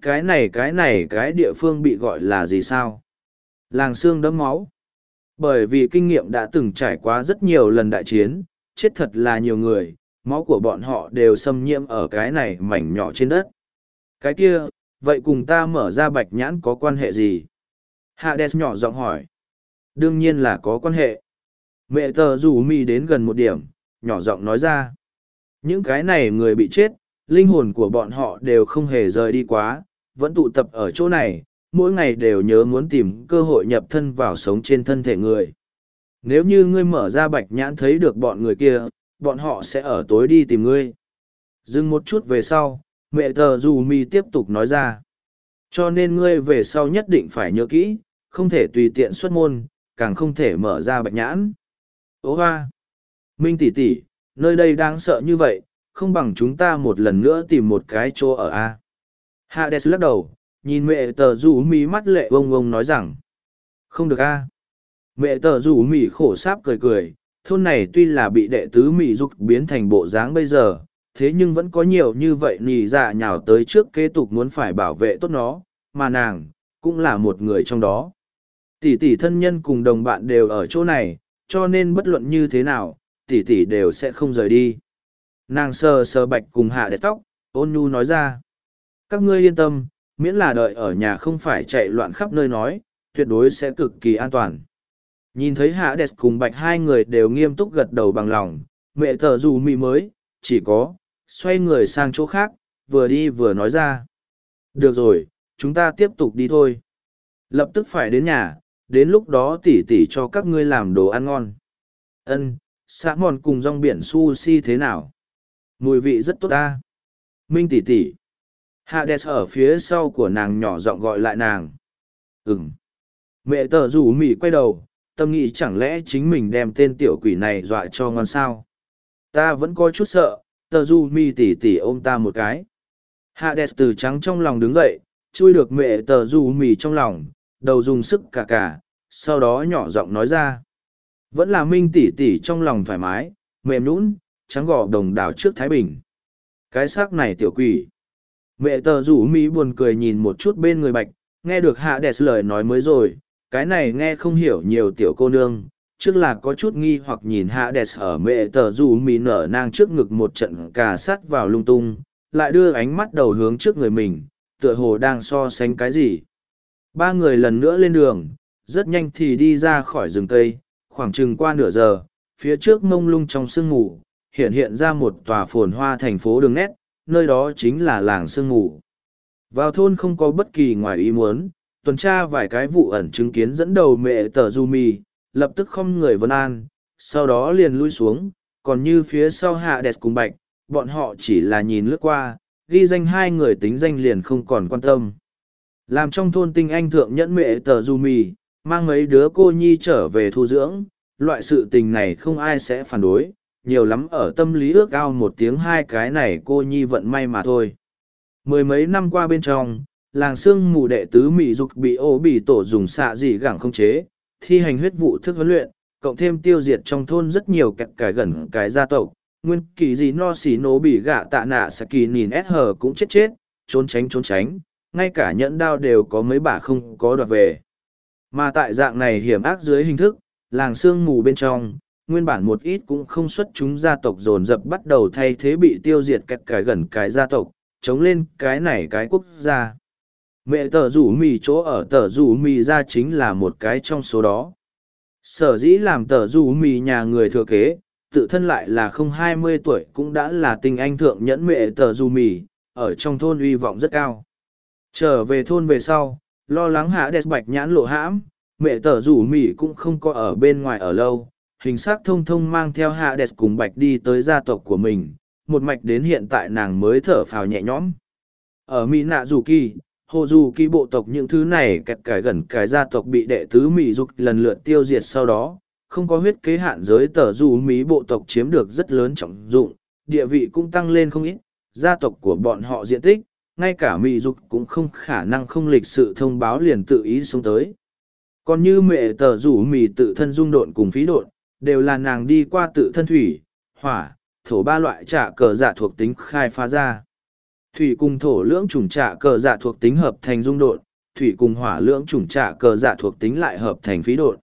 cái địa phương bị gọi là gì sao? Làng xương đẫm máu. Bởi vì kinh nghiệm đã từng trải qua rất nhiều lần đại chiến, chết thật là nhiều người, máu của bọn họ đều xâm nhiễm ở cái này mảnh nhỏ trên đất. Cái kia, vậy cùng ta mở ra bạch nhãn có quan hệ gì? Hades nhỏ giọng hỏi. Đương nhiên là có quan hệ. Mẹ tờ rủ mi đến gần một điểm, nhỏ giọng nói ra. Những cái này người bị chết, linh hồn của bọn họ đều không hề rời đi quá, vẫn tụ tập ở chỗ này, mỗi ngày đều nhớ muốn tìm cơ hội nhập thân vào sống trên thân thể người. Nếu như ngươi mở ra bạch nhãn thấy được bọn người kia, bọn họ sẽ ở tối đi tìm ngươi. Dừng một chút về sau, mẹ tờ dù mi tiếp tục nói ra. Cho nên ngươi về sau nhất định phải nhớ kỹ, không thể tùy tiện xuất môn, càng không thể mở ra bạch nhãn. Ô hoa! Minh tỷ tỷ, nơi đây đáng sợ như vậy, không bằng chúng ta một lần nữa tìm một cái chỗ ở A. Hades lắc đầu, nhìn mẹ tờ rủ mi mắt lệ vông vông nói rằng. Không được A. Mẹ tờ rủ mi khổ sáp cười cười, thôn này tuy là bị đệ tứ mỹ dục biến thành bộ dáng bây giờ, thế nhưng vẫn có nhiều như vậy nì dạ nhào tới trước kế tục muốn phải bảo vệ tốt nó, mà nàng, cũng là một người trong đó. Tỷ tỷ thân nhân cùng đồng bạn đều ở chỗ này, cho nên bất luận như thế nào, tỷ tỷ đều sẽ không rời đi. Nàng sờ sờ Bạch cùng hạ để tóc, ôn nhu nói ra. Các ngươi yên tâm, miễn là đợi ở nhà không phải chạy loạn khắp nơi nói, tuyệt đối sẽ cực kỳ an toàn. Nhìn thấy Hạ Đẹp cùng Bạch hai người đều nghiêm túc gật đầu bằng lòng, mẹ tờ dù mị mới, chỉ có, xoay người sang chỗ khác, vừa đi vừa nói ra. Được rồi, chúng ta tiếp tục đi thôi. Lập tức phải đến nhà, đến lúc đó tỉ tỉ cho các ngươi làm đồ ăn ngon. Ân, xã mòn cùng rong biển sushi thế nào? Mùi vị rất tốt ta. Minh tỷ tỷ. Hades ở phía sau của nàng nhỏ giọng gọi lại nàng. Ừm. Mẹ tờ rủ mỉ quay đầu, tâm nghĩ chẳng lẽ chính mình đem tên tiểu quỷ này dọa cho ngon sao? Ta vẫn có chút sợ, tờ rủ mỉ tỷ tỷ ôm ta một cái. Hades từ trắng trong lòng đứng dậy, chui được mẹ tờ rủ mỉ trong lòng, đầu dùng sức cả, sau đó nhỏ giọng nói ra. Vẫn là Minh tỷ tỷ trong lòng thoải mái, mềm nhũn, trắng gò đồng đảo trước Thái Bình. Cái xác này tiểu quỷ. Mẹ tờ rủ mỹ buồn cười nhìn một chút bên người bạch, nghe được hạ đẹp lời nói mới rồi, cái này nghe không hiểu nhiều tiểu cô nương, trước là có chút nghi hoặc nhìn hạ đẹp ở mẹ tờ rủ mỹ nở nang trước ngực một trận cà sắt vào lung tung, lại đưa ánh mắt đầu hướng trước người mình, tựa hồ đang so sánh cái gì. Ba người lần nữa lên đường, rất nhanh thì đi ra khỏi rừng cây, khoảng chừng qua nửa giờ, phía trước mông lung trong sương mù, hiện ra một tòa phồn hoa thành phố đường nét, nơi đó chính là làng sương mù. Vào thôn không có bất kỳ ngoài ý muốn, tuần tra vài cái vụ ẩn chứng kiến dẫn đầu mẹ tờ du mì, lập tức không người vân an, sau đó liền lui xuống, còn như phía sau hạ đẹp cùng bạch, bọn họ chỉ là nhìn lướt qua, ghi danh hai người tính danh liền không còn quan tâm. Làm trong thôn tinh anh thượng nhẫn mẹ tờ du mì, mang mấy đứa cô nhi trở về thu dưỡng, loại sự tình này không ai sẽ phản đối, nhiều lắm ở tâm lý ước ao một tiếng hai cái này cô nhi vận may mà thôi. Mười mấy năm qua bên trong, làng sương mù đệ tứ Mỹ Dục bị ô bị tổ dùng xạ dị gẳng không chế, thi hành huyết vụ thức huấn luyện, cộng thêm tiêu diệt trong thôn rất nhiều kẹt cái gần cái gia tộc, nguyên kỳ gì no xỉ nổ bị gạ tạ nạ sa kỳ nhìn ép hờ cũng chết, trốn tránh, ngay cả nhẫn đao đều có mấy bả không có đoạt về. Mà tại dạng này hiểm ác dưới hình thức, làng sương mù bên trong, nguyên bản một ít cũng không xuất chúng gia tộc dồn dập bắt đầu thay thế bị tiêu diệt kẹt cái gần cái gia tộc, chống lên cái này cái quốc gia. Mẹ tờ rủ mì chỗ ở tờ rủ mì ra chính là một cái trong số đó. Sở dĩ làm tờ rủ mì nhà người thừa kế, tự thân lại là không 20 tuổi cũng đã là tinh anh thượng nhẫn mẹ tờ rủ mì, ở trong thôn uy vọng rất cao. Trở về thôn về sau, lo lắng hạ đẹp bạch nhãn lộ hãm, mẹ tờ rủ mì cũng không có ở bên ngoài ở lâu, hình xác thông thông mang theo hạ đẹp cùng bạch đi tới gia tộc của mình, một mạch đến hiện tại nàng mới thở phào nhẹ nhõm. Ở Mỹ nạ dù kỳ, hồ dù kỳ bộ tộc những thứ này kẹt cái gần cái gia tộc bị đệ tứ Mỹ dục lần lượt tiêu diệt sau đó, không có huyết kế hạn giới tờ dù Mỹ bộ tộc chiếm được rất lớn trọng dụng, địa vị cũng tăng lên không ít, gia tộc của bọn họ diện tích, ngay cả Mỹ dục cũng không khả năng không lịch sự thông báo liền tự ý xuống tới. Còn như mẹ tờ rủ Mỹ tự thân dung độn cùng phí độn, đều là nàng đi qua tự thân thủy, hỏa, thổ ba loại trả cờ dạ thuộc tính khai phá ra. Thủy cùng thổ lưỡng chủng trả cờ dạ thuộc tính hợp thành dung độn, thủy cùng hỏa lưỡng chủng trả cờ dạ thuộc tính lại hợp thành phí độn.